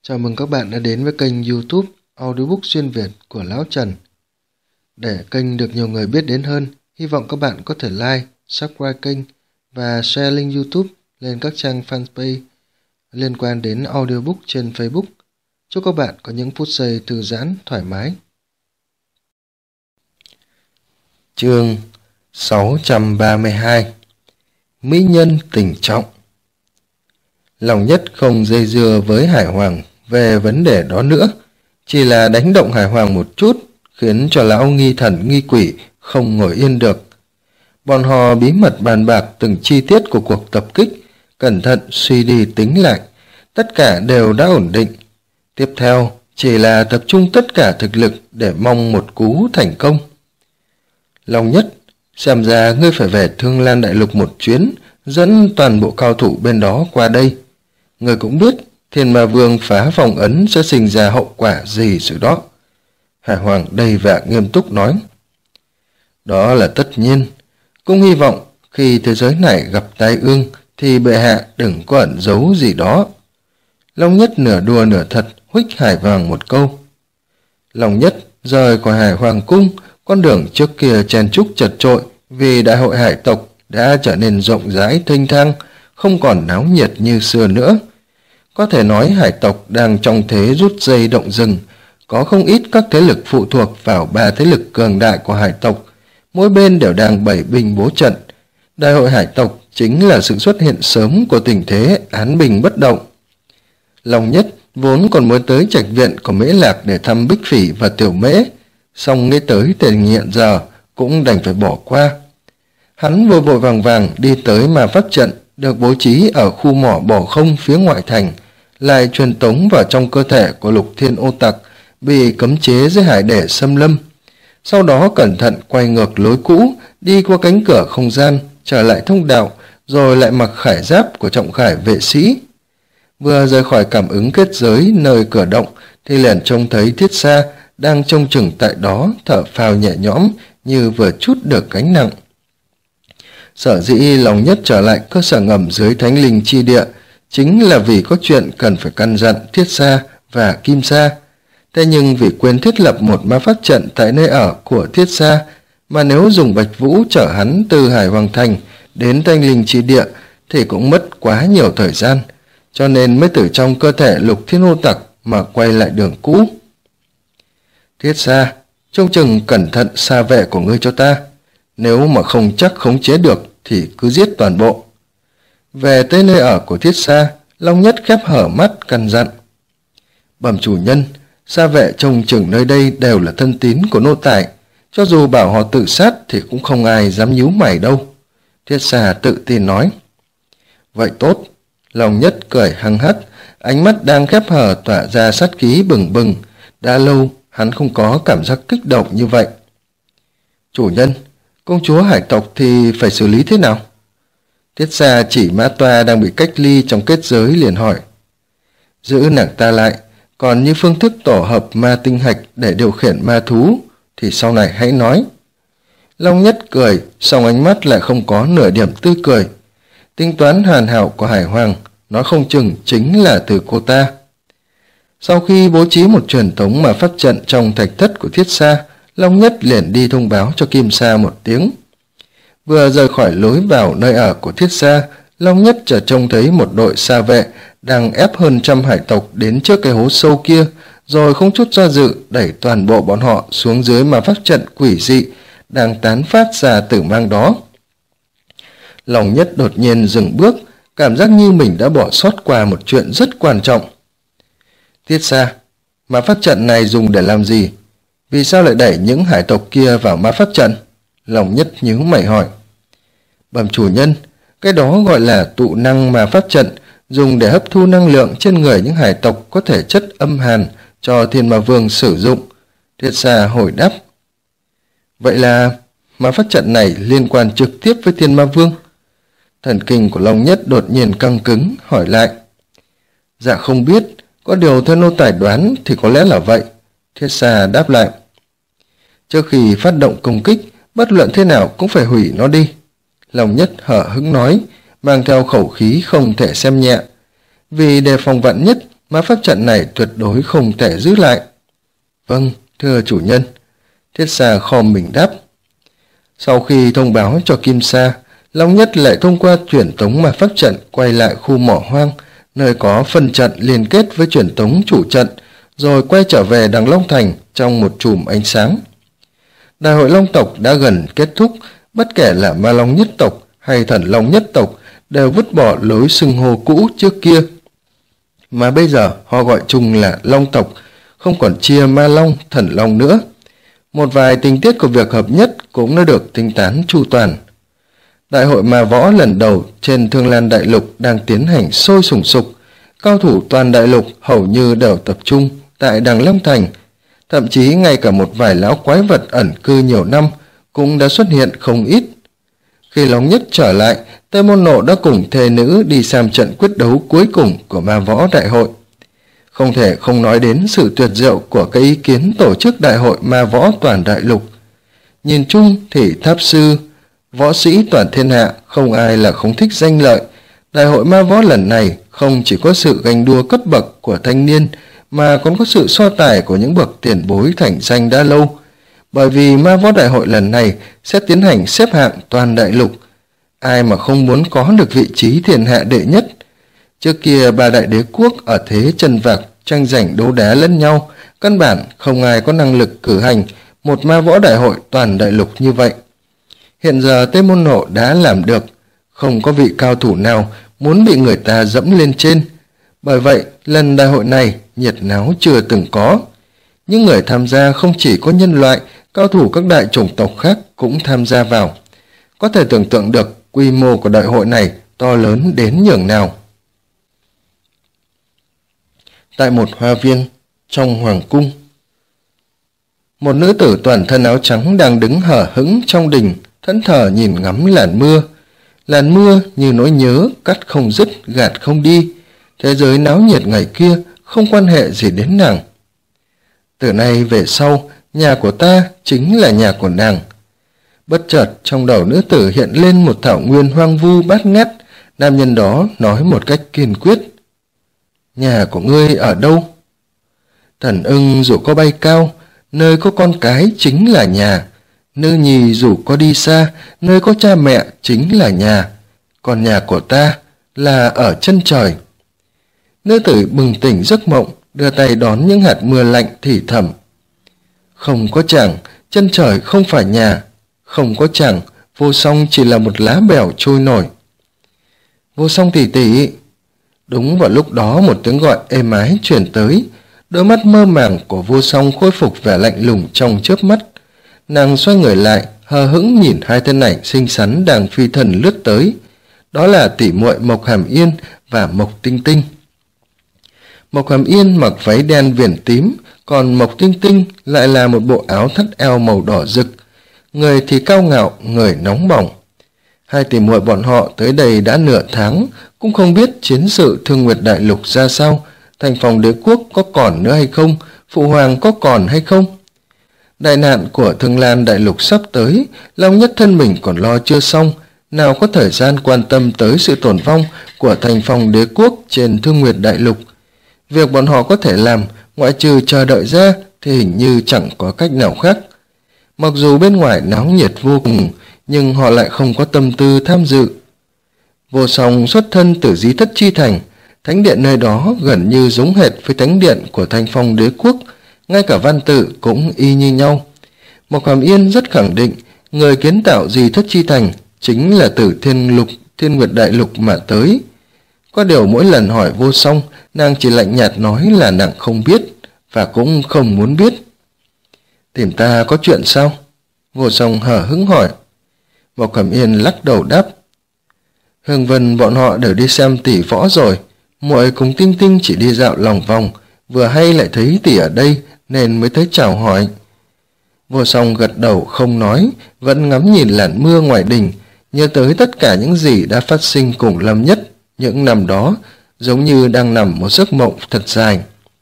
Chào mừng các bạn đã đến với kênh YouTube Audiobook xuyên Việt của Lão Trần. Để kênh được nhiều người biết đến hơn, hy vọng các bạn có thể like, subscribe kênh và share link YouTube lên các trang fanpage liên quan đến audiobook trên Facebook. Chúc các bạn có những phút giây thư giãn, thoải mái. Chương 632 Mỹ nhân tình trọng. Lòng Nhất không dây dưa với Hải Hoàng về vấn đề đó nữa, chỉ là đánh động Hải Hoàng một chút, khiến cho lão nghi thần nghi quỷ không ngồi yên được. Bọn họ bí mật bàn bạc từng chi tiết của cuộc tập kích, cẩn thận suy đi tính lại, tất cả đều đã ổn định. Tiếp theo chỉ là tập trung tất cả thực lực để mong một cú thành công. Lòng Nhất, xem ra ngươi phải về Thương Lan Đại Lục một chuyến, dẫn toàn bộ cao thủ bên đó qua đây. Ngươi cũng biết Thiên Ma Vương phá vòng ấn sẽ sinh ra hậu quả gì rồi đó. Hải Hoàng đầy vẻ nghiêm túc nói. Đó là tất nhiên. Cũng hy vọng khi thế giới này gặp tai ương thì bệ hạ đừng có ẩn giấu gì đó. Long Nhất nửa đùa nửa thật huých Hải Hoàng một câu. Long Nhất rời khỏi Hải Hoàng cung, con đường trước kia chen chúc chật chội vì đại hội hải tộc đã trở nên rộng rãi thênh thang, không còn náo nhiệt như xưa nữa. Có thể nói hải tộc đang trong thế rút dây động rừng, có không ít các thế lực phụ thuộc vào ba thế lực cường đại của hải tộc, mỗi bên đều đang bày binh bố trận. Đại hội hải tộc chính là sự xuất hiện sớm của tình thế án binh bất động. Long Nhất vốn còn muốn tới trạch viện của Mễ Lạc để thăm Bích Phỉ và Tiểu Mễ, song nghĩ tới tình hiện giờ cũng đành phải bỏ qua. Hắn vội vội vàng vàng đi tới mà pháp trận được bố trí ở khu mỏ bỏ không phía ngoại thành, lại truyền tống vào trong cơ thể của Lục Thiên Ô Tặc bị cấm chế dưới hải để xâm lâm. Sau đó cẩn thận quay ngược lối cũ, đi qua cánh cửa không gian, trở lại thông đạo, rồi lại mặc khải giáp của trọng khải vệ sĩ. Vừa rời khỏi cảm ứng kết giới nơi cửa động thì liền trông thấy Thiết Sa đang trông chừng tại đó, thở phào nhẹ nhõm như vừa trút được gánh nặng. Sở dĩ Lòng Nhất trở lại cơ sở ngầm dưới Thánh Linh chi địa chính là vì có chuyện cần phải căn dặn Thiết Sa và Kim Sa. Thế nhưng vì quên thiết lập một ma pháp trận tại nơi ở của Thiết Sa, mà nếu dùng Bạch Vũ chở hắn từ Hải Hoàng Thành đến Thánh Linh chi địa thì cũng mất quá nhiều thời gian, cho nên mới từ trong cơ thể Lục Thiên Ô Tặc mà quay lại đường cũ. Thiết Sa, trông chừng cẩn thận xa vệ của ngươi cho ta, nếu mà không chắc khống chế được thì cứ giết toàn bộ. Về tới nơi ở của Thiết Sa, Long Nhất khép hở mắt căn dặn. Bẩm chủ nhân, Sa vệ trông chừng nơi đây đều là thân tín của nô tài, cho dù bảo họ tự sát thì cũng không ai dám nhíu mày đâu. Thiết Sa tự tin nói. Vậy tốt. Long Nhất cười hăng hắc, ánh mắt đang khép hở tỏa ra sát khí bừng bừng. Đã lâu hắn không có cảm giác kích động như vậy. Chủ nhân, công chúa hải tộc thì phải xử lý thế nào? Thiết Sa chỉ Mã Toa đang bị cách ly trong kết giới liền hỏi. Giữ nàng ta lại, còn như phương thức tổ hợp ma tinh hạch để điều khiển ma thú thì sau này hãy nói. Long Nhất cười, song ánh mắt lại không có nửa điểm tươi cười. Tính toán hoàn hảo của Hải Hoàng nói không chừng chính là từ cô ta. Sau khi bố trí một truyền thống mà pháp trận trong thạch thất của Thiết Sa, Long Nhất liền đi thông báo cho Kim Sa một tiếng. Vừa rời khỏi lối vào nơi ở của Thiết Sa, Long Nhất chợt trông thấy một đội sa vệ đang ép hơn 100 hải tộc đến trước cái hố sâu kia, rồi không chút do dự đẩy toàn bộ bọn họ xuống dưới mà pháp trận quỷ dị đang tán phát ra tử mang đó. Long Nhất đột nhiên dừng bước, cảm giác như mình đã bỏ sót qua một chuyện rất quan trọng. Thiết Sa, ma pháp trận này dùng để làm gì? Vì sao lại đẩy những hải tộc kia vào ma pháp trận? Long Nhất nhíu mày hỏi. Bẩm chủ nhân, cái đó gọi là tụ năng ma pháp trận, dùng để hấp thu năng lượng trên người những hải tộc có thể chất âm hàn cho Thiên Ma Vương sử dụng. Thiết Sa hồi đáp. Vậy là ma pháp trận này liên quan trực tiếp với Thiên Ma Vương? Thần kinh của Long Nhất đột nhiên căng cứng, hỏi lại. Dạ không biết, có điều theo nô tài đoán thì có lẽ là vậy. Thiết Sa đáp lại. Trước khi phát động công kích, bất luận thế nào cũng phải hủy nó đi. Long Nhất hở hững nói, mang theo khẩu khí không thể xem nhẹ. Vì đề phòng vạn nhất, mà pháp trận này tuyệt đối không thể giữ lại. Vâng, thưa chủ nhân. Thiết Xa khom mình đáp. Sau khi thông báo cho Kim Sa, Long Nhất lại thông qua truyền tống mà pháp trận quay lại khu mỏ hoang, nơi có phân trận liên kết với truyền tống chủ trận, rồi quay trở về Đằng Long Thành trong một chùm ánh sáng. Đại hội Long tộc đã gần kết thúc, bất kể là Ma Long nhất tộc hay Thần Long nhất tộc đều vứt bỏ lối xưng hô cũ trước kia, mà bây giờ họ gọi chung là Long tộc, không còn chia Ma Long, Thần Long nữa. Một vài tình tiết của việc hợp nhất cũng đã được tính toán chu toàn. Đại hội ma võ lần đầu trên Thương Lan Đại Lục đang tiến hành sôi sùng sục, cao thủ toàn đại lục hầu như đều tập trung tại Đằng Long Thành, thậm chí ngay cả một vài lão quái vật ẩn cư nhiều năm cũng đã xuất hiện không ít. Khi Long Nhất trở lại, Tây Môn Nộ đã cùng thê nữ đi xem trận quyết đấu cuối cùng của ma võ đại hội. Không thể không nói đến sự tuyệt diệu của cái ý kiến tổ chức đại hội ma võ toàn đại lục. Nhìn chung thì tháp sư, võ sĩ toàn thiên hạ không ai là không thích danh lợi. Đại hội ma võ lần này không chỉ có sự ganh đua cấp bậc của thanh niên, mà còn có sự so tài của những bậc tiền bối thành danh đã lâu. Bởi vì ma võ đại hội lần này sẽ tiến hành xếp hạng toàn đại lục. Ai mà không muốn có được vị trí thiên hạ đệ nhất. Trước kia ba đại đế quốc ở thế chân vạc tranh giành đấu đá lẫn nhau, căn bản không ai có năng lực cử hành một ma võ đại hội toàn đại lục như vậy. Hiện giờ Tây Môn Nộ đã làm được, không có vị cao thủ nào muốn bị người ta dẫm lên trên. Bởi vậy, lần đại hội này nhiệt náo chưa từng có. Những người tham gia không chỉ có nhân loại, cao thủ các đại chủng tộc khác cũng tham gia vào. Có thể tưởng tượng được quy mô của đại hội này to lớn đến nhường nào. Tại một hoa viên trong hoàng cung, một nữ tử toàn thân áo trắng đang đứng hở hững trong đình, thẫn thờ nhìn ngắm làn mưa. Làn mưa như nỗi nhớ cắt không dứt, gạt không đi. Thế giới náo nhiệt ngày kia không quan hệ gì đến nàng. Từ nay về sau, nhà của ta chính là nhà của nàng. Bất chợt trong đầu nữ tử hiện lên một thảo nguyên hoang vu bát ngát. Nam nhân đó nói một cách kiên quyết. Nhà của ngươi ở đâu? Thần ưng dù có bay cao, nơi có con cái chính là nhà. Nữ nhi dù có đi xa, nơi có cha mẹ chính là nhà. Còn nhà của ta là ở chân trời. Nữ tử bừng tỉnh giấc mộng, đưa tay đón những hạt mưa lạnh thì thầm. Không có chàng, chân trời không phải nhà. Không có chàng, Vô Song chỉ là một lá bèo trôi nổi. Vô Song tỷ tỷ. Đúng vào lúc đó một tiếng gọi êm ái truyền tới. Đôi mắt mơ màng của Vô Song khôi phục vẻ lạnh lùng trong chớp mắt. Nàng xoay người lại, hờ hững nhìn hai thân ảnh xinh xắn đang phi thần lướt tới. Đó là tỷ muội Mộc Hàm Yên và Mộc Tinh Tinh. Mộc Hàm Yên mặc váy đen viền tím, còn Mộc Tinh Tinh lại là một bộ áo thắt eo màu đỏ rực. Người thì cao ngạo, người nóng bỏng. Hai tỷ muội bọn họ tới đây đã nửa tháng, cũng không biết chiến sự Thương Nguyệt Đại Lục ra sao, thành phòng đế quốc có còn nữa hay không, phụ hoàng có còn hay không. Đại nạn của Thương Lan Đại Lục sắp tới, Long Nhất thân mình còn lo chưa xong, nào có thời gian quan tâm tới sự tổn vong của thành phòng đế quốc trên Thương Nguyệt Đại Lục. Việc bọn họ có thể làm, ngoại trừ chờ đợi ra, thì hình như chẳng có cách nào khác. Mặc dù bên ngoài náo nhiệt vô cùng, nhưng họ lại không có tâm tư tham dự. Vô Song xuất thân từ Di Thất Chi Thành, thánh điện nơi đó gần như giống hệt với thánh điện của thành phong đế quốc, ngay cả văn tự cũng y như nhau. Mộc Hàm Yên rất khẳng định, người kiến tạo Di Thất Chi Thành chính là từ Thiên Nguyệt Đại Lục mà tới. Có điều mỗi lần hỏi Vô Song, nàng chỉ lạnh nhạt nói là nàng không biết, và cũng không muốn biết. Tìm ta có chuyện sao? Vô Song hờ hững hỏi. Mộc Hàm Yên lắc đầu đáp. Hương Vân bọn họ đều đi xem tỷ võ rồi, muội cùng Tinh Tinh chỉ đi dạo lòng vòng, vừa hay lại thấy tỷ ở đây nên mới tới chào hỏi. Vô Song gật đầu không nói, vẫn ngắm nhìn làn mưa ngoài đình, nhớ tới tất cả những gì đã phát sinh cùng Lâm Nhất những năm đó, giống như đang nằm một giấc mộng thật dài.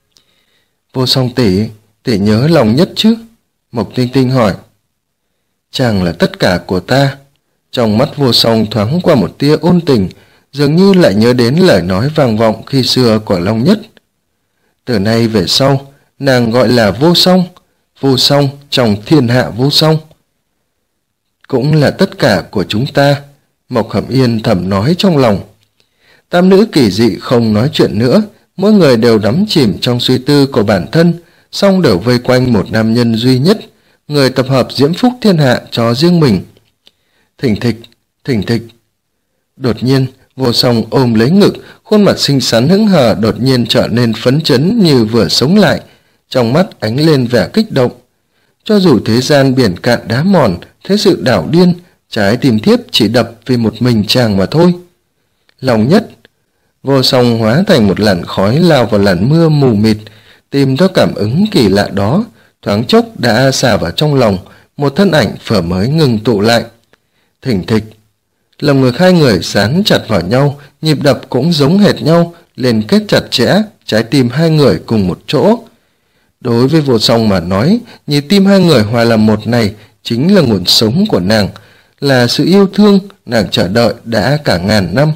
Vô Song tỷ nhớ lòng Nhất chứ? Mộc Tinh Tinh hỏi. Chàng là tất cả của ta. Trong mắt Vô Song thoáng qua một tia ôn tình, dường như lại nhớ đến lời nói vang vọng khi xưa của Long Nhất. Từ nay về sau, nàng gọi là vô song trong thiên hạ vô song. Cũng là tất cả của chúng ta, Mộc Hàm Yên thầm nói trong lòng. Tam nữ kỳ dị không nói chuyện nữa, mỗi người đều đắm chìm trong suy tư của bản thân, song đều vây quanh một nam nhân duy nhất, người tập hợp diễm phúc thiên hạ cho riêng mình. Thình thịch, thình thịch. Đột nhiên, Vô Song ôm lấy ngực, khuôn mặt xinh xắn hững hờ đột nhiên trở nên phấn chấn như vừa sống lại, trong mắt ánh lên vẻ kích động. Cho dù thế gian biển cạn đá mòn, thế sự đảo điên, trái tim thiếp chỉ đập vì một mình chàng mà thôi. Lòng nhất, Vô Song hóa thành một làn khói lao vào làn mưa mù mịt, tìm theo cảm ứng kỳ lạ đó, thoáng chốc đã xả vào trong lòng, một thân ảnh phở mới ngừng tụ lại. Thình thịch, lồng ngực hai người dán chặt vào nhau, nhịp đập cũng giống hệt nhau, liên kết chặt chẽ, trái tim hai người cùng một chỗ. Đối với Vô Song mà nói, nhịp tim hai người hòa làm một này chính là nguồn sống của nàng, là sự yêu thương nàng chờ đợi đã cả ngàn năm.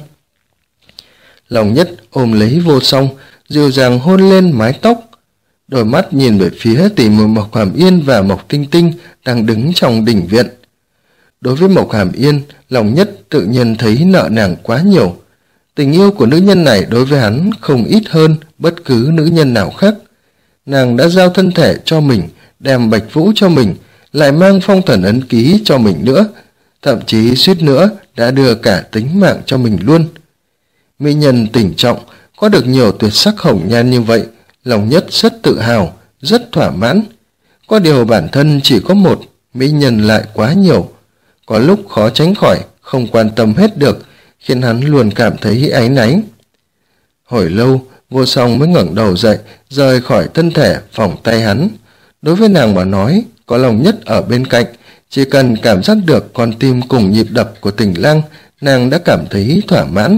Lòng nhất ôm lấy Vô Song, dịu dàng hôn lên mái tóc, đôi mắt nhìn về phía tỷ muội Mộc Hàm Yên và Mộc Tinh Tinh đang đứng trong đình viện. Đối với Mộc Hàm Yên, lòng nhất tự nhiên thấy nợ nàng quá nhiều. Tình yêu của nữ nhân này đối với hắn không ít hơn bất cứ nữ nhân nào khác. Nàng đã giao thân thể cho mình, đem Bạch Vũ cho mình, lại mang phong thần ấn ký cho mình nữa, thậm chí suýt nữa đã đưa cả tính mạng cho mình luôn. Mỹ nhân tình trọng, có được nhiều tuyệt sắc hồng nhan như vậy, lòng nhất rất tự hào, rất thỏa mãn. Có điều bản thân chỉ có một, mỹ nhân lại quá nhiều, có lúc khó tránh khỏi, không quan tâm hết được, khiến hắn luôn cảm thấy áy náy. Hồi lâu, Vô Song mới ngẩng đầu dậy, rời khỏi thân thể, vòng tay hắn. Đối với nàng mà nói, có lòng nhất ở bên cạnh, chỉ cần cảm giác được con tim cùng nhịp đập của Tình Lang, nàng đã cảm thấy thỏa mãn.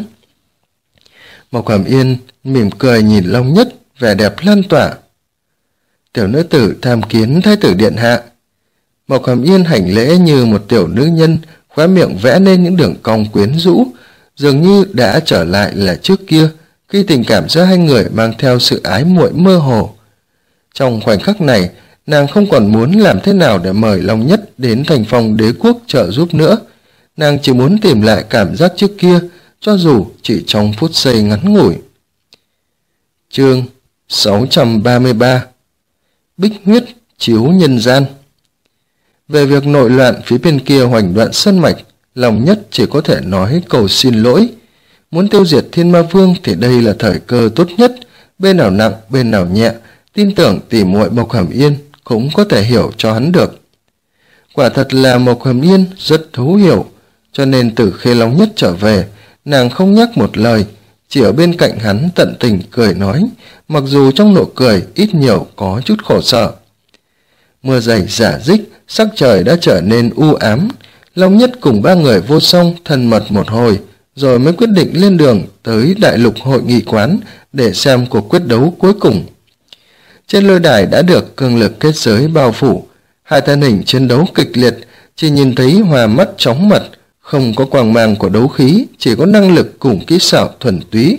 Mộc Hàm Yên mỉm cười nhìn Long Nhất, vẻ đẹp lan tỏa. Tiểu nữ tử tham kiến thái tử điện hạ. Mộc Hàm Yên hành lễ như một tiểu nữ nhân, khóe miệng vẽ nên những đường cong quyến rũ, dường như đã trở lại là trước kia, khi tình cảm giữa hai người mang theo sự ái muội mơ hồ. Trong khoảnh khắc này, nàng không còn muốn làm thế nào để mời Long Nhất đến thành phòng đế quốc trợ giúp nữa. Nàng chỉ muốn tìm lại cảm giác trước kia, cho dù chỉ trong phút giây ngắn ngủi. Chương 633 Bích huyết chiếu nhân gian. Về việc nội loạn phía bên kia Hoành Đoạn Sơn Mạch, Lòng Nhất chỉ có thể nói cầu xin lỗi. Muốn tiêu diệt Thiên Ma Vương thì đây là thời cơ tốt nhất, bên nào nặng bên nào nhẹ, tin tưởng tỷ muội Mộc Hàm Yên cũng có thể hiểu cho hắn được. Quả thật là Mộc Hàm Yên rất thấu hiểu, cho nên từ khi Long Nhất trở về, nàng không nhắc một lời, chỉ ở bên cạnh hắn tận tình cười nói, mặc dù trong nụ cười ít nhiều có chút khổ sở. Mưa dày rả rích, sắc trời đã trở nên u ám. Long Nhất cùng ba người Vô Song thân mật một hồi, rồi mới quyết định lên đường tới Đại Lục hội nghị quán để xem cuộc quyết đấu cuối cùng. Trên lôi đài đã được cường lực kết giới bao phủ, hai thân hình chiến đấu kịch liệt, chỉ nhìn thấy hòa mắt chóng mặt, không có quang mang của đấu khí, chỉ có năng lực cùng kỹ xảo thuần túy.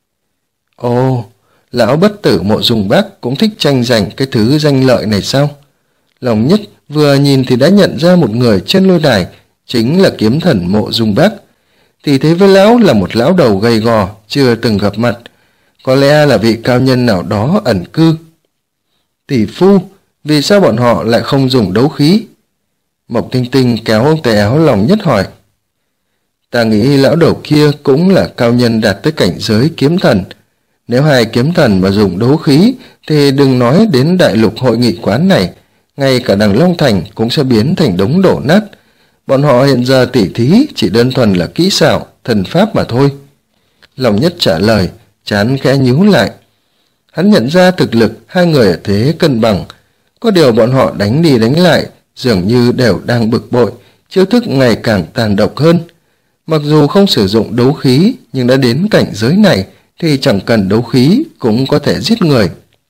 Ồ, lão bất tử Mộ Dung Bác cũng thích tranh giành cái thứ danh lợi này sao? Lòng Nhất vừa nhìn thì đã nhận ra một người trên lôi đài, chính là kiếm thần Mộ Dung Bác. Thì thế với lão là một lão đầu gầy gò, chưa từng gặp mặt, có lẽ là vị cao nhân nào đó ẩn cư. Tỷ phu, vì sao bọn họ lại không dùng đấu khí? Mộc Tinh Tinh kéo ông tay áo Lòng Nhất hỏi. Ta nghĩ lão đầu kia cũng là cao nhân đạt tới cảnh giới kiếm thần. Nếu hai kiếm thần mà dùng đấu khí thì đừng nói đến Đại Lục hội nghị quán này, ngay cả Đằng Long Thành cũng sẽ biến thành đống đổ nát. Bọn họ hiện giờ tỉ thí chỉ đơn thuần là kỹ xảo, thần pháp mà thôi. Lòng Nhất trả lời, trán khẽ nhíu lại. Hắn nhận ra thực lực hai người ở thế cân bằng, có điều bọn họ đánh đi đánh lại, dường như đều đang bực bội, chiêu thức ngày càng tàn độc hơn. Mặc dù không sử dụng đấu khí, nhưng đã đến cảnh giới này thì chẳng cần đấu khí cũng có thể giết người.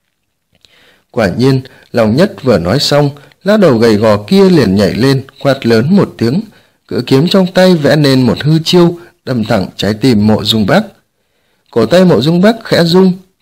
Quả nhiên, Lòng Nhất vừa nói xong, lão đầu gầy gò kia liền nhảy lên, quát lớn một tiếng, cự kiếm trong tay vẽ nên một hư chiêu, đâm thẳng trái tim Mộ Dung Bác. Cổ tay Mộ Dung Bác khẽ rung,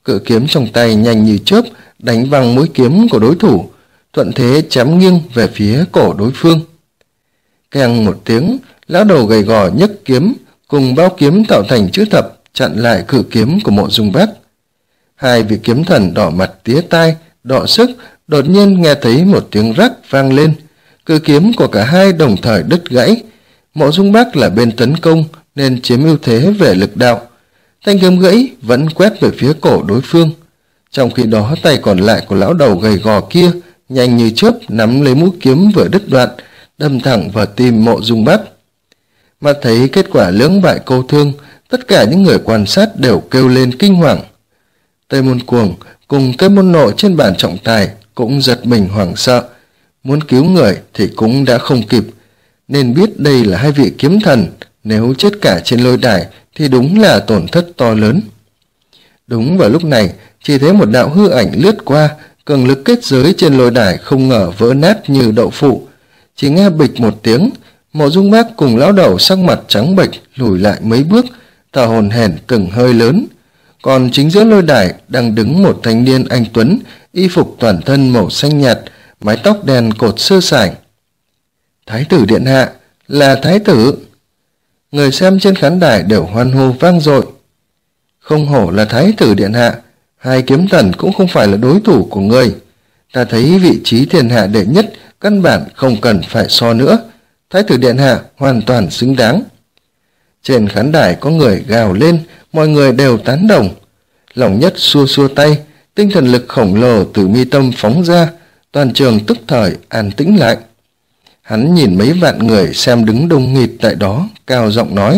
cự kiếm trong tay nhanh như chớp đánh văng mũi kiếm của đối thủ, thuận thế chém nghiêng về phía cổ đối phương. Keng một tiếng, lão đầu gầy gò nhấc kiếm cùng bao kiếm tạo thành chữ thập chặn lại cự kiếm của Mộ Dung Bác. Hai vị kiếm thần đỏ mặt tía tai, đọ sức, đột nhiên nghe thấy một tiếng rắc vang lên, cự kiếm của cả hai đồng thời đứt gãy. Mộ Dung Bác là bên tấn công nên chiếm ưu thế về lực đạo, thanh kiếm gãy vẫn quét về phía cổ đối phương. Trong khi đó tay còn lại của lão đầu gầy gò kia nhanh như chớp nắm lấy mũi kiếm vừa đứt đoạn, đâm thẳng vào tim Mộ Dung Bác. Mà thấy kết quả lưỡng bại câu thương, tất cả những người quan sát đều kêu lên kinh hoàng. Tây Môn Cuồng cùng Tây Môn Nộ trên bàn trọng tài cũng giật mình hoảng sợ, muốn cứu người thì cũng đã không kịp, nên biết đây là hai vị kiếm thần, nếu chết cả trên lôi đài thì đúng là tổn thất to lớn. Đúng vào lúc này, chỉ thấy một đạo hư ảnh lướt qua, cường lực kết giới trên lôi đài không ngờ vỡ nát như đậu phụ. Chỉ nghe bịch một tiếng, Mộ Dung Bác cùng lão đầu sắc mặt trắng bệch lùi lại mấy bước, thở hổn hển từng hơi lớn. Còn chính giữa lôi đài đang đứng một thanh niên anh tuấn, y phục toàn thân màu xanh nhạt, mái tóc đen cột sơ sải. Thái tử điện hạ, là thái tử! Người xem trên khán đài đều hoan hô vang dội. Không hổ là thái tử điện hạ, hai kiếm thần cũng không phải là đối thủ của người. Ta thấy vị trí thiên hạ đệ nhất căn bản không cần phải so nữa, thái tử điện hạ hoàn toàn xứng đáng. Trên khán đài có người gào lên, mọi người đều tán đồng. Lòng Nhất xua xua tay, tinh thần lực khổng lồ từ mi tâm phóng ra, toàn trường tức thời an tĩnh lại. Hắn nhìn mấy vạn người xem đứng đông nghịt tại đó, cao giọng nói: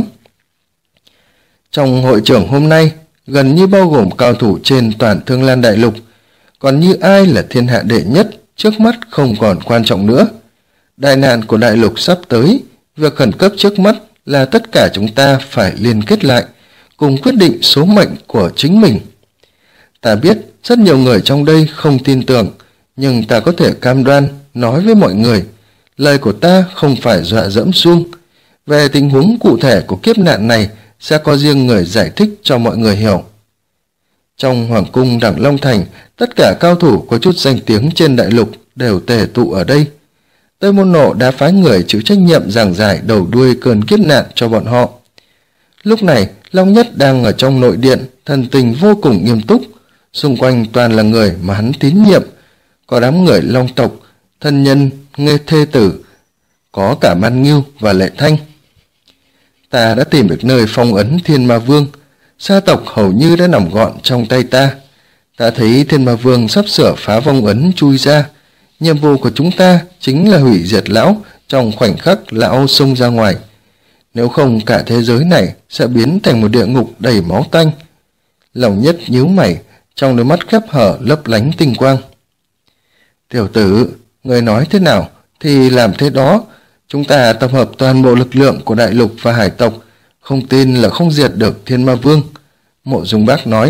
trong hội trưởng hôm nay gần như bao gồm cao thủ trên toàn Thương Lan đại lục, còn như ai là thiên hạ đệ nhất trước mắt không còn quan trọng nữa. Đại nạn của đại lục sắp tới, việc khẩn cấp trước mắt là tất cả chúng ta phải liên kết lại, cùng quyết định số mệnh của chính mình. Ta biết rất nhiều người trong đây không tin tưởng, nhưng ta có thể cam đoan nói với mọi người, lời của ta không phải dọa dẫm suông. Về tình huống cụ thể của kiếp nạn này sẽ có riêng người giải thích cho mọi người hiểu. Trong Hoàng cung Đằng Long Thành, tất cả cao thủ có chút danh tiếng trên đại lục đều tề tụ ở đây. Tây Môn Nộ đã phái người chịu trách nhiệm giảng giải đầu đuôi cơn kiếp nạn cho bọn họ. Lúc này, Long Nhất đang ở trong nội điện, thần tình vô cùng nghiêm túc, xung quanh toàn là người mà hắn tín nhiệm, có đám người Long tộc, thân nhân, Nghê thê tử, có cả Man Ngưu và Lệ Thanh. Ta đã tìm được nơi phong ấn Thiên Ma Vương, sa tộc hầu như đã nằm gọn trong tay ta. Ta thấy Thiên Ma Vương sắp sửa phá vong ấn chui ra. Nhiệm vụ của chúng ta chính là hủy diệt lão trong khoảnh khắc lão xông ra ngoài. Nếu không cả thế giới này sẽ biến thành một địa ngục đầy máu tanh. Lòng Nhất nhíu mày, trong đôi mắt khép hở lấp lánh tinh quang. Tiểu tử, người nói thế nào thì làm thế đó. Chúng ta tập hợp toàn bộ lực lượng của đại lục và hải tộc, không tin là không diệt được Thiên Ma Vương, Mộ Dung Bác nói.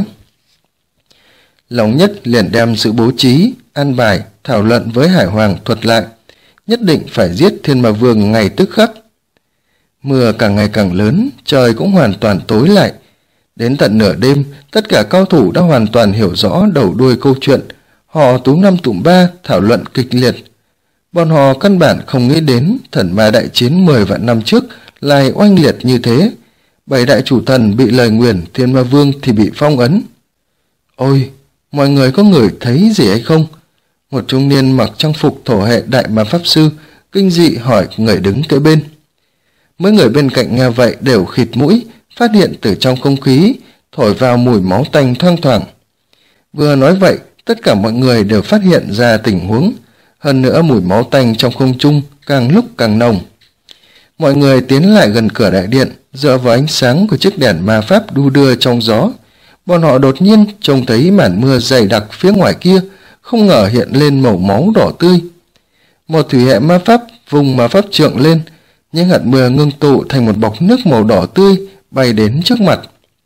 Lòng Nhất liền đem sự bố trí, an bài, thảo luận với Hải Hoàng thuật lại, nhất định phải giết Thiên Ma Vương ngay tức khắc. Mưa càng ngày càng lớn, trời cũng hoàn toàn tối lại. Đến tận nửa đêm, tất cả cao thủ đã hoàn toàn hiểu rõ đầu đuôi câu chuyện. Họ túm năm tụm ba thảo luận kịch liệt. Bọn họ căn bản không nghĩ đến thần ma đại chiến 10 vạn năm trước lại oanh liệt như thế. 7 đại chủ thần bị lời nguyền, Thiên Ma Vương thì bị phong ấn. Ôi, mọi người có người thấy gì hay không? Một trung niên mặc trang phục thổ hệ đại ma pháp sư kinh dị hỏi người đứng kế bên. Mấy người bên cạnh nghe vậy đều khịt mũi, phát hiện từ trong không khí thổi vào mùi máu tanh thoang thoảng. Vừa nói vậy, tất cả mọi người đều phát hiện ra tình huống. Hơn nữa mùi máu tanh trong không trung càng lúc càng nồng. Mọi người tiến lại gần cửa đại điện, dựa vào ánh sáng của chiếc đèn ma pháp đu đưa trong gió. Bọn họ đột nhiên trông thấy màn mưa dày đặc phía ngoài kia, không ngờ hiện lên màu máu đỏ tươi. Một thủy hệ ma pháp vùng ma pháp trượng lên, những hạt mưa ngưng tụ thành một bọc nước màu đỏ tươi bay đến trước mặt.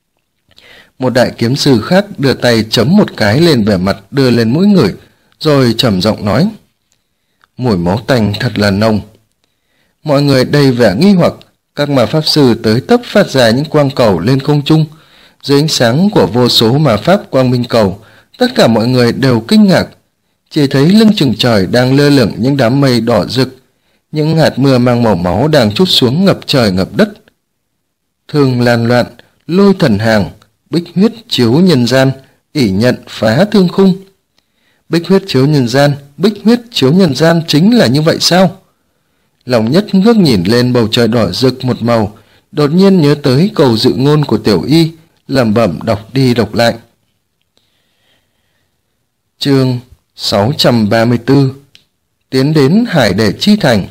Một đại kiếm sư khác đưa tay chấm một cái lên vẻ mặt đưa lên mũi người, rồi trầm giọng nói: mùi máu tanh thật là nồng. Mọi người đầy vẻ nghi hoặc, các ma pháp sư tới tấp phát ra những quang cầu lên không trung. Dưới ánh sáng của vô số ma pháp quang minh cầu, tất cả mọi người đều kinh ngạc. Chỉ thấy lưng chừng trời đang lơ lửng những đám mây đỏ rực, những hạt mưa mang màu máu đang trút xuống ngập trời ngập đất. Thương lan loạn, lôi thần hàng, bích huyết chiếu nhân gian, ỷ nhận phá thương khung. Bích huyết chiếu nhân gian, bích huyết chiếu nhân gian chính là như vậy sao? Lòng Nhất ngước nhìn lên bầu trời đỏ rực một màu, đột nhiên nhớ tới câu dự ngôn của Tiểu Y, lẩm bẩm đọc đi đọc lại. Chương 634 Tiến đến Hải Để Chi Thành.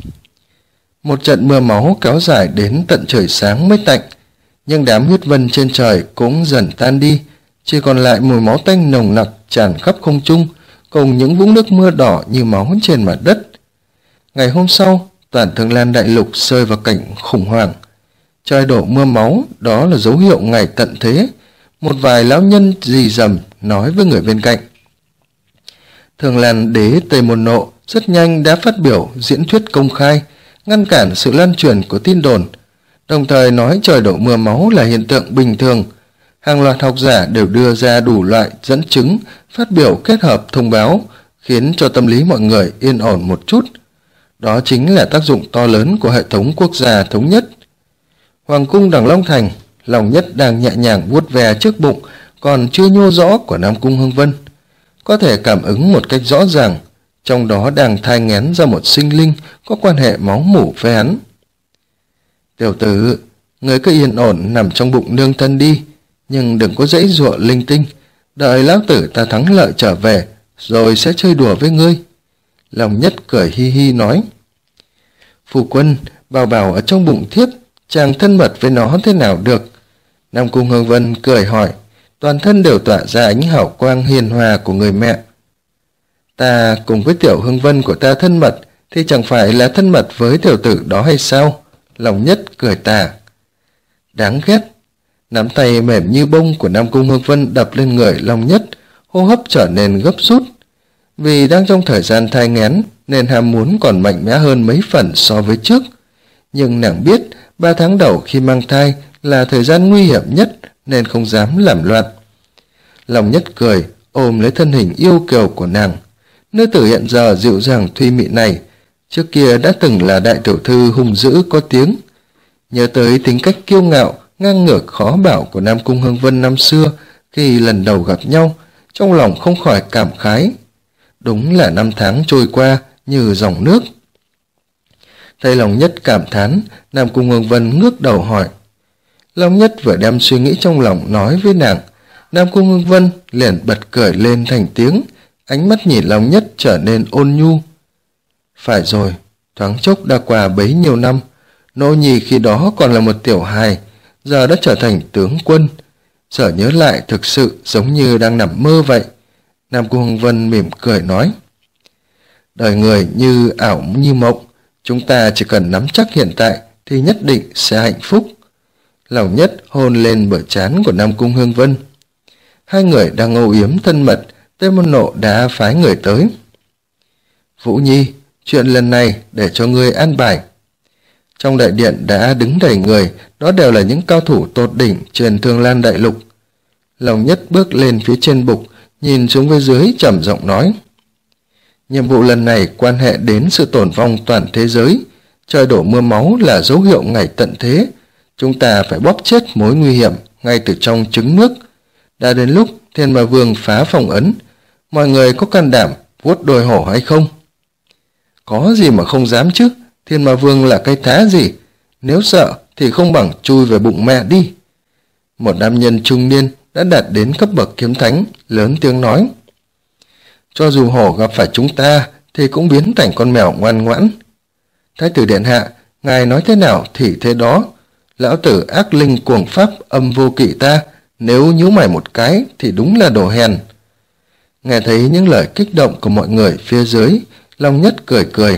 Một trận mưa máu kéo dài đến tận trời sáng mới tạnh, nhưng đám huyết vân trên trời cũng dần tan đi, chỉ còn lại mùi máu tanh nồng nặc tràn khắp không trung, cùng những vũng nước mưa đỏ như máu trên mặt đất. Ngày hôm sau, toàn Thương Lan đại lục rơi vào cảnh khủng hoảng. Trời đổ mưa máu, đó là dấu hiệu ngày tận thế. Một vài lão nhân rì rầm nói với người bên cạnh. Thương Lan đế Tây Môn Nộ rất nhanh đã phát biểu diễn thuyết công khai, ngăn cản sự lan truyền của tin đồn, đồng thời nói trời đổ mưa máu là hiện tượng bình thường. Hàng loạt học giả đều đưa ra đủ loại dẫn chứng, phát biểu kết hợp thông báo, khiến cho tâm lý mọi người yên ổn một chút. Đó chính là tác dụng to lớn của hệ thống quốc gia thống nhất. Hoàng cung Đằng Long Thành, Lòng Nhất đang nhẹ nhàng vuốt ve trước bụng còn chưa nhô rõ của Nam Cung Hưng Vân, có thể cảm ứng một cách rõ ràng, trong đó đang thai nghén ra một sinh linh có quan hệ máu mủ với hắn. Tiểu tử, người cứ yên ổn nằm trong bụng nương thân đi, nhưng đừng có giãy giụa linh tinh, đợi lão tử ta thắng lợi trở về, rồi sẽ chơi đùa với ngươi. Lòng Nhất cười hi hi nói. Phu quân, bảo bảo ở trong bụng thiếp, chàng thân mật với nó thế nào được? Nam Cung Hưng Vân cười hỏi, toàn thân đều tỏa ra ánh hào quang hiền hòa của người mẹ. Ta cùng với tiểu Hưng Vân của ta thân mật, thì chẳng phải là thân mật với tiểu tử đó hay sao? Lòng Nhất cười tà. Đáng ghét. Nắm tay mềm như bông của Nam Cung Hưng Vân đập lên người Long Nhất, hô hấp trở nên gấp rút. Vì đang trong thời gian thai nghén nên ham muốn còn mạnh mẽ hơn mấy phần so với trước. Nhưng nàng biết 3 tháng đầu khi mang thai là thời gian nguy hiểm nhất nên không dám làm loạn. Long Nhất cười, ôm lấy thân hình yêu kiều của nàng. Nữ tử hiện giờ dịu dàng thùy mị này, trước kia đã từng là đại tiểu thư hung dữ có tiếng. Nhớ tới tính cách kiêu ngạo, ngang ngược khó bảo của Nam Cung Hưng Vân năm xưa khi lần đầu gặp nhau, trong lòng không khỏi cảm khái. Đúng là năm tháng trôi qua như dòng nước. Thấy Long Nhất cảm thán, Nam Cung Hưng Vân ngước đầu hỏi. Long Nhất vừa đem suy nghĩ trong lòng nói với nàng, Nam Cung Hưng Vân liền bật cười lên thành tiếng, ánh mắt nhìn Long Nhất trở nên ôn nhu. Phải rồi, thoáng chốc đã qua bấy nhiêu năm, nô nhì khi đó còn là một tiểu hài, giờ đã trở thành tướng quân. Giờ nhớ lại thực sự giống như đang nằm mơ vậy. Nam Cung Hưng Vân mỉm cười nói. Đời người như ảo như mộng, chúng ta chỉ cần nắm chắc hiện tại thì nhất định sẽ hạnh phúc. Lòng Nhất hôn lên bờ trán của Nam Cung Hưng Vân. Hai người đang âu yếm thân mật, Tây Môn Nộ đã phái người tới. Vũ Nhi, chuyện lần này để cho ngươi an bài. Trong đại điện đã đứng đầy người, đó đều là những cao thủ tột đỉnh trên Thương Lan đại lục. Lòng Nhất bước lên phía trên bục, nhìn xuống phía dưới trầm giọng nói. Nhiệm vụ lần này quan hệ đến sự tổn vong toàn thế giới. Trời đổ mưa máu là dấu hiệu ngày tận thế. Chúng ta phải bóp chết mối nguy hiểm ngay từ trong trứng nước. Đã đến lúc Thiên Ma Vương phá phong ấn. Mọi người có can đảm vuốt đôi hổ hay không? Có gì mà không dám chứ. Thiên Ma Vương là cái thá gì? Nếu sợ thì không bằng chui về bụng mẹ đi. Một nam nhân trung niên đã đạt đến cấp bậc kiếm thánh, lớn tiếng nói. Cho dù hổ gặp phải chúng ta thì cũng biến thành con mèo ngoan ngoãn. Thái tử điện hạ, ngài nói thế nào thì thế đó. Lão tử ác linh cuồng pháp âm vô kỵ ta, nếu nhíu mày một cái thì đúng là đồ hèn. Nghe thấy những lời kích động của mọi người phía dưới, Long Nhất cười cười.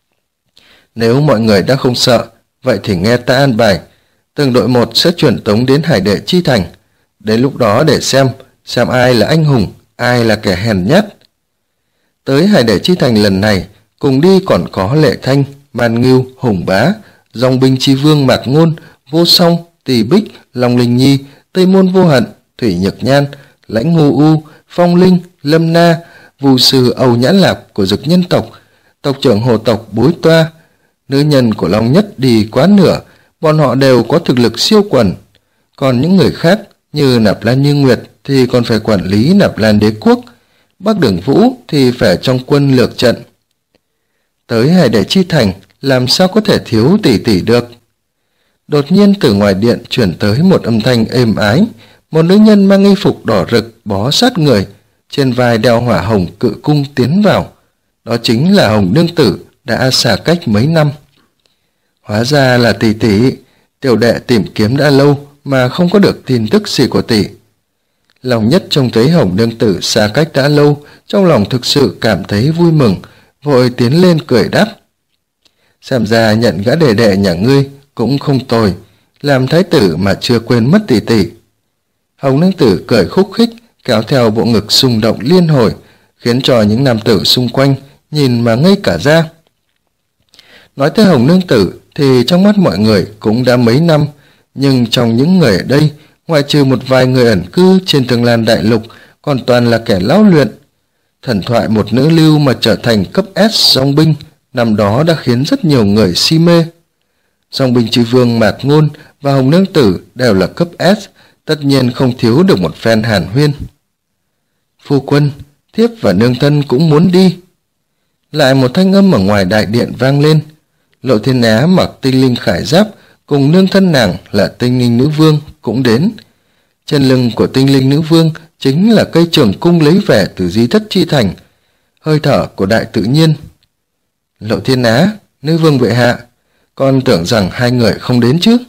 Nếu mọi người đã không sợ, vậy thì nghe ta an bài. Từng đội một sẽ chuyển tống đến Hải Đệ Chi Thành. Đến lúc đó để xem ai là anh hùng, ai là kẻ hèn nhát. Tới Hải Đệ Chi Thành lần này, cùng đi còn có Lệ Thanh, Man Ngưu, Hùng Bá, Dòng Binh Chi Vương Mạc Ngôn, Vô Song, Tỷ Bích, Long Linh Nhi, Tây Môn Vô Hận, Thủy Nhược Nhan, Lãnh Ngô U, Phong Linh, Lâm Na, Vu sư Âu Nhãn Lạp của Dực Nhân tộc, tộc trưởng hồ tộc Bối Toa. Nữ nhân của Long Nhất đi quá nửa, bọn họ đều có thực lực siêu quần. Còn những người khác như Nạp Lan Như Nguyệt thì còn phải quản lý Nạp Lan Đế Quốc, Bắc Đường Vũ thì phải trong quân lược trận. Tới Hải Đệ Chi Thành làm sao có thể thiếu tỷ tỷ được. Đột nhiên từ ngoài điện chuyển tới một âm thanh êm ái, một nữ nhân mang y phục đỏ rực bó sát người, trên vai đeo hỏa hồng cự cung tiến vào. Đó chính là Hồng Nương Tử đã xa cách mấy năm. Hóa ra là tỷ tỷ, tiểu đệ tìm kiếm đã lâu mà không có được tin tức gì của tỷ. Lòng Nhất trông thấy Hồng Nương Tử xa cách đã lâu, trong lòng thực sự cảm thấy vui mừng, vội tiến lên cười đáp. Xem ra nhận gã đệ đệ nhà ngươi cũng không tồi, làm thái tử mà chưa quên mất tỷ tỷ. Hồng Nương Tử cười khúc khích, kéo theo bộ ngực xung động liên hồi, khiến cho những nam tử xung quanh nhìn mà ngây cả ra. Nói tới Hồng Nương Tử thì trong mắt mọi người cũng đã mấy năm, nhưng trong những người ở đây, ngoại trừ một vài người ẩn cư trên Thương Lan Đại Lục, còn toàn là kẻ lão luyện. Thần thoại một nữ lưu mà trở thành cấp S dòng binh, năm đó đã khiến rất nhiều người si mê. Dòng binh Chi Vương Mạc Ngôn và Hồng Nương Tử đều là cấp S, tất nhiên không thiếu được một phen hàn huyên. Phu quân, thiếp và nương thân cũng muốn đi. Lại một thanh âm ở ngoài đại điện vang lên. Lộ Thiên Á mặc tinh linh khải giáp cùng nương thân nàng là tinh linh nữ vương cũng đến. Trên lưng của tinh linh nữ vương chính là cây trường cung lấy về từ Di Thất Chi Thành, hơi thở của đại tự nhiên. Lộ Thiên Á, nữ vương bệ hạ, con tưởng rằng hai người không đến chứ.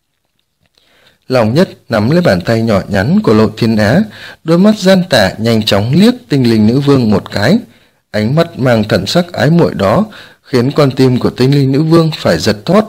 Lòng Nhất nắm lấy bàn tay nhỏ nhắn của Lộ Thiên Á, đôi mắt gian tà nhanh chóng liếc tinh linh nữ vương một cái, ánh mắt mang thần sắc ái muội đó khiến con tim của tinh linh nữ vương phải giật thót.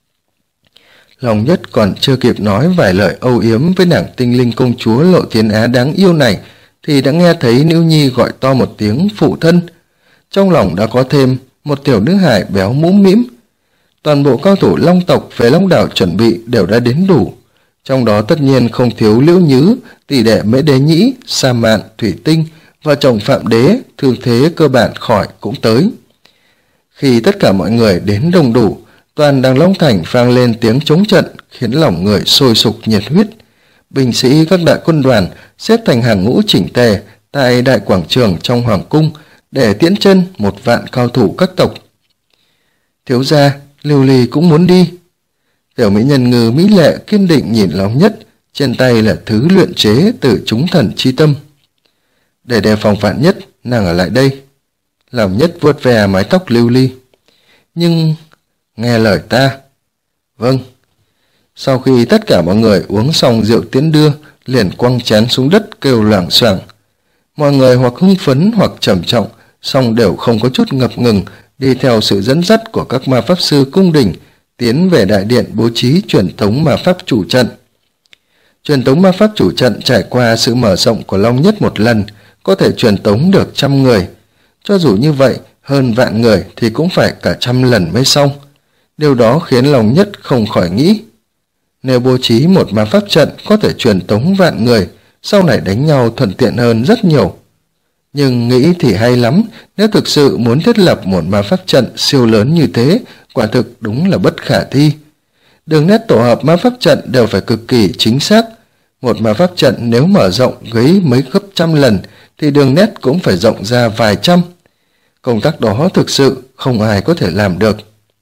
Lòng Nhất còn chưa kịp nói vài lời âu yếm với nàng tinh linh công chúa Lộ Thiên Á đáng yêu này thì đã nghe thấy nữ nhi gọi to một tiếng phụ thân. Trong lòng đã có thêm một tiểu nữ hài béo mũm mĩm. Toàn bộ cao thủ Long tộc về Long đảo chuẩn bị đều đã đến đủ, trong đó tất nhiên không thiếu Liễu Nhứ, tỷ đệ Mễ Đế Nhĩ, Sa Mạn, Thủy Tinh và chồng Phạm Đế, thương thế cơ bản khỏi cũng tới. Khi tất cả mọi người đến đông đủ, toàn Đằng Long Thành vang lên tiếng chống trận khiến lòng người sôi sục nhiệt huyết. Binh sĩ các đại quân đoàn xếp thành hàng ngũ chỉnh tề tại đại quảng trường trong hoàng cung để tiễn chân 1.000 cao thủ các tộc. Thiếu gia, Lưu Ly cũng muốn đi. Tiểu mỹ nhân Ngư mỹ lệ kiên định nhìn Long Nhất, trên tay là thứ luyện chế từ chúng thần chi tâm. Để đề phòng vạn nhất, nàng ở lại đây. Long Nhất vuốt ve mái tóc Lưu Ly. Nhưng nghe lời ta. Vâng. Sau khi tất cả mọi người uống xong rượu tiễn đưa, liền quăng chén xuống đất kêu loảng xoảng. Mọi người hoặc hưng phấn hoặc trầm trọng, song đều không có chút ngập ngừng, đi theo sự dẫn dắt của các ma pháp sư cung đình, tiến về đại điện bố trí truyền thống ma pháp chủ trận. Truyền thống ma pháp chủ trận trải qua sự mở rộng của Long Nhất một lần, có thể truyền tống được 100 người. Cho dù như vậy, hơn vạn người thì cũng phải cả 100 lần mới xong. Điều đó khiến Long Nhất không khỏi nghĩ, nếu bố trí một ma pháp trận có thể truyền tống vạn người, sau này đánh nhau thuận tiện hơn rất nhiều. Nhưng nghĩ thì hay lắm, nếu thực sự muốn thiết lập một ma pháp trận siêu lớn như thế, quả thực đúng là bất khả thi. Đường nét tổ hợp ma pháp trận đều phải cực kỳ chính xác. Một ma pháp trận nếu mở rộng gấy mấy gấp 100 lần thì đường nét cũng phải rộng ra vài trăm. Công tác đó thực sự không ai có thể làm được.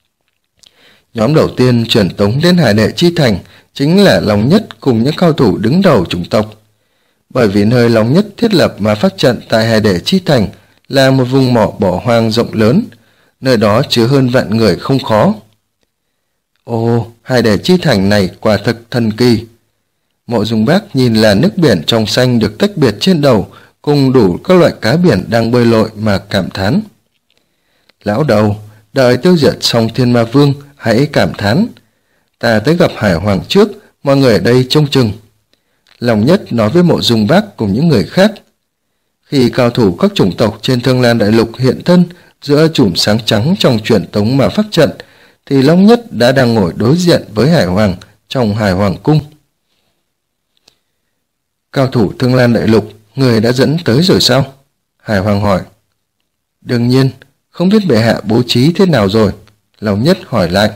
Nhóm đầu tiên truyền tống đến Hải Đệ Chi Thành chính là Long Nhất cùng những cao thủ đứng đầu chủng tộc. Bởi vì nơi Long Nhất thiết lập ma pháp trận tại Hải Đệ Chi Thành là một vùng mỏ bỏ hoang rộng lớn, nơi đó chứa hơn vạn người không khó. Ồ, Hải Đệ Chi Thành này quả thực thần kỳ. Mộ Dung Bác nhìn là nước biển trong xanh được tách biệt trên đầu, cùng đủ các loại cá biển đang bơi lội mà cảm thán. Lão đầu, đợi tiêu diệt xong Thiên Ma Vương, hãy cảm thán. Ta tới gặp Hải Hoàng trước, mọi người ở đây trông chừng. Long Nhất nói với Mộ Dung Bác cùng những người khác. Khi cao thủ các chủng tộc trên Thương Lan Đại Lục hiện thân giữa chùm sáng trắng trong truyền tống ma pháp trận, thì Long Nhất đã đang ngồi đối diện với Hải Hoàng trong Hải Hoàng cung. Cao thủ Thương Lan Đại Lục, người đã dẫn tới rồi sao? Hải Hoàng hỏi. Đương nhiên, không biết bệ hạ bố trí thế nào rồi? Long Nhất hỏi lại.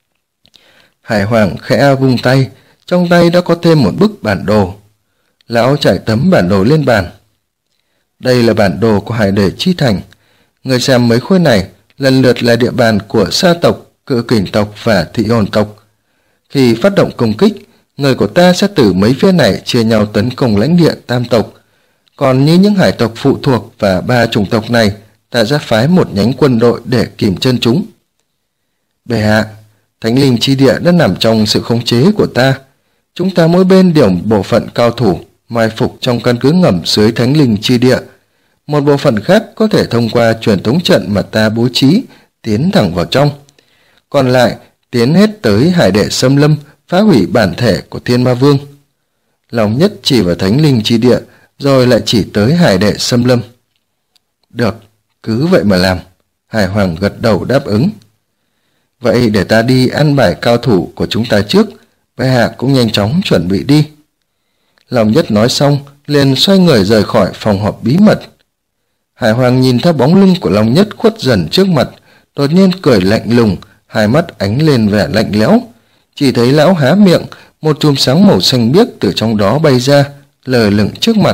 Hải Hoàng khẽ vung tay, trong tay đã có thêm một bức bản đồ. Lão trải tấm bản đồ lên bàn. Đây là bản đồ của Hải Đệ Chi Thành. Người xem mấy khối này lần lượt là địa bàn của Sa tộc, Cự Kình tộc và Thị Hồn tộc. Khi phát động công kích, người của ta sẽ từ mấy phía này chia nhau tấn công lãnh địa Tam tộc. Còn như những hải tộc phụ thuộc và 3 chủng tộc này, ta sẽ phái một nhánh quân đội để kìm chân chúng. Bệ hạ, Thánh Linh Chi Địa đã nằm trong sự khống chế của ta. Chúng ta mỗi bên điều một bộ phận cao thủ mai phục trong căn cứ ngầm dưới Thánh Linh Chi Địa. Một bộ phận khác có thể thông qua truyền tống trận mà ta bố trí tiến thẳng vào trong. Còn lại tiến hết tới Hải Đệ xâm lâm, phá hủy bản thể của Thiên Ma Vương. Long Nhất chỉ vào Thánh Linh Chi Địa, rồi lại chỉ tới Hải Đệ xâm lâm. Được, cứ vậy mà làm. Hải Hoàng gật đầu đáp ứng. Vậy để ta đi ăn bài cao thủ của chúng ta trước, bệ hạ cũng nhanh chóng chuẩn bị đi. Long Nhất nói xong, liền xoay người rời khỏi phòng họp bí mật. Hải Hoàng nhìn theo bóng lưng của Long Nhất khuất dần trước mặt, đột nhiên cười lạnh lùng, hai mắt ánh lên vẻ lạnh lẽo. Chỉ thấy lão há miệng, một chùm sáng màu xanh biếc từ trong đó bay ra, lờ lửng trước mặt.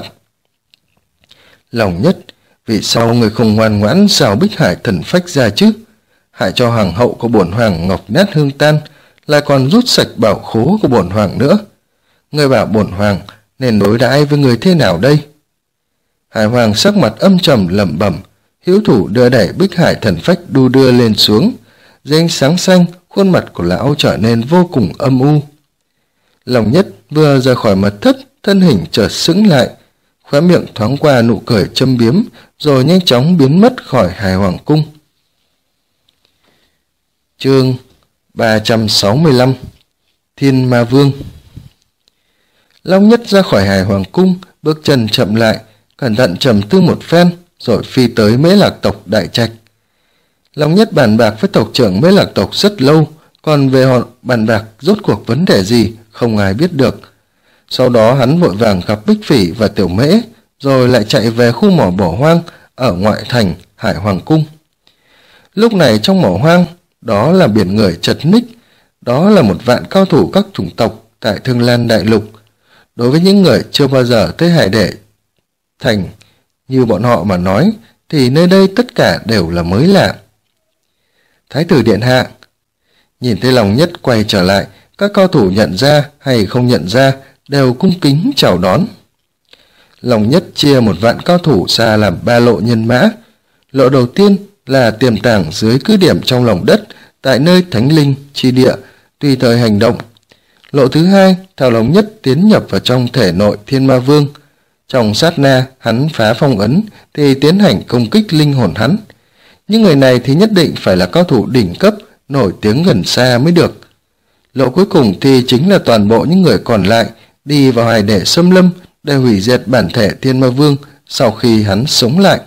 Long Nhất, vì sao người không ngoan ngoãn rào Bích Hải thần phách ra chứ? Hại cho hoàng hậu của bổn hoàng ngọc nát hương tan, lại còn rút sạch bảo khố của bổn hoàng nữa. Người bảo bổn hoàng nên đối đãi với người thế nào đây? Hải Hoàng sắc mặt âm trầm lẩm bẩm, hữu thủ đưa đẩy Bích Hải thần phách đu đưa lên xuống. Dưới ánh sáng xanh, khuôn mặt của lão trở nên vô cùng âm u. Long Nhất vừa rời khỏi mật thất, thân hình chợt sững lại, khóe miệng thoáng qua nụ cười châm biếm, rồi nhanh chóng biến mất khỏi Hải Hoàng cung. Chương 365 Thiên Ma Vương. Long Nhất ra khỏi Hải Hoàng cung, bước chân chậm lại, cẩn thận trầm tư một phen, rồi phi tới Mễ Lạc tộc Đại Trạch. Long Nhất bàn bạc với tộc trưởng Mễ Lạc tộc rất lâu, còn về họ bàn bạc rốt cuộc vấn đề gì không ai biết được. Sau đó hắn vội vàng gặp Bích Phỉ và Tiểu Mễ, rồi lại chạy về khu mỏ bỏ hoang ở ngoại thành Hải Hoàng cung. Lúc này trong mỏ hoang, đó là biển người chật ních, đó là một vạn cao thủ các chủng tộc tại Thương Lan Đại Lục. Đối với những người chưa bao giờ tới Hải Đệ thành như bọn họ mà nói, thì nơi đây tất cả đều là mới lạ. Thái tử điện hạ. Nhìn thấy Long Nhất quay trở lại, các cao thủ nhận ra hay không nhận ra đều cung kính chào đón. Long Nhất chia một vạn cao thủ ra làm 3 lộ nhân mã. Lộ đầu tiên là tiềm tàng dưới cứ điểm trong lòng đất tại nơi Thánh Linh Chi Địa, tùy thời hành động. Lộ thứ hai theo Long Nhất tiến nhập vào trong thể nội Thiên Ma Vương. Trong sát na hắn phá phong ấn thì tiến hành công kích linh hồn hắn. Những người này thì nhất định phải là cao thủ đỉnh cấp, nổi tiếng gần xa mới được. Lộ cuối cùng thì chính là toàn bộ những người còn lại đi vào Hải Đệ xâm lâm để hủy diệt bản thể Thiên Ma Vương sau khi hắn sống lại.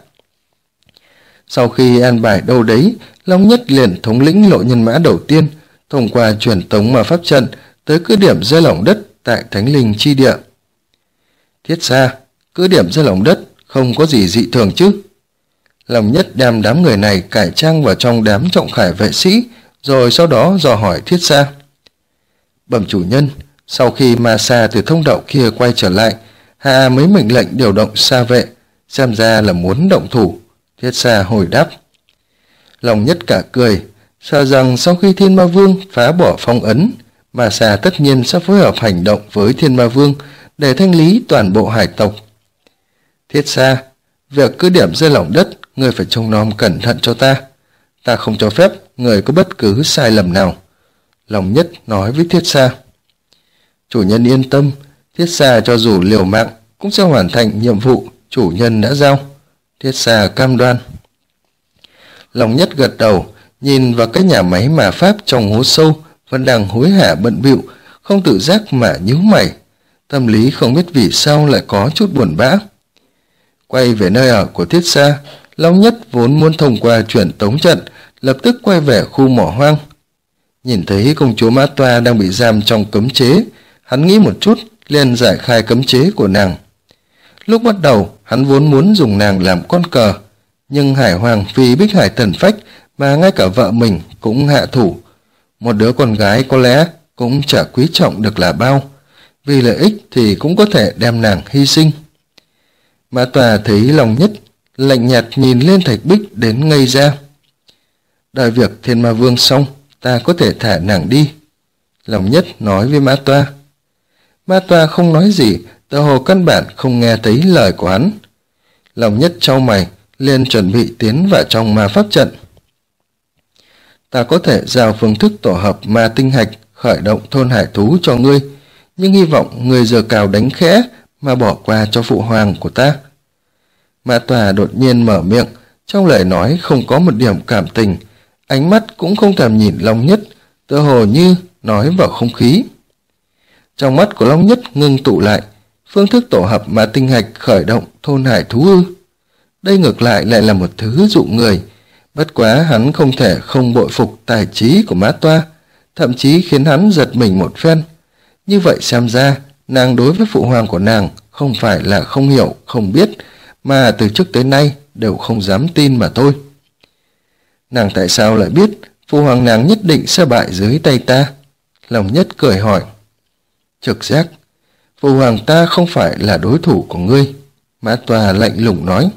Sau khi an bài đâu đấy, Long Nhất liền thống lĩnh lộ nhân mã đầu tiên, thông qua truyền tống ma pháp trận tới cứ điểm dưới lòng đất tại Thánh Linh Chi Địa. Thiết xa, cứ điểm dưới lòng đất không có gì dị thường chứ? Long Nhất đem đám người này cải trang vào trong đám trọng khải vệ sĩ, rồi sau đó dò hỏi Thiết xa. Bẩm chủ nhân, sau khi ma sa từ thông đạo kia quay trở lại, hạ mới mệnh lệnh điều động sa vệ, xem ra là muốn động thủ. Thiết xa hồi đáp. Long Nhất cả cười, sợ rằng sau khi Thiên Ma Vương phá bỏ phong ấn, ma sa tất nhiên sẽ phối hợp hành động với Thiên Ma Vương để thanh lý toàn bộ hải tộc. Thiết xa, việc cứ điểm dưới lòng đất, người phải trông nom cẩn thận cho ta. Ta không cho phép người có bất cứ sai lầm nào. Long Nhất nói với Thiết xa. Chủ nhân yên tâm, Thiết xa cho dù liều mạng cũng sẽ hoàn thành nhiệm vụ chủ nhân đã giao. Thiết xa cam đoan. Long Nhất gật đầu, nhìn vào cái nhà máy mà pháp trong hố sâu vẫn đang hối hả bận bịu, không tự giác mà nhíu mày. Tâm lý không biết vì sao lại có chút buồn bã. Quay về nơi ở của Thiết xa, Long Nhất vốn muốn thông qua chuyển tống trận, lập tức quay về khu mỏ hoang. Nhìn thấy công chúa Mã Toa đang bị giam trong cấm chế, hắn nghĩ một chút, liền giải khai cấm chế của nàng. Lúc bắt đầu, hắn vốn muốn dùng nàng làm con cờ, nhưng Hải Hoàng vì Bích Hải Thần Phách mà ngay cả vợ mình cũng hạ thủ. Một đứa con gái có lẽ cũng chả quý trọng được là bao, vì lợi ích thì cũng có thể đem nàng hy sinh. Mã Tòa thấy Long Nhất lạnh nhạt nhìn lên Thạch Bích đến ngây ra. Đợi việc Thiên Ma Vương xong, ta có thể thả nàng đi, Long Nhất nói với Mã Tòa. Mã Tòa không nói gì, tựa hồ căn bản không nghe thấy lời của hắn. Long Nhất chau mày, liền chuẩn bị tiến vào trong ma pháp trận. Ta có thể giao phương thức tổ hợp ma tinh hạch khởi động thôn hải thú cho ngươi, nhưng hy vọng ngươi giơ cào đánh khẽ mà bỏ qua cho phụ hoàng của ta. Mã Tòa đột nhiên mở miệng, trong lời nói không có một điểm cảm tình, ánh mắt cũng không thèm nhìn Long Nhất, tựa hồ như nói vào không khí. Trong mắt của Long Nhất ngưng tụ lại, phương thức tổ hợp ma tinh hạch khởi động thôn hải thú ư? Đây ngược lại là một thứ dụ người, bất quá hắn không thể không bội phục tài trí của Mã Tòa, thậm chí khiến hắn giật mình một phen. Như vậy xem ra, nàng đối với phụ hoàng của nàng không phải là không hiểu, không biết, mà từ trước tới nay đều không dám tin mà thôi. Nàng tại sao lại biết phụ hoàng nàng nhất định sẽ bại dưới tay ta? Long Nhất cười hỏi. Trực giác, phụ hoàng ta không phải là đối thủ của ngươi, Mã Tòa lạnh lùng nói.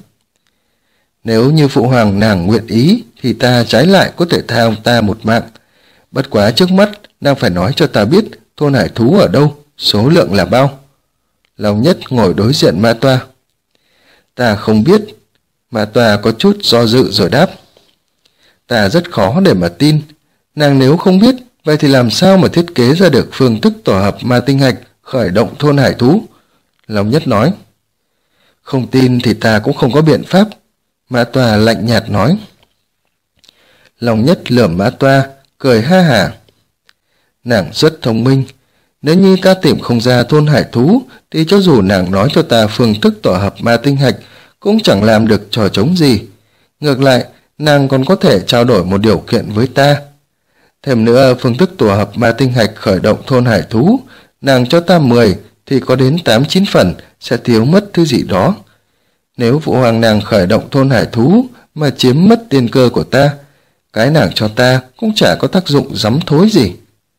Nếu như phụ hoàng nàng nguyện ý thì ta trái lại có thể tha ông ta một mạng. Bất quá trước mắt nàng phải nói cho ta biết thôn hải thú ở đâu, số lượng là bao. Long Nhất ngồi đối diện Mã Tòa. Ta không biết. Mã Tòa có chút do dự rồi đáp. Ta rất khó để mà tin. Nàng nếu không biết, vậy thì làm sao mà thiết kế ra được phương thức tổ hợp ma tinh hạch khởi động thôn hải thú? Long Nhất nói. Không tin thì ta cũng không có biện pháp, Mã Tòa lạnh nhạt nói. Long Nhất lườm Mã Tòa, cười ha hả. Nàng rất thông minh. Nếu như ta tìm không ra thôn hải thú, thì cho dù nàng nói cho ta phương thức tổ hợp ma tinh hạch, cũng chẳng làm được trò trống gì. Ngược lại, nàng còn có thể trao đổi một điều kiện với ta. Thêm nữa, phương thức tổ hợp ma tinh hạch khởi động thôn hải thú, nàng cho ta 10, thì có đến 8-9 phần sẽ thiếu mất thứ gì đó. Nếu phụ hoàng nàng khởi động thôn hải thú mà chiếm mất tiên cơ của ta, cái nàng cho ta cũng chả có tác dụng rắm thối gì.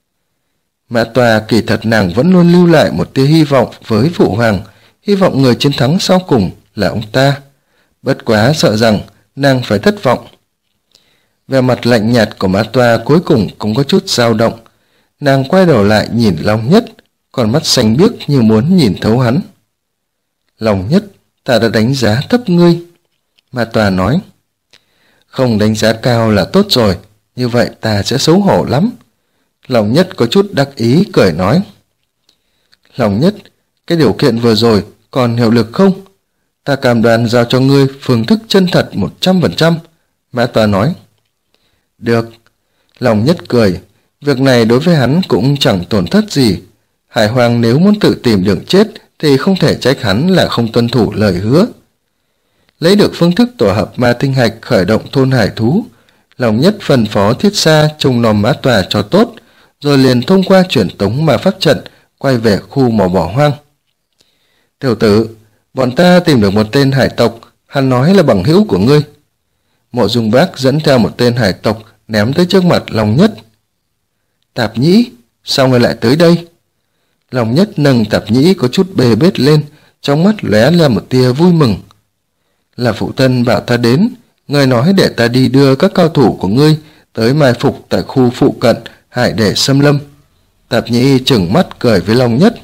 Mã Tòa kỳ thật nàng vẫn luôn lưu lại một tia hy vọng với phụ hoàng, hy vọng người chiến thắng sau cùng là ông ta. Bất quá sợ rằng nàng phải thất vọng. Vẻ mặt lạnh nhạt của Mã Tòa cuối cùng cũng có chút dao động. Nàng quay đầu lại nhìn Long Nhất, còn mắt xanh biếc như muốn nhìn thấu hắn. Long Nhất, ta đã đánh giá thấp ngươi, Mã Tòa nói. Không đánh giá cao là tốt rồi, như vậy ta sẽ xấu hổ lắm. Long Nhất có chút đắc ý cười nói. Long Nhất, cái điều kiện vừa rồi còn hiệu lực không? Ta cam đoan giao cho ngươi phương thức chân thật 100%, Mã Tòa nói. Được. Long Nhất cười, việc này đối với hắn cũng chẳng tổn thất gì. Hải Hoàng nếu muốn tự tìm đường chết thì không thể trách hắn là không tuân thủ lời hứa. Lấy được phương thức tổ hợp ma tinh hạch khởi động thôn hải thú, Long Nhất phân phó Thiết Sa trông nom Mã Tòa cho tốt, rồi liền thông qua truyền tống ma pháp trận quay về khu mỏ bỏ hoang. Tiểu tử, bọn ta tìm được một tên hải tộc, hắn nói là bằng hữu của ngươi. Mộ Dung Bác dẫn theo một tên hải tộc ném tới trước mặt Long Nhất. Tạp Nhĩ, sao ngươi lại tới đây? Long Nhất nâng Tạp Nhĩ có chút bê bết lên, trong mắt lóe lên một tia vui mừng. Là phụ thân bảo ta đến, ngươi nói để ta đi đưa các cao thủ của ngươi tới mai phục tại khu phụ cận Hải Để Xâm Lâm. Tạp Nhĩ trừng mắt cười với Long Nhất.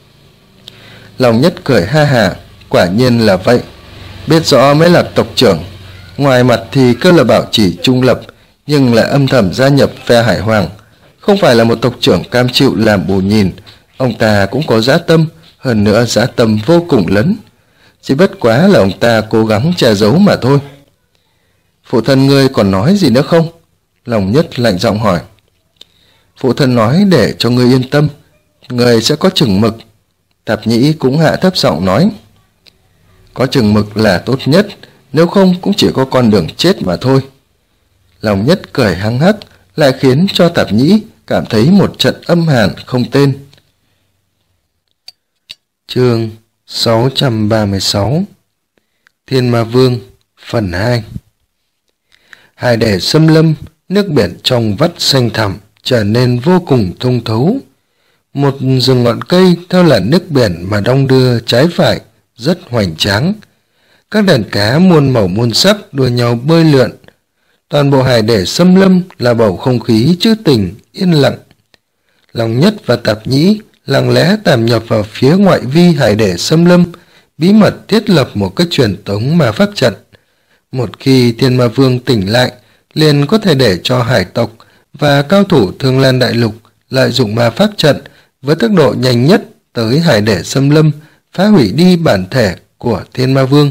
Long Nhất cười ha hả, quả nhiên là vậy. Biết rõ mới là tộc trưởng, ngoài mặt thì cơ là bảo trì trung lập, nhưng lại âm thầm gia nhập phe Hải Hoàng. Không phải là một tộc trưởng cam chịu làm bù nhìn, ông ta cũng có dã tâm, hơn nữa dã tâm vô cùng lớn. Chỉ bất quá là ông ta cố gắng che giấu mà thôi. Phụ thân ngươi còn nói gì nữa không? Long Nhất lạnh giọng hỏi. Phụ thân nói để cho ngươi yên tâm, ngươi sẽ có chừng mực. Tạp Nhĩ cũng hạ thấp giọng nói. Có chừng mực là tốt nhất, nếu không cũng chỉ có con đường chết mà thôi. Long Nhất cười hăng hắc, lại khiến cho Tạp Nhĩ cảm thấy một trận âm hàn không tên. Chương 636 Thiên Ma Vương phần 2. Hải để xâm lâm, nước biển trong vắt xanh thẳm trở nên vô cùng thông thấu. Một rừng ngọn cây theo làn nước biển mà đong đưa trái phải rất hoành tráng. Các đàn cá muôn màu muôn sắc đua nhau bơi lượn. Toàn bộ hải để xâm lâm là bầu không khí trữ tình, yên lặng. Long Nhất và Tạp Nhĩ lặng lẽ tạm nhập vào phía ngoại vi hải để xâm lâm, bí mật thiết lập một cái truyền tống ma pháp trận. Một khi Thiên Ma Vương tỉnh lại, liền có thể để cho hải tộc và cao thủ Thương Lan Đại Lục lợi dụng ma pháp trận với tốc độ nhanh nhất tới hải để xâm lâm, phá hủy đi bản thể của Thiên Ma Vương.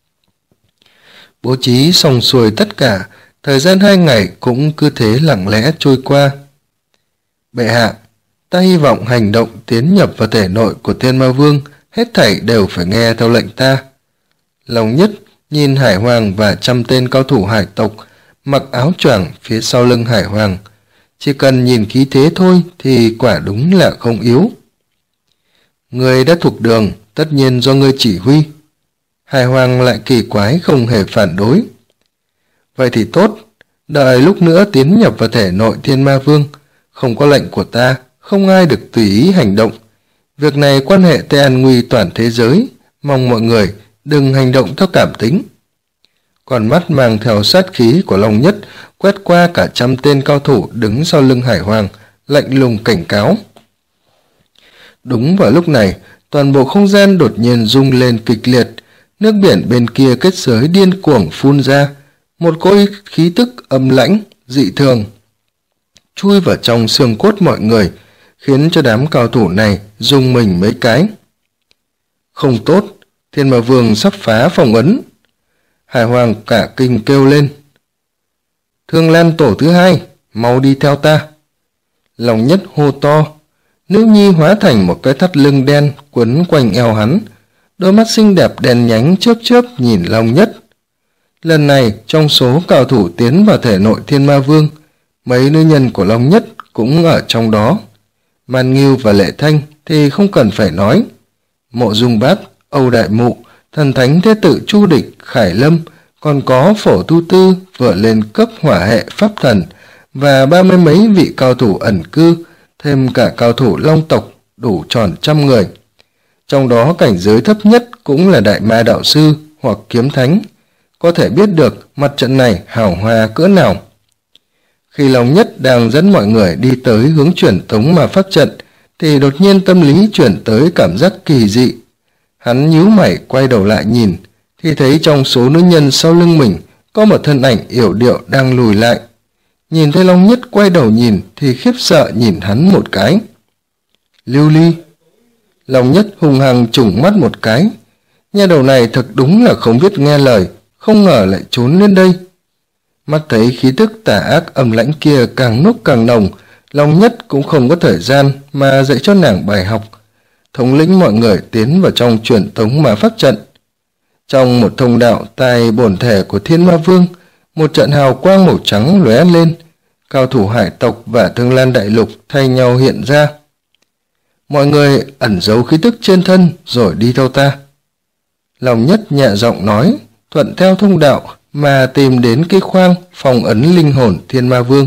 Bố trí xong xuôi tất cả, thời gian 2 ngày cũng cứ thế lặng lẽ trôi qua. Bệ hạ, ta hy vọng hành động tiến nhập vào thể nội của Thiên Ma Vương hết thảy đều phải nghe theo lệnh ta. Long Nhất nhìn Hải Hoàng và 100 tên cao thủ hải tộc mặc áo choàng phía sau lưng Hải Hoàng. Chỉ cần nhìn khí thế thôi thì quả đúng là không yếu. Người đã thuộc đường, tất nhiên do ngươi chỉ huy. Hải Hoàng lại kỳ quái không hề phản đối. Vậy thì tốt, đợi lúc nữa tiến nhập vào thể nội Thiên Ma Vương, không có lệnh của ta, không ai được tùy ý hành động. Việc này quan hệ tới an nguy toàn thế giới, mong mọi người đừng hành động theo cảm tính. Còn mắt mang theo sát khí của Long Nhất quét qua cả 100 tên cao thủ đứng sau lưng Hải Hoàng, lạnh lùng cảnh cáo. Đúng vào lúc này, toàn bộ không gian đột nhiên rung lên kịch liệt, nước biển bên kia kết giới điên cuồng phun ra, một cỗ khí tức âm lãnh, dị thường chui vào trong xương cốt mọi người, khiến cho đám cao thủ này rung mình mấy cái. Không tốt, Thiên Ma Vương sắp phá phong ấn. Hải Hoàng cả kinh kêu lên. Thương Lan tổ thứ 2, mau đi theo ta. Long Nhất hô to. Nữ nhi hóa thành một cái thắt lưng đen quấn quanh eo hắn, đôi mắt xinh đẹp đen nhánh chớp chớp nhìn Long Nhất. Lần này trong số cao thủ tiến vào thể nội Thiên Ma Vương, mấy nữ nhân của Long Nhất cũng ở trong đó. Man Ngưu và Lệ Thanh thì không cần phải nói. Mộ Dung Bác, Âu Đại Mụ, thần thánh thế tử Chu Địch, Khải Lâm, còn có Phổ Tu Tư vừa lên cấp hỏa hệ pháp thần và 30 mấy vị cao thủ ẩn cư, thêm cả cao thủ Long tộc đủ tròn 100 người. Trong đó cảnh giới thấp nhất cũng là Đại Ma Đạo Sư hoặc Kiếm Thánh. Có thể biết được mặt trận này hào hoa cỡ nào. Khi Long Nhất đang dẫn mọi người đi tới hướng truyền tống ma pháp trận, thì đột nhiên tâm lý chuyển tới cảm giác kỳ dị. Hắn nhíu mày quay đầu lại nhìn, thì thấy trong số nữ nhân sau lưng mình có một thân ảnh yểu điệu đang lùi lại. Nhìn thấy Long Nhất quay đầu nhìn thì khiếp sợ nhìn hắn một cái. Lưu Ly. Long Nhất hung hăng trùng mắt một cái. Nha đầu này thật đúng là không biết nghe lời, không ngờ lại trốn lên đây. Mắt thấy khí tức tà ác âm lãnh kia càng lúc càng nồng, Long Nhất cũng không có thời gian mà dạy cho nàng bài học. Thống lĩnh mọi người tiến vào trong truyền tống ma pháp trận. Trong một thông đạo tại bổn thể của Thiên Ma Vương, một trận hào quang màu trắng lóe lên, cao thủ hải tộc và Thương Lan Đại Lục thay nhau hiện ra. Mọi người ẩn giấu khí tức trên thân rồi đi theo ta. Long Nhất nhẹ giọng nói, thuận theo thông đạo mà tìm đến cái khoang phong ấn linh hồn Thiên Ma Vương.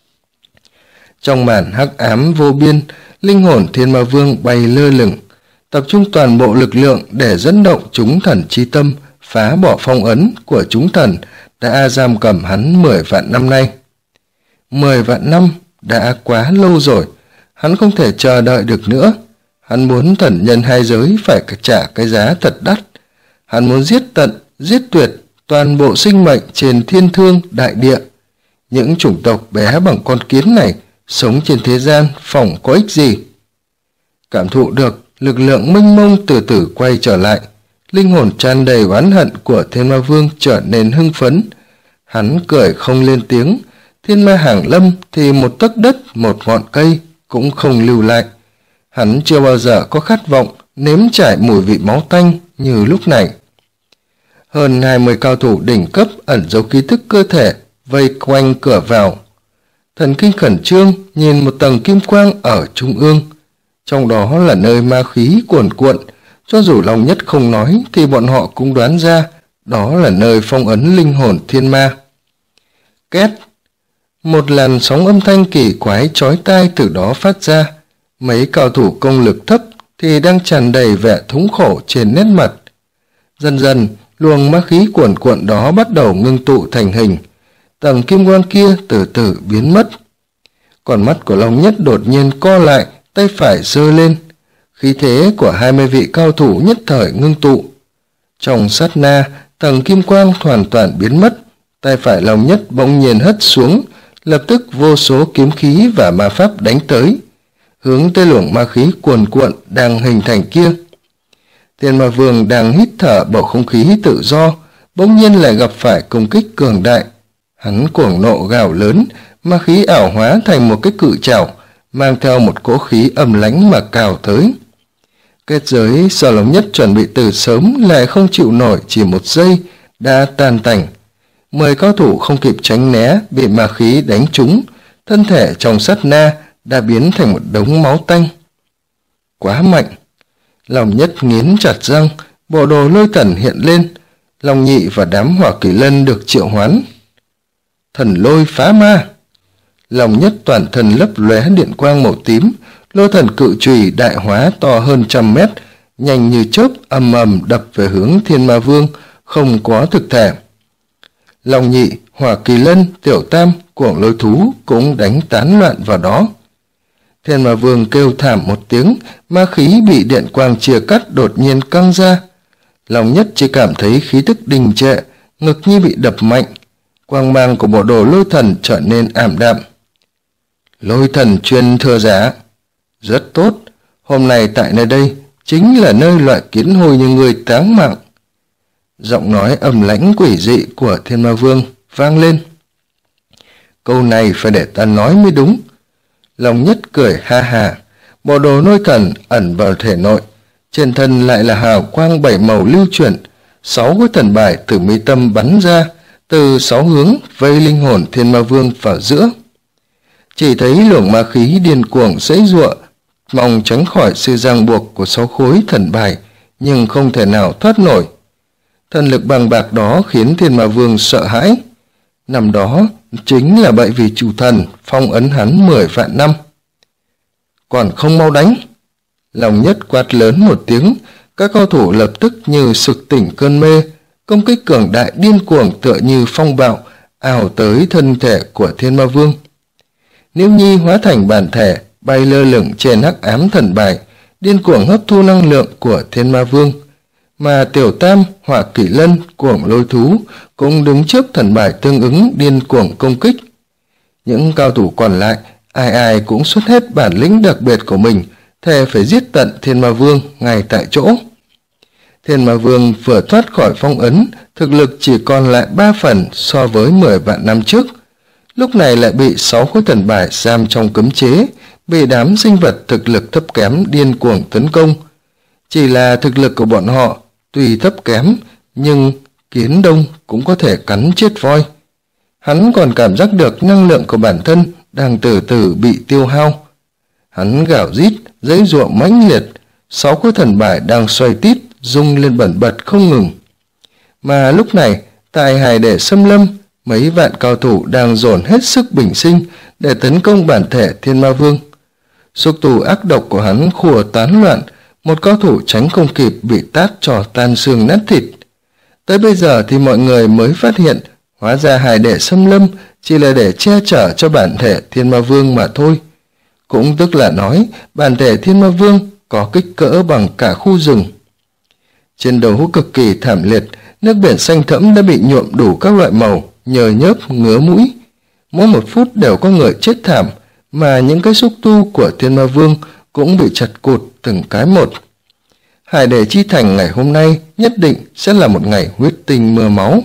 Trong màn hắc ám vô biên, linh hồn Thiên Ma Vương bay lơ lửng, tập trung toàn bộ lực lượng để dẫn động chúng thần chi tâm, phá bỏ phong ấn của chúng thần đã giam cầm hắn 10 vạn năm nay. 10 vạn năm đã quá lâu rồi, hắn không thể chờ đợi được nữa. Hắn muốn thần nhân hai giới phải trả cái giá thật đắt. Hắn muốn giết tận, giết tuyệt toàn bộ sinh mệnh trên thiên thương đại địa. Những chủng tộc bé bằng con kiến này sống trên thế gian phỏng có ích gì? Cảm thụ được lực lượng mênh mông từ từ quay trở lại, linh hồn tràn đầy oán hận của Thiên Ma Vương trở nên hưng phấn. Hắn cười không lên tiếng. Thiên Ma hàng lâm thì một tấc đất, một ngọn cây cũng không lưu lại. Hắn chưa bao giờ có khát vọng nếm trải mùi vị máu tanh như lúc này. Hơn 20 cao thủ đỉnh cấp ẩn giấu khí tức cơ thể vây quanh cửa vào. Thần kinh khẩn trương nhìn một tầng kim quang ở trung ương, trong đó là nơi ma khí cuồn cuộn, Cho dù Long Nhất không nói thì bọn họ cũng đoán ra đó là nơi phong ấn linh hồn thiên ma. Két! Một làn sóng âm thanh kỳ quái chói tai từ đó phát ra. Mấy cao thủ công lực thấp thì đang tràn đầy vẻ thống khổ trên nét mặt. Dần dần, luồng ma khí cuồn cuộn đó bắt đầu ngưng tụ thành hình. Tầng kim quang kia từ từ biến mất. Còn mắt của Long Nhất đột nhiên co lại, tay phải giơ lên. Khí thế của 20 vị cao thủ nhất thời ngưng tụ. Trong sát na, tầng kim quang hoàn toàn biến mất. Tay phải Long Nhất bỗng nhiên hất xuống, lập tức vô số kiếm khí và ma pháp đánh tới, hướng tới luồng ma khí cuồn cuộn đang hình thành kia. Thiên Ma Vương đang hít thở bầu không khí tự do, bỗng nhiên lại gặp phải công kích cường đại. Hắn cuồng nộ gào lớn, ma khí ảo hóa thành một cái cự trảo, mang theo một cỗ khí âm lãnh mà cào tới. Kết giới do Long Nhất chuẩn bị từ sớm lại không chịu nổi chỉ một giây, đã tan tành. 10 cao thủ không kịp tránh né, bị ma khí đánh trúng, thân thể trong sát na đã biến thành một đống máu tanh. Quá mạnh! Long Nhất nghiến chặt răng, bộ đồ lôi thần hiện lên, Long Nhị và đám Hỏa Kỳ Lân được triệu hoán. Thần lôi phá ma! Long Nhất toàn thân lấp lóe điện quang màu tím, lôi thần cự chùy đại hóa to hơn 100 mét, nhanh như chớp ầm ầm đập về hướng Thiên Ma Vương, không có thực thể. Long Nhị, Hỏa Kỳ Lân, Tiểu Tam, Cuồng Lôi Thú cũng đánh tán loạn vào đó. Thiên Ma Vương kêu thảm một tiếng, ma khí bị điện quang chia cắt đột nhiên căng ra. Long Nhất chỉ cảm thấy khí tức đình trệ, ngực như bị đập mạnh, quang mang của bộ đồ lôi thần trở nên ảm đạm. Lôi thần chuyên thừa giả. Rất tốt, hôm nay tại nơi đây chính là nơi loại kiến hôi như người táng mạng. Giọng nói âm lãnh quỷ dị của Thiên Ma Vương vang lên. Câu này phải để ta nói mới đúng. Long Nhất cười ha hà, bộ đồ lôi thần ẩn vào thể nội, trên thân lại là hào quang 7 màu lưu chuyển, 6 cái thần bài từ mi tâm bắn ra, từ 6 hướng vây linh hồn Thiên Ma Vương vào giữa. Chỉ thấy luồng ma khí điên cuồng giãy giụa, mong tránh khỏi sự ràng buộc của 6 khối thần bài, nhưng không thể nào thoát nổi. Thần lực bằng bạc đó khiến Thiên Ma Vương sợ hãi. Năm đó chính là bởi vì chủ thần phong ấn hắn 10 vạn năm. Còn không mau đánh! Long Nhất quát lớn một tiếng, các cao thủ lập tức như sực tỉnh cơn mê, công kích cường đại điên cuồng tựa như phong bạo ảo tới thân thể của Thiên Ma Vương. Niễu Nhi hóa thành bản thể bay lơ lửng trên hắc ám thần bài, điên cuồng hấp thu năng lượng của Thiên Ma Vương, mà Tiểu Tam, Hỏa Kỷ Lân, Cuồng Lôi Thú cũng đứng trước thần bài tương ứng điên cuồng công kích. Những cao thủ còn lại ai ai cũng xuất hết bản lĩnh đặc biệt của mình, thề phải giết tận Thiên Ma Vương ngay tại chỗ. Thiên Ma Vương vừa thoát khỏi phong ấn, thực lực chỉ còn lại 3 phần so với 10 vạn năm trước. Lúc này lại bị 6 khối thần bài giam trong cấm chế, bị đám sinh vật thực lực thấp kém điên cuồng tấn công. Chỉ là thực lực của bọn họ tuy thấp kém, nhưng kiến đông cũng có thể cắn chết voi. Hắn còn cảm giác được năng lượng của bản thân đang từ từ bị tiêu hao. Hắn gào rít, giãy giụa mãnh liệt, 6 khối thần bài đang xoay tít, rung lên bần bật không ngừng. Mà lúc này, tại hải để xâm lâm, mấy vạn cao thủ đang dồn hết sức bình sinh để tấn công bản thể Thiên Ma Vương. Xúc tu ác độc của hắn khùa tán loạn, một cao thủ tránh không kịp bị tát cho tan xương nát thịt. Tới bây giờ thì mọi người mới phát hiện, hóa ra hải để xâm lâm chỉ là để che chở cho bản thể Thiên Ma Vương mà thôi. Cũng tức là nói, bản thể Thiên Ma Vương có kích cỡ bằng cả khu rừng. Chiến đấu cực kỳ thảm liệt, nước biển xanh thẫm đã bị nhuộm đủ các loại màu, nhờ nhớp, ngứa mũi. Mỗi một phút đều có người chết thảm, mà những cái xúc tu của Thiên Ma Vương cũng bị chặt cụt từng cái một. Hải Đề Chi Thành ngày hôm nay nhất định sẽ là một ngày huyết tinh mưa máu.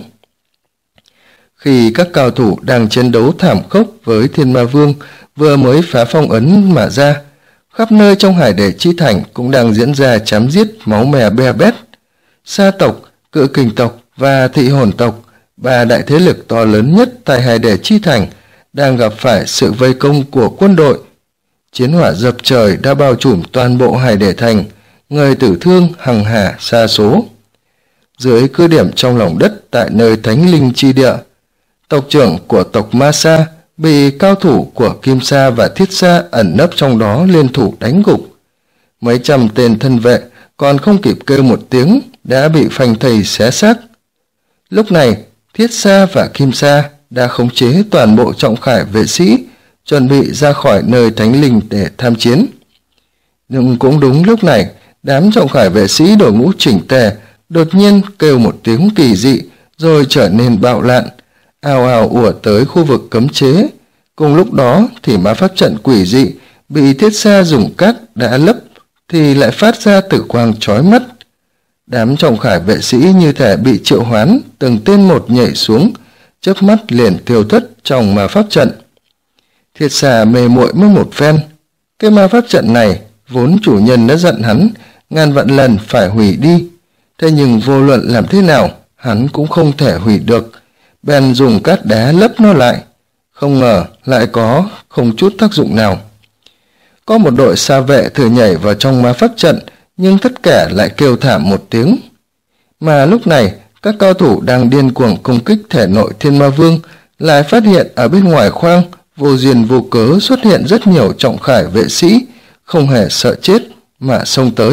Khi các cao thủ đang chiến đấu thảm khốc với Thiên Ma Vương vừa mới phá phong ấn mà ra, khắp nơi trong Hải Đề Chi Thành cũng đang diễn ra chém giết máu me be bét. Sa tộc, Cự Kình tộc và Thị Hồn tộc, 3 đại thế lực to lớn nhất tại Hải Đề Chi Thành, đang gặp phải sự vây công của quân đội. Chiến hỏa dập trời đã bao trùm toàn bộ Hải Đề Thành, người tử thương hằng hà sa số. Dưới cứ điểm trong lòng đất tại nơi thánh linh chi địa, tộc trưởng của tộc Ma Sa bị cao thủ của Kim Sa và Thiết Sa ẩn nấp trong đó liên thủ đánh gục. Mấy trăm tên thân vệ còn không kịp kêu một tiếng đã bị phanh thây xé xác. Lúc này, Thiết Sa và Kim Sa đã khống chế toàn bộ trọng khải vệ sĩ, chuẩn bị ra khỏi nơi thánh linh để tham chiến. Nhưng cũng đúng lúc này, đám trọng khải vệ sĩ đội ngũ chỉnh tề đột nhiên kêu một tiếng kỳ dị rồi trở nên bạo loạn, ào ào ùa tới khu vực cấm chế. Cùng lúc đó thì ma pháp trận quỷ dị bị Thiết Sa dùng cát đã lấp thì lại phát ra tử quang chói mắt. Đám trọng khải vệ sĩ như thể bị triệu hoán, từng tên một nhảy xuống, chớp mắt liền tiêu thất trong ma pháp trận. Thiết Sa mê muội mất một phen. Cái ma pháp trận này vốn chủ nhân đã dặn hắn ngàn vạn lần phải hủy đi, thế nhưng vô luận làm thế nào hắn cũng không thể hủy được, bèn dùng cát đá lấp nó lại. Không ngờ lại có không chút tác dụng nào. Có một đội sa vệ thử nhảy vào trong ma pháp trận, nhưng tất cả lại kêu thảm một tiếng. Mà lúc này các cao thủ đang điên cuồng công kích thể nội Thiên Ma Vương lại phát hiện ở bên ngoài khoang vô duyên vô cớ xuất hiện rất nhiều trọng khải vệ sĩ, không hề sợ chết mà xông tới.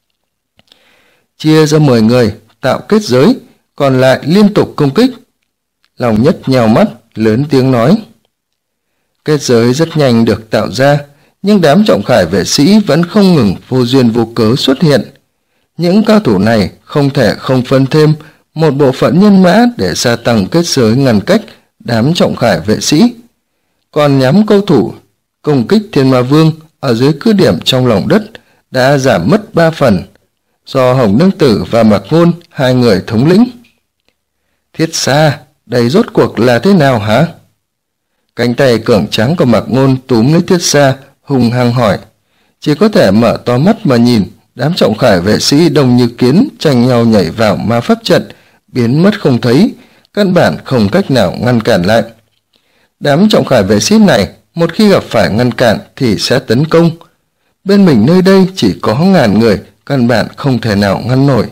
Chia ra 10 người tạo kết giới, còn lại liên tục công kích. Lòng Nhất nheo mắt lớn tiếng nói. Kết giới rất nhanh được tạo ra, nhưng đám trọng khải vệ sĩ vẫn không ngừng vô duyên vô cớ xuất hiện. Những cao thủ này không thể không phân thêm một bộ phận nhân mã để gia tăng kết giới ngăn cách đám trọng khải vệ sĩ. Còn nhóm cao thủ công kích Thiên Ma Vương ở dưới cứ điểm trong lòng đất đã giảm mất 3 phần, do Hồng Nương Tử và Mạc Ngôn hai người thống lĩnh. Thiết Sa, đây rốt cuộc là thế nào hả? Cánh tay cường tráng của Mạc Ngôn túm lấy Thiết Sa, hung hăng hỏi. Chỉ có thể mở to mắt mà nhìn, đám trọng khải vệ sĩ đông như kiến tranh nhau nhảy vào ma pháp trận, biến mất không thấy, căn bản không cách nào ngăn cản lại. Đám trọng khải vệ sĩ này một khi gặp phải ngăn cản thì sẽ tấn công. Bên mình nơi đây chỉ có ngàn người, căn bản không thể nào ngăn nổi.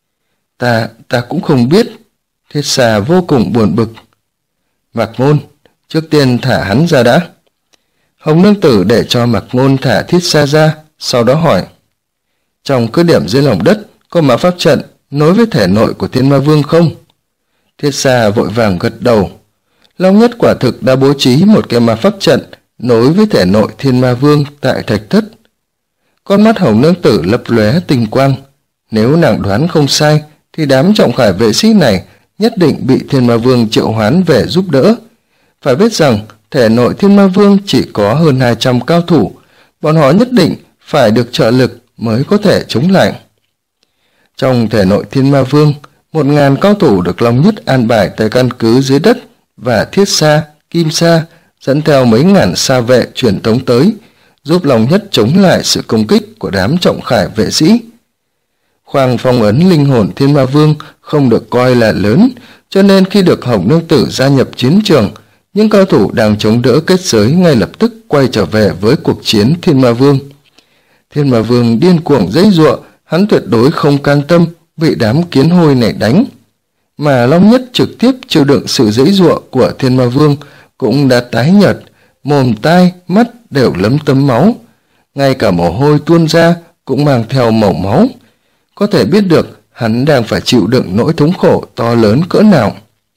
Ta cũng không biết. Thiết Sa vô cùng buồn bực. Mạc Ngôn, trước tiên thả hắn ra đã. Hồng Nương Tử để cho Mạc Ngôn thả Thiết Sa ra, sau đó hỏi. Trong cứ điểm dưới lòng đất có ma pháp trận nối với thể nội của Thiên Ma Vương không? Thiết Sa vội vàng gật đầu. Long Nhất quả thực đã bố trí một cái ma pháp trận nối với thể nội Thiên Ma Vương tại thạch thất. Con mắt Hồng Nương Tử lấp lóe tinh quang. Nếu nàng đoán không sai thì đám trọng khải vệ sĩ này nhất định bị Thiên Ma Vương triệu hoán về giúp đỡ. Phải biết rằng thể nội Thiên Ma Vương chỉ có hơn 200 cao thủ, bọn họ nhất định phải được trợ lực mới có thể chống lại. Trong thể nội Thiên Ma Vương, 1000 cao thủ được Long Nhất an bài tại căn cứ dưới đất, và Thiết Sa, Kim Sa dẫn theo mấy ngàn sa vệ truyền tống tới, giúp Long Nhất chống lại sự công kích của đám trọng khải vệ sĩ. Khoang phong ấn linh hồn Thiên Ma Vương không được coi là lớn, cho nên khi được Hồng Nương Tử gia nhập chiến trường, những cao thủ đang chống đỡ kết giới ngay lập tức quay trở về với cuộc chiến Thiên Ma Vương. Thiên Ma Vương điên cuồng giãy giụa, hắn tuyệt đối không can tâm bị đám kiến hôi này đánh. Mà Long Nhất trực tiếp chịu đựng sự giãy giụa của Thiên Ma Vương cũng đã tái nhợt, mồm tai, mắt đều lấm tấm máu. Ngay cả mồ hôi tuôn ra cũng mang theo màu máu. Có thể biết được hắn đang phải chịu đựng nỗi thống khổ to lớn cỡ nào.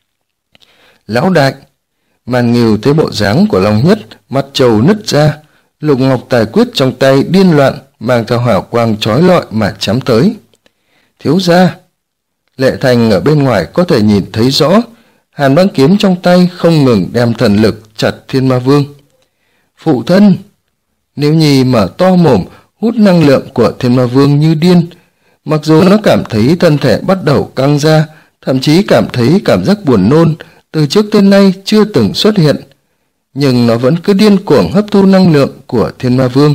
Lão đại! Màn Ngưu thấy bộ dáng của Long Nhất, mặt trầu nứt ra, lục ngọc tài quyết trong tay điên loạn, mang theo hào quang chói lọi mà chém tới. Thiếu gia! Lệ Thành ở bên ngoài có thể nhìn thấy rõ, hàn băng kiếm trong tay không ngừng đem thần lực chặt Thiên Ma Vương. Phụ thân! Nếu Nhi mở to mồm hút năng lượng của Thiên Ma Vương như điên, mặc dù nó cảm thấy thân thể bắt đầu căng ra, thậm chí cảm thấy cảm giác buồn nôn từ trước tới nay chưa từng xuất hiện, nhưng nó vẫn cứ điên cuồng hấp thu năng lượng của Thiên Ma Vương.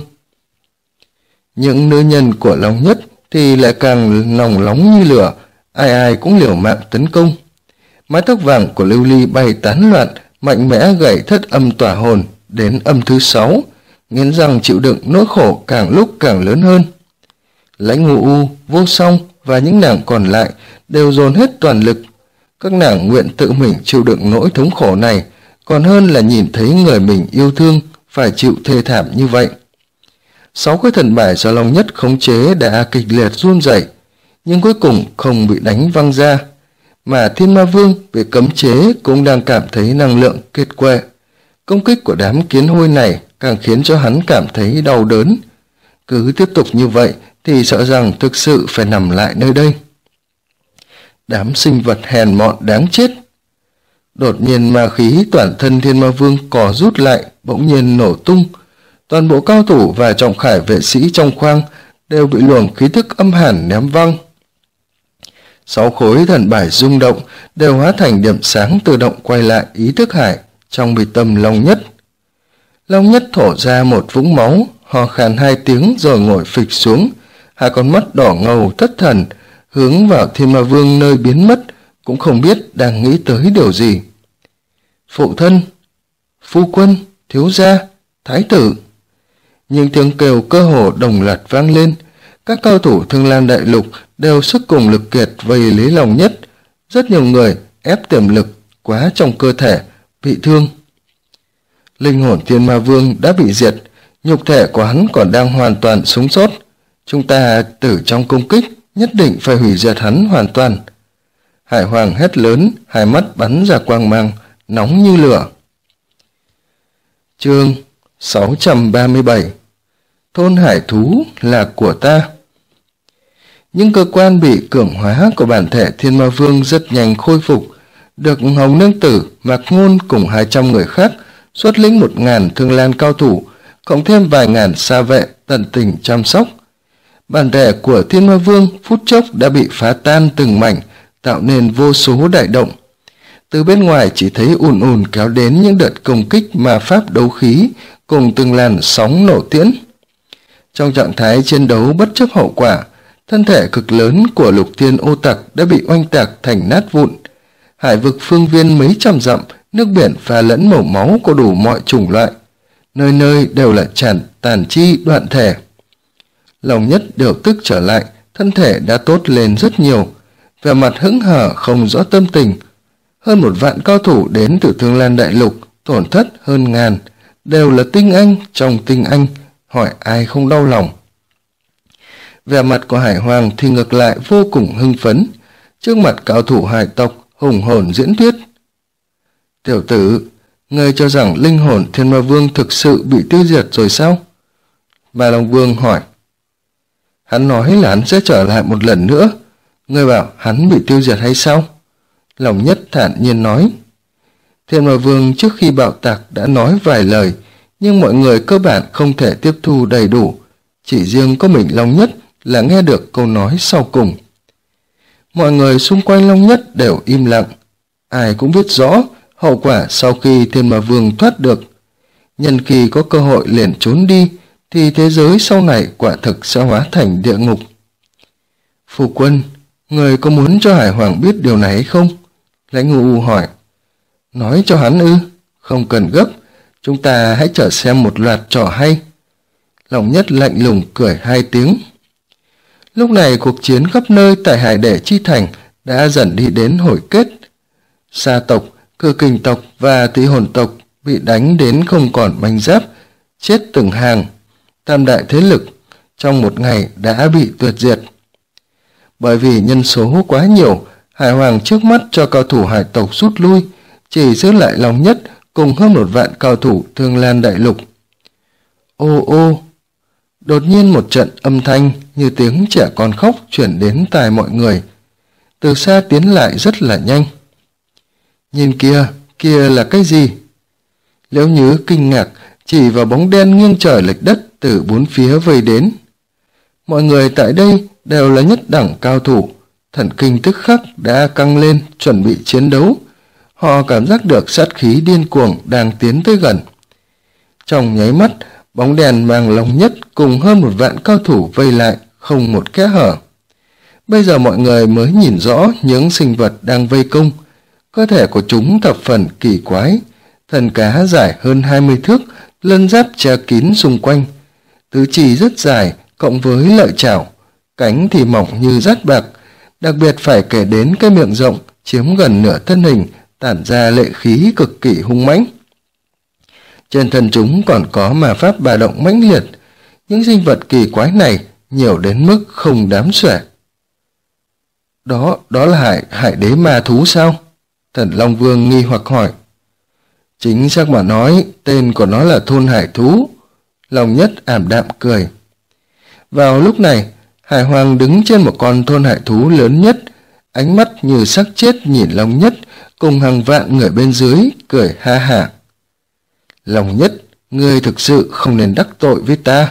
Những nữ nhân của Long Nhất thì lại càng nòng nóng như lửa, ai ai cũng liều mạng tấn công. Mái tóc vàng của Lưu Ly bay tán loạn, mạnh mẽ gảy thất âm tỏa hồn đến âm thứ 6, nghiến răng chịu đựng nỗi khổ càng lúc càng lớn hơn. Lãnh Ngụ U, Vô Song và những nàng còn lại đều dồn hết toàn lực. Các nàng nguyện tự mình chịu đựng nỗi thống khổ này, còn hơn là nhìn thấy người mình yêu thương phải chịu thê thảm như vậy. 6 cái thần bài do Long Nhất khống chế đã kịch liệt run rẩy, nhưng cuối cùng không bị đánh văng ra, mà Thiên Ma Vương bị cấm chế cũng đang cảm thấy năng lượng kiệt quệ. Công kích của đám kiến hôi này càng khiến cho hắn cảm thấy đau đớn. Cứ tiếp tục như vậy thì sợ rằng thực sự phải nằm lại nơi đây. Đám sinh vật hèn mọn đáng chết. Đột nhiên ma khí toàn thân Thiên Ma Vương cò rút lại, bỗng nhiên nổ tung. Toàn bộ cao thủ và trọng khải vệ sĩ trong khoang đều bị luồng khí thức âm hàn ném văng. 6 khối thần bài rung động đều hóa thành điểm sáng tự động quay lại ý thức hải trong mi tâm Long Nhất. Long Nhất thổ ra một vũng máu, ho khan 2 tiếng rồi ngồi phịch xuống, hai con mắt đỏ ngầu thất thần hướng vào Thiên Ma Vương nơi biến mất, cũng không biết đang nghĩ tới điều gì. Phụ thân, phu quân, thiếu gia, thái tử. Những tiếng kêu cơ hồ đồng loạt vang lên. Các cao thủ Thương Lan Đại Lục đều sức cùng lực kiệt vây lấy Long Nhất. Rất nhiều người ép tiềm lực quá trong cơ thể, bị thương. Linh hồn Thiên Ma Vương đã bị diệt, nhục thể của hắn còn đang hoàn toàn sống sót. Chúng ta tử trong công kích, nhất định phải hủy diệt hắn hoàn toàn. Hải Hoàng hét lớn, hai mắt bắn ra quang mang, nóng như lửa. Chương 637. Thôn hải thú là của ta. Những cơ quan bị cường hóa của bản thể Thiên Ma Vương rất nhanh khôi phục, được Hồng Nương Tử, Mạc Ngôn cùng 200 người khác xuất lĩnh 1000 Thương Lan cao thủ, cộng thêm vài ngàn xa vệ tận tình chăm sóc. Bản thể của Thiên Ma Vương phút chốc đã bị phá tan từng mảnh, tạo nên vô số đại động. Từ bên ngoài chỉ thấy ùn ùn kéo đến những đợt công kích ma pháp đấu khí cùng từng làn sóng nổ tiễn. Trong trạng thái chiến đấu bất chấp hậu quả, thân thể cực lớn của Lục Thiên Ô Tặc đã bị oanh tạc thành nát vụn. Hải vực phương viên mấy trăm dặm, nước biển pha lẫn màu máu của đủ mọi chủng loại, nơi nơi đều là tàn chi đoạn thể. Long Nhất điều tức trở lại, thân thể đã tốt lên rất nhiều, vẻ mặt hững hờ không rõ tâm tình. Hơn 1 vạn cao thủ đến từ Thương Lan Đại Lục, tổn thất hơn ngàn, đều là tinh anh trong tinh anh, hỏi ai không đau lòng. Vẻ mặt của Hải Hoàng thì ngược lại vô cùng hưng phấn, trước mặt cao thủ hải tộc hùng hồn diễn thuyết. Tiểu tử, ngươi cho rằng linh hồn Thiên Ma Vương thực sự bị tiêu diệt rồi sao? Ba Long Vương hỏi. Hắn nói là hắn sẽ trở lại một lần nữa, ngươi bảo hắn bị tiêu diệt hay sao? Long Nhất thản nhiên nói. Thiên Ma Vương trước khi bạo tạc đã nói vài lời, nhưng mọi người cơ bản không thể tiếp thu đầy đủ, chỉ riêng có mình Long Nhất là nghe được câu nói sau cùng. Mọi người xung quanh Long Nhất đều im lặng, ai cũng biết rõ hậu quả sau khi Thiên Ma Vương thoát được. Nhân khi có cơ hội liền trốn đi, thì thế giới sau này quả thực sẽ hóa thành địa ngục. Phu quân, người có muốn cho Hải Hoàng biết điều này hay không? Lãnh Ngụ U hỏi. Nói cho hắn ư? Không cần gấp, chúng ta hãy chờ xem một loạt trò hay. Long Nhất lạnh lùng cười 2 tiếng. Lúc này cuộc chiến khắp nơi tại Hải Đệ Chi Thành đã dần đi đến hồi kết. Sa tộc, Cơ Kình tộc và Tị Hồn tộc bị đánh đến không còn manh giáp, chết từng hàng. Tam đại thế lực trong một ngày đã bị tuyệt diệt. Bởi vì nhân số quá nhiều, Hải Hoàng trước mắt cho cao thủ hải tộc rút lui, chỉ giữ lại Long Nhất cùng hơn 1 vạn cao thủ Thương Lan Đại Lục. Ô ô! Đột nhiên một trận âm thanh như tiếng trẻ con khóc chuyển đến tai mọi người. Từ xa tiến lại rất là nhanh. Nhìn kia, kia là cái gì? Liễu Nhứ kinh ngạc chỉ vào bóng đen nghiêng trời lệch đất từ 4 phía vây đến. Mọi người tại đây đều là nhất đẳng cao thủ, thần kinh tức khắc đã căng lên chuẩn bị chiến đấu. Họ cảm giác được sát khí điên cuồng đang tiến tới gần. Trong nháy mắt, bóng đèn mang Long Nhất cùng hơn 1 vạn cao thủ vây lại, không một kẽ hở. Bây giờ mọi người mới nhìn rõ những sinh vật đang vây công. Cơ thể của chúng thập phần kỳ quái, thân cá dài hơn 20 thước, lân giáp che kín xung quanh. Tứ chi rất dài, cộng với lợi chảo, cánh thì mỏng như dát bạc, đặc biệt phải kể đến cái miệng rộng chiếm gần nửa thân hình, tản ra lệ khí cực kỳ hung mãnh. Trên thân chúng còn có ma pháp ba động mãnh liệt, những sinh vật kỳ quái này nhiều đến mức không đếm xuể. Đó là hải đế ma thú sao? Thần Long Vương nghi hoặc hỏi. Chính xác mà nói, tên của nó là thôn hải thú. Long Nhất ảm đạm cười. Vào lúc này, Hải Hoàng đứng trên một con thôn hải thú lớn nhất, ánh mắt như xác chết nhìn Long Nhất cùng hàng vạn người bên dưới, cười ha hả. Long Nhất, ngươi thực sự không nên đắc tội với ta.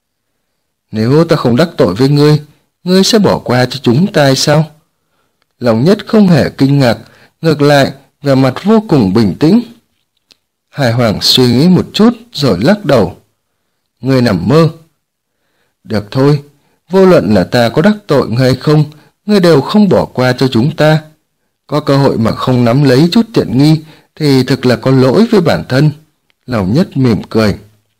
Nếu ta không đắc tội với ngươi sẽ bỏ qua cho chúng ta sao? Long Nhất không hề kinh ngạc, ngược lại, vẻ mặt vô cùng bình tĩnh. Hải Hoàng suy nghĩ một chút rồi lắc đầu. Ngươi nằm mơ. Được thôi, vô luận là ta có đắc tội ngươi hay không, ngươi đều không bỏ qua cho chúng ta. Có cơ hội mà không nắm lấy chút tiện nghi thì thực là có lỗi với bản thân. Long Nhất mỉm cười.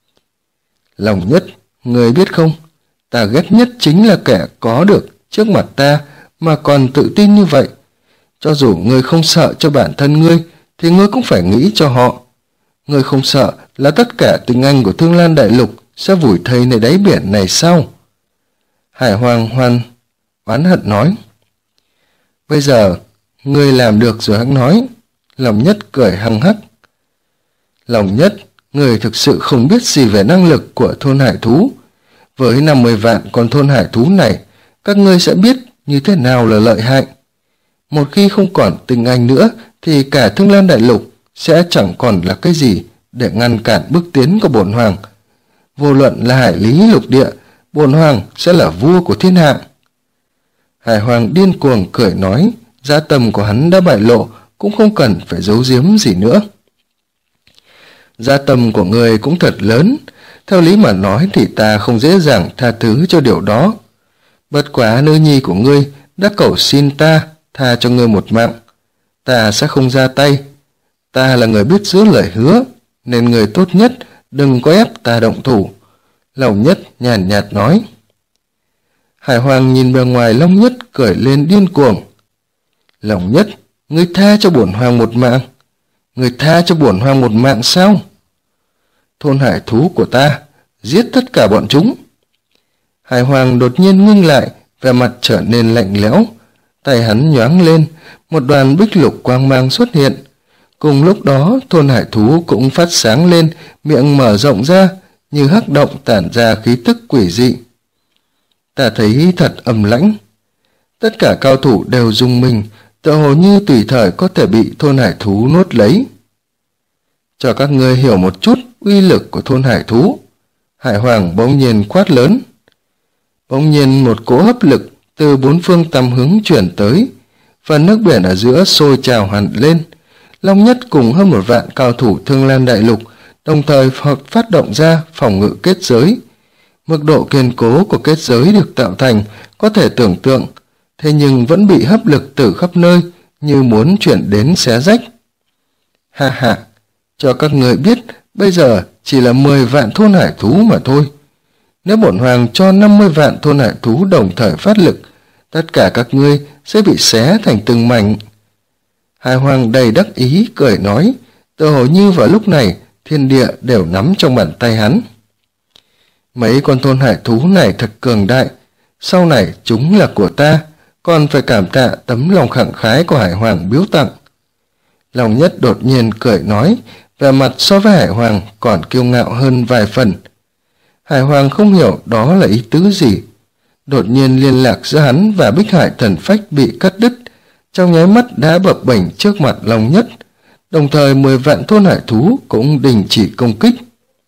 Long Nhất, ngươi biết không, ta ghét nhất chính là kẻ có được trước mặt ta mà còn tự tin như vậy. Cho dù ngươi không sợ cho bản thân ngươi thì ngươi cũng phải nghĩ cho họ. Ngươi không sợ là tất cả tinh anh của Thương Lan Đại Lục sẽ vùi thây nơi đáy biển này sao? Hải Hoàng oán hận nói. Bây giờ ngươi làm được rồi hẵng nói. Long Nhất cười hăng hắc. Long Nhất, ngươi thực sự không biết gì về năng lực của thôn hải thú. Với 50 vạn con thôn hải thú này, các ngươi sẽ biết như thế nào là lợi hại. Một khi không còn tinh anh nữa thì cả Thương Lan Đại Lục sẽ chẳng còn là cái gì để ngăn cản bước tiến của bổn hoàng. Vô luận là hải lý lục địa, bổn hoàng sẽ là vua của thiên hạ. Hải Hoàng điên cuồng cười nói, dã tâm của hắn đã bại lộ, cũng không cần phải giấu giếm gì nữa. Dã tâm của ngươi cũng thật lớn, theo lý mà nói thì ta không dễ dàng tha thứ cho điều đó. Bất quá nữ nhi của ngươi đã cầu xin ta tha cho ngươi một mạng, ta sẽ không ra tay. Ta là người biết giữ lời hứa, nên người tốt nhất đừng có ép ta động thủ. Long Nhất nhàn nhạt nói. Hải Hoàng nhìn bề ngoài Long Nhất cười lên điên cuồng. Long Nhất, ngươi tha cho bổn hoàng một mạng? Ngươi tha cho bổn hoàng một mạng sao? Thôn hải thú của ta, giết tất cả bọn chúng. Hải Hoàng đột nhiên ngưng lại, vẻ mặt trở nên lạnh lẽo. Tay hắn nhoáng lên, một đoàn bích lục quang mang xuất hiện. Cùng lúc đó, thôn hải thú cũng phát sáng lên, miệng mở rộng ra, như hắc động tản ra khí tức quỷ dị. Ta thấy thật âm lãnh. Tất cả cao thủ đều rung mình, tựa hồ như tùy thời có thể bị thôn hải thú nuốt lấy. Cho các ngươi hiểu một chút uy lực của thôn hải thú. Hải Hoàng bỗng nhiên quát lớn. Bỗng nhiên một cỗ hấp lực từ bốn phương tám hướng chuyển tới, phần nước biển ở giữa sôi trào hẳn lên. Long Nhất cùng hơn 1 vạn cao thủ Thương Lan Đại Lục đồng thời phát động ra phòng ngự kết giới. Mức độ kiên cố của kết giới được tạo thành có thể tưởng tượng, thế nhưng vẫn bị hấp lực từ khắp nơi như muốn chuyển đến xé rách. Ha ha, cho các người biết bây giờ chỉ là 10 vạn thôn hải thú mà thôi. Nếu bổn hoàng cho 50 vạn thôn hải thú đồng thời phát lực, tất cả các ngươi sẽ bị xé thành từng mảnh. Hải Hoàng đầy đắc ý cười nói, tựa hồ như vào lúc này thiên địa đều nắm trong bàn tay hắn. Mấy con thôn hải thú này thật cường đại, sau này chúng là của ta, còn phải cảm tạ tấm lòng khẳng khái của Hải Hoàng biếu tặng. Long Nhất đột nhiên cười nói, vẻ mặt so với Hải Hoàng còn kiêu ngạo hơn vài phần. Hải Hoàng không hiểu đó là ý tứ gì. Đột nhiên liên lạc giữa hắn và Bích Hải thần phách bị cắt đứt, trong nháy mắt đã bập bềnh trước mặt Long Nhất, đồng thời 10 vạn thôn hải thú cũng đình chỉ công kích.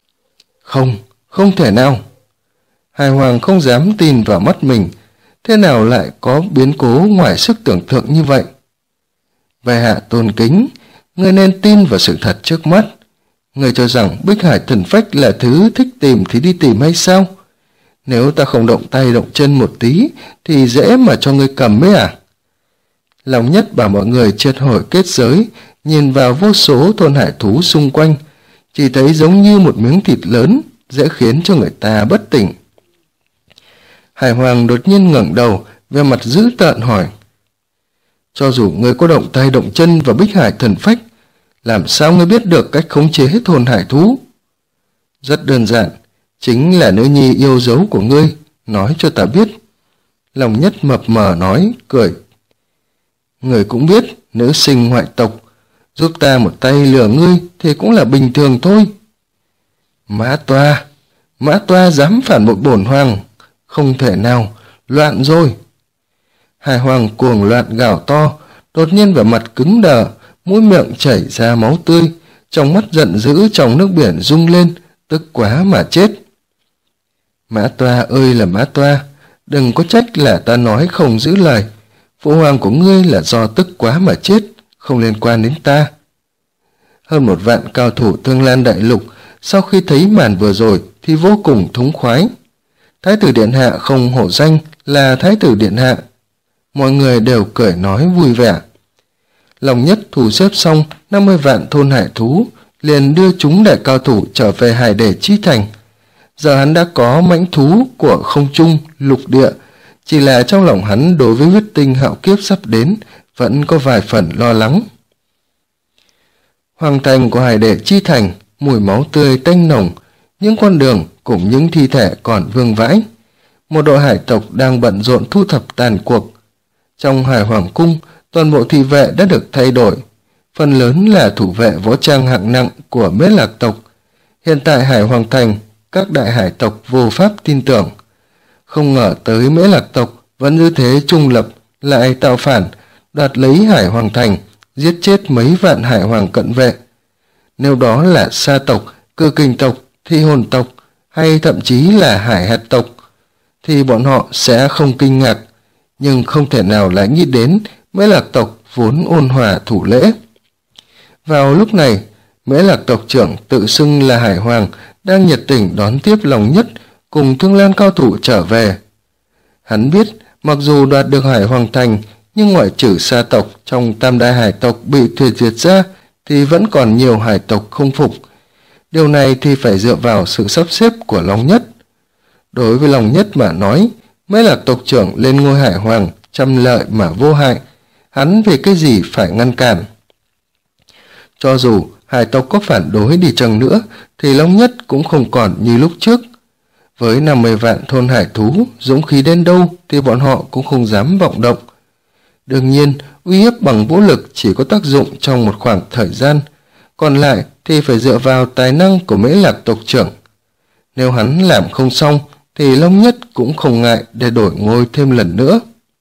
Không thể nào. Hải Hoàng không dám tin vào mắt mình, thế nào lại có biến cố ngoài sức tưởng tượng như vậy? Bệ hạ tôn kính, ngươi nên tin vào sự thật trước mắt. Ngươi cho rằng Bích Hải thần phách là thứ thích tìm thì đi tìm hay sao? Nếu ta không động tay động chân một tí thì dễ mà cho ngươi cầm ấy à? Long Nhất bảo mọi người triệt hồi kết giới, nhìn vào vô số thôn hải thú xung quanh, chỉ thấy giống như một miếng thịt lớn, dễ khiến cho người ta bất tỉnh. Hải Hoàng đột nhiên ngẩng đầu, vẻ mặt dữ tợn hỏi: cho dù ngươi có động tay động chân vào Bích Hải thần phách, làm sao ngươi biết được cách khống chế thôn hải thú? Rất đơn giản, chính là nữ nhi yêu dấu của ngươi, nói cho ta biết. Lòng Nhất mập mờ nói, cười: người cũng biết, nữ sinh ngoại tộc, giúp ta một tay lừa ngươi thì cũng là bình thường thôi. Mã Toa dám phản bội bổn hoàng, không thể nào, loạn rồi. Hải Hoàng cuồng loạn gào to, đột nhiên vẻ mặt cứng đờ, mũi miệng chảy ra máu tươi, trong mắt giận dữ trong nước biển rung lên, tức quá mà chết. Mã Toa ơi là Mã Toa, đừng có trách là ta nói không giữ lời. Phụ hoàng của ngươi là do tức quá mà chết, không liên quan đến ta. Hơn 1 vạn cao thủ Thương Lan Đại Lục sau khi thấy màn vừa rồi thì vô cùng thống khoái. Thái tử điện hạ không hổ danh là Thái tử điện hạ. Mọi người đều cười nói vui vẻ. Lòng Nhất thu xếp xong 50 vạn thôn hải thú, liền đưa chúng đại cao thủ trở về Hải Để Chi Thành. Giờ hắn đã có mãnh thú của không trung, lục địa, chỉ là trong lòng hắn đối với huyết tinh hạo kiếp sắp đến vẫn có vài phần lo lắng. Hoàng thành của Hải Để Chi Thành, mùi máu tươi tanh nồng, những con đường cùng những thi thể còn vương vãi. Một đội hải tộc đang bận rộn thu thập tàn cuộc. Trong Hải Hoàng cung, toàn bộ thị vệ đã được thay đổi, phần lớn là thủ vệ võ trang hạng nặng của Mễ Lạc tộc. Hiện tại Hải Hoàng thành, các đại hải tộc vô pháp tin tưởng. Không ngờ tới Mễ Lạc tộc vẫn như thế trung lập, lại tạo phản, đoạt lấy Hải Hoàng thành, giết chết mấy vạn hải hoàng cận vệ. Nếu đó là Sa tộc, Cự Kình tộc, Thi Hồn tộc hay thậm chí là Hải Hạt tộc thì bọn họ sẽ không kinh ngạc, nhưng không thể nào lại nghĩ đến Mễ Lạc tộc vốn ôn hòa thủ lễ. Vào lúc này, Mễ Lạc tộc trưởng tự xưng là Hải Hoàng đang nhiệt tình đón tiếp Lòng Nhất cùng Thương Lan cao thủ trở về. Hắn biết mặc dù đoạt được Hải Hoàng thành, nhưng ngoại trừ Sa tộc trong tam đại hải tộc bị tuyệt diệt ra thì vẫn còn nhiều hải tộc không phục. Điều này thì phải dựa vào sự sắp xếp của Long Nhất. Đối với Long Nhất mà nói, Mễ Lạc tộc trưởng lên ngôi Hải Hoàng trăm lợi mà vô hại, hắn vì cái gì phải ngăn cản? Cho dù hải tộc có phản đối đi chăng nữa thì Long Nhất cũng không còn như lúc trước. Với 50 vạn thôn hải thú, dũng khí đến đâu thì bọn họ cũng không dám vọng động. Đương nhiên, uy hiếp bằng vũ lực chỉ có tác dụng trong một khoảng thời gian, còn lại thì phải dựa vào tài năng của Mễ Lạc tộc trưởng. Nếu hắn làm không xong thì Long Nhất cũng không ngại để đổi ngôi thêm lần nữa.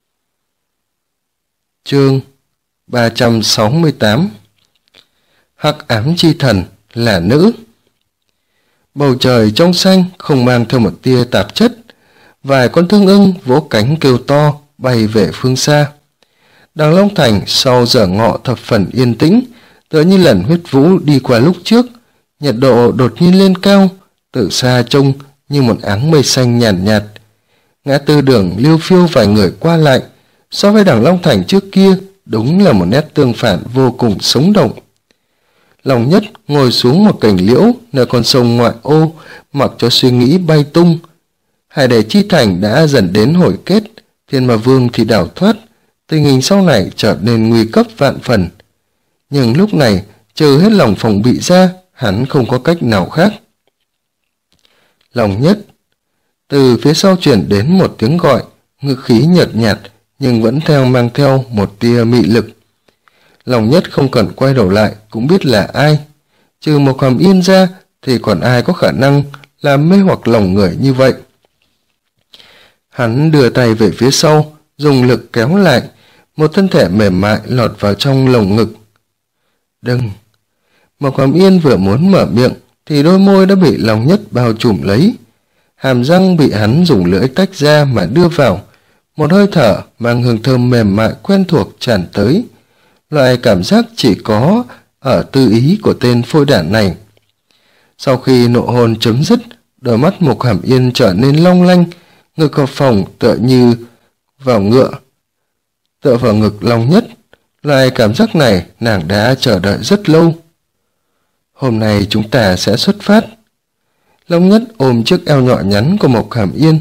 Chương 368 Hắc ám chi thần là nữ. Bầu trời trong xanh không mang theo một tia tạp chất, vài con thương ưng vỗ cánh kêu to bay về phương xa. Đằng Long Thành sau giờ ngọ thập phần yên tĩnh, tựa như lần huyết vũ đi qua lúc trước. Nhiệt độ đột nhiên lên cao, từ xa trông như một áng mây xanh nhàn nhạt. Ngã tư đường liêu phiêu vài người qua lại, so với Đằng Long Thành trước kia đúng là một nét tương phản vô cùng sống động. Lòng Nhất ngồi xuống một cành liễu nơi con sông ngoại ô, mặc cho suy nghĩ bay tung. Hải Để Chi Thành đã dần đến hồi kết, Thiên Ma Vương thì đào thoát, tình hình sau này trở nên nguy cấp vạn phần. Nhưng lúc này, trừ hết lòng phòng bị ra, hắn không có cách nào khác. Lòng Nhất. Từ phía sau chuyển đến một tiếng gọi, ngữ khí nhợt nhạt nhưng vẫn mang theo một tia mị lực. Lòng Nhất không cần quay đầu lại cũng biết là ai. Trừ Mộc Hàm Yên ra thì còn ai có khả năng làm mê hoặc lòng người như vậy. Hắn đưa tay về phía sau, dùng lực kéo lại, một thân thể mềm mại lọt vào trong lồng ngực. Đừng! Mộc Hàm Yên vừa muốn mở miệng thì đôi môi đã bị Lòng Nhất bao trùm lấy. Hàm răng bị hắn dùng lưỡi tách ra mà đưa vào. Một hơi thở mang hương thơm mềm mại quen thuộc tràn tới. Loại cảm giác chỉ có ở tư ý của tên phôi đản này. Sau khi nộ hôn chấm dứt, đôi mắt Mộc Hàm Yên trở nên long lanh, ngực hợp phòng tựa vào ngực Long Nhất. Loại cảm giác này nàng đã chờ đợi rất lâu. Hôm nay chúng ta sẽ xuất phát. Long Nhất ôm chiếc eo nhỏ nhắn của Mộc Hàm Yên,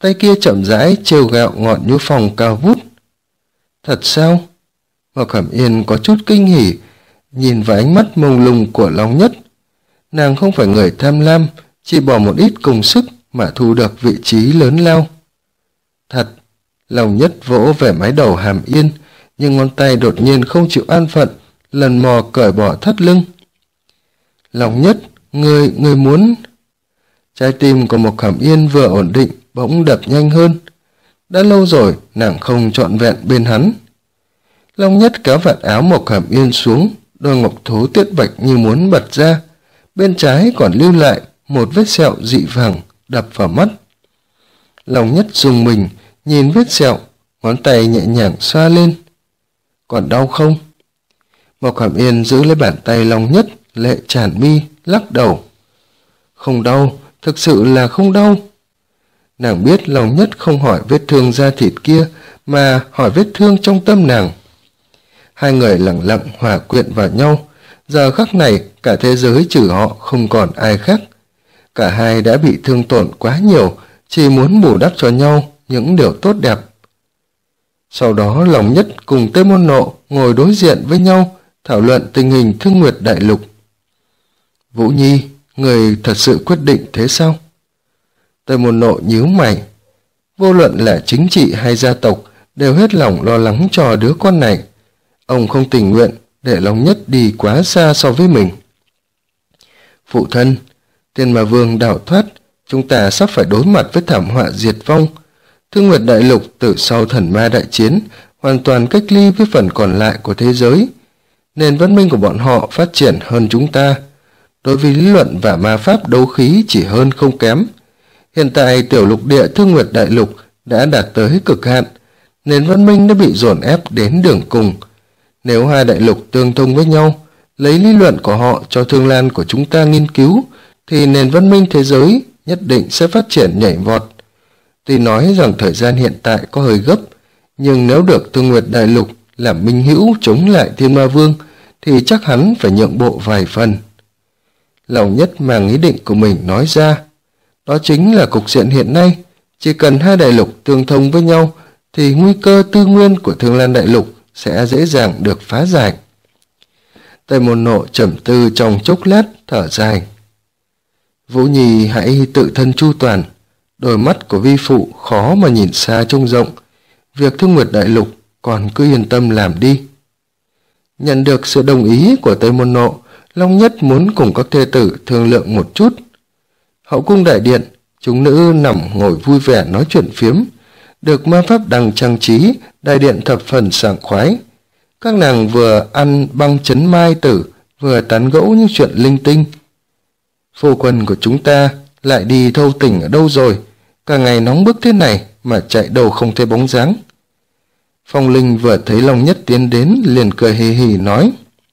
tay kia chậm rãi trêu ghẹo ngọn nhũ phòng cao vút. Thật sao? Mộc Hàm Yên có chút kinh hỉ, nhìn vào ánh mắt mông lung của Long Nhất. Nàng không phải người tham lam, chỉ bỏ một ít công sức mà thu được vị trí lớn lao. Thật, Long Nhất vỗ về mái đầu Hàm Yên, nhưng ngón tay đột nhiên không chịu an phận, lần mò cởi bỏ thắt lưng. Long Nhất, người muốn... Trái tim của Mộc Hàm Yên vừa ổn định, bỗng đập nhanh hơn. Đã lâu rồi, nàng không trọn vẹn bên hắn. Long Nhất kéo vạt áo Mộc Hàm Yên xuống, đôi ngọc thố tuyết bạch như muốn bật ra. Bên trái còn lưu lại một vết sẹo dị vàng đập vào mắt. Long Nhất rùng mình, nhìn vết sẹo, ngón tay nhẹ nhàng xoa lên. Còn đau không? Mộc Hàm Yên giữ lấy bàn tay Long Nhất, lệ tràn mi, lắc đầu. Không đau, thực sự là không đau. Nàng biết Long Nhất không hỏi vết thương da thịt kia, mà hỏi vết thương trong tâm nàng. Hai người lặng lặng hòa quyện vào nhau. Giờ khắc này, cả thế giới trừ họ không còn ai khác. Cả hai đã bị thương tổn quá nhiều, chỉ muốn bù đắp cho nhau những điều tốt đẹp. Sau đó Long Nhất cùng Tây Môn Nộ ngồi đối diện với nhau, thảo luận tình hình Thương Nguyệt Đại Lục. Vũ Nhi, người thật sự quyết định thế sao? Tây Môn Nộ nhíu mày. Vô luận là chính trị hay gia tộc đều hết lòng lo lắng cho đứa con này. Ông không tình nguyện để Long Nhất đi quá xa so với mình. Phụ thân, Thiên Ma Vương đào thoát, chúng ta sắp phải đối mặt với thảm họa diệt vong. Thương Nguyệt Đại Lục từ sau thần ma đại chiến hoàn toàn cách ly với phần còn lại của thế giới. Nền văn minh của bọn họ phát triển hơn chúng ta. Đối với lý luận và ma pháp đấu khí chỉ hơn không kém. Hiện tại tiểu lục địa Thương Nguyệt Đại Lục đã đạt tới cực hạn. Nền văn minh đã bị dồn ép đến đường cùng. Nếu hai đại lục tương thông với nhau, lấy lý luận của họ cho Thương Lan của chúng ta nghiên cứu, thì nền văn minh thế giới nhất định sẽ phát triển nhảy vọt. Tuy nói rằng thời gian hiện tại có hơi gấp, nhưng nếu được Thương Nguyệt Đại Lục làm minh hữu chống lại Thiên Ma Vương, thì chắc hắn phải nhượng bộ vài phần. Long Nhất mang ý định của mình nói ra. Đó chính là cục diện hiện nay. Chỉ cần hai đại lục tương thông với nhau, thì nguy cơ tư nguyên của Thương Lan Đại Lục sẽ dễ dàng được phá giải. Tây Môn Nộ trầm tư trong chốc lát, thở dài. Vũ Nhi hãy tự thân chu toàn. Đôi mắt của vi phụ khó mà nhìn xa trông rộng. Việc Thương Nguyệt Đại Lục còn cứ yên tâm làm đi. Nhận được sự đồng ý của Tây Môn Nộ, Long Nhất muốn cùng các thê tử thương lượng một chút. Hậu cung đại điện, chúng nữ nằm ngồi vui vẻ nói chuyện phiếm. Được ma pháp đằng trang trí, đại điện thập phần sảng khoái. Các nàng vừa ăn băng chấn mai tử, vừa tán gẫu những chuyện linh tinh. Phu quân của chúng ta lại đi thâu tỉnh ở đâu rồi? Cả ngày nóng bức thế này mà chạy đâu không thấy bóng dáng. Phong Linh vừa thấy Long Nhất tiến đến liền cười hì hì nói.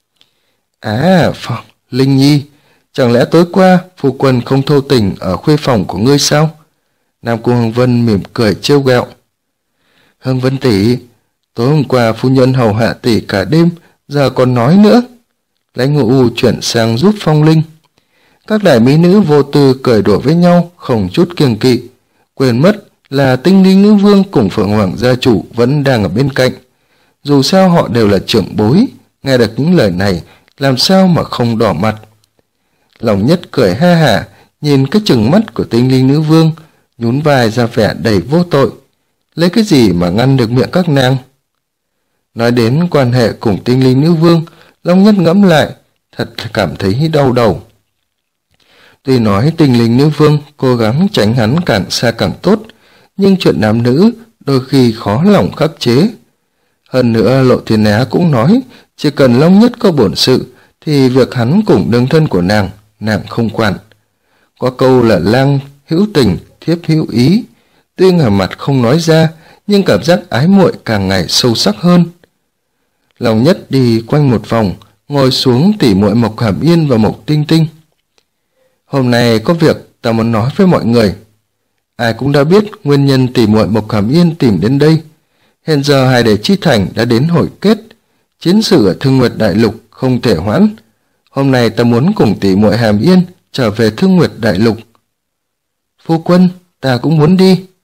Linh Nhi, chẳng lẽ tối qua phu quân không thâu tỉnh ở khuê phòng của ngươi sao? Nam Cung Hồng Vân mỉm cười trêu ghẹo. Hồng Vân tỷ, tối hôm qua phu nhân hầu hạ tỷ cả đêm, giờ còn nói nữa. Lãnh Ngũ U chuyển sang giúp Phong Linh. Các đại mỹ nữ vô tư cười đùa với nhau, không chút kiêng kỵ, quên mất là Tinh Linh Nữ Vương cùng Phượng Hoàng gia chủ vẫn đang ở bên cạnh. Dù sao họ đều là trưởng bối, nghe được những lời này, làm sao mà không đỏ mặt. Long Nhất cười ha hả, nhìn cái chừng mắt của Tinh Linh Nữ Vương, nhún vai ra vẻ đầy vô tội. Lấy cái gì mà ngăn được miệng các nàng? Nói đến quan hệ cùng Tinh Linh Nữ Vương, Long Nhất ngẫm lại, thật cảm thấy đau đầu. Tuy nói Tinh Linh Nữ Vương cố gắng tránh hắn càng xa càng tốt, nhưng chuyện nam nữ đôi khi khó lòng khắc chế. Hơn nữa Lộ Thiên Á cũng nói, chỉ cần Long Nhất có bổn sự, thì việc hắn cùng đương thân của nàng không quản. Có câu là lang hữu tình, thiếp hữu ý. Tuy ngả mặt không nói ra, nhưng cảm giác ái muội càng ngày sâu sắc hơn. Long Nhất đi quanh một vòng, ngồi xuống tỉ muội Mộc Hàm Yên và Mộc Tinh Tinh. Hôm nay có việc ta muốn nói với mọi người. Ai cũng đã biết nguyên nhân tỉ muội Mộc Hàm Yên tìm đến đây. Hiện giờ Hải Đế Chi Thành đã đến hồi kết, chiến sự ở Thương Nguyệt Đại Lục không thể hoãn. Hôm nay ta muốn cùng tỉ muội Hàm Yên trở về Thương Nguyệt Đại Lục. Phu quân, ta cũng muốn đi.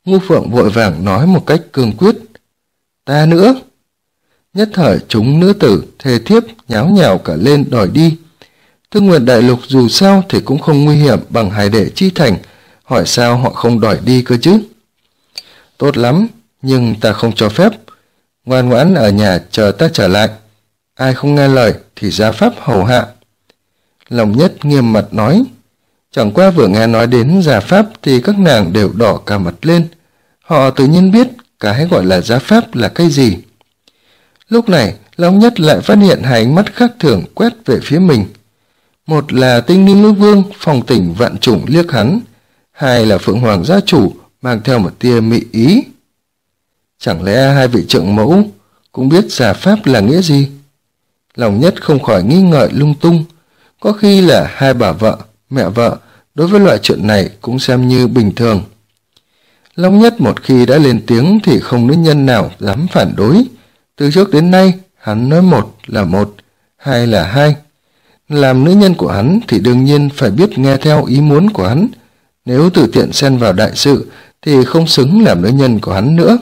Ngu Phượng vội vàng nói một cách cương quyết. Ta nữa. Nhất thời chúng nữ tử thề thiếp nháo nhào cả lên đòi đi. Thương Nguyệt Đại Lục dù sao thì cũng không nguy hiểm bằng Hải Đệ Chi Thành, hỏi sao họ không đòi đi cơ chứ? Tốt lắm, nhưng ta không cho phép. Ngoan ngoãn ở nhà chờ ta trở lại. Ai không nghe lời thì ra pháp hầu hạ. Lòng Nhất nghiêm mặt nói. Chẳng qua vừa nghe nói đến gia pháp thì các nàng đều đỏ cả mặt lên. Họ tự nhiên biết cái gọi là gia pháp là cái gì. Lúc này, Long Nhất lại phát hiện hai ánh mắt khác thường quét về phía mình. Một là Tinh Linh Nữ Vương phòng tỉnh vạn chủng liếc hắn, hai là Phượng Hoàng gia chủ mang theo một tia mị ý. Chẳng lẽ hai vị trượng mẫu cũng biết gia pháp là nghĩa gì? Lòng Nhất không khỏi nghi ngợi lung tung. Có khi là hai bà vợ, mẹ vợ đối với loại chuyện này cũng xem như bình thường. Long Nhất một khi đã lên tiếng thì không nữ nhân nào dám phản đối. Từ trước đến nay hắn nói một là một, hai là hai. Làm nữ nhân của hắn thì đương nhiên phải biết nghe theo ý muốn của hắn. Nếu tự tiện xen vào đại sự thì không xứng làm nữ nhân của hắn nữa.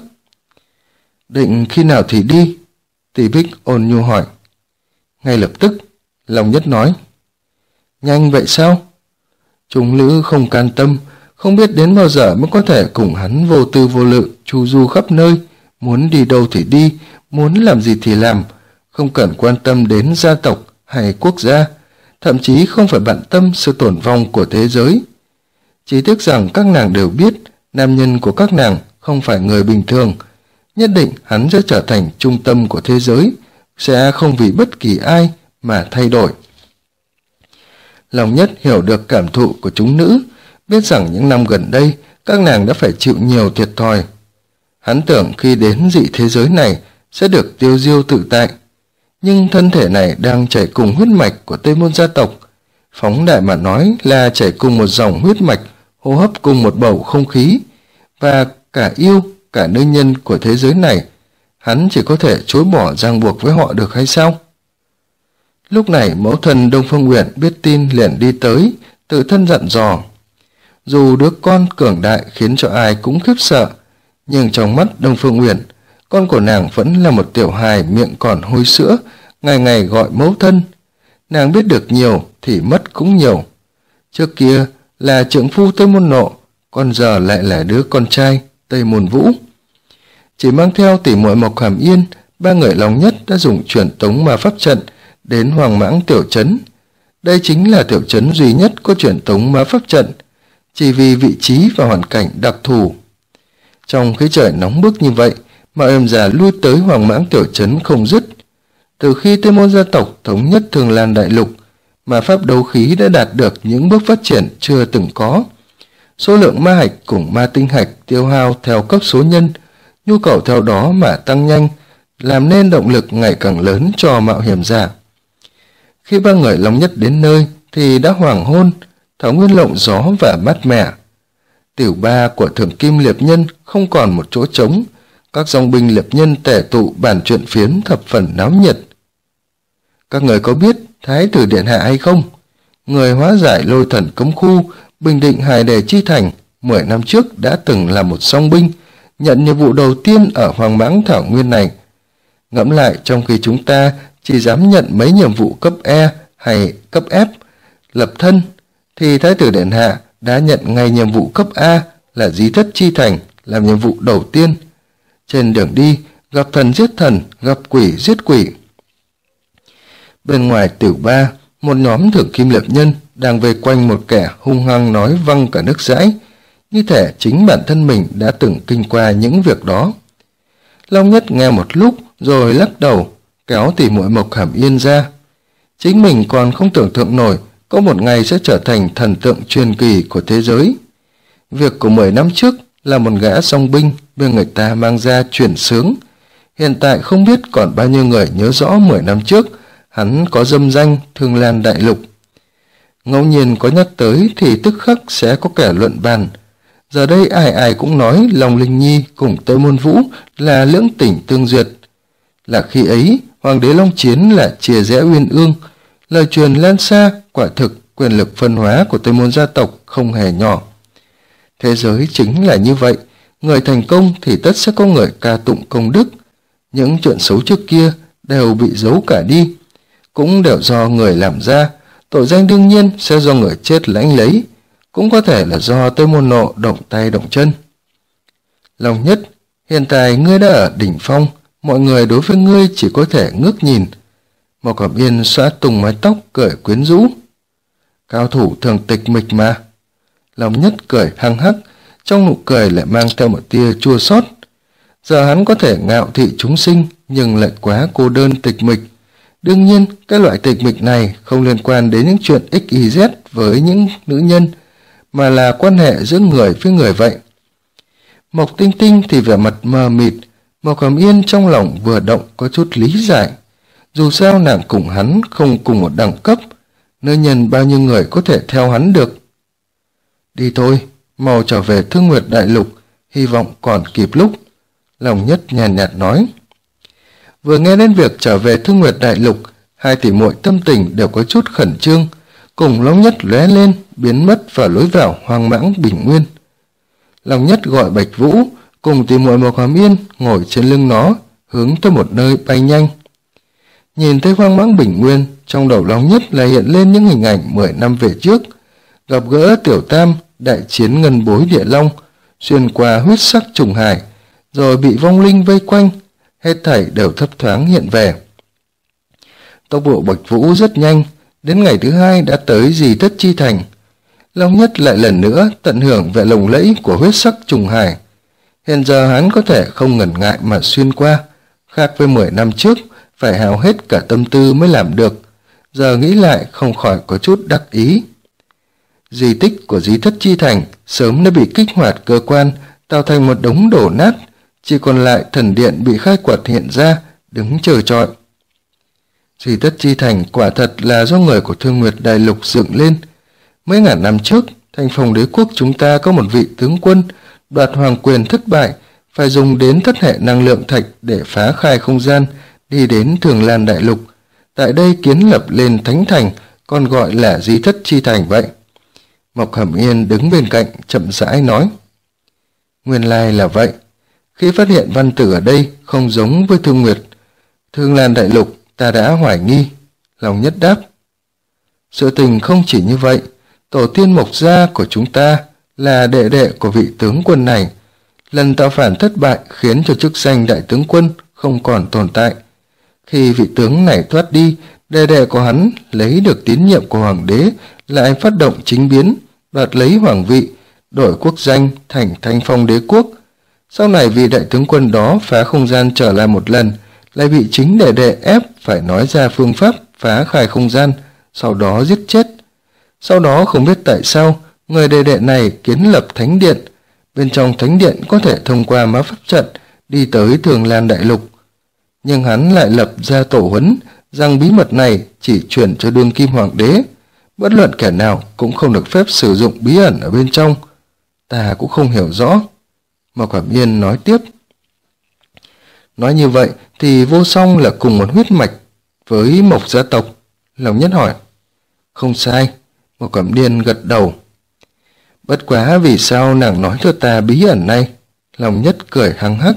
Định khi nào thì đi? Tỷ Bích ôn nhu hỏi. Ngay lập tức, Long Nhất nói. Nhanh vậy sao? Chúng nữ không can tâm, không biết đến bao giờ mới có thể cùng hắn vô tư vô lự, chu du khắp nơi, muốn đi đâu thì đi, muốn làm gì thì làm, không cần quan tâm đến gia tộc hay quốc gia, thậm chí không phải bận tâm sự tổn vong của thế giới. Chỉ tiếc rằng các nàng đều biết nam nhân của các nàng không phải người bình thường, nhất định hắn sẽ trở thành trung tâm của thế giới, sẽ không vì bất kỳ ai mà thay đổi. Lòng Nhất hiểu được cảm thụ của chúng nữ, biết rằng những năm gần đây các nàng đã phải chịu nhiều thiệt thòi. Hắn tưởng khi đến dị thế giới này sẽ được tiêu diêu tự tại, nhưng thân thể này đang chảy cùng huyết mạch của Tây Môn gia tộc. Phóng đại mà nói là chảy cùng một dòng huyết mạch, hô hấp cùng một bầu không khí, và cả yêu, cả nữ nhân của thế giới này, hắn chỉ có thể chối bỏ ràng buộc với họ được hay sao? Lúc này mẫu thân Đông Phương Uyển biết tin liền đi tới, tự thân dặn dò. Dù đứa con cường đại khiến cho ai cũng khiếp sợ, nhưng trong mắt Đông Phương Uyển, con của nàng vẫn là một tiểu hài miệng còn hôi sữa, ngày ngày gọi mẫu thân. Nàng biết được nhiều thì mất cũng nhiều. Trước kia là trượng phu Tây Môn Nộ, còn giờ lại là đứa con trai Tây Môn Vũ. Chỉ mang theo tỷ muội Mộc Hàm Yên, ba người Long Nhất đã dùng truyền tống ma pháp trận đến Hoàng Mãng tiểu trấn. Đây chính là tiểu trấn duy nhất có truyền tống ma pháp trận, chỉ vì vị trí và hoàn cảnh đặc thù. Trong khí trời nóng bức như vậy mà em già lui tới Hoàng Mãng tiểu trấn không dứt. Từ khi Tây Môn gia tộc thống nhất Thường Lan đại lục, ma pháp đấu khí đã đạt được những bước phát triển chưa từng có. Số lượng ma hạch cùng ma tinh hạch tiêu hao theo cấp số nhân, nhu cầu theo đó mà tăng nhanh, làm nên động lực ngày càng lớn cho mạo hiểm giả. Khi ba người Long Nhất đến nơi thì đã hoàng hôn, thảo nguyên lộng gió và mát mẻ. Tiểu ba của Thượng Kim Liệp Nhân không còn một chỗ trống, các dòng binh liệp nhân tề tụ bàn chuyện phiến thập phần náo nhiệt. Các người có biết Thái tử điện hạ hay không? Người hóa giải lôi thần cấm khu, bình định Hải Đề Chi Thành 10 năm trước đã từng là một song binh, nhận nhiệm vụ đầu tiên ở Hoàng Mãng thảo nguyên này. Ngẫm lại, trong khi chúng ta chỉ dám nhận mấy nhiệm vụ cấp E hay cấp F, lập thân, thì Thái tử điện hạ đã nhận ngay nhiệm vụ cấp A là Dí Thất Chi Thành làm nhiệm vụ đầu tiên. Trên đường đi, gặp thần giết thần, gặp quỷ giết quỷ. Bên ngoài tiểu ba, một nhóm Thượng Kim Liệp Nhân đang vây quanh một kẻ hung hăng nói văng cả nước dãi, như thể chính bản thân mình đã từng kinh qua những việc đó. Long Nhất nghe một lúc rồi lắc đầu, kéo tỷ muội Mộc Hàm Yên ra. Chính mình còn không tưởng tượng nổi có một ngày sẽ trở thành thần tượng truyền kỳ của thế giới. Việc của 10 năm trước là một gã song binh bên người ta mang ra chuyển sướng. Hiện tại không biết còn bao nhiêu người nhớ rõ 10 năm trước hắn có dâm danh Thương Lan đại lục. Ngẫu nhiên có nhắc tới thì tức khắc sẽ có kẻ luận bàn. Giờ đây ai ai cũng nói Long Linh Nhi cùng Tây Môn Vũ là lưỡng tình tương duyệt. Là khi ấy, Hoàng đế Long Chiến là chia rẽ uyên ương. Lời truyền lan xa, quả thực quyền lực phân hóa của Tây Môn gia tộc không hề nhỏ. Thế giới chính là như vậy, Người thành công thì tất sẽ có người ca tụng công đức. Những chuyện xấu trước kia đều bị giấu cả đi, cũng đều do người làm ra. Tội danh đương nhiên sẽ do người chết lãnh lấy, cũng có thể là do tôi môn nộ động tay động chân. Long Nhất, hiện tại ngươi đã ở đỉnh phong, mọi người đối với ngươi chỉ có thể ngước nhìn. Mộc Cẩm Yên xõa tung mái tóc cười quyến rũ. Cao thủ thường tịch mịch mà. Long Nhất cười hăng hắc, trong nụ cười lại mang theo một tia chua xót. Giờ hắn có thể ngạo thị chúng sinh, nhưng lại quá cô đơn tịch mịch. Đương nhiên, cái loại tịch mịch này không liên quan đến những chuyện XYZ với những nữ nhân, mà là quan hệ giữa người với người vậy. Mộc Tinh Tinh thì vẻ mặt mờ mịt, Mộc Cẩm Yên trong lòng vừa động có chút lý giải. Dù sao nàng cùng hắn không cùng một đẳng cấp, nữ nhân bao nhiêu người có thể theo hắn được. Đi thôi, mau trở về Thương Nguyệt Đại Lục, hy vọng còn kịp lúc. Long Nhất nhàn nhạt nói. Vừa nghe đến việc trở về Thương Nguyệt Đại Lục, hai tỷ muội tâm tình đều có chút khẩn trương, cùng Long Nhất lóe lên, biến mất vào lối vào hoang mãng bình nguyên. Long Nhất gọi Bạch Vũ, cùng tỷ muội Mộc Hàm Yên ngồi trên lưng nó, hướng tới một nơi bay nhanh. Nhìn thấy hoang mãng bình nguyên, trong đầu Long Nhất lại hiện lên những hình ảnh 10 năm về trước, gặp gỡ Tiểu Tam, đại chiến ngân bối địa long, xuyên qua huyết sắc trùng hải, rồi bị vong linh vây quanh, hết thảy đều thấp thoáng hiện về. Tốc độ Bạch Vũ rất nhanh, đến ngày thứ hai đã tới Di Tất Chi Thành. Long Nhất lại lần nữa tận hưởng vẻ lồng lẫy của huyết sắc trùng hải. Hiện giờ hắn có thể không ngần ngại mà xuyên qua, khác với 10 năm trước, phải hao hết cả tâm tư mới làm được. Giờ nghĩ lại không khỏi có chút đắc ý. Di tích của Di Thất Chi Thành sớm đã bị kích hoạt cơ quan, tạo thành một đống đổ nát, chỉ còn lại thần điện bị khai quật hiện ra, đứng chờ trọi. Di Thất Chi Thành quả thật là do người của Thương Nguyệt Đại Lục dựng lên. Mấy ngàn năm trước, Thành Phong Đế Quốc chúng ta có một vị tướng quân đoạt hoàng quyền thất bại, phải dùng đến thất hệ năng lượng thạch để phá khai không gian, đi đến Thường Lan Đại Lục. Tại đây kiến lập lên Thánh Thành, còn gọi là Di Thất Chi Thành vậy. Mộc Hàm Yên đứng bên cạnh chậm rãi nói. Nguyên lai là vậy. Khi phát hiện văn tử ở đây không giống với Thương Nguyệt, Thương Lan Đại Lục, ta đã hoài nghi. Long Nhất đáp. Sự tình không chỉ như vậy, tổ tiên Mộc gia của chúng ta là đệ đệ của vị tướng quân này. Lần tạo phản thất bại khiến cho chức danh đại tướng quân không còn tồn tại. Khi vị tướng này thoát đi, đệ đệ của hắn lấy được tín nhiệm của hoàng đế, lại phát động chính biến, đoạt lấy hoàng vị, đổi quốc danh thành Thanh Phong Đế Quốc. Sau này vị đại tướng quân đó phá không gian trở lại một lần, lại bị chính đệ đệ ép phải nói ra phương pháp phá khai không gian, sau đó giết chết. Sau đó không biết tại sao, người đệ đệ này kiến lập thánh điện. Bên trong thánh điện có thể thông qua má pháp trận đi tới Thường Lan Đại Lục. Nhưng hắn lại lập ra tổ huấn rằng bí mật này chỉ truyền cho đương kim hoàng đế. Bất luận kẻ nào cũng không được phép sử dụng bí ẩn ở bên trong. Ta cũng không hiểu rõ. Mộc Hàm Yên nói tiếp. Nói như vậy thì Vô Song là cùng một huyết mạch với Mộc gia tộc. Long Nhất hỏi. Không sai. Mộc Cẩm Điên gật đầu. Bất quá vì sao nàng nói cho ta bí ẩn này? Long Nhất cười hăng hắc.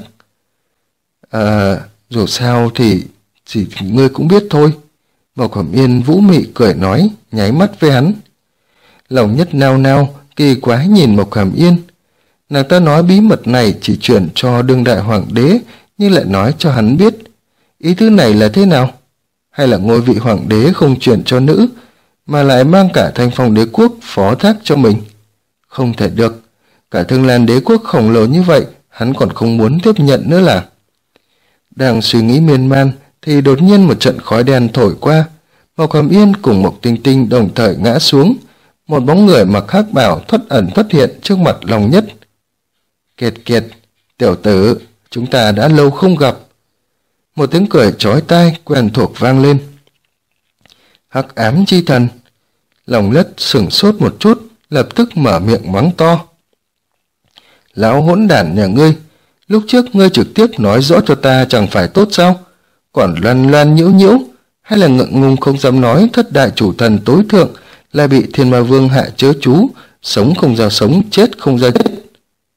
Dù sao thì chỉ ngươi cũng biết thôi. Mộc Cẩm Yên vũ mị cười nói, nháy mắt với hắn. Long Nhất nao nao, kỳ quái nhìn Mộc Hàm Yên. Nàng ta nói bí mật này chỉ truyền cho đương đại hoàng đế, nhưng lại nói cho hắn biết. Ý thứ này là thế nào? Hay là ngôi vị hoàng đế không truyền cho nữ, mà lại mang cả Thanh Phong Đế Quốc phó thác cho mình? Không thể được. Cả Thương Lan Đế Quốc khổng lồ như vậy, hắn còn không muốn tiếp nhận nữa là. Đang suy nghĩ miên man, thì đột nhiên một trận khói đen thổi qua. Mộc Hàm Yên cùng Mộc Tinh Tinh đồng thời ngã xuống. Một bóng người mặc hắc bào thoát ẩn thoát hiện trước mặt Long Nhất. Kiệt Kiệt, tiểu tử, chúng ta đã lâu không gặp. Một tiếng cười chói tai quen thuộc vang lên. Hắc ám chi thần. Long Nhất sửng sốt một chút, lập tức mở miệng mắng to. Lão hỗn đản nhà ngươi, lúc trước ngươi trực tiếp nói rõ cho ta chẳng phải tốt sao? Còn loan loan nhiễu nhiễu, hay là ngượng ngùng không dám nói thất đại chủ thần tối thượng là bị Thiên Ma Vương hạ chớ chú, sống không ra sống, chết không ra chết.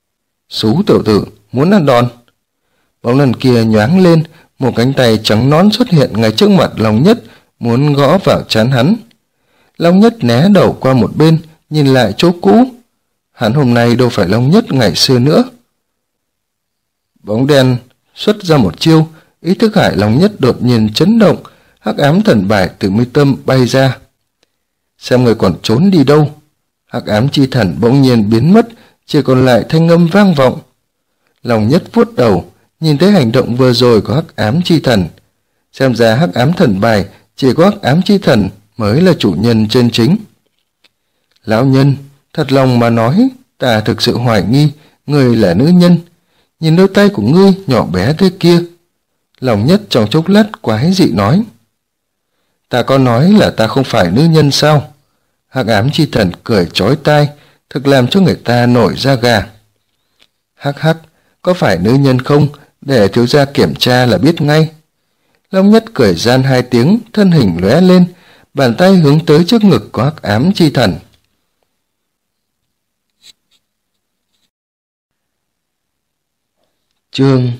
Xú tiểu tử, muốn ăn đòn. Bóng lần kia nhoáng lên, một cánh tay trắng nõn xuất hiện ngay trước mặt Long Nhất, muốn gõ vào trán hắn. Long Nhất né đầu qua một bên, nhìn lại chỗ cũ. Hắn hôm nay đâu phải Long Nhất ngày xưa nữa. Bóng đen xuất ra một chiêu, ý thức hải Long Nhất đột nhiên chấn động, hắc ám thần bài từ mi tâm bay ra. Xem người còn trốn đi đâu. Hắc ám chi thần bỗng nhiên biến mất, chỉ còn lại thanh âm vang vọng. Long Nhất vuốt đầu, nhìn thấy hành động vừa rồi của hắc ám chi thần. Xem ra hắc ám thần bài chỉ có hắc ám chi thần mới là chủ nhân chân chính. Lão nhân, thật lòng mà nói, ta thực sự hoài nghi người là nữ nhân. Nhìn đôi tay của ngươi nhỏ bé thế kia. Long Nhất trong chốc lát quái dị nói. Ta có nói là ta không phải nữ nhân sao? Hắc ám chi thần cười chói tai, thực làm cho người ta nổi da gà. Hắc hắc, có phải nữ nhân không? Để thiếu gia kiểm tra là biết ngay. Long Nhất cười gian hai tiếng, thân hình lóe lên, bàn tay hướng tới trước ngực của hắc ám chi thần. Chương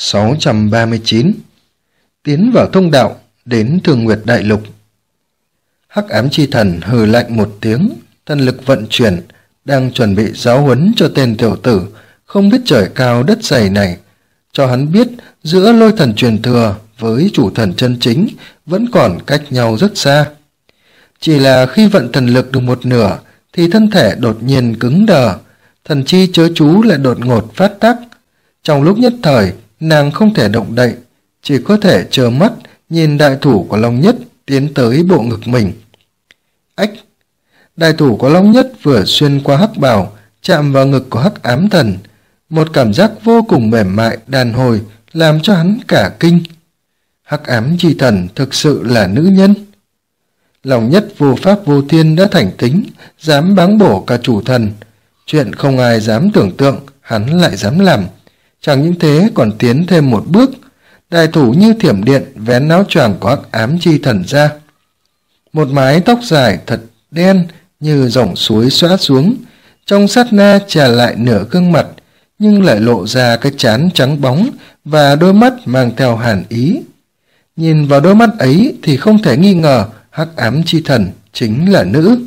639. Tiến vào thông đạo, đến Thương Nguyệt Đại Lục. Hắc ám chi thần hừ lạnh một tiếng, thần lực vận chuyển, đang chuẩn bị giáo huấn cho tên tiểu tử không biết trời cao đất dày này, cho hắn biết giữa lôi thần truyền thừa với chủ thần chân chính vẫn còn cách nhau rất xa. Chỉ là khi vận thần lực được một nửa thì thân thể đột nhiên cứng đờ, thần chi chớ chú lại đột ngột phát tác. Trong lúc nhất thời, nàng không thể động đậy, chỉ có thể trơ mắt nhìn đại thủ của Long Nhất tiến tới bộ ngực mình. Ách! Đại thủ của Long Nhất vừa xuyên qua hắc bào, chạm vào ngực của hắc ám thần. Một cảm giác vô cùng mềm mại, đàn hồi, làm cho hắn cả kinh. Hắc ám chi thần thực sự là nữ nhân. Long Nhất vô pháp vô thiên đã thành tính, dám báng bổ cả chủ thần. Chuyện không ai dám tưởng tượng, hắn lại dám làm. Chẳng những thế còn tiến thêm một bước, đại thủ như thiểm điện vén áo choàng của hắc ám chi thần ra. Một mái tóc dài thật đen như dòng suối xõa xuống, trong sát na trà lại nửa gương mặt, nhưng lại lộ ra cái trán trắng bóng và đôi mắt mang theo hàn ý. Nhìn vào đôi mắt ấy thì không thể nghi ngờ hắc ám chi thần chính là nữ.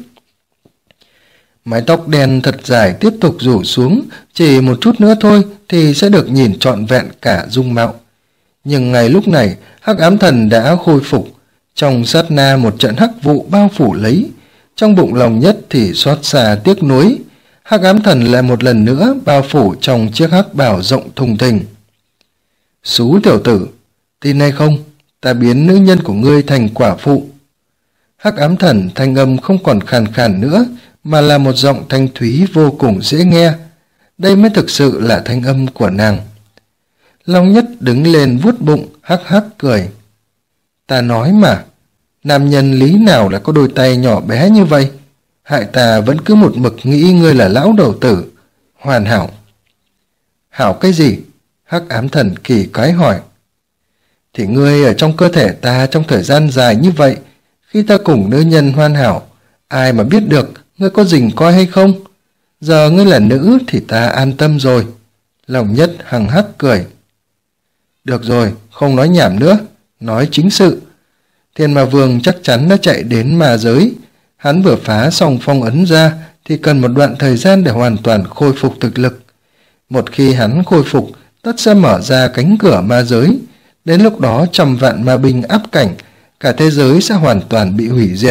Mái tóc đen thật dài tiếp tục rủ xuống, chỉ một chút nữa thôi thì sẽ được nhìn trọn vẹn cả dung mạo. Nhưng ngay lúc này, hắc ám thần đã khôi phục. Trong sát na một trận hắc vụ bao phủ lấy, trong bụng Long Nhất thì xót xa tiếc nuối. Hắc ám thần lại một lần nữa bao phủ trong chiếc hắc bào rộng thùng thình. Xú tiểu tử, tin hay không, ta biến nữ nhân của ngươi thành quả phụ. Hắc ám thần thanh âm không còn khàn khàn nữa, mà là một giọng thanh thúy vô cùng dễ nghe. Đây mới thực sự là thanh âm của nàng. Long Nhất đứng lên vuốt bụng, hắc hắc cười. Ta nói mà, nam nhân lý nào lại có đôi tay nhỏ bé như vậy? Hại ta vẫn cứ một mực nghĩ ngươi là lão đầu tử. Hoàn hảo. Hảo cái gì? Hắc ám thần kỳ quái hỏi. Thì ngươi ở trong cơ thể ta trong thời gian dài như vậy, khi ta cùng nữ nhân hoàn hảo, ai mà biết được ngươi có rình coi hay không? Giờ ngươi là nữ thì ta an tâm rồi. Long Nhất hằng hắc cười. Được rồi, không nói nhảm nữa, nói chính sự. Thiên Ma Vương chắc chắn đã chạy đến ma giới. Hắn vừa phá xong phong ấn ra thì cần một đoạn thời gian để hoàn toàn khôi phục thực lực. Một khi hắn khôi phục, tất sẽ mở ra cánh cửa ma giới. Đến lúc đó trăm vạn ma binh áp cảnh, cả thế giới sẽ hoàn toàn bị hủy diệt.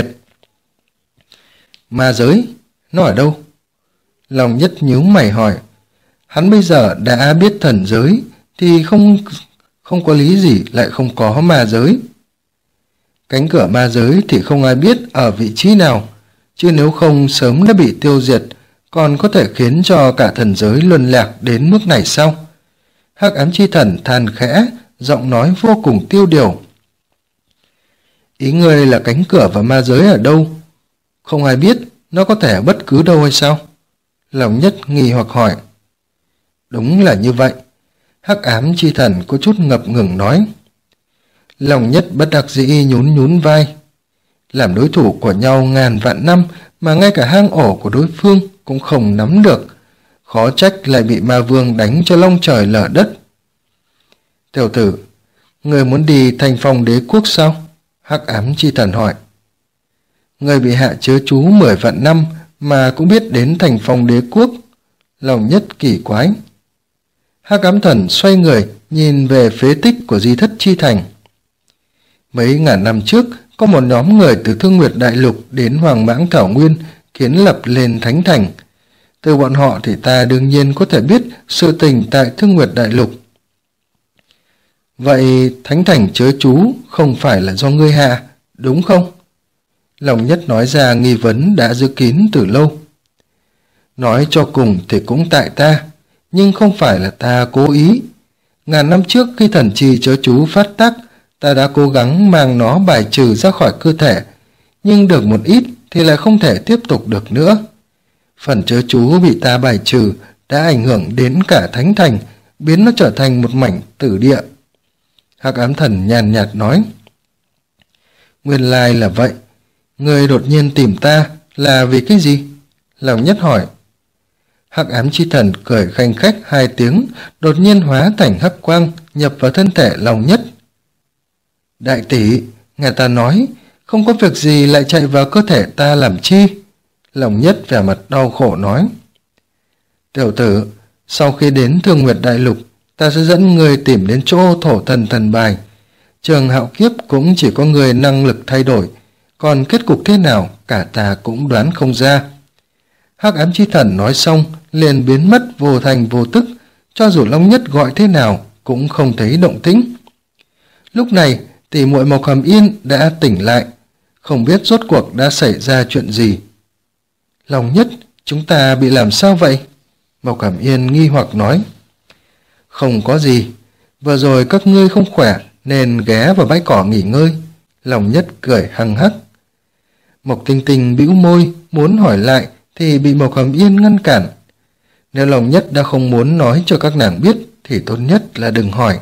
Ma giới? Nó ở đâu? Long Nhất nhíu mày hỏi. Hắn bây giờ đã biết thần giới thì không có lý gì lại không có ma giới. Cánh cửa ma giới thì không ai biết ở vị trí nào, chứ nếu không sớm đã bị tiêu diệt, còn có thể khiến cho cả thần giới luân lạc đến mức này sao? Hắc ám chi thần than khẽ, giọng nói vô cùng tiêu điều. Ý ngươi là cánh cửa và ma giới ở đâu? Không ai biết, nó có thể ở bất cứ đâu hay sao? Long Nhất nghi hoặc hỏi. Đúng là như vậy. Hắc ám chi thần có chút ngập ngừng nói. Long Nhất bất đắc dĩ nhún nhún vai. Làm đối thủ của nhau ngàn vạn năm mà ngay cả hang ổ của đối phương cũng không nắm được. khó trách lại bị ma vương đánh cho long trời lở đất. Tiểu tử, người muốn đi Thanh Phong Đế Quốc sao? Hắc ám chi thần hỏi. Người bị hạ chớ chú 10 vạn năm mà cũng biết đến Thanh Phong Đế Quốc. Lòng Nhất kỳ quái. Hắc ám thần xoay người nhìn về phế tích của di thất chi thành. Mấy ngàn năm trước, có một nhóm người từ Thương Nguyệt Đại Lục đến Hoàng Mãng Thảo Nguyên kiến lập lên Thánh Thành. Từ bọn họ thì ta đương nhiên có thể biết sự tình tại Thương Nguyệt Đại Lục. Vậy Thánh Thành chớ chú không phải là do ngươi hạ, đúng không? Lòng Nhất nói ra nghi vấn đã dự kín từ lâu. Nói cho cùng thì cũng tại ta, nhưng không phải là ta cố ý. Ngàn năm trước khi thần trì chớ chú phát tác, ta đã cố gắng mang nó bài trừ ra khỏi cơ thể, nhưng được một ít thì lại không thể tiếp tục được nữa. Phần chớ chú bị ta bài trừ đã ảnh hưởng đến cả Thánh Thành, biến nó trở thành một mảnh tử địa. Hắc ám thần nhàn nhạt nói. Nguyên lai là vậy. Người đột nhiên tìm ta là vì cái gì? Lòng Nhất hỏi. Hắc ám chi thần cười khanh khách 2 tiếng, đột nhiên hóa thành hắc quang nhập vào thân thể Lòng Nhất. Đại tỷ, nghe ta nói, không có việc gì lại chạy vào cơ thể ta làm chi? Lòng Nhất vẻ mặt đau khổ nói. Tiểu tử, sau khi đến Thương Nguyệt Đại Lục, ta sẽ dẫn người tìm đến chỗ thổ thần thần bài. Trường hạo kiếp cũng chỉ có người năng lực thay đổi, còn kết cục thế nào cả ta cũng đoán không ra. Hắc ám chi thần nói xong liền biến mất vô thành vô tức, cho dù Long Nhất gọi thế nào cũng không thấy động tĩnh. Lúc này tỷ muội Mộc Hàm Yên đã tỉnh lại, không biết rốt cuộc đã xảy ra chuyện gì. Long Nhất, chúng ta bị làm sao vậy? Mộc Hàm Yên nghi hoặc nói. Không có gì, vừa rồi các ngươi không khỏe nên ghé vào bãi cỏ nghỉ ngơi. Lòng Nhất cười hăng hắc. Mộc Tinh Tinh bĩu môi muốn hỏi lại thì bị Mộc Hàm Yên ngăn cản. Nếu Lòng Nhất đã không muốn nói cho các nàng biết thì tốt nhất là đừng hỏi.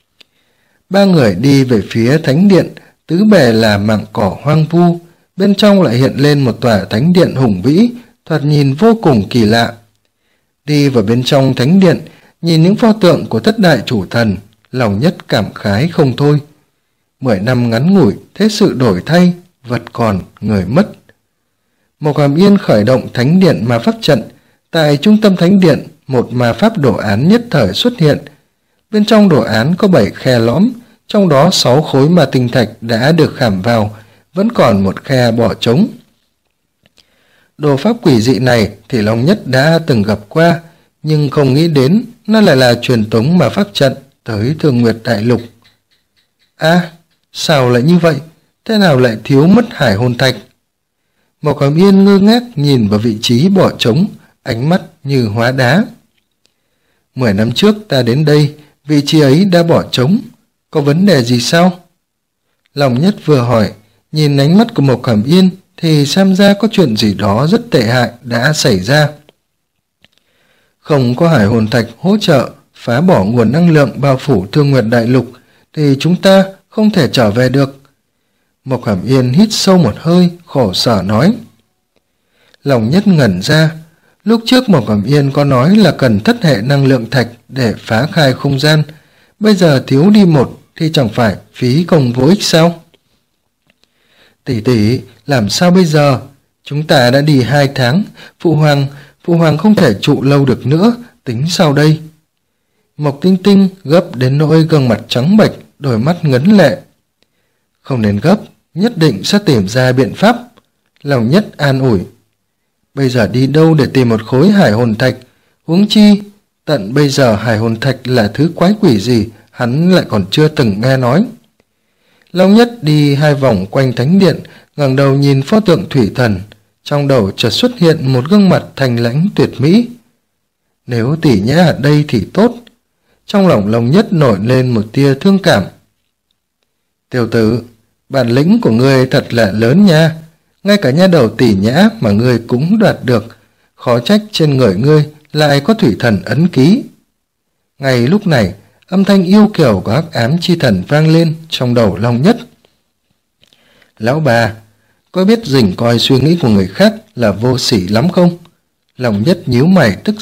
3 người đi về phía thánh điện, tứ bề là mảng cỏ hoang vu, bên trong lại hiện lên một tòa thánh điện hùng vĩ, thoạt nhìn vô cùng kỳ lạ. Đi vào bên trong thánh điện, nhìn những pho tượng của thất đại chủ thần, Lòng Nhất cảm khái không thôi. 10 năm ngắn ngủi, thế sự đổi thay, vật còn, người mất. Mộc Hàm Yên khởi động thánh điện ma pháp trận. Tại trung tâm thánh điện, một ma pháp đồ án nhất thời xuất hiện. Bên trong đồ án có 7 khe lõm, trong đó 6 khối ma tinh thạch đã được khảm vào, vẫn còn một khe bỏ trống. Đồ pháp quỷ dị này thì Long Nhất đã từng gặp qua, nhưng không nghĩ đến nó lại là truyền tống ma pháp trận tới Thương Nguyệt Đại Lục. Sao lại như vậy? Thế nào lại thiếu mất hải hồn thạch? Mộc Hàm Yên ngơ ngác nhìn vào vị trí bỏ trống, ánh mắt như hóa đá. 10 năm trước ta đến đây, vị trí ấy đã bỏ trống. Có vấn đề gì sao? Lòng Nhất vừa hỏi, nhìn ánh mắt của Mộc Hàm Yên thì xem ra có chuyện gì đó rất tệ hại đã xảy ra. Không có hải hồn thạch hỗ trợ phá bỏ nguồn năng lượng bao phủ Thương Nguyệt Đại Lục thì chúng ta không thể trở về được. Mộc Hàm Yên hít sâu một hơi, khổ sở nói. Lòng Nhất ngẩn ra. Lúc trước Mộc Hàm Yên có nói là cần thất hệ năng lượng thạch để phá khai không gian. Bây giờ thiếu đi một thì chẳng phải phí công vô ích sao? Tỷ tỷ, làm sao bây giờ? Chúng ta đã đi 2 tháng. Phụ hoàng không thể trụ lâu được nữa. Tính sao đây? Mộc Tinh Tinh gấp đến nỗi gương mặt trắng bệch, đôi mắt ngấn lệ. Không nên gấp, nhất định sẽ tìm ra biện pháp. Lòng Nhất an ủi. Bây giờ đi đâu để tìm một khối hải hồn thạch? Huống chi, tận bây giờ hải hồn thạch là thứ quái quỷ gì, hắn lại còn chưa từng nghe nói. Long Nhất đi 2 vòng quanh thánh điện, ngẩng đầu nhìn pho tượng thủy thần, trong đầu chợt xuất hiện một gương mặt thanh lãnh tuyệt mỹ. Nếu tỷ nhã ở đây thì tốt. Trong lòng Long Nhất nổi lên một tia thương cảm. Tiểu tử, bản lĩnh của ngươi thật là lớn nha. Ngay cả nha đầu tỷ nhã mà ngươi cũng đoạt được, khó trách trên người ngươi lại có thủy thần ấn ký. Ngay lúc này, âm thanh yêu kiều của hắc ám chi thần vang lên trong đầu Long Nhất. Lão bà, có biết rình coi suy nghĩ của người khác là vô sỉ lắm không? Long Nhất nhíu mày tức giận,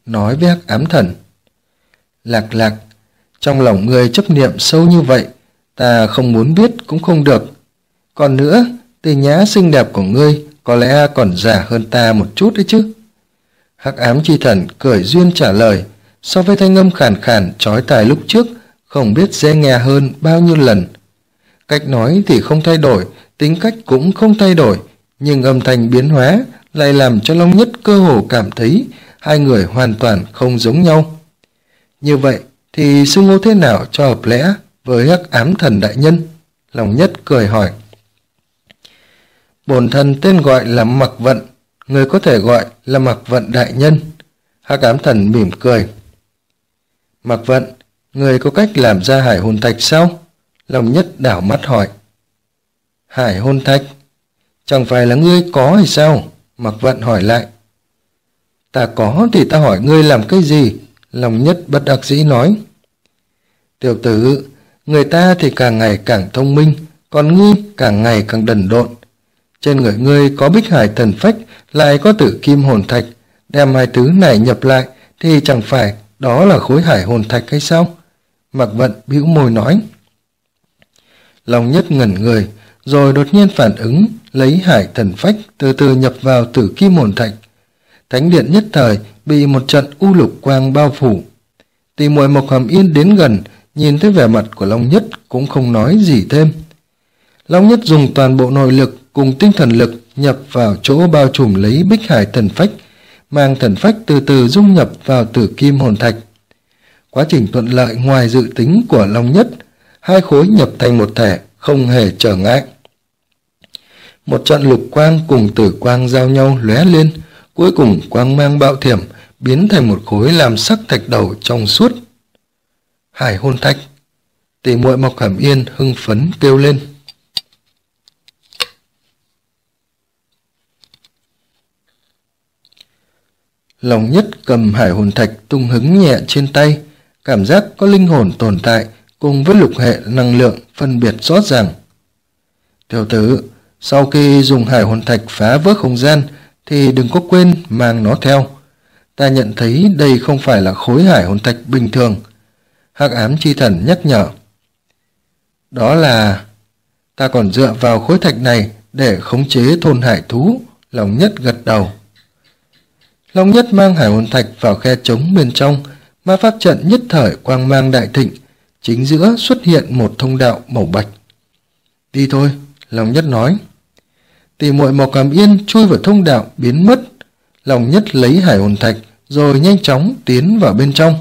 nói với Hắc Ám Thần. Lạc Lạc, trong lòng ngươi chấp niệm sâu như vậy, ta không muốn biết cũng không được. Còn nữa, Tỳ Nhã xinh đẹp của ngươi có lẽ còn già hơn ta một chút đấy chứ. Hắc Ám Chi Thần cười duyên trả lời, so với thanh âm khàn khàn chói tai lúc trước, không biết dễ nghe hơn bao nhiêu lần. Cách nói thì không thay đổi, tính cách cũng không thay đổi, nhưng âm thanh biến hóa lại làm cho Long Nhất cơ hồ cảm thấy hai người hoàn toàn không giống nhau. Như vậy thì xưng hô thế nào cho hợp lẽ với Hắc Ám Thần đại nhân? Long Nhất cười hỏi. Bổn thần tên gọi là Mặc Vận, người có thể gọi là Mặc Vận đại nhân. Hắc Ám Thần mỉm cười. Mặc Vận, người có cách làm ra hải hồn thạch sao? Long Nhất đảo mắt hỏi. Hải hồn thạch? Chẳng phải là ngươi có hay sao? Mặc Vận hỏi lại. Ta có thì ta hỏi ngươi làm cái gì? Long Nhất bất đắc dĩ nói. Tiểu tử, người ta thì càng ngày càng thông minh, còn ngươi càng ngày càng đần độn. Trên người ngươi có Bích Hải Thần Phách, lại có Tử Kim Hồn Thạch, đem hai thứ này nhập lại thì chẳng phải đó là khối hải hồn thạch hay sao? Mặc Vận bĩu môi nói. Long Nhất ngẩn người, rồi đột nhiên phản ứng, lấy hải thần phách từ từ nhập vào Tử Kim Hồn Thạch. Thánh điện nhất thời bị một trận u lục quang bao phủ. Tỷ muội Mộc Hàm Yên đến gần, nhìn thấy vẻ mặt của Long Nhất cũng không nói gì thêm. Long Nhất dùng toàn bộ nội lực cùng tinh thần lực nhập vào chỗ bao trùm lấy Bích Hải Thần Phách, mang thần phách từ từ dung nhập vào Tử Kim Hồn Thạch. Quá trình thuận lợi ngoài dự tính của Long Nhất, hai khối nhập thành một thể, không hề trở ngại. Một trận lục quang cùng tử quang giao nhau lóe lên, cuối cùng quang mang bạo thiểm biến thành một khối làm sắc thạch đầu trong suốt. Hải hồn thạch! Tỷ muội Mộc Hàm Yên hưng phấn kêu lên. Long Nhất cầm hải hồn thạch tung hứng nhẹ trên tay, cảm giác có linh hồn tồn tại cùng với lục hệ năng lượng phân biệt rõ ràng. Tiểu tử, sau khi dùng hải hồn thạch phá vỡ không gian thì đừng có quên mang nó theo. Ta nhận thấy đây không phải là khối hải hồn thạch bình thường. Hắc Ám Chi Thần nhắc nhở. Đó là... ta còn dựa vào khối thạch này để khống chế thôn hải thú. Long Nhất gật đầu. Long Nhất mang hải hồn thạch vào khe trống bên trong, ma pháp trận nhất thời quang mang đại thịnh, chính giữa xuất hiện một thông đạo màu bạch. Đi thôi, Long Nhất nói. Tỷ muội Mộc Hàm Yên chui vào thông đạo biến mất. Long Nhất lấy hải hồn thạch rồi nhanh chóng tiến vào bên trong.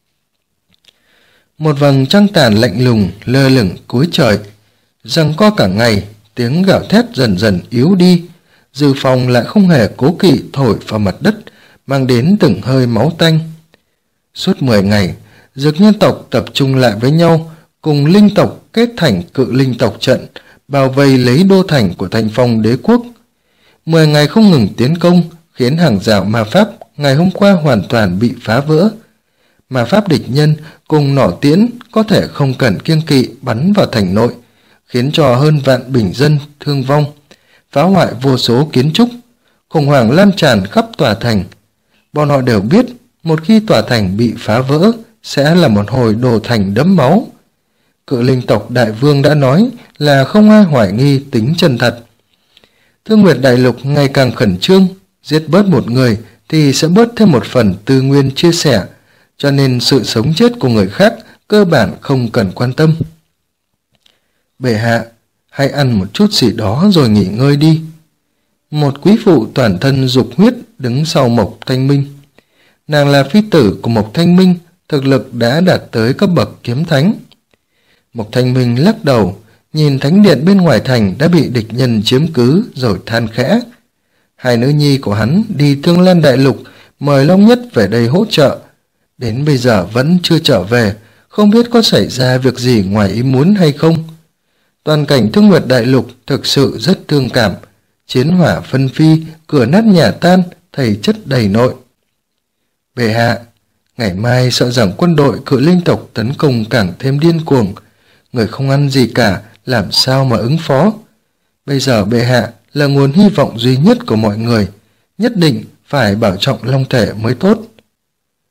Một vầng trăng tàn lạnh lùng lơ lửng cuối trời, giằng co cả ngày, tiếng gào thét dần dần yếu đi. Dư phong lại không hề cố kỵ thổi vào mặt đất, mang đến từng hơi máu tanh. Suốt 10 ngày, dược nhân tộc tập trung lại với nhau, cùng linh tộc kết thành cự linh tộc trận, bao vây lấy đô thành của Thanh Phong đế quốc. 10 ngày không ngừng tiến công, khiến hàng rào ma pháp ngày hôm qua hoàn toàn bị phá vỡ. Ma pháp địch nhân cùng nỏ tiễn có thể không cần kiêng kỵ bắn vào thành nội, khiến cho hơn vạn bình dân thương vong, phá hoại vô số kiến trúc, khủng hoảng lan tràn khắp tòa thành. Bọn họ đều biết, một khi tòa thành bị phá vỡ, sẽ là một hồi đổ thành đẫm máu. Cự linh tộc đại vương đã nói là không ai hoài nghi tính chân thật. Thương Nguyệt Đại Lục ngày càng khẩn trương, giết bớt một người thì sẽ bớt thêm một phần tư nguyên chia sẻ, cho nên sự sống chết của người khác cơ bản không cần quan tâm. Bệ hạ, hãy ăn một chút gì đó rồi nghỉ ngơi đi. Một quý phụ toàn thân dục huyết đứng sau Mộc Thanh Minh. Nàng là phi tử của Mộc Thanh Minh, thực lực đã đạt tới cấp bậc kiếm thánh. Mộc Thanh Minh lắc đầu, nhìn thánh điện bên ngoài thành đã bị địch nhân chiếm cứ rồi than khẽ. Hai nữ nhi của hắn đi Thương Lan Đại Lục mời Long Nhất về đây hỗ trợ. Đến bây giờ vẫn chưa trở về, không biết có xảy ra việc gì ngoài ý muốn hay không. Toàn cảnh Thương Nguyệt Đại Lục thực sự rất thương cảm. Chiến hỏa phân phi, cửa nát nhà tan, thầy chất đầy nội. Bệ hạ, ngày mai sợ rằng quân đội cự linh tộc tấn công càng thêm điên cuồng. Người không ăn gì cả, làm sao mà ứng phó? Bây giờ bệ hạ là nguồn hy vọng duy nhất của mọi người, nhất định phải bảo trọng long thể mới tốt.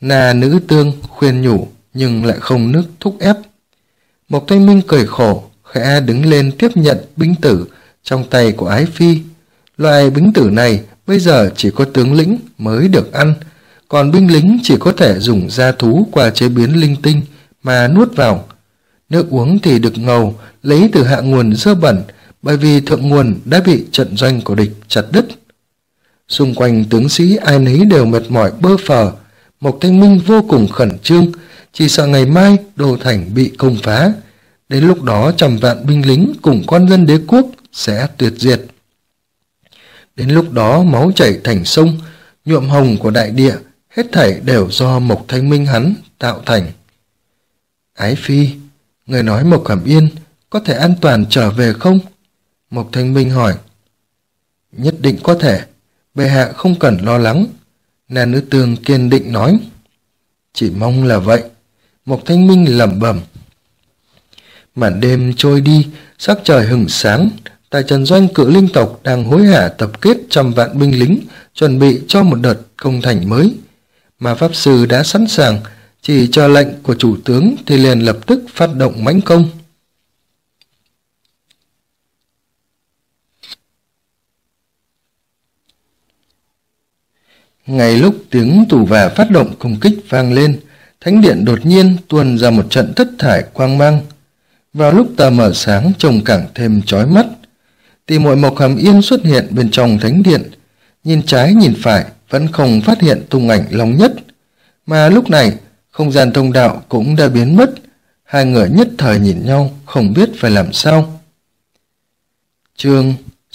Nà nữ tương khuyên nhủ nhưng lại không nước thúc ép. Mộc Thanh Minh cười khổ, khẽ đứng lên tiếp nhận binh tử trong tay của Ái Phi. Loại binh tử này bây giờ chỉ có tướng lĩnh mới được ăn, còn binh lính chỉ có thể dùng da thú qua chế biến linh tinh mà nuốt vào. Nước uống thì được ngầu, lấy từ hạ nguồn dơ bẩn, bởi vì thượng nguồn đã bị trận doanh của địch chặt đứt. Xung quanh tướng sĩ ai nấy đều mệt mỏi bơ phờ. Mộc Thanh Minh vô cùng khẩn trương, chỉ sợ ngày mai đô thành bị công phá. Đến lúc đó trăm vạn binh lính cùng con dân đế quốc sẽ tuyệt diệt. Đến lúc đó máu chảy thành sông, nhuộm hồng của đại địa, hết thảy đều do Mộc Thanh Minh hắn tạo thành. Ái Phi, người nói Mộc Hàm Yên có thể an toàn trở về không? Mộc Thanh Minh hỏi. Nhất định có thể, bệ hạ không cần lo lắng. Nà nữ tương kiên định nói. Chỉ mong là vậy. Mộc Thanh Minh lẩm bẩm. Màn đêm trôi đi, sắc trời hừng sáng. Tại trận doanh Cự Linh tộc đang hối hả tập kết trăm vạn binh lính, chuẩn bị cho một đợt công thành mới. Mà pháp sư đã sẵn sàng, chỉ chờ lệnh của chủ tướng thì liền lập tức phát động mãnh công. Ngay lúc tiếng tù và phát động công kích vang lên, thánh điện đột nhiên tuôn ra một trận thất thải quang mang. Vào lúc tà mờ sáng trông càng thêm chói mắt. Tỷ muội Mộc Hàm Yên xuất hiện bên trong thánh điện, nhìn trái nhìn phải vẫn không phát hiện tung ảnh Long Nhất. Mà lúc này không gian thông đạo cũng đã biến mất, hai người nhất thời nhìn nhau không biết phải làm sao. Chương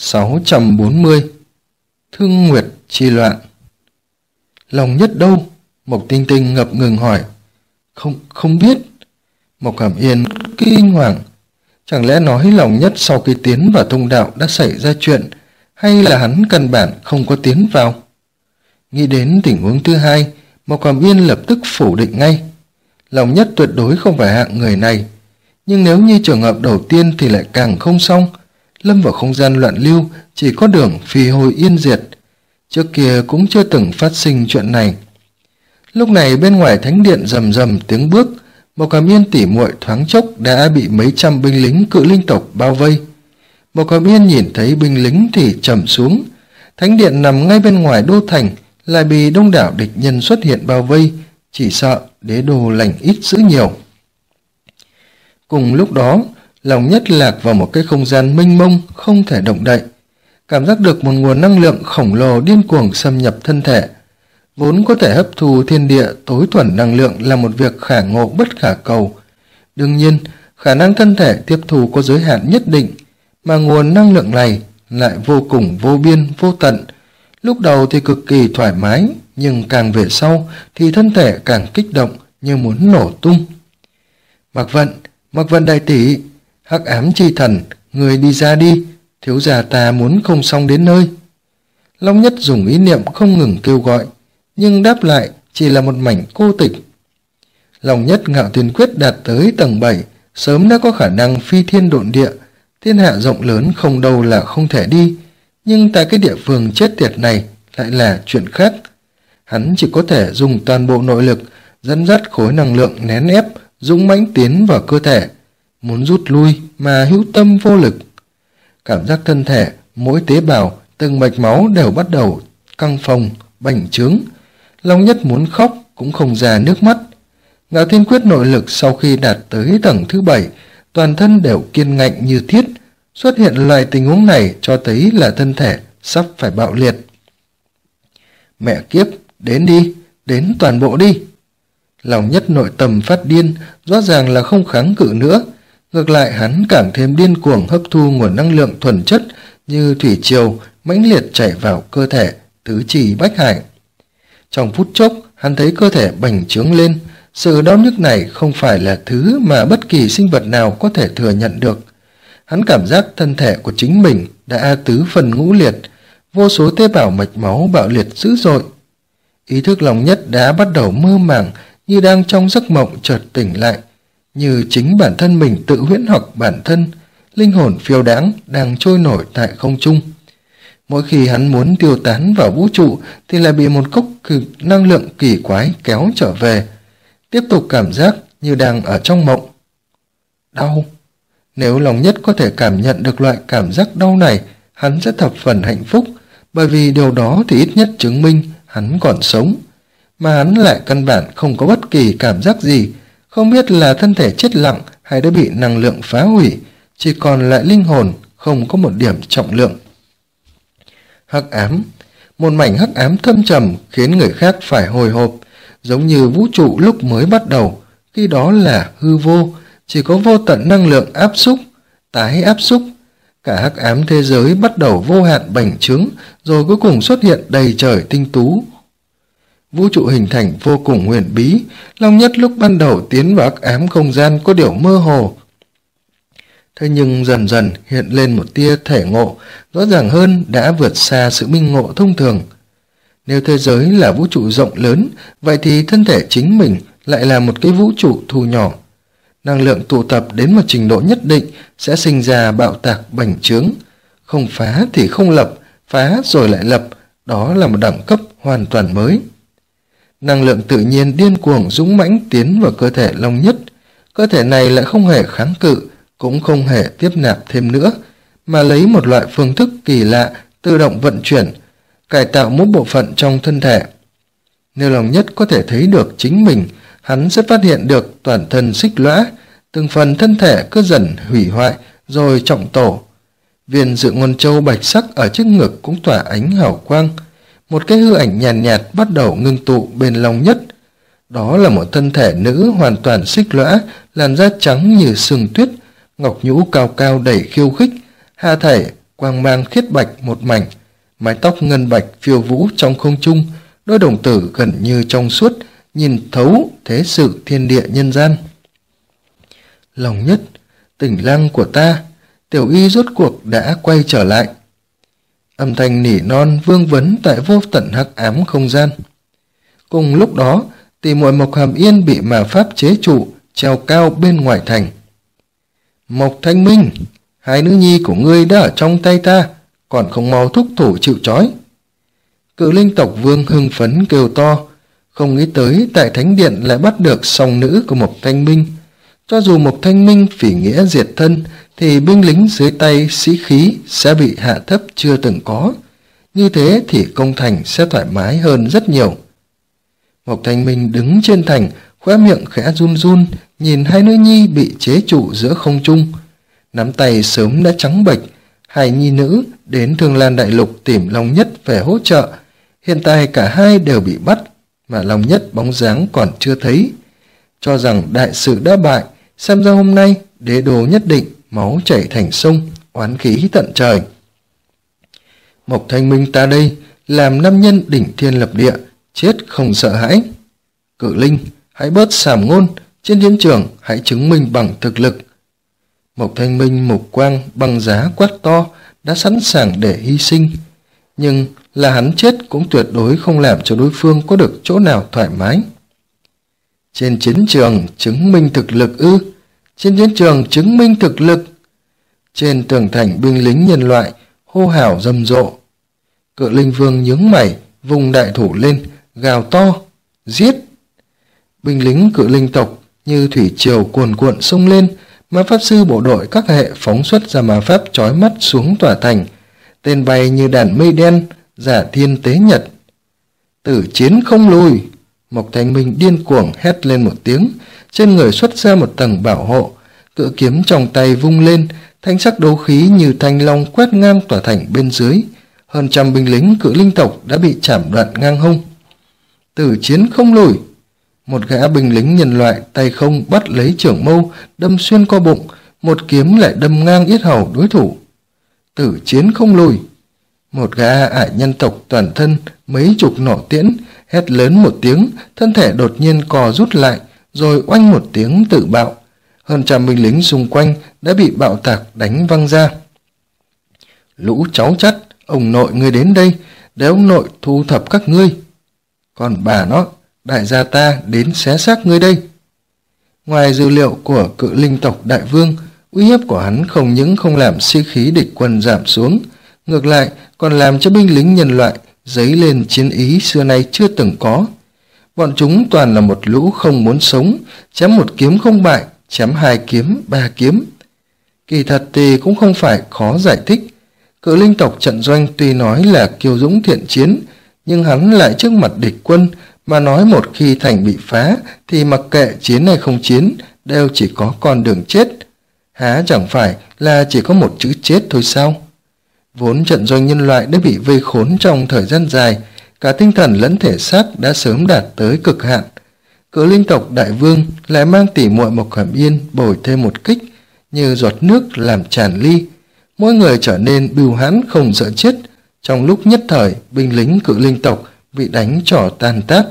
640 Thương Nguyệt Chi Loạn. Long Nhất đâu? Mộc Tinh Tinh ngập ngừng hỏi. Không biết. Mộc Hàm Yên kinh hoàng. Chẳng lẽ nói Long Nhất sau khi tiến vào thông đạo đã xảy ra chuyện, hay là hắn căn bản không có tiến vào? Nghĩ đến tình huống thứ hai, Mộc Hàm Yên lập tức phủ định ngay. Long Nhất tuyệt đối không phải hạng người này, nhưng nếu như trường hợp đầu tiên thì lại càng không xong. Lâm vào không gian loạn lưu, chỉ có đường phi hồi yên diệt. Trước kia cũng chưa từng phát sinh chuyện này. Lúc này bên ngoài thánh điện rầm rầm tiếng bước, Mộc Hàm Yên tỉ muội thoáng chốc đã bị mấy trăm binh lính Cự Linh tộc bao vây. Mộc Hàm Yên nhìn thấy binh lính thì trầm xuống. Thánh điện nằm ngay bên ngoài đô thành, lại bị đông đảo địch nhân xuất hiện bao vây, chỉ sợ đế đô lành ít dữ nhiều. Cùng lúc đó, Long Nhất lạc vào một cái không gian mênh mông không thể động đậy, cảm giác được một nguồn năng lượng khổng lồ điên cuồng xâm nhập thân thể. Vốn có thể hấp thu thiên địa tối thuần năng lượng là một việc khả ngộ bất khả cầu. Đương nhiên, khả năng thân thể tiếp thu có giới hạn nhất định, mà nguồn năng lượng này lại vô cùng vô biên, vô tận. Lúc đầu thì cực kỳ thoải mái, nhưng càng về sau thì thân thể càng kích động như muốn nổ tung. Mạc Vận đại tỷ, Hắc Ám Chi Thần, người đi ra đi, thiếu gia ta muốn không xong đến nơi. Long Nhất dùng ý niệm không ngừng kêu gọi, nhưng đáp lại chỉ là một mảnh cô tịch. Long Nhất Ngạo Thiên Quyết đạt tới tầng 7, sớm đã có khả năng phi thiên độn địa, thiên hạ rộng lớn không đâu là không thể đi, nhưng tại cái địa phương chết tiệt này lại là chuyện khác. Hắn chỉ có thể dùng toàn bộ nội lực dẫn dắt khối năng lượng nén ép dũng mãnh tiến vào cơ thể, muốn rút lui mà hữu tâm vô lực. Cảm giác thân thể, mỗi tế bào, từng mạch máu đều bắt đầu căng phồng, bành trướng. Long Nhất muốn khóc cũng không ra nước mắt. Ngạo Thiên Quyết nội lực sau khi đạt tới tầng thứ 7, toàn thân đều kiên ngạnh như thiết. Xuất hiện loại tình huống này cho thấy là thân thể sắp phải bạo liệt. Mẹ kiếp, đến đi, đến toàn bộ đi. Long Nhất nội tâm phát điên, rõ ràng là không kháng cự nữa. Ngược lại hắn càng thêm điên cuồng hấp thu nguồn năng lượng thuần chất như thủy triều mãnh liệt chảy vào cơ thể, tứ chi bách hải. Trong phút chốc, hắn thấy cơ thể bành trướng lên. Sự đau nhức này không phải là thứ mà bất kỳ sinh vật nào có thể thừa nhận được. Hắn cảm giác thân thể của chính mình đã tứ phần ngũ liệt, vô số tế bào mạch máu bạo liệt dữ dội. Ý thức Long Nhất đã bắt đầu mơ màng, như đang trong giấc mộng chợt tỉnh lại, như chính bản thân mình tự huyễn hoặc bản thân, linh hồn phiêu đãng đang trôi nổi tại không trung. Mỗi khi hắn muốn tiêu tán vào vũ trụ thì lại bị một cốc năng lượng kỳ quái kéo trở về, tiếp tục cảm giác như đang ở trong mộng. Đau. Nếu Long Nhất có thể cảm nhận được loại cảm giác đau này, hắn sẽ thập phần hạnh phúc, bởi vì điều đó thì ít nhất chứng minh hắn còn sống. Mà hắn lại căn bản không có bất kỳ cảm giác gì, không biết là thân thể chết lặng hay đã bị năng lượng phá hủy, chỉ còn lại linh hồn, không có một điểm trọng lượng. Hắc ám. Một mảnh hắc ám thâm trầm khiến người khác phải hồi hộp, giống như vũ trụ lúc mới bắt đầu, khi đó là hư vô, chỉ có vô tận năng lượng áp xúc, tái áp xúc. Cả hắc ám thế giới bắt đầu vô hạn bành trướng, rồi cuối cùng xuất hiện đầy trời tinh tú. Vũ trụ hình thành vô cùng huyền bí, Long Nhất lúc ban đầu tiến vào hắc ám không gian có điều mơ hồ. Thế nhưng dần dần hiện lên một tia thể ngộ, rõ ràng hơn đã vượt xa sự minh ngộ thông thường. Nếu thế giới là vũ trụ rộng lớn, vậy thì thân thể chính mình lại là một cái vũ trụ thu nhỏ. Năng lượng tụ tập đến một trình độ nhất định sẽ sinh ra bạo tạc bành trướng. Không phá thì không lập, phá rồi lại lập, đó là một đẳng cấp hoàn toàn mới. Năng lượng tự nhiên điên cuồng dũng mãnh tiến vào cơ thể Long Nhất. Cơ thể này lại không hề kháng cự, cũng không hề tiếp nạp thêm nữa, mà lấy một loại phương thức kỳ lạ tự động vận chuyển, cải tạo mỗi bộ phận trong thân thể. Nếu Long Nhất có thể thấy được chính mình, hắn sẽ phát hiện được toàn thân xích lõa, từng phần thân thể cứ dần hủy hoại rồi trọng tổ. Viên dự ngôn châu bạch sắc ở trước ngực cũng tỏa ánh hào quang. Một cái hư ảnh nhàn nhạt bắt đầu ngưng tụ bên Long Nhất. Đó là một thân thể nữ hoàn toàn xích lõa, làn da trắng như sương tuyết, ngọc nhũ cao cao đầy khiêu khích, hạ thể quang mang khiết bạch một mảnh, mái tóc ngân bạch phiêu vũ trong không trung, đôi đồng tử gần như trong suốt, nhìn thấu thế sự thiên địa nhân gian. Long Nhất, tình lang của ta, Tiểu Y rốt cuộc đã quay trở lại. Âm thanh nỉ non vương vấn tại vô tận hắc ám không gian. Cùng lúc đó, tỷ muội Mộc Hàm Yên bị mà pháp chế trụ, treo cao bên ngoài thành. Mộc Thanh Minh, hai nữ nhi của ngươi đã ở trong tay ta, còn không mau thúc thủ chịu trói. Cự linh tộc vương hưng phấn kêu to, không nghĩ tới tại thánh điện lại bắt được song nữ của Mộc Thanh Minh. Cho dù Mộc Thanh Minh phỉ nghĩa diệt thân, thì binh lính dưới tay sĩ khí sẽ bị hạ thấp chưa từng có. Như thế thì công thành sẽ thoải mái hơn rất nhiều. Mộc Thanh Minh đứng trên thành, khóe miệng khẽ run run, nhìn hai nữ nhi bị chế trụ giữa không trung. Nắm tay sớm đã trắng bệch, hai nhi nữ đến Thương Lan Đại Lục tìm Long Nhất về hỗ trợ. Hiện tại cả hai đều bị bắt, mà Long Nhất bóng dáng còn chưa thấy. Cho rằng đại sự đã bại, xem ra hôm nay đế đô nhất định máu chảy thành sông, oán khí tận trời. Mộc Thanh Minh ta đây, làm nam nhân đỉnh thiên lập địa, chết không sợ hãi. Cự linh, hãy bớt sàm ngôn, trên chiến trường hãy chứng minh bằng thực lực. Mộc Thanh Minh mục quang băng giá quát to, đã sẵn sàng để hy sinh. Nhưng là hắn chết cũng tuyệt đối không làm cho đối phương có được chỗ nào thoải mái. Trên chiến trường chứng minh thực lực ư? Trên chiến trường chứng minh thực lực. Trên tường thành binh lính nhân loại hô hào rầm rộ. Cự linh vương nhướng mày, vùng đại thủ lên, gào to, giết. Binh lính cự linh tộc như thủy triều cuồn cuộn xông lên, ma pháp sư bộ đội các hệ phóng xuất ra ma pháp chói mắt xuống tòa thành, tên bay như đàn mây đen, giả thiên tế nhật. Tử chiến không lùi. Mộc Thanh Minh điên cuồng hét lên một tiếng, trên người xuất ra một tầng bảo hộ, cự kiếm trong tay vung lên, thanh sắc đấu khí như thanh long quét ngang tòa thành bên dưới. Hơn trăm binh lính cự linh tộc đã bị chảm đoạn ngang hông. Tử chiến không lùi. Một gã binh lính nhân loại tay không bắt lấy trưởng mâu, đâm xuyên qua bụng, một kiếm lại đâm ngang yết hầu đối thủ. Tử chiến không lùi. Một gã ải nhân tộc toàn thân mấy chục nỏ tiễn, hét lớn một tiếng, thân thể đột nhiên co rút lại, rồi oanh một tiếng tự bạo. Hơn trăm binh lính xung quanh đã bị bạo tạc đánh văng ra. Lũ cháu chắt, ông nội ngươi đến đây, để ông nội thu thập các ngươi. Còn bà nó, đại gia ta đến xé xác ngươi đây. Ngoài dữ liệu của cự linh tộc đại vương, uy hiếp của hắn không những không làm sĩ khí địch quân giảm xuống, ngược lại còn làm cho binh lính nhân loại dấy lên chiến ý xưa nay chưa từng có. Bọn chúng toàn là một lũ không muốn sống, chém một kiếm không bại, chém 2 kiếm, 3 kiếm. Kỳ thật thì cũng không phải khó giải thích. Cự linh tộc Trận Doanh tuy nói là kiêu dũng thiện chiến, nhưng hắn lại trước mặt địch quân mà nói một khi thành bị phá thì mặc kệ chiến hay không chiến đều chỉ có con đường chết. Há chẳng phải là chỉ có một chữ chết thôi sao? Vốn trận doanh nhân loại đã bị vây khốn trong thời gian dài, cả tinh thần lẫn thể xác đã sớm đạt tới cực hạn. Cự linh tộc đại vương lại mang tỉ muội Mộc Hàm Yên bồi thêm một kích, như giọt nước làm tràn ly. Mỗi người trở nên bưu hãn không sợ chết. Trong lúc nhất thời, binh lính cự linh tộc bị đánh cho tan tác.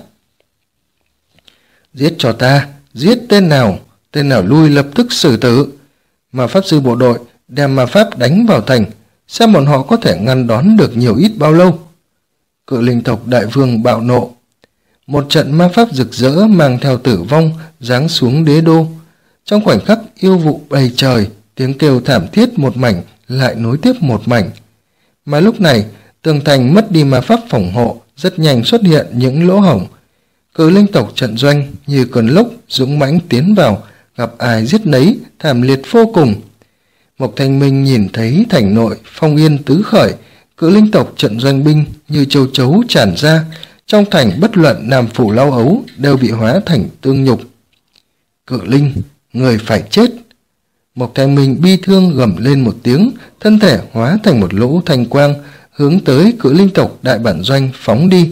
Giết cho ta, giết tên nào lui lập tức xử tử. Ma pháp sư bộ đội đem ma pháp đánh vào thành, xem bọn họ có thể ngăn đón được nhiều ít bao lâu. Cự linh tộc đại vương bạo nộ. Một trận ma pháp rực rỡ mang theo tử vong giáng xuống đế đô. Trong khoảnh khắc yêu vụ đầy trời, tiếng kêu thảm thiết một mảnh lại nối tiếp một mảnh. Mà lúc này, tường thành mất đi ma pháp phòng hộ, rất nhanh xuất hiện những lỗ hổng. Cự linh tộc Trận Doanh như cơn lốc dũng mãnh tiến vào, gặp ai giết nấy, thảm liệt vô cùng. Mộc Thanh Minh nhìn thấy thành nội phong yên tứ khởi, cự linh tộc Trận Doanh binh như châu chấu tràn ra, trong thành bất luận nam phủ lao ấu đều bị hóa thành tương nhục. Cự linh, người phải chết. Mộc Thanh Minh bi thương gầm lên một tiếng, thân thể hóa thành một lỗ thanh quang, hướng tới cự linh tộc đại bản doanh phóng đi.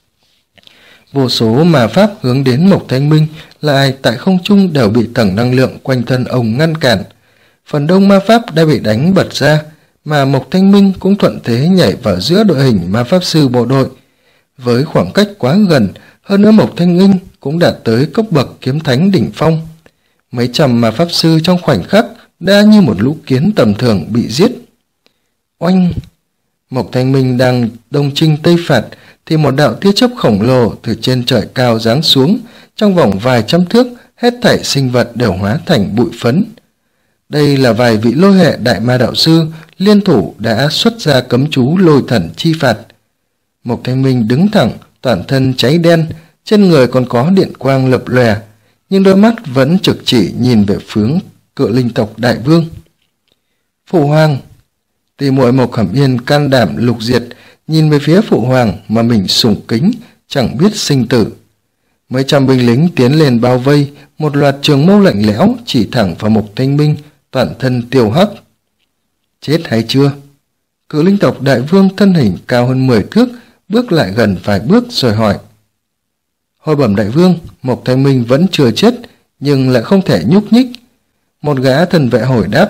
Vô số ma pháp hướng đến Mộc Thanh Minh lại tại không trung đều bị tầng năng lượng quanh thân ông ngăn cản. Phần đông ma pháp đã bị đánh bật ra, mà Mộc Thanh Minh cũng thuận thế nhảy vào giữa đội hình ma pháp sư bộ đội. Với khoảng cách quá gần, hơn nữa Mộc Thanh Minh cũng đạt tới cấp bậc kiếm thánh đỉnh phong. Mấy trăm ma pháp sư trong khoảnh khắc đã như một lũ kiến tầm thường bị giết. Oanh! Mộc Thanh Minh đang đông chinh tây phạt thì một đạo tia chớp khổng lồ từ trên trời cao giáng xuống, trong vòng vài trăm thước hết thảy sinh vật đều hóa thành bụi phấn. Đây là vài vị lôi hệ đại ma đạo sư liên thủ đã xuất ra cấm chú lôi thần chi phạt. Mộc Thanh Minh đứng thẳng, toàn thân cháy đen, trên người còn có điện quang lập lòe, nhưng đôi mắt vẫn trực chỉ nhìn về hướng cự linh tộc đại vương. Phụ hoàng! Tỷ muội Mộc Hàm Yên can đảm lục diệt, nhìn về phía phụ hoàng mà mình sùng kính, chẳng biết sinh tử. Mấy trăm binh lính tiến lên bao vây, một loạt trường mâu lạnh lẽo chỉ thẳng vào Mộc Thanh Minh, toàn thân tiêu hắc. Chết hay chưa? Cự linh tộc đại vương thân hình cao hơn 10 thước, bước lại gần vài bước rồi hỏi. Hồi bẩm đại vương, Mộc Thanh Minh vẫn chưa chết, nhưng lại không thể nhúc nhích. Một gã thần vệ hồi đáp.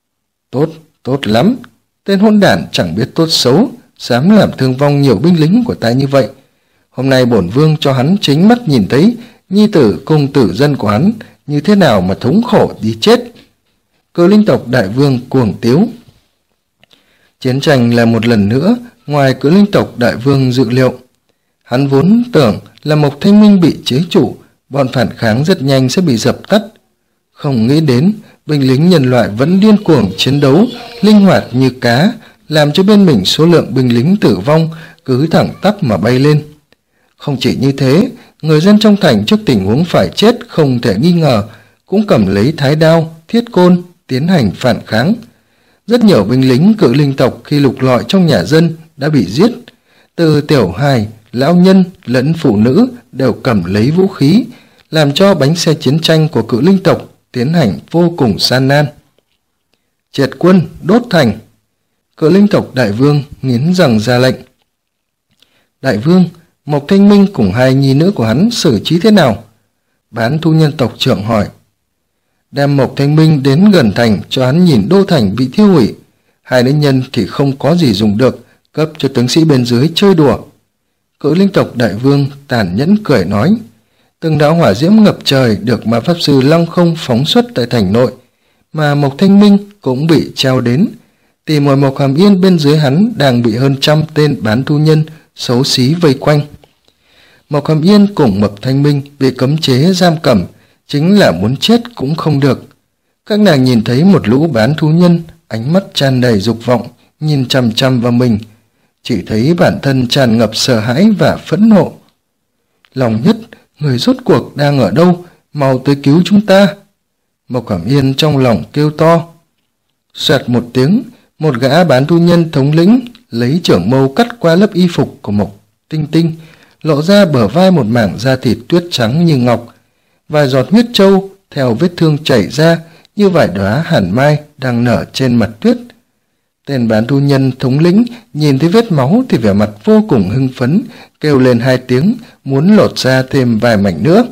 Tốt lắm. Tên hỗn đản chẳng biết tốt xấu, dám làm thương vong nhiều binh lính của ta như vậy. Hôm nay bổn vương cho hắn chính mắt nhìn thấy nhi tử cùng tử dân của hắn như thế nào mà thống khổ đi chết. Cự linh tộc đại vương cuồng tiếu. Chiến tranh là một lần nữa ngoài cự linh tộc đại vương dự liệu. Hắn vốn tưởng là Mộc Thanh Minh bị chế trụ, bọn phản kháng rất nhanh sẽ bị dập tắt. Không nghĩ đến binh lính nhân loại vẫn điên cuồng chiến đấu, linh hoạt như cá, làm cho bên mình số lượng binh lính tử vong cứ thẳng tắp mà bay lên. Không chỉ như thế, người dân trong thành trước tình huống phải chết không thể nghi ngờ, cũng cầm lấy thái đao, thiết côn, tiến hành phản kháng. Rất nhiều binh lính cự linh tộc khi lục lọi trong nhà dân đã bị giết. Từ tiểu hài, lão nhân lẫn phụ nữ đều cầm lấy vũ khí, làm cho bánh xe chiến tranh của cự linh tộc tiến hành vô cùng gian nan. Triệt quân, đốt thành. Cự linh tộc đại vương nghiến răng ra lệnh. Đại vương, Mộc Thanh Minh cùng hai nhi nữ của hắn xử trí thế nào? Bán thu nhân tộc trưởng hỏi. Đem Mộc Thanh Minh đến gần thành cho hắn nhìn đô thành bị thiêu hủy. Hai nữ nhân thì không có gì dùng được, cấp cho tướng sĩ bên dưới chơi đùa. Cự linh tộc đại vương tàn nhẫn cười nói. Từng đạo hỏa diễm ngập trời được ma pháp sư Lăng Không phóng xuất tại thành nội, mà Mộc Thanh Minh cũng bị treo đến. Tỷ muội Mộc Hàm Yên bên dưới hắn đang bị hơn 100 tên bán thu nhân xấu xí vây quanh. Mộc Hàm Yên cùng Mộc Thanh Minh bị cấm chế giam cầm, chính là muốn chết cũng không được. Các nàng nhìn thấy một lũ bán thu nhân, ánh mắt tràn đầy dục vọng, nhìn chằm chằm vào mình, chỉ thấy bản thân tràn ngập sợ hãi và phẫn nộ. Lòng Nhất, người rốt cuộc đang ở đâu, mau tới cứu chúng ta. Mộc Hàm Yên trong lòng kêu to. Xoẹt một tiếng, một gã bán thu nhân thống lĩnh lấy chưởng mâu cắt qua lớp y phục của Mộc Tinh Tinh, lộ ra bờ vai một mảng da thịt tuyết trắng như ngọc, vài giọt huyết trâu theo vết thương chảy ra như vài đóa hàn mai đang nở trên mặt tuyết. Tên bán thu nhân thống lĩnh nhìn thấy vết máu thì vẻ mặt vô cùng hưng phấn, kêu lên 2 tiếng, muốn lột ra thêm vài mảnh nữa.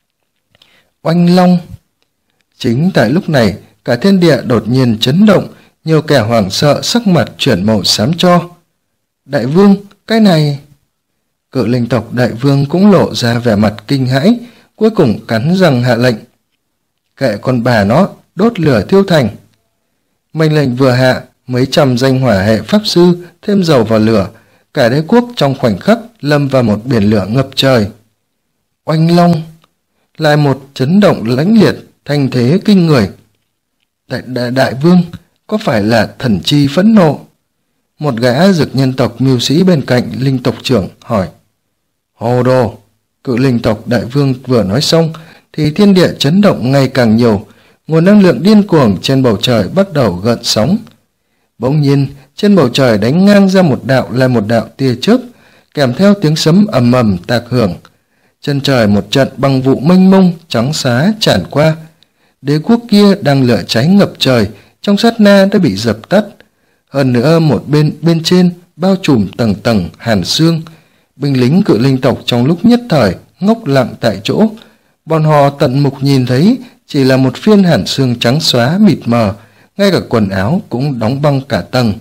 Oanh long! Chính tại lúc này, cả thiên địa đột nhiên chấn động, nhiều kẻ hoảng sợ sắc mặt chuyển màu xám cho. Đại vương, cái này... Cự linh tộc đại vương cũng lộ ra vẻ mặt kinh hãi, cuối cùng cắn răng hạ lệnh. Kệ con bà nó, đốt lửa thiêu thành. Mệnh lệnh vừa hạ, mấy trăm danh hỏa hệ pháp sư thêm dầu vào lửa, cả đế quốc trong khoảnh khắc lâm vào một biển lửa ngập trời. Oanh long! Lại một chấn động lãnh liệt, thanh thế kinh người. Đại vương, có phải là thần chi phẫn nộ? Một gã dực nhân tộc mưu sĩ bên cạnh linh tộc trưởng hỏi. Hồ đồ! Cự linh tộc đại vương vừa nói xong thì thiên địa chấn động ngày càng nhiều, nguồn năng lượng điên cuồng trên bầu trời bắt đầu gợn sóng. Bỗng nhiên, trên bầu trời đánh ngang ra một đạo là một đạo tia chớp, kèm theo tiếng sấm ầm ầm tạc hưởng. Chân trời một trận băng vụ mênh mông trắng xá tràn qua. Đế quốc kia đang lửa cháy ngập trời, trong sát na đã bị dập tắt. Hơn nữa một bên trên bao trùm tầng tầng hàn xương. Binh lính cự linh tộc trong lúc nhất thời ngốc lặng tại chỗ. Bọn họ tận mục nhìn thấy chỉ là một phiên hàn xương trắng xóa mịt mờ, ngay cả quần áo cũng đóng băng cả tầng.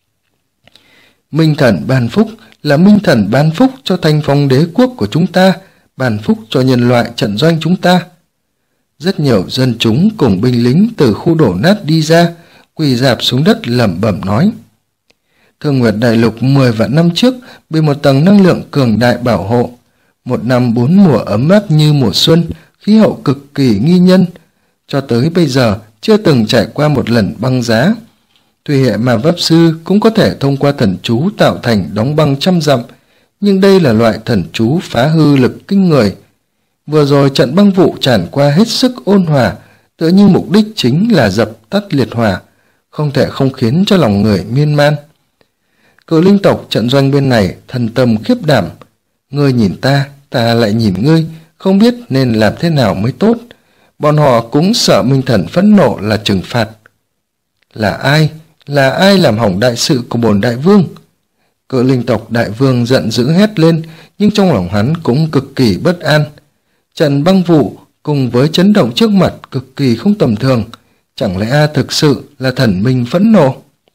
Minh thần ban phúc là minh thần ban phúc cho thanh phong đế quốc của chúng ta, ban phúc cho nhân loại trận doanh chúng ta. Rất nhiều dân chúng cùng binh lính từ khu đổ nát đi ra, quỳ rạp xuống đất lẩm bẩm nói. Thương Nguyệt Đại Lục 10 vạn năm trước bị một tầng năng lượng cường đại bảo hộ. Một năm 4 mùa ấm áp như mùa xuân, khí hậu cực kỳ nghi nhân. Cho tới bây giờ chưa từng trải qua một lần băng giá. Thủy hệ mà pháp sư cũng có thể thông qua thần chú tạo thành đóng băng trăm dặm, nhưng đây là loại thần chú phá hư lực kinh người. Vừa rồi trận băng vụ tràn qua hết sức ôn hòa, tựa như mục đích chính là dập tắt liệt hỏa, không thể không khiến cho lòng người miên man. Cự linh tộc trận doanh bên này thần tâm khiếp đảm. Ngươi nhìn ta, ta lại nhìn ngươi, không biết nên làm thế nào mới tốt. Bọn họ cũng sợ minh thần phẫn nộ là trừng phạt. Là ai làm hỏng đại sự của bổn đại vương? Cự linh tộc đại vương giận dữ hét lên, nhưng trong lòng hắn cũng cực kỳ bất an. Trận băng vụ cùng với chấn động trước mặt cực kỳ không tầm thường, chẳng lẽ thực sự là thần minh phẫn nộ?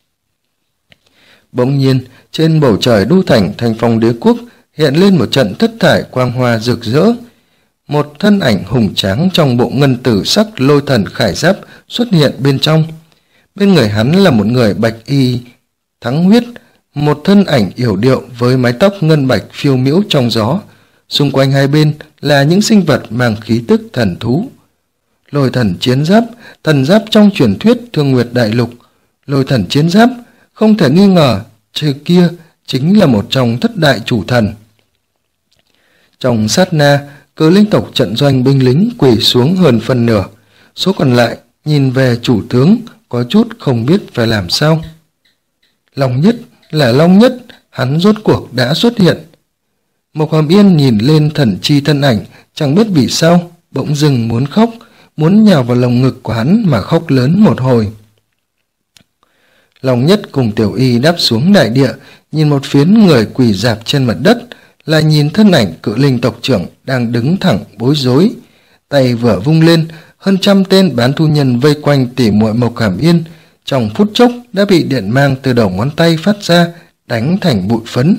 Bỗng nhiên, trên bầu trời đô thành thanh phong đế quốc hiện lên một trận thất thải quang hoa rực rỡ. Một thân ảnh hùng tráng trong bộ ngân tử sắc lôi thần khải giáp xuất hiện bên trong. Bên người hắn là một người bạch y thắng huyết, một thân ảnh yểu điệu với mái tóc ngân bạch phiêu miễu trong gió. Xung quanh hai bên là những sinh vật mang khí tức thần thú. Lôi thần chiến giáp, thần giáp trong truyền thuyết Thương Nguyệt Đại Lục. Lôi thần chiến giáp, không thể nghi ngờ, trước kia chính là một trong thất đại chủ thần. Trong sát na, cự linh tộc trận doanh binh lính quỳ xuống hơn phân nửa. Số còn lại nhìn về chủ tướng, có chút không biết phải làm sao. Long Nhất là Long Nhất, hắn rốt cuộc đã xuất hiện. Mộc Hàm Yên nhìn lên thần chi thân ảnh, chẳng biết vì sao, bỗng dưng muốn khóc, muốn nhào vào lồng ngực của hắn mà khóc lớn một hồi. Long Nhất cùng Tiểu Y đáp xuống đại địa, nhìn một phiến người quỳ rạp trên mặt đất, lại nhìn thân ảnh cự linh tộc trưởng đang đứng thẳng bối rối. Tay vừa vung lên, hơn trăm tên bán thu nhân vây quanh tỉ muội Mộc Hàm Yên, trong phút chốc đã bị điện mang từ đầu ngón tay phát ra, đánh thành bụi phấn.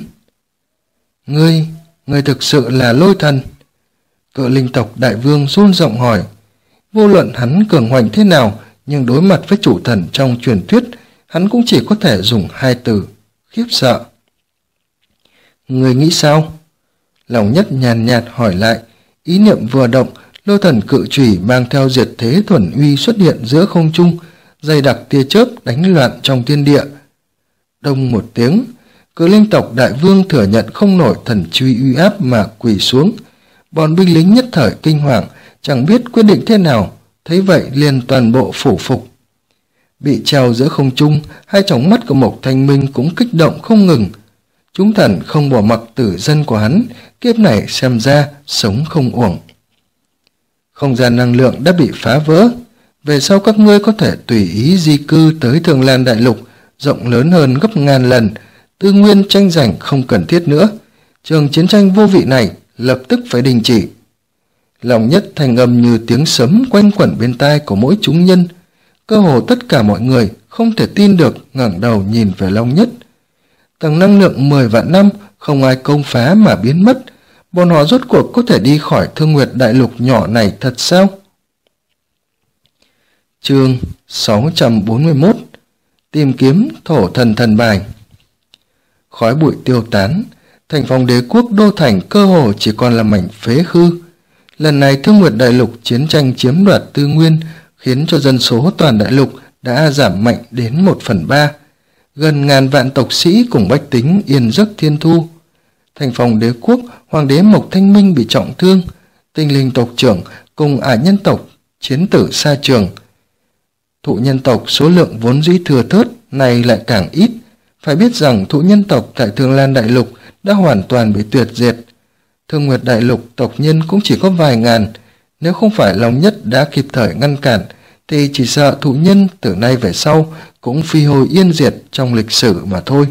Ngươi thực sự là lôi thần? Cự linh tộc đại vương run giọng hỏi. Vô luận hắn cường hoành thế nào, nhưng đối mặt với chủ thần trong truyền thuyết, hắn cũng chỉ có thể dùng 2 từ: khiếp sợ. Ngươi nghĩ sao? Lòng Nhất nhàn nhạt hỏi lại. Ý niệm vừa động, lôi thần cự chủy mang theo diệt thế thuần uy xuất hiện giữa không trung, dày đặc tia chớp đánh loạn trong thiên địa. Đông một tiếng, Cự Linh tộc đại vương thừa nhận không nổi thần truy uy áp mà quỳ xuống. Bọn binh lính nhất thời kinh hoàng, chẳng biết quyết định thế nào, thấy vậy liền toàn bộ phủ phục. Bị treo giữa không trung, hai tròng mắt của Mộc Thanh Minh cũng kích động không ngừng. Chúng thần không bỏ mặc tử dân của hắn, kiếp này xem ra sống không uổng. Không gian năng lượng đã bị phá vỡ, về sau các ngươi có thể tùy ý di cư tới Thương Lan Đại Lục, rộng lớn hơn gấp ngàn lần, tư nguyên tranh giành không cần thiết nữa. Trường chiến tranh vô vị này lập tức phải đình chỉ. Lòng Nhất thanh âm như tiếng sấm quanh quẩn bên tai của mỗi chúng nhân. Cơ hồ tất cả mọi người không thể tin được ngẩng đầu nhìn về Long Nhất. Tầng năng lượng 10 vạn năm không ai công phá mà biến mất. Bọn họ rốt cuộc có thể đi khỏi Thương Nguyệt Đại Lục nhỏ này thật sao? Chương 641 Tìm kiếm thổ thần thần bài. Khói bụi tiêu tán, thành phòng đế quốc đô thành cơ hồ chỉ còn là mảnh phế hư. Lần này Thương Nguyệt Đại Lục chiến tranh chiếm đoạt tư nguyên khiến cho dân số toàn đại lục đã giảm mạnh đến 1/3. Gần ngàn vạn tộc sĩ cùng bách tính yên giấc thiên thu. Thành phòng đế quốc, hoàng đế Mộc Thanh Minh bị trọng thương, tinh linh tộc trưởng cùng ả nhân tộc chiến tử xa trường. Thụ nhân tộc số lượng vốn dĩ thừa thớt này lại càng ít. Phải biết rằng thụ nhân tộc tại Thương Lan Đại Lục đã hoàn toàn bị tuyệt diệt. Thương Nguyệt Đại Lục tộc nhân cũng chỉ có vài ngàn. Nếu không phải Long Nhất đã kịp thời ngăn cản, thì chỉ sợ thụ nhân từ nay về sau cũng phi hồi yên diệt trong lịch sử mà thôi.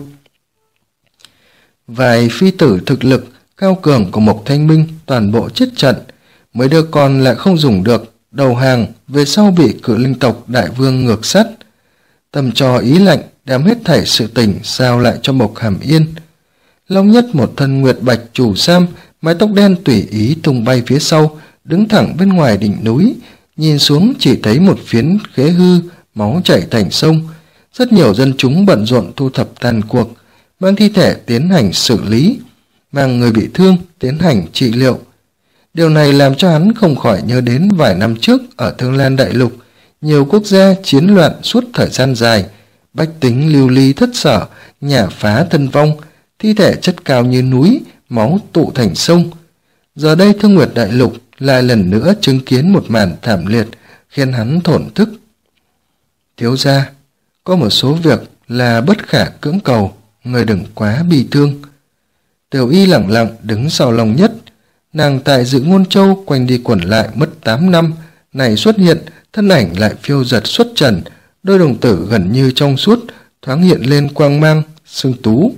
Vài phi tử thực lực cao cường của Mộc Thanh Minh toàn bộ chết trận, mấy đứa con lại không dùng được, đầu hàng, về sau bị Cự Linh tộc đại vương ngược sát. Tâm cho ý lạnh đem hết thảy sự tình giao lại cho Mộc Hàm Yên. Long Nhất một thân nguyệt bạch chủ sam, mái tóc đen tùy ý tung bay phía sau, đứng thẳng bên ngoài đỉnh núi, nhìn xuống chỉ thấy một phiến khế hư, máu chảy thành sông. Rất nhiều dân chúng bận rộn thu thập tàn cuộc, mang thi thể tiến hành xử lý, mang người bị thương tiến hành trị liệu. Điều này làm cho hắn không khỏi nhớ đến vài năm trước ở Thương Lan Đại Lục, nhiều quốc gia chiến loạn suốt thời gian dài, bách tính lưu ly thất sở, nhà phá thân vong, thi thể chất cao như núi, máu tụ thành sông. Giờ đây Thương Nguyệt Đại Lục lại lần nữa chứng kiến một màn thảm liệt khiến hắn thổn thức. Thiếu gia, có một số việc là bất khả cưỡng cầu, người đừng quá bi thương. Tiểu Y lẳng lặng đứng sau Long Nhất. Nàng tại Dự Ngôn Châu quanh đi quẩn lại mất 8 năm, này xuất hiện, thân ảnh lại phiêu giật xuất trần, đôi đồng tử gần như trong suốt, thoáng hiện lên quang mang, sương tú.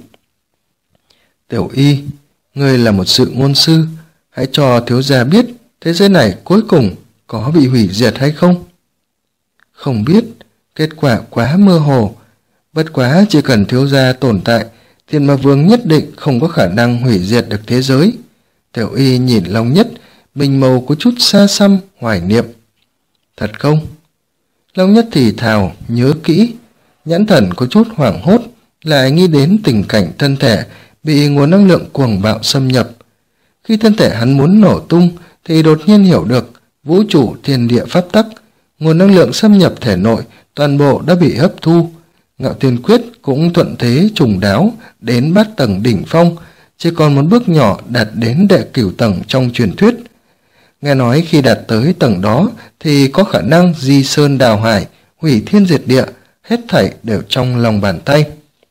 Tiểu Y, ngươi là một sự ngôn sư, hãy cho thiếu gia biết thế giới này cuối cùng có bị hủy diệt hay không? Không biết, kết quả quá mơ hồ. Bất quá chỉ cần thiếu gia tồn tại, Thiên Ma Vương nhất định không có khả năng hủy diệt được thế giới. Tiểu Y nhìn Long Nhất, bình màu có chút xa xăm, hoài niệm. Thật không? Long Nhất thì thào, nhớ kỹ. Nhãn thần có chút hoảng hốt, lại nghĩ đến tình cảnh thân thể bị nguồn năng lượng cuồng bạo xâm nhập. Khi thân thể hắn muốn nổ tung, thì đột nhiên hiểu được vũ trụ thiên địa pháp tắc, nguồn năng lượng xâm nhập thể nội toàn bộ đã bị hấp thu. Ngạo Thiên Quyết cũng thuận thế trùng đáo đến bát tầng đỉnh phong, chỉ còn một bước nhỏ đạt đến đệ cửu tầng trong truyền thuyết. Nghe nói khi đạt tới tầng đó thì có khả năng di sơn đào hải, hủy thiên diệt địa, hết thảy đều trong lòng bàn tay.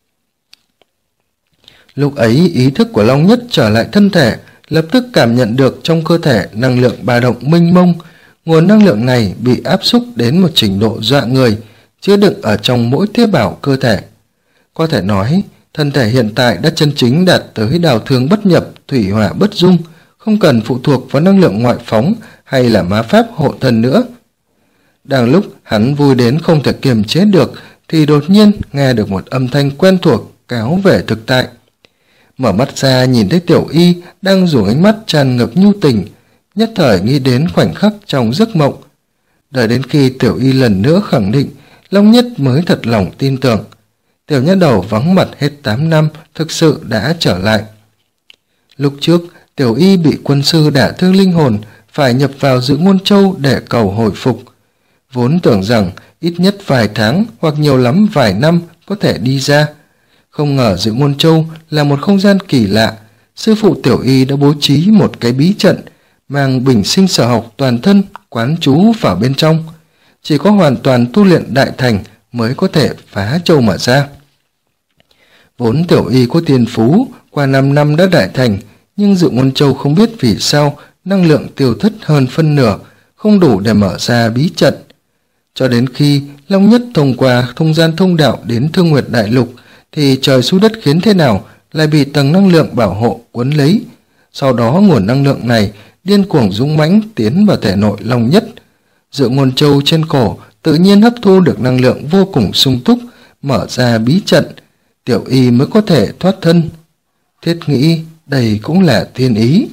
Lúc ấy ý thức của Long Nhất trở lại thân thể, lập tức cảm nhận được trong cơ thể năng lượng ba động mênh mông. Nguồn năng lượng này bị áp xúc đến một trình độ dọa người, chứa đựng ở trong mỗi tế bào cơ thể. Có thể nói, thân thể hiện tại đã chân chính đạt tới đào thương bất nhập, thủy hỏa bất dung, không cần phụ thuộc vào năng lượng ngoại phóng hay là ma pháp hộ thân nữa. Đang lúc hắn vui đến không thể kiềm chế được, thì đột nhiên nghe được một âm thanh quen thuộc kéo về thực tại. Mở mắt ra nhìn thấy Tiểu Y đang dùng ánh mắt tràn ngập nhu tình, nhất thời nghĩ đến khoảnh khắc trong giấc mộng. Đợi đến khi Tiểu Y lần nữa khẳng định, Long Nhất mới thật lòng tin tưởng. Tiểu nha đầu vắng mặt hết 8 năm thực sự đã trở lại. Lúc trước, Tiểu Y bị quân sư đả thương linh hồn, phải nhập vào Dự Ngôn Châu để cầu hồi phục. Vốn tưởng rằng ít nhất vài tháng hoặc nhiều lắm vài năm có thể đi ra. Không ngờ Dự Ngôn Châu là một không gian kỳ lạ. Sư phụ Tiểu Y đã bố trí một cái bí trận, mang bình sinh sở học toàn thân quán trú vào bên trong. Chỉ có hoàn toàn tu luyện đại thành mới có thể phá châu mà ra. Vốn Tiểu Y có thiên phú, qua 5 năm đã đại thành, nhưng Dự Ngôn Châu không biết vì sao năng lượng tiêu thất hơn phân nửa, không đủ để mở ra bí trận. Cho đến khi Long Nhất thông qua không gian thông đạo đến Thương Nguyệt Đại Lục, thì trời xui đất khiến thế nào lại bị tầng năng lượng bảo hộ cuốn lấy. Sau đó nguồn năng lượng này điên cuồng dũng mãnh tiến vào thể nội Long Nhất. Dự Ngôn Châu trên cổ tự nhiên hấp thu được năng lượng vô cùng sung túc, mở ra bí trận, Tiểu Y mới có thể thoát thân. Thiết nghĩ đây cũng là thiên ý.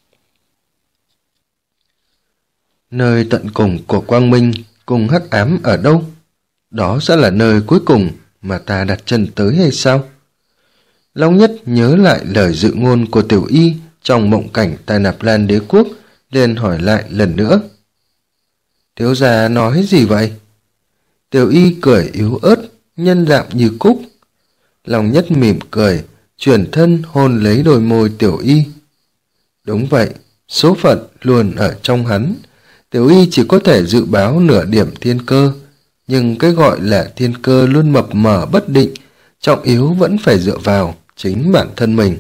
Nơi tận cùng của quang minh cùng hắc ám ở đâu? Đó sẽ là nơi cuối cùng mà ta đặt chân tới hay sao? Long Nhất nhớ lại lời dự ngôn của Tiểu Y trong mộng cảnh tại Nạp Lan Đế Quốc, liền hỏi lại lần nữa. Thiếu gia nói gì vậy? Tiểu Y cười yếu ớt, nhân dạng như cúc. Long Nhất mỉm cười, chuyển thân hôn lấy đôi môi Tiểu Y. Đúng vậy, số phận luôn ở trong hắn. Tiểu Y chỉ có thể dự báo nửa điểm thiên cơ, nhưng cái gọi là thiên cơ luôn mập mờ bất định, trọng yếu vẫn phải dựa vào chính bản thân mình.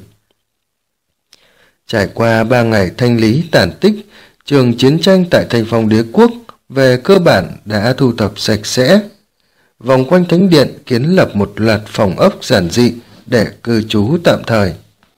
Trải qua 3 ngày thanh lý tàn tích, trường chiến tranh tại Thành Phong Đế Quốc về cơ bản đã thu thập sạch sẽ. Vòng quanh thánh điện kiến lập một loạt phòng ốc giản dị để cư trú tạm thời.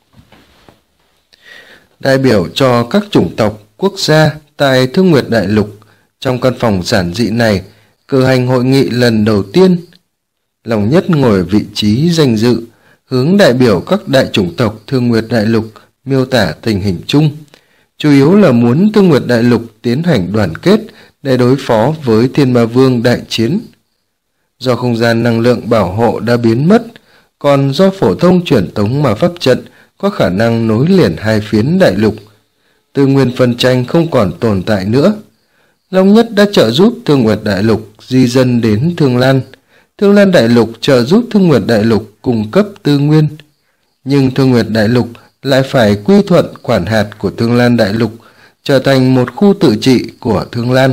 Đại biểu cho các chủng tộc, quốc gia tại Thương Nguyệt Đại Lục, trong căn phòng giản dị này cử hành hội nghị lần đầu tiên. Long Nhất ngồi vị trí danh dự, hướng đại biểu các đại chủng tộc Thương Nguyệt Đại Lục miêu tả tình hình chung, chủ yếu là muốn Thương Nguyệt Đại Lục tiến hành đoàn kết để đối phó với Thiên Ma Vương đại chiến. Do không gian năng lượng bảo hộ đã biến mất, còn do phổ thông truyền tống mà pháp trận có khả năng nối liền hai phiến đại lục, tư nguyên phân tranh không còn tồn tại nữa. Long Nhất đã trợ giúp Thương Nguyệt Đại Lục di dân đến Thương Lan. Thương Lan Đại Lục trợ giúp Thương Nguyệt Đại Lục cung cấp tư nguyên. Nhưng Thương Nguyệt Đại Lục lại phải quy thuận quản hạt của Thương Lan Đại Lục, trở thành một khu tự trị của Thương Lan.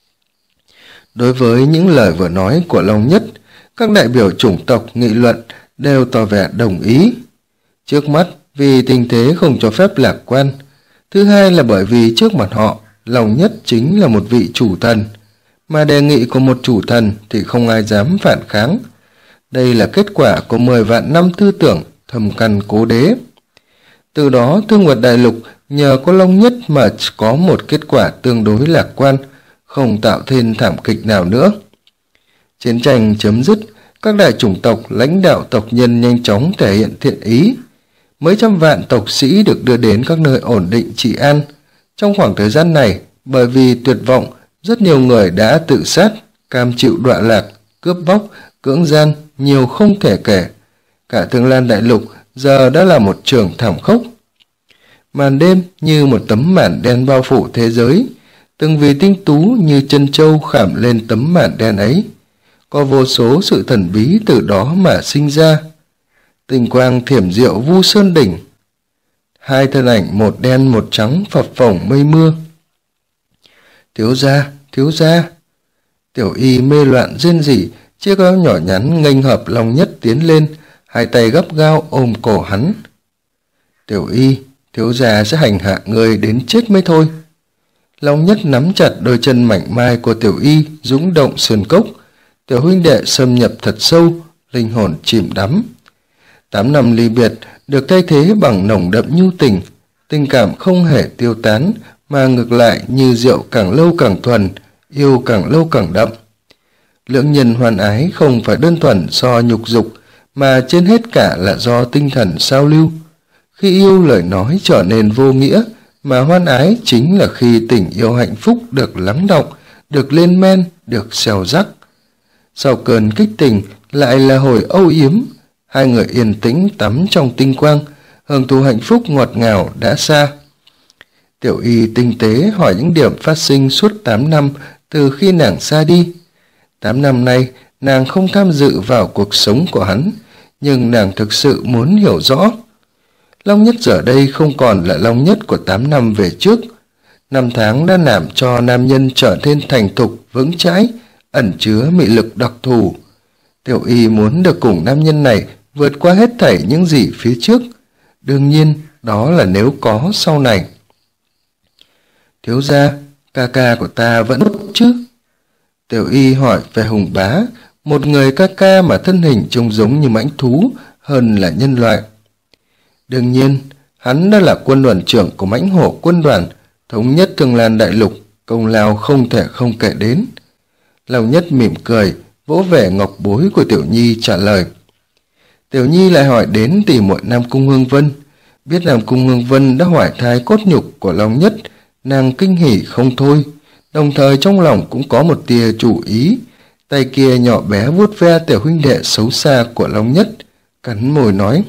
Đối với những lời vừa nói của Long Nhất, các đại biểu chủng tộc nghị luận đều tỏ vẻ đồng ý. Trước mắt, vì tình thế không cho phép lạc quan. Thứ hai là bởi vì trước mặt họ, Long Nhất chính là một vị chủ thần, mà đề nghị của một chủ thần thì không ai dám phản kháng. Đây là kết quả của 10 vạn năm tư tưởng thâm căn cố đế. Từ đó Thương Nguyệt Đại Lục nhờ có Long Nhất mà có một kết quả tương đối lạc quan, không tạo thêm thảm kịch nào nữa. Chiến tranh chấm dứt, các đại chủng tộc lãnh đạo tộc nhân nhanh chóng thể hiện thiện ý. Mấy trăm vạn tộc sĩ được đưa đến các nơi ổn định trị an. Trong khoảng thời gian này, bởi vì tuyệt vọng, rất nhiều người đã tự sát, cam chịu đọa lạc, cướp bóc, cưỡng gian, nhiều không thể kể. Cả Thương Lan Đại Lục giờ đã là một trường thảm khốc. Màn đêm như một tấm màn đen bao phủ thế giới, từng vì tinh tú như chân châu khảm lên tấm màn đen ấy. Có vô số sự thần bí từ đó mà sinh ra. Tinh quang thiểm diệu vu sơn đỉnh. Hai thân ảnh một đen một trắng phập phồng mây mưa. Thiếu gia, thiếu gia. Tiểu Y mê loạn rên rỉ, chiếc áo nhỏ nhắn nghênh hợp Long Nhất tiến lên, hai tay gấp gao ôm cổ hắn. Tiểu Y, thiếu gia sẽ hành hạ người đến chết mới thôi. Long Nhất nắm chặt đôi chân mảnh mai của Tiểu Y, dũng động sườn cốc. Tiểu huynh đệ xâm nhập thật sâu, linh hồn chìm đắm. 8 năm ly biệt được thay thế bằng nồng đậm nhu tình, tình cảm không hề tiêu tán, mà ngược lại như rượu càng lâu càng thuần, yêu càng lâu càng đậm. Lưỡng nhân hoan ái không phải đơn thuần do nhục dục, mà trên hết cả là do tinh thần sao lưu. Khi yêu, lời nói trở nên vô nghĩa, mà hoan ái chính là khi tình yêu hạnh phúc được lắng đọng, được lên men, được xèo rắc. Sau cơn kích tình lại là hồi âu yếm, hai người yên tĩnh tắm trong tinh quang, hưởng thụ hạnh phúc ngọt ngào đã xa. Tiểu Y tinh tế hỏi những điểm phát sinh suốt 8 năm từ khi nàng xa đi. 8 năm nay, nàng không tham dự vào cuộc sống của hắn, nhưng nàng thực sự muốn hiểu rõ. Long Nhất giờ đây không còn là Long Nhất của 8 năm về trước. Năm tháng đã làm cho nam nhân trở nên thành thục, vững chãi, ẩn chứa mị lực đặc thù. Tiểu Y muốn được cùng nam nhân này vượt qua hết thảy những gì phía trước. Đương nhiên, đó là nếu có sau này. Thiếu gia, ca ca của ta vẫn tốt chứ? Tiểu Y hỏi về Hùng Bá, một người ca ca mà thân hình trông giống như mãnh thú hơn là nhân loại. Đương nhiên, hắn đã là quân đoàn trưởng của Mãnh Hổ quân đoàn, thống nhất Thương Lan đại lục, công lao không thể không kể đến. Long Nhất mỉm cười, vỗ về ngọc bối của Tiểu Nhi trả lời. Tiểu Nhi lại hỏi đến tỷ muội Nam Cung Hương Vân. Biết Nam Cung Hương Vân đã hoại thai cốt nhục của Long Nhất, nàng kinh hỉ không thôi, đồng thời trong lòng cũng có một tia chủ ý. Tay kia nhỏ bé vuốt ve tiểu huynh đệ xấu xa của Long Nhất, cắn môi nói.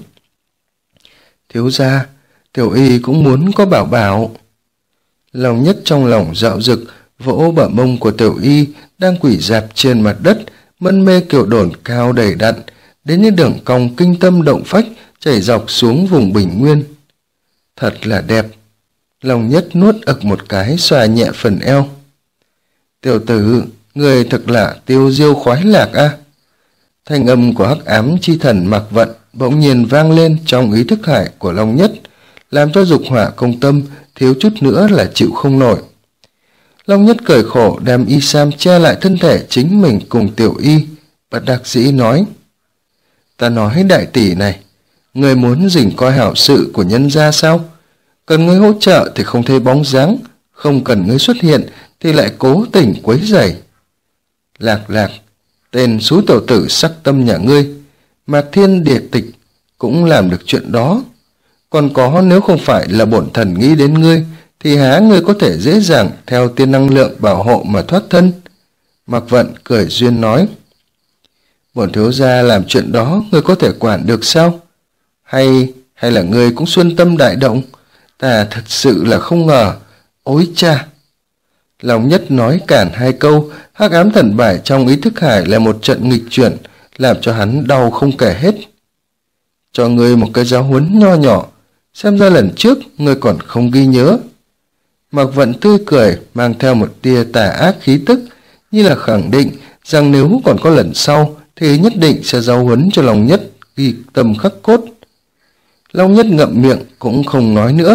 Thiếu gia, Tiểu Y cũng muốn có bảo bảo. Long Nhất trong lòng dạo dực, vỗ bờ mông của Tiểu Y đang quỳ rạp trên mặt đất, mân mê kiểu đồn cao đầy đặn, đến những đường cong kinh tâm động phách chảy dọc xuống vùng bình nguyên. Thật là đẹp. Long Nhất nuốt ực một cái, xòa nhẹ phần eo. Tiểu tử, người thật là tiêu diêu khoái lạc a. Thanh âm của hắc ám chi thần Mạc Vận bỗng nhiên vang lên trong ý thức hải của Long Nhất, làm cho dục hỏa công tâm thiếu chút nữa là chịu không nổi. Long Nhất cười khổ đem y sam che lại thân thể chính mình cùng Tiểu Y, bất đắc dĩ nói. Ta nói đại tỷ này, người muốn rình coi hảo sự của nhân gia sao? Cần ngươi hỗ trợ thì không thấy bóng dáng, không cần ngươi xuất hiện thì lại cố tình quấy rầy. Lạc Lạc, tên xú tiểu tử sắc tâm nhà ngươi, Mạc Thiên Địa Tịch cũng làm được chuyện đó. Còn có, nếu không phải là bổn thần nghĩ đến ngươi, thì há ngươi có thể dễ dàng theo tiên năng lượng bảo hộ mà thoát thân? Mạc Vận cười duyên nói. Bổn thiếu gia làm chuyện đó ngươi có thể quản được sao? Hay là ngươi cũng xuân tâm đại động? Ta thật sự là không ngờ. Ôi cha! Long Nhất nói cản hai câu, hắc ám thần bài trong ý thức hải là một trận nghịch chuyển, làm cho hắn đau không kể hết. Cho ngươi một cái giáo huấn nho nhỏ, xem ra lần trước ngươi còn không ghi nhớ. Mạc Vận tươi cười, mang theo một tia tà ác khí tức, như là khẳng định rằng nếu còn có lần sau thì nhất định sẽ giáo huấn cho Long Nhất ghi tâm khắc cốt. Long Nhất ngậm miệng cũng không nói nữa.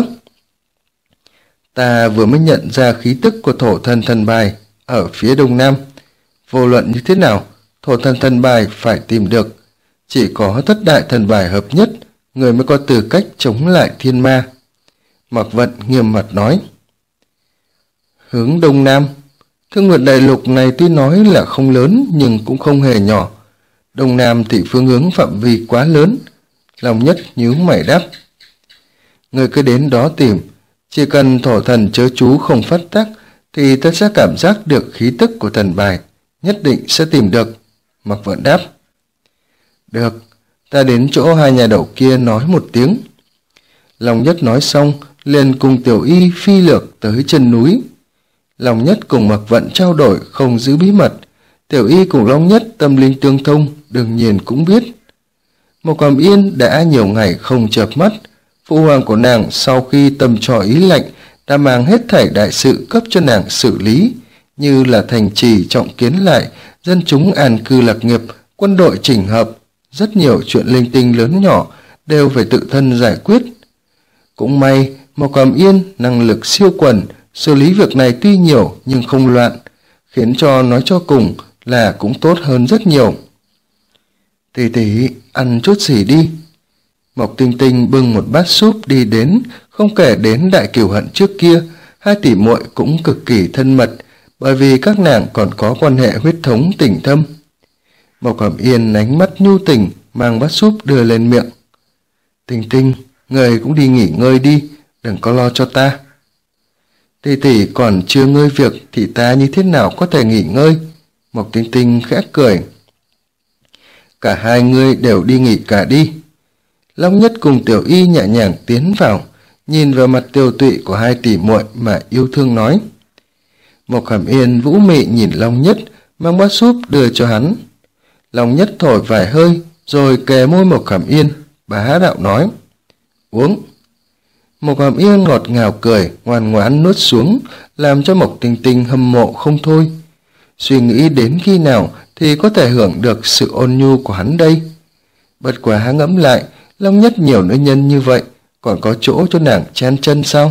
Ta vừa mới nhận ra khí tức của thổ thần thần bài ở phía đông nam. Vô luận như thế nào, thổ thần thần bài phải tìm được. Chỉ có thất đại thần bài hợp nhất, người mới có tư cách chống lại thiên ma. Mạc Vận nghiêm mặt nói. Hướng đông nam, Thương Nguyệt đại lục này tuy nói là không lớn nhưng cũng không hề nhỏ. Đông nam thì phương hướng phạm vi quá lớn. Long Nhất nhíu mày đáp. Người cứ đến đó tìm, chỉ cần thổ thần chớ chú không phát tác thì ta sẽ cảm giác được khí tức của thần bài, nhất định sẽ tìm được. Mạc Vận đáp. Được, ta đến chỗ hai nhà đầu kia nói một tiếng. Long Nhất nói xong, liền cùng Tiểu Y phi lược tới chân núi. Long Nhất cùng Mạc Vận trao đổi không giữ bí mật. Tiểu Y cùng Long Nhất tâm linh tương thông, đương nhiên cũng biết. Mộc Cẩm Yên đã nhiều ngày không chợp mắt. Phụ hoàng của nàng sau khi tầm trò ý lệnh đã mang hết thảy đại sự cấp cho nàng xử lý, như là thành trì trọng kiến lại, dân chúng an cư lạc nghiệp, quân đội chỉnh hợp, rất nhiều chuyện linh tinh lớn nhỏ đều phải tự thân giải quyết. Cũng may Mộc Cẩm Yên năng lực siêu quần, xử lý việc này tuy nhiều nhưng không loạn, khiến cho nói cho cùng là cũng tốt hơn rất nhiều. Tỷ tỷ, ăn chút gì đi. Mộc Tinh Tinh bưng một bát súp đi đến, không kể đến đại cửu hận trước kia, hai tỷ muội cũng cực kỳ thân mật, bởi vì các nàng còn có quan hệ huyết thống tình thâm. Mộc Cẩm Yên ánh mắt nhu tình, mang bát súp đưa lên miệng. Tinh Tinh, người cũng đi nghỉ ngơi đi, đừng có lo cho ta. Tỷ tỷ còn chưa ngơi việc thì ta như thế nào có thể nghỉ ngơi? Mộc Tinh Tinh khẽ cười. Cả hai ngươi đều đi nghỉ cả đi. Long Nhất cùng Tiểu Y nhẹ nhàng tiến vào, nhìn vào mặt tiêu tụy của hai tỷ muội mà yêu thương nói. Mộc Cẩm Yên vũ mị nhìn Long Nhất, mang bát súp đưa cho hắn. Long Nhất thổi vài hơi, rồi kề môi Mộc Hàm Yên, bá đạo nói: "Uống." Mộc Hàm Yên ngọt ngào cười, ngoan ngoãn nuốt xuống, làm cho Mộc Tinh Tinh hâm mộ không thôi. Suy nghĩ đến khi nào thì có thể hưởng được sự ôn nhu của hắn đây. Bất quá ngẫm lại, Long Nhất nhiều nữ nhân như vậy, còn có chỗ cho nàng chen chân sao?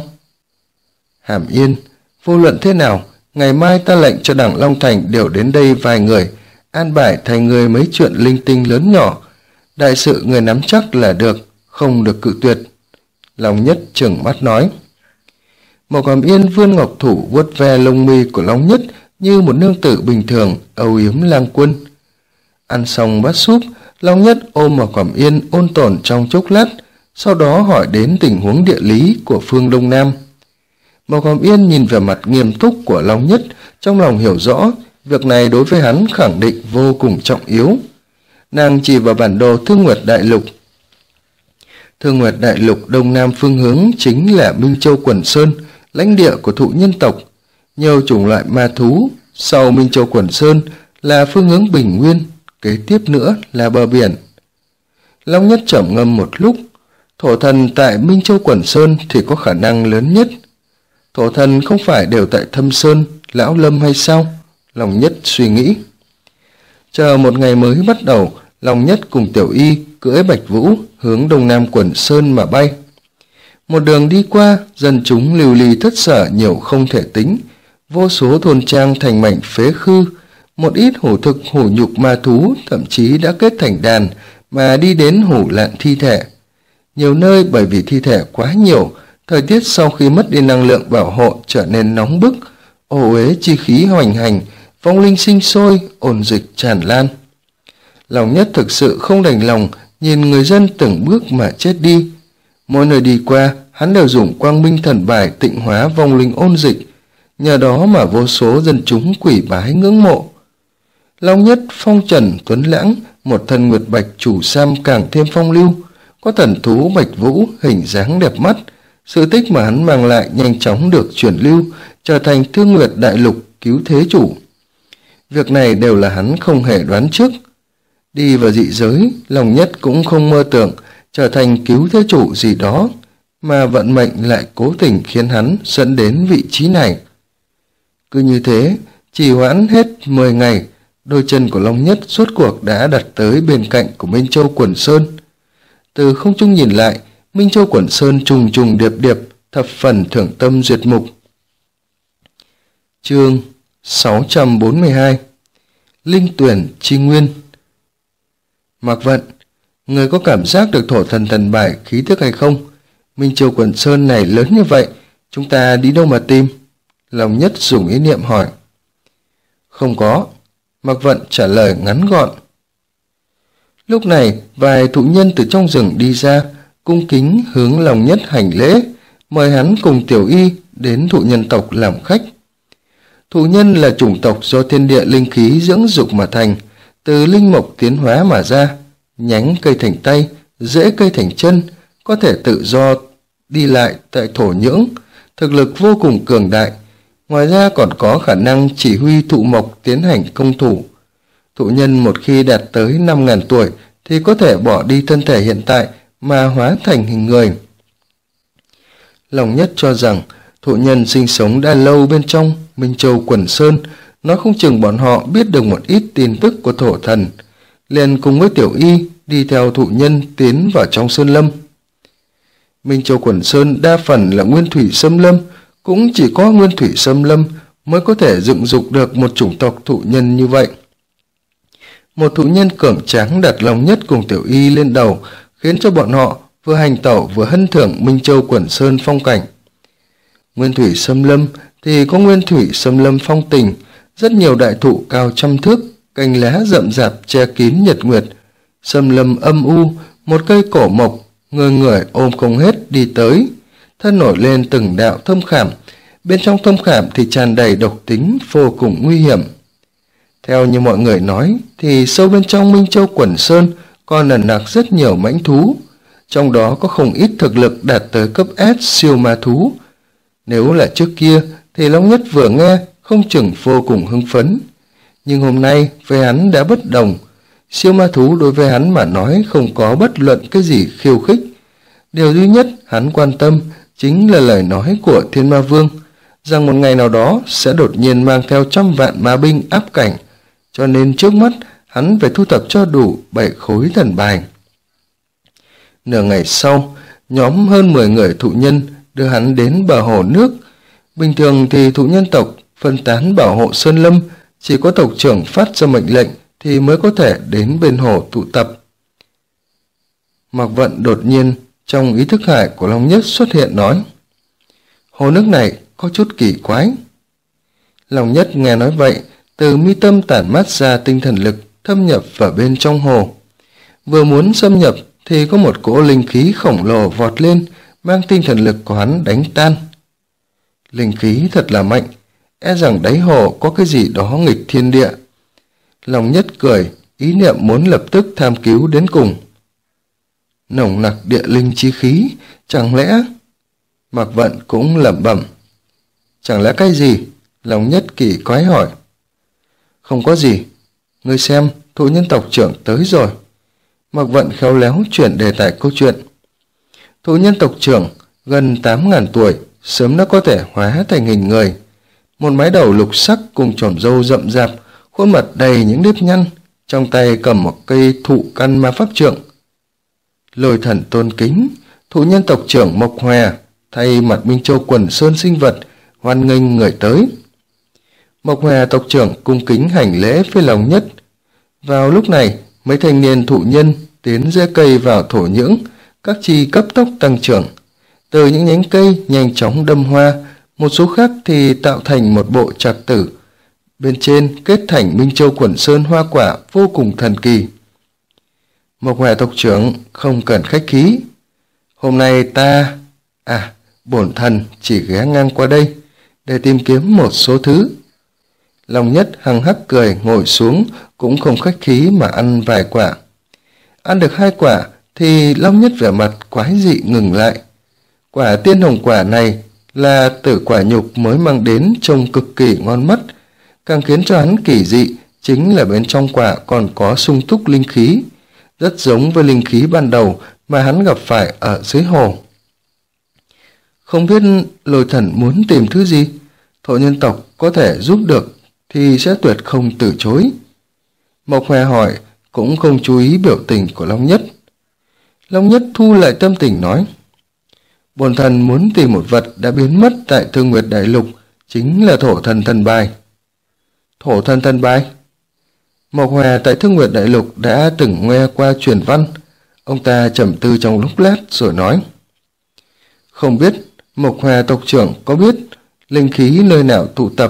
Hàm Yên, vô luận thế nào, ngày mai ta lệnh cho đảng Long Thành đều đến đây vài người, an bài thay người mấy chuyện linh tinh lớn nhỏ. Đại sự người nắm chắc là được, không được cự tuyệt. Long Nhất trừng mắt nói. Mộc Hàm Yên vươn ngọc thủ vuốt ve lông mi của Long Nhất như một nương tử bình thường, âu yếm lang quân. Ăn xong bát súp, Long Nhất ôm Mộc Hàm Yên ôn tồn trong chốc lát, sau đó hỏi đến tình huống địa lý của phương Đông Nam. Mộc Hàm Yên nhìn về mặt nghiêm túc của Long Nhất, trong lòng hiểu rõ, việc này đối với hắn khẳng định vô cùng trọng yếu. Nàng chỉ vào bản đồ Thương Nguyệt Đại Lục. Thương Nguyệt Đại Lục Đông Nam phương hướng chính là Minh Châu Quần Sơn, lãnh địa của thụ nhân tộc, nhiều chủng loại ma thú. Sau Minh Châu Quần Sơn là phương hướng Bình Nguyên, kế tiếp nữa là bờ biển. Long Nhất trầm ngâm một lúc. Thổ thần tại Minh Châu Quần Sơn thì có khả năng lớn nhất. Thổ thần không phải đều tại Thâm Sơn, Lão Lâm hay sao? Long Nhất suy nghĩ. Chờ một ngày mới bắt đầu, Long Nhất cùng Tiểu Y cưỡi Bạch Vũ hướng Đông Nam Quần Sơn mà bay. Một đường đi qua, dân chúng lưu ly thất sở nhiều không thể tính, vô số thôn trang thành mảnh phế khư, một ít hủ thực hủ nhục ma thú thậm chí đã kết thành đàn mà đi đến hủ lạn thi thể. Nhiều nơi bởi vì thi thể quá nhiều, thời tiết sau khi mất đi năng lượng bảo hộ trở nên nóng bức, ô uế chi khí hoành hành, vong linh sinh sôi, ôn dịch tràn lan. Long Nhất thực sự không đành lòng nhìn người dân từng bước mà chết đi. Mỗi nơi đi qua, hắn đều dùng quang minh thần bài tịnh hóa vong linh ôn dịch, nhờ đó mà vô số dân chúng quỷ bái ngưỡng mộ. Long Nhất phong trần tuấn lãng, một thân nguyệt bạch chủ sam càng thêm phong lưu, có thần thú Bạch Vũ hình dáng đẹp mắt. Sự tích mà hắn mang lại nhanh chóng được truyền lưu, trở thành Thương Nguyệt Đại Lục cứu thế chủ. Việc này đều là hắn không hề đoán trước. Đi vào dị giới, Long Nhất cũng không mơ tưởng trở thành cứu thế chủ gì đó, mà vận mệnh lại cố tình khiến hắn dẫn đến vị trí này. Cứ như thế, trì hoãn hết 10 ngày, đôi chân của Long Nhất rốt cuộc đã đặt tới bên cạnh của Minh Châu Quần Sơn. Từ không trung nhìn lại, Minh Châu Quần Sơn trùng trùng điệp điệp, thập phần thưởng tâm duyệt mục. Chương 642 Linh Tuyển Chi Nguyên. Mạc Vận, người có cảm giác được thổ thần thần bài khí thức hay không? Minh Châu Quần Sơn này lớn như vậy, chúng ta đi đâu mà tìm? Long Nhất dùng ý niệm hỏi. Không có, Mạc Vận trả lời ngắn gọn. Lúc này, vài thụ nhân từ trong rừng đi ra, cung kính hướng Long Nhất hành lễ, mời hắn cùng Tiểu Y đến thụ nhân tộc làm khách. Thụ nhân là chủng tộc do thiên địa linh khí dưỡng dục mà thành, từ linh mộc tiến hóa mà ra, nhánh cây thành tay, rễ cây thành chân, có thể tự do đi lại tại thổ nhưỡng, thực lực vô cùng cường đại. Ngoài ra còn có khả năng chỉ huy thụ mộc tiến hành công thủ. Thụ nhân một khi đạt tới 5.000 tuổi thì có thể bỏ đi thân thể hiện tại mà hóa thành hình người. Long Nhất cho rằng thụ nhân sinh sống đã lâu bên trong Minh Châu Quần Sơn, nói không chừng bọn họ biết được một ít tin tức của thổ thần, liền cùng với Tiểu Y đi theo thụ nhân tiến vào trong sơn lâm. Minh Châu Quần Sơn đa phần là nguyên thủy xâm lâm, cũng chỉ có nguyên thủy xâm lâm mới có thể dựng dục được một chủng tộc thụ nhân như vậy. Một thụ nhân cường tráng đặt Long Nhất cùng Tiểu Y lên đầu, khiến cho bọn họ vừa hành tẩu vừa hân thưởng Minh Châu Quần Sơn phong cảnh. Nguyên thủy xâm lâm thì có nguyên thủy xâm lâm phong tình, rất nhiều đại thụ cao trăm thước, cành lá rậm rạp che kín nhật nguyệt. Xâm lâm âm u, một cây cổ mộc, người người ôm không hết đi tới, thân nổi lên từng đạo thâm khảm, bên trong thâm khảm thì tràn đầy độc tính vô cùng nguy hiểm. Theo như mọi người nói thì sâu bên trong Minh Châu Quần Sơn còn ẩn nặc rất nhiều mãnh thú, trong đó có không ít thực lực đạt tới cấp S siêu ma thú. Nếu là trước kia thì Long Nhất vừa nghe không chừng vô cùng hưng phấn, nhưng hôm nay với hắn đã bất đồng. Siêu ma thú đối với hắn mà nói không có bất luận cái gì khiêu khích. Điều duy nhất hắn quan tâm chính là lời nói của Thiên Ma Vương, rằng một ngày nào đó sẽ đột nhiên mang theo 100 vạn ma binh áp cảnh, cho nên trước mắt hắn phải thu thập cho đủ 7 khối thần bài. Nửa ngày sau, nhóm hơn 10 người thụ nhân đưa hắn đến bờ hồ nước. Bình thường thì thụ nhân tộc phân tán bảo hộ sơn lâm, chỉ có tộc trưởng phát ra mệnh lệnh thì mới có thể đến bên hồ tụ tập. Mạc Vận đột nhiên trong ý thức hải của Long Nhất xuất hiện nói: hồ nước này có chút kỳ quái. Long Nhất nghe nói vậy, từ mi tâm tản mát ra tinh thần lực thâm nhập vào bên trong hồ. Vừa muốn xâm nhập thì có một cỗ linh khí khổng lồ vọt lên, mang tinh thần lực của hắn đánh tan. Linh khí thật là mạnh, e rằng đáy hồ có cái gì đó nghịch thiên địa. Long Nhất cười, ý niệm muốn lập tức tham cứu đến cùng. Nồng nặc địa linh chi khí, chẳng lẽ... Mạc Vận cũng lẩm bẩm. Chẳng lẽ cái gì? Long Nhất kỳ quái hỏi. Không có gì, ngươi xem, thụ nhân tộc trưởng tới rồi. Mạc Vận khéo léo chuyển đề tài câu chuyện. Thụ nhân tộc trưởng gần 8.000 tuổi, sớm đã có thể hóa thành hình người. Một mái đầu lục sắc cùng chòm râu rậm rạp, khuôn mặt đầy những nếp nhăn, trong tay cầm một cây thụ căn ma pháp trượng. Lôi Thần tôn kính, thụ nhân tộc trưởng Mộc Hòe thay mặt Minh Châu quần sơn sinh vật hoan nghênh người tới. Mộc Hòe tộc trưởng cung kính hành lễ với Long Nhất. Vào lúc này, mấy thanh niên thụ nhân tiến rễ cây vào thổ nhưỡng, các chi cấp tốc tăng trưởng. Từ những nhánh cây nhanh chóng đâm hoa, một số khác thì tạo thành một bộ trạc tử. Bên trên kết thành Minh Châu quần sơn hoa quả vô cùng thần kỳ. Mộc Hòe tộc trưởng không cần khách khí. Hôm nay ta... bổn thần chỉ ghé ngang qua đây để tìm kiếm một số thứ. Long Nhất hằng hắc cười ngồi xuống, cũng không khách khí mà ăn vài quả. Ăn được 2 quả thì Long Nhất vẻ mặt quái dị ngừng lại. Quả tiên hồng quả này là tử quả nhục mới mang đến, trông cực kỳ ngon mắt. Càng khiến cho hắn kỳ dị chính là bên trong quả còn có sung túc linh khí, rất giống với linh khí ban đầu mà hắn gặp phải ở dưới hồ. Không biết Lôi Thần muốn tìm thứ gì, thổ nhân tộc có thể giúp được thì sẽ tuyệt không từ chối. Mộc Hòe hỏi, cũng không chú ý biểu tình của Long Nhất. Long Nhất thu lại tâm tình nói: bổn thần muốn tìm một vật đã biến mất tại Thương Nguyệt Đại Lục, chính là thổ thần thần bài. Thổ thần thần bài? Mộc Hòe tại Thương Nguyệt Đại Lục đã từng nghe qua truyền văn. Ông ta trầm tư trong lúc lát rồi nói: không biết Mộc Hòe tộc trưởng có biết linh khí nơi nào tụ tập.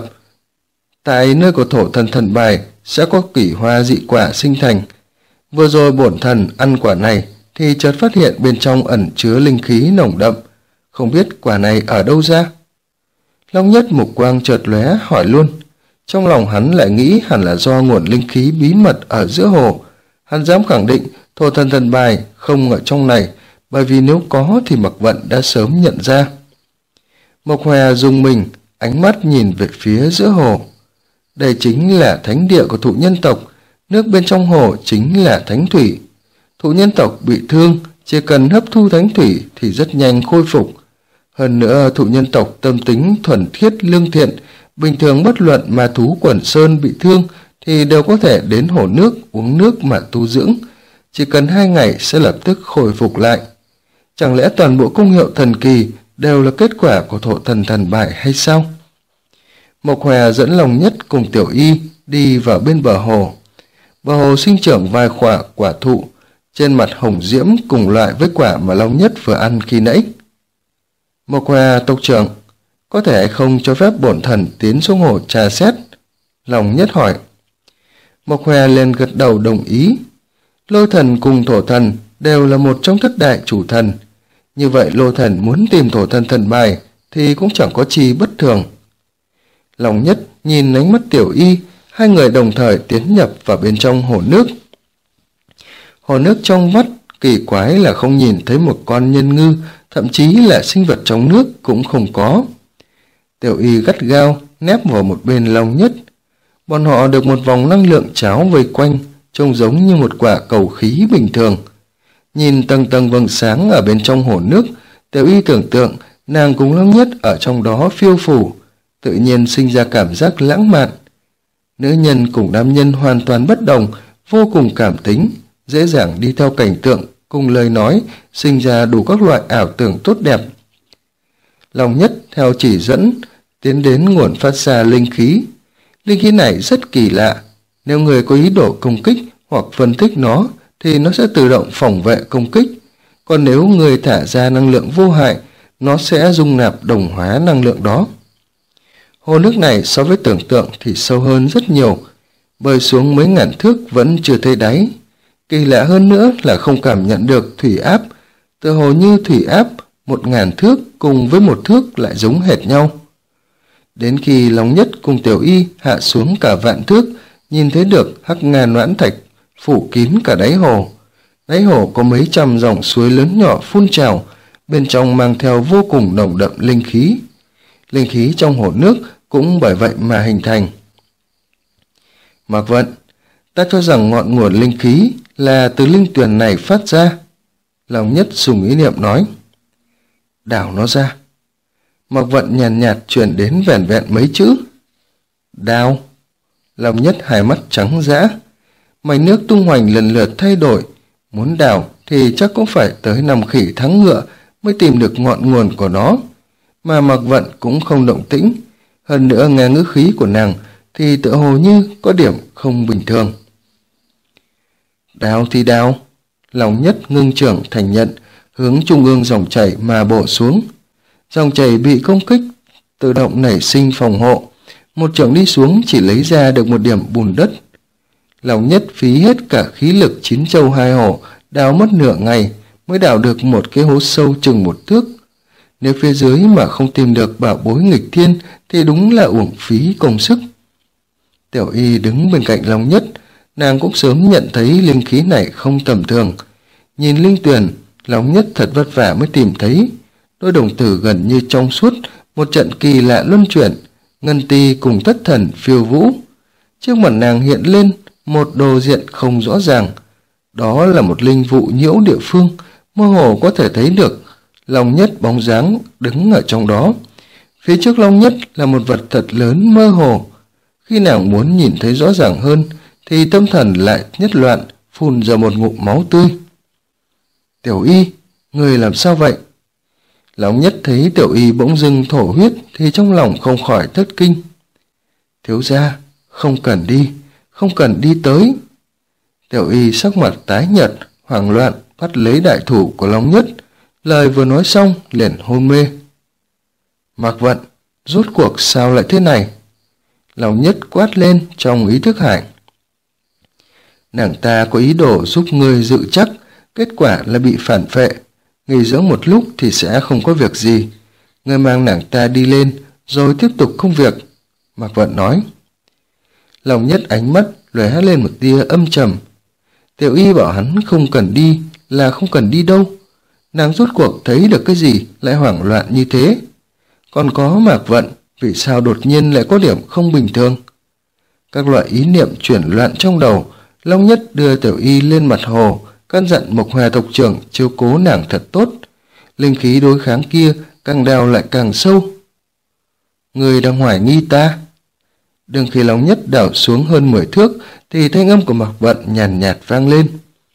Tại nơi của thổ thần thần bài sẽ có kỷ hoa dị quả sinh thành. Vừa rồi bổn thần ăn quả này thì chợt phát hiện bên trong ẩn chứa linh khí nồng đậm, không biết quả này ở đâu ra. Long Nhất mục quang chợt lóe hỏi luôn. Trong lòng hắn lại nghĩ hẳn là do nguồn linh khí bí mật ở giữa hồ. Hắn dám khẳng định thổ thần thần bài không ở trong này, bởi vì nếu có thì Mạc Vận đã sớm nhận ra. Mộc Hòe rùng mình, ánh mắt nhìn về phía giữa hồ. Đây chính là thánh địa của thụ nhân tộc, nước bên trong hồ chính là thánh thủy. Thụ nhân tộc bị thương, chỉ cần hấp thu thánh thủy thì rất nhanh khôi phục. Hơn nữa thụ nhân tộc tâm tính thuần khiết lương thiện, bình thường bất luận mà thú quần sơn bị thương thì đều có thể đến hồ nước uống nước mà tu dưỡng, chỉ cần 2 ngày sẽ lập tức khôi phục lại. Chẳng lẽ toàn bộ công hiệu thần kỳ đều là kết quả của thổ thần thần bài hay sao? Mộc Hòe dẫn Long Nhất cùng Tiểu Y đi vào bên bờ hồ. Bờ hồ sinh trưởng vài quả thụ, trên mặt hồng diễm cùng loại với quả mà Long Nhất vừa ăn khi nãy. Mộc Hòe tộc trưởng, có thể hay không cho phép bổn thần tiến xuống hồ trà xét? Long Nhất hỏi. Mộc Hòe liền gật đầu đồng ý. Lôi thần cùng thổ thần đều là một trong thất đại chủ thần. Như vậy Lôi thần muốn tìm thổ thần thần bài thì cũng chẳng có chi bất thường. Long Nhất nhìn ánh mắt Tiểu Y, 2 người đồng thời tiến nhập vào bên trong hồ nước. Hồ nước trong vắt, kỳ quái là không nhìn thấy một con nhân ngư, thậm chí là sinh vật trong nước cũng không có. Tiểu Y gắt gao nép vào một bên Long Nhất. Bọn họ được một vòng năng lượng cháo vây quanh, trông giống như một quả cầu khí bình thường. Nhìn tầng tầng vầng sáng ở bên trong hồ nước, Tiểu Y tưởng tượng nàng cùng Long Nhất ở trong đó phiêu phù, tự nhiên sinh ra cảm giác lãng mạn. Nữ nhân cùng nam nhân hoàn toàn bất đồng, vô cùng cảm tính, dễ dàng đi theo cảnh tượng cùng lời nói, sinh ra đủ các loại ảo tưởng tốt đẹp. Long Nhất theo chỉ dẫn tiến đến nguồn phát ra linh khí. Linh khí này rất kỳ lạ, nếu người có ý đồ công kích hoặc phân tích nó thì nó sẽ tự động phòng vệ công kích, còn nếu người thả ra năng lượng vô hại, nó sẽ dung nạp đồng hóa năng lượng đó. Hồ nước này so với tưởng tượng thì sâu hơn rất nhiều, bơi xuống mấy ngàn thước vẫn chưa thấy đáy. Kỳ lạ hơn nữa là không cảm nhận được thủy áp, tựa hồ như thủy áp 1000 thước cùng với 1 thước lại giống hệt nhau. Đến khi Long Nhất cùng Tiểu Y hạ xuống cả vạn thước, nhìn thấy được hắc nga noãn thạch phủ kín cả đáy hồ. Đáy hồ có mấy trăm dòng suối lớn nhỏ phun trào, bên trong mang theo vô cùng nồng đậm linh khí. Linh khí trong hồ nước cũng bởi vậy mà hình thành. Mạc Vận, ta cho rằng ngọn nguồn linh khí là từ linh tuyền này phát ra. Long Nhất dùng ý niệm nói. Đào nó ra. Mạc Vận nhàn nhạt chuyển đến vẻn vẹn mấy chữ. Đào. Long Nhất hai mắt trắng dã. Mạch nước tung hoành lần lượt thay đổi. Muốn đào thì chắc cũng phải tới 5 khỉ thắng ngựa mới tìm được ngọn nguồn của nó. Mà Mạc Vận cũng không động tĩnh. Hơn nữa nghe ngữ khí của nàng thì tựa hồ như có điểm không bình thường. Đào thì đào. Long Nhất ngưng trưởng thành nhận, hướng trung ương dòng chảy mà bổ xuống. Dòng chảy bị công kích tự động nảy sinh phòng hộ, một chưởng đi xuống chỉ lấy ra được một điểm bùn đất. Long Nhất phí hết cả khí lực 9 châu 2 hổ, đào mất nửa ngày mới đào được một cái hố sâu chừng 1 thước. Nếu phía dưới mà không tìm được bảo bối nghịch thiên thì đúng là uổng phí công sức. Tiểu Y đứng bên cạnh Long Nhất, nàng cũng sớm nhận thấy linh khí này không tầm thường. Nhìn linh tuyền, Long Nhất thật vất vả mới tìm thấy. Đôi đồng tử gần như trong suốt, một trận kỳ lạ luân chuyển, ngân ti cùng thất thần phiêu vũ. Trước mặt nàng hiện lên một đồ diện không rõ ràng. Đó là một linh vụ nhiễu địa phương, mơ hồ có thể thấy được Long Nhất bóng dáng đứng ở trong đó. Phía trước Long Nhất là một vật thật lớn mơ hồ. Khi nàng muốn nhìn thấy rõ ràng hơn thì tâm thần lại nhất loạn, phun ra một ngụm máu tươi. Tiểu Y, người làm sao vậy? Long Nhất thấy Tiểu Y bỗng dưng thổ huyết thì trong lòng không khỏi thất kinh. Thiếu gia, không cần đi, không cần đi tới. Tiểu Y sắc mặt tái nhợt, hoảng loạn bắt lấy đại thủ của Long Nhất, lời vừa nói xong liền hôn mê. Mạc Vận, rốt cuộc sao lại thế này? Long Nhất quát lên trong ý thức hải. Nàng ta có ý đồ giúp ngươi dự chắc, kết quả là bị phản phệ. Nghỉ dưỡng một lúc thì sẽ không có việc gì. Ngươi mang nàng ta đi lên rồi tiếp tục công việc. Mạc Vận nói. Long Nhất ánh mắt lóe lên một tia âm trầm. Tiểu Y bảo hắn không cần đi là không cần đi đâu. Nàng rốt cuộc thấy được cái gì lại hoảng loạn như thế? Còn có Mạc Vận, vì sao đột nhiên lại có điểm không bình thường? Các loại ý niệm chuyển loạn trong đầu. Long Nhất đưa Tiểu Y lên mặt hồ, căn dặn Mộc Hòa tộc trưởng chiếu cố nàng thật tốt. Linh khí đối kháng kia càng đào lại càng sâu. Người đang hoài nghi ta? Đừng khi Long Nhất đào xuống hơn 10 thước thì thanh âm của Mạc Vận nhàn nhạt vang lên.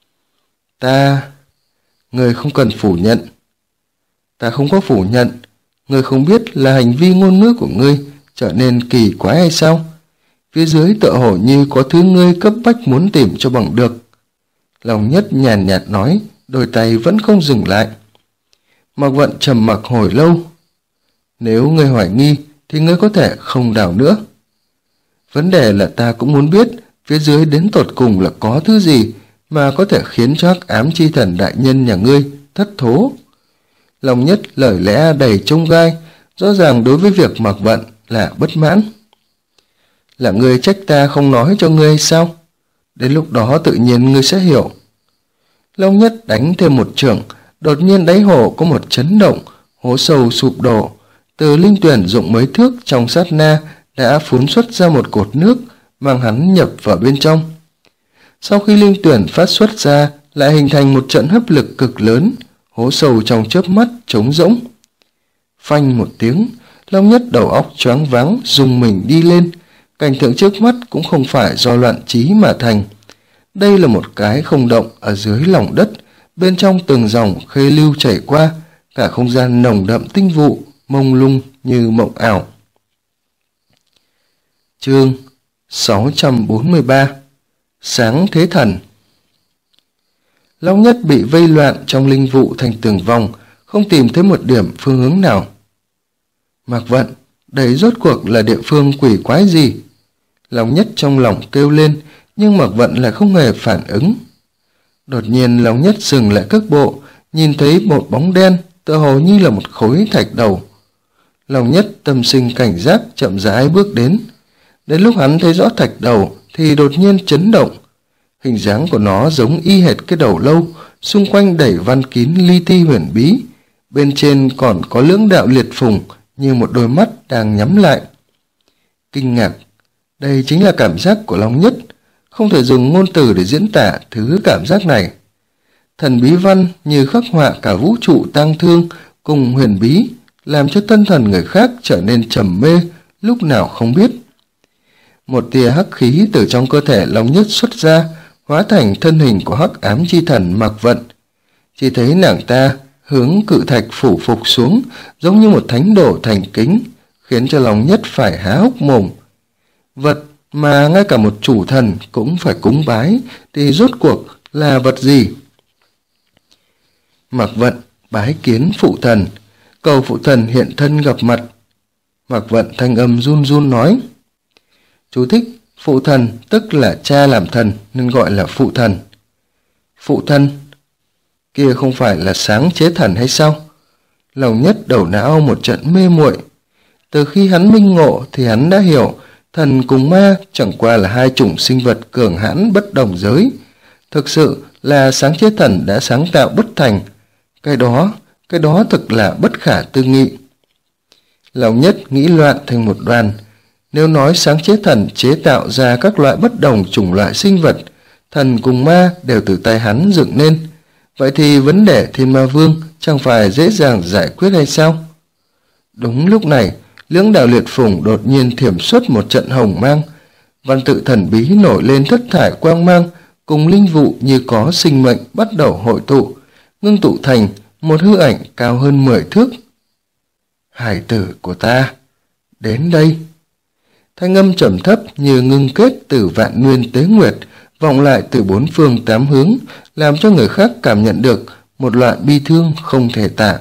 Người không cần phủ nhận. Ta không có phủ nhận. Người không biết là hành vi ngôn ngữ của ngươi trở nên kỳ quái hay sao? Phía dưới tựa hồ như có thứ ngươi cấp bách muốn tìm cho bằng được. Long Nhất nhàn nhạt nói, đôi tay vẫn không dừng lại. Mạc Vận trầm mặc hồi lâu. Nếu ngươi hoài nghi thì ngươi có thể không đào nữa. Vấn đề là ta cũng muốn biết phía dưới đến tột cùng là có thứ gì mà có thể khiến cho Hắc Ám Chi Thần đại nhân nhà ngươi thất thố. Long Nhất lời lẽ đầy chông gai, rõ ràng đối với việc Mạc Vận là bất mãn. Là ngươi trách ta không nói cho ngươi hay sao? Đến lúc đó tự nhiên ngươi sẽ hiểu. Long Nhất đánh thêm một chưởng, đột nhiên đáy hồ có một chấn động, hố sâu sụp đổ. Từ linh tuyển rộng mấy thước trong sát na đã phun xuất ra một cột nước, mang hắn nhập vào bên trong. Sau khi linh tuyển phát xuất ra, lại hình thành một trận hấp lực cực lớn, hố sâu trong chớp mắt trống rỗng. Phanh một tiếng, Long Nhất đầu óc choáng váng rùng mình đi lên. Cảnh tượng trước mắt cũng không phải do loạn trí mà thành. Đây là một cái không động ở dưới lòng đất, bên trong từng dòng khê lưu chảy qua, cả không gian nồng đậm tinh vụ, mông lung như mộng ảo. Chương 643 Sáng Thế Thần. Long Nhất bị vây loạn trong linh vụ thành từng vòng, không tìm thấy một điểm phương hướng nào. Mạc Vận, đây rốt cuộc là địa phương quỷ quái gì? Long Nhất trong lòng kêu lên, nhưng Mạc Vận lại không hề phản ứng. Đột nhiên Long Nhất dừng lại cước bộ, nhìn thấy một bóng đen, tựa hồ như là một khối thạch đầu. Long Nhất tâm sinh cảnh giác, chậm rãi bước đến. Đến lúc hắn thấy rõ thạch đầu thì đột nhiên chấn động. Hình dáng của nó giống y hệt cái đầu lâu, xung quanh đẩy văn kín li ti huyền bí. Bên trên còn có lưỡng đạo liệt phùng như một đôi mắt đang nhắm lại. Kinh ngạc, đây chính là cảm giác của Long Nhất, không thể dùng ngôn từ để diễn tả thứ cảm giác này. Thần bí văn như khắc họa cả vũ trụ tang thương cùng huyền bí, làm cho tâm thần người khác trở nên trầm mê, lúc nào không biết. Một tia hắc khí từ trong cơ thể Long Nhất xuất ra, hóa thành thân hình của hắc ám chi thần Mạc Vận. Chỉ thấy nàng ta hướng cự thạch phủ phục xuống, giống như một thánh đồ thành kính, khiến cho Long Nhất phải há hốc mồm. Vật mà ngay cả một chủ thần cũng phải cúng bái thì rốt cuộc là vật gì? Mạc Vận bái kiến phụ thần, cầu phụ thần hiện thân gặp mặt. Mạc Vận thanh âm run run nói. Chú thích: phụ thần tức là cha làm thần nên gọi là phụ thần. Phụ thần kia không phải là sáng chế thần hay sao? Long Nhất đầu não một trận mê muội. Từ khi hắn minh ngộ thì hắn đã hiểu thần cùng ma chẳng qua là hai chủng sinh vật cường hãn bất đồng giới. Thực sự là sáng chế thần đã sáng tạo bất thành. Cái đó thực là bất khả tư nghị. Long Nhất nghĩ loạn thành một đoàn. Nếu nói sáng chế thần chế tạo ra các loại bất đồng chủng loại sinh vật, thần cùng ma đều từ tay hắn dựng nên, vậy thì vấn đề Thiên Ma Vương chẳng phải dễ dàng giải quyết hay sao? Đúng lúc này, lưỡng đạo liệt phùng đột nhiên thiểm xuất một trận hồng mang, văn tự thần bí nổi lên thất thải quang mang, cùng linh vụ như có sinh mệnh bắt đầu hội tụ, ngưng tụ thành một hư ảnh cao hơn 10 thước. Hải tử của ta, đến đây. Thanh âm trầm thấp như ngưng kết từ vạn nguyên tế nguyệt, vọng lại từ bốn phương tám hướng, làm cho người khác cảm nhận được một loại bi thương không thể tả.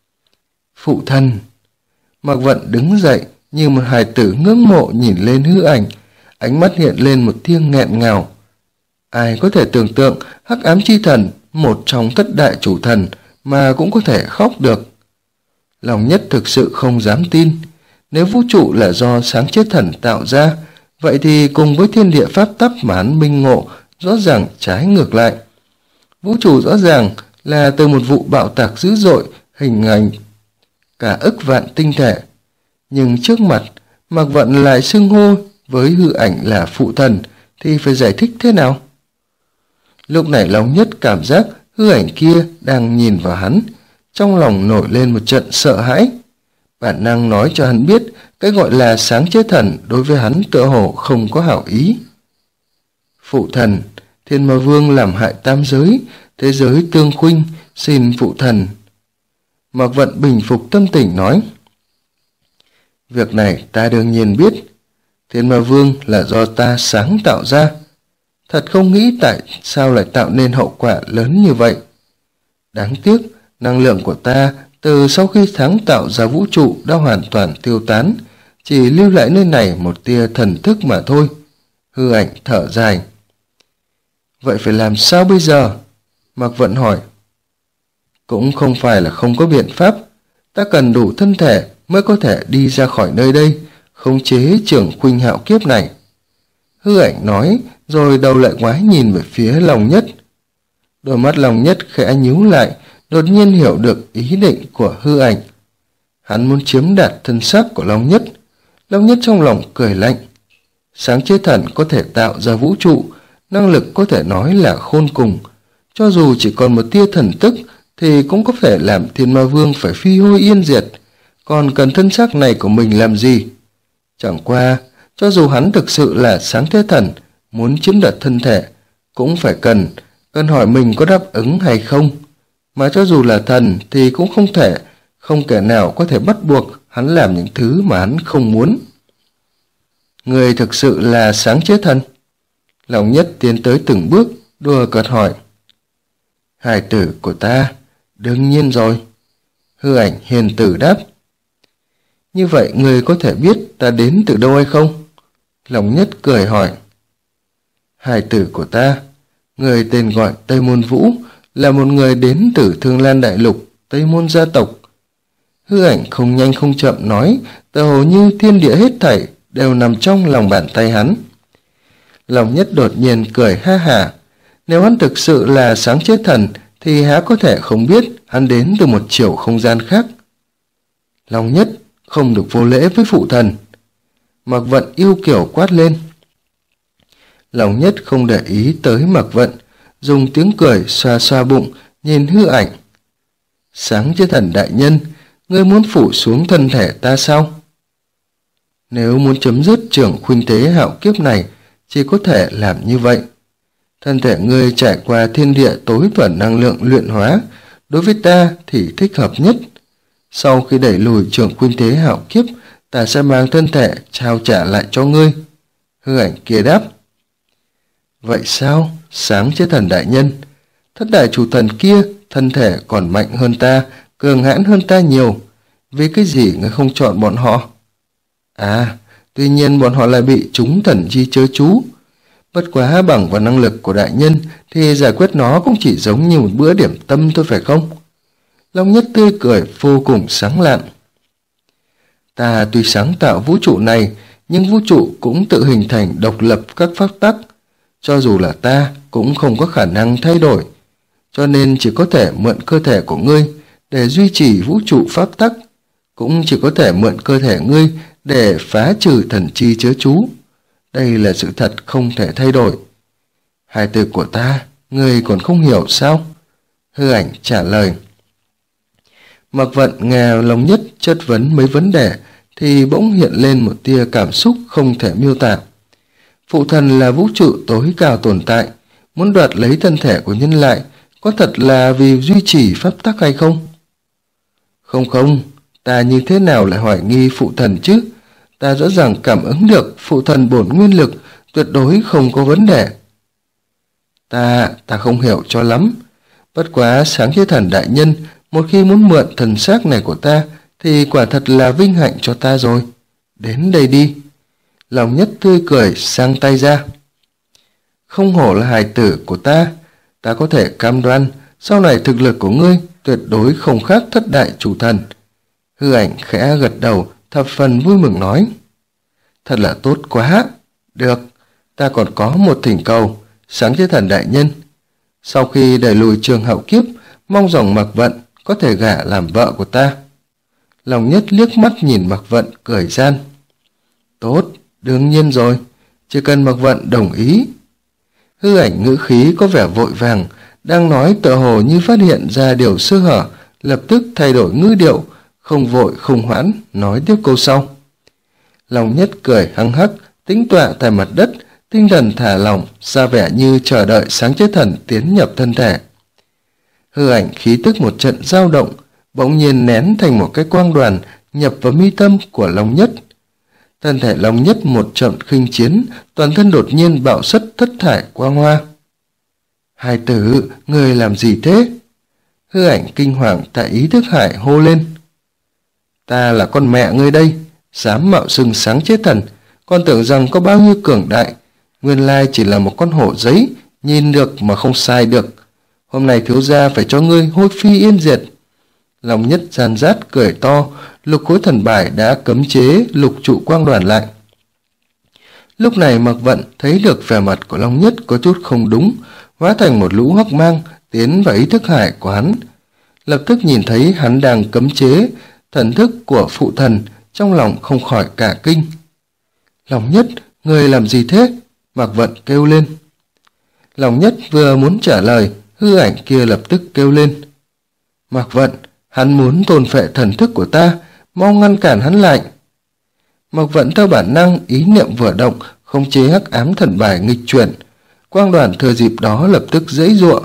Phụ thân. Mạc Vận đứng dậy như một hài tử ngưỡng mộ nhìn lên hư ảnh, ánh mắt hiện lên một tia nghẹn ngào. Ai có thể tưởng tượng hắc ám chi thần, một trong thất đại chủ thần, mà cũng có thể khóc được. Long Nhất thực sự không dám tin. Nếu vũ trụ là do sáng chế thần tạo ra, vậy thì cùng với thiên địa pháp tắc mà hắn minh ngộ rõ ràng trái ngược lại. Vũ trụ rõ ràng là từ một vụ bạo tạc dữ dội hình thành cả ức vạn tinh thể. Nhưng trước mặt, Mạc Vận lại xưng hô với hư ảnh là phụ thần thì phải giải thích thế nào? Lúc này Long Nhất cảm giác hư ảnh kia đang nhìn vào hắn, trong lòng nổi lên một trận sợ hãi. Bản năng nói cho hắn biết cái gọi là sáng chế thần đối với hắn tựa hồ không có hảo ý. Phụ thần, Thiên Ma Vương làm hại tam giới, thế giới tương khuynh, xin phụ thần. Mạc Vận bình phục tâm tình nói. Việc này ta đương nhiên biết, Thiên Ma Vương là do ta sáng tạo ra. Thật không nghĩ tại sao lại tạo nên hậu quả lớn như vậy. Đáng tiếc, năng lượng của ta từ sau khi sáng tạo ra vũ trụ đã hoàn toàn tiêu tán, chỉ lưu lại nơi này một tia thần thức mà thôi. Hư ảnh thở dài. Vậy phải làm sao bây giờ? Mạc Vận hỏi. Cũng không phải là không có biện pháp. Ta cần đủ thân thể mới có thể đi ra khỏi nơi đây, khống chế Trưởng Khuynh Hạo kiếp này. Hư ảnh nói, rồi đầu lại ngoái nhìn về phía Long Nhất. Đôi mắt Long Nhất khẽ nhíu lại, đột nhiên hiểu được ý định của hư ảnh. Hắn muốn chiếm đoạt thân xác của Long Nhất. Long Nhất trong lòng cười lạnh. Sáng chế thần có thể tạo ra vũ trụ, năng lực có thể nói là khôn cùng. Cho dù chỉ còn một tia thần tức thì cũng có thể làm Thiên Ma Vương phải phi hôi yên diệt, còn cần thân xác này của mình làm gì? Chẳng qua, cho dù hắn thực sự là Sáng Thế Thần, muốn chiếm đoạt thân thể, cũng phải cần hỏi mình có đáp ứng hay không. Mà cho dù là thần thì cũng không kẻ nào có thể bắt buộc hắn làm những thứ mà hắn không muốn. Người thực sự là Sáng Chế Thần? Lòng Nhất tiến tới từng bước, đùa cợt hỏi. Hài tử của ta, đương nhiên rồi. Hư Ảnh hiền tử đáp. Như vậy người có thể biết ta đến từ đâu hay không? Lòng Nhất cười hỏi. Hài tử của ta, người tên gọi Tây Môn Vũ, là một người đến từ Thương Lan Đại Lục, Tây Môn gia tộc. Hư Ảnh không nhanh không chậm nói, tựa hồ như thiên địa hết thảy đều nằm trong lòng bàn tay hắn. Lòng Nhất đột nhiên cười ha hả. Nếu hắn thực sự là Sáng Chế Thần thì há có thể không biết hắn đến từ một chiều không gian khác. Lòng Nhất không được vô lễ với phụ thần. Mạc Vận yêu kiều quát lên. Lòng Nhất không để ý tới Mạc Vận, dùng tiếng cười xoa xoa bụng, nhìn Hư Ảnh. Sáng Chế Thần đại nhân, ngươi muốn phủ xuống thân thể ta sao? Nếu muốn chấm dứt Trưởng Khuynh Thế hạo kiếp này, chỉ có thể làm như vậy. Thân thể ngươi trải qua thiên địa tối thuần năng lượng luyện hóa, đối với ta thì thích hợp nhất. Sau khi đẩy lùi Trưởng Khuynh Thế hạo kiếp, ta sẽ mang thân thể trao trả lại cho ngươi. Hư Ảnh kia đáp. Vậy sao, Sáng Chế Thần đại nhân? Thất đại chủ thần kia thân thể còn mạnh hơn ta, cường hãn hơn ta nhiều. Vì cái gì ngươi không chọn bọn họ? À, tuy nhiên bọn họ lại bị chúng thần chi chớ chú. Bất quá bằng vào năng lực của đại nhân thì giải quyết nó cũng chỉ giống như một bữa điểm tâm thôi phải không? Long Nhất tươi cười vô cùng sáng lạn. Ta tuy sáng tạo vũ trụ này, nhưng vũ trụ cũng tự hình thành độc lập các pháp tắc. Cho dù là ta cũng không có khả năng thay đổi, cho nên chỉ có thể mượn cơ thể của ngươi để duy trì vũ trụ pháp tắc, cũng chỉ có thể mượn cơ thể ngươi để phá trừ thần chi chớ chú. Đây là sự thật không thể thay đổi. Hài tử của ta, ngươi còn không hiểu sao? Hư Ảnh trả lời. Mạc Vận nghe Long Nhất chất vấn mấy vấn đề thì bỗng hiện lên một tia cảm xúc không thể miêu tả. Phụ thần là vũ trụ tối cao tồn tại, muốn đoạt lấy thân thể của nhân loại, có thật là vì duy trì pháp tắc hay không? Không, ta như thế nào lại hoài nghi phụ thần chứ? Ta rõ ràng cảm ứng được phụ thần bổn nguyên lực tuyệt đối không có vấn đề. Ta không hiểu cho lắm. Bất quá Sáng Chế Thần đại nhân, một khi muốn mượn thần xác này của ta thì quả thật là vinh hạnh cho ta rồi. Đến đây đi. Lòng Nhất tươi cười sang tay ra. Không hổ là hài tử của ta có thể cam đoan sau này thực lực của ngươi tuyệt đối không khác thất đại chủ thần. Hư Ảnh khẽ gật đầu, thập phần vui mừng nói. Thật là tốt quá. Được, ta còn có một thỉnh cầu, Sáng Chế Thần đại nhân. Sau khi đẩy lùi Trường hậu kiếp, mong rằng Mạc Vận có thể gả làm vợ của ta. Lòng Nhất liếc mắt nhìn Mạc Vận cười gian. Tốt, đương nhiên rồi, chỉ cần Mạc Vận đồng ý. Hư Ảnh ngữ khí có vẻ vội vàng, đang nói tựa hồ như phát hiện ra điều sơ hở, lập tức thay đổi ngữ điệu, không vội không hoãn, nói tiếp câu sau. Lòng Nhất cười hăng hắc, tĩnh tọa tại mặt đất, tinh thần thả lỏng, ra vẻ như chờ đợi Sáng Chế Thần tiến nhập thân thể. Hư Ảnh khí tức một trận dao động, bỗng nhiên nén thành một cái quang đoàn nhập vào mi tâm của Long Nhất. Thân thể Long Nhất một trận khinh chiến, toàn thân đột nhiên bạo xuất thất thải quang hoa. Hai tử, người làm gì thế? Hư Ảnh kinh hoàng tại ý thức hải hô lên. Ta là con mẹ ngươi đây, dám mạo xưng Sáng Chế Thần, con tưởng rằng có bao nhiêu cường đại, nguyên lai chỉ là một con hổ giấy, nhìn được mà không sai được. Hôm nay thiếu gia phải cho ngươi hôi phi yên diệt. Long Nhất gian rát cười to, lục khối thần bài đã cấm chế lục trụ quang đoàn lại. Lúc này Mạc Vận thấy được vẻ mặt của Long Nhất có chút không đúng, hóa thành một lũ hắc mang tiến vào ý thức hải của hắn. Lập tức nhìn thấy hắn đang cấm chế thần thức của phụ thần, trong lòng không khỏi cả kinh. Long Nhất, người làm gì thế? Mạc Vận kêu lên. Lòng Nhất vừa muốn trả lời, hư ảnh kia lập tức kêu lên. Mạc Vận, hắn muốn thôn phệ thần thức của ta, mau ngăn cản hắn lại. Mạc Vận theo bản năng ý niệm vừa động, khống chế hắc ám thần bài nghịch chuyển. Quang Đoàn thừa dịp đó lập tức giãy giụa.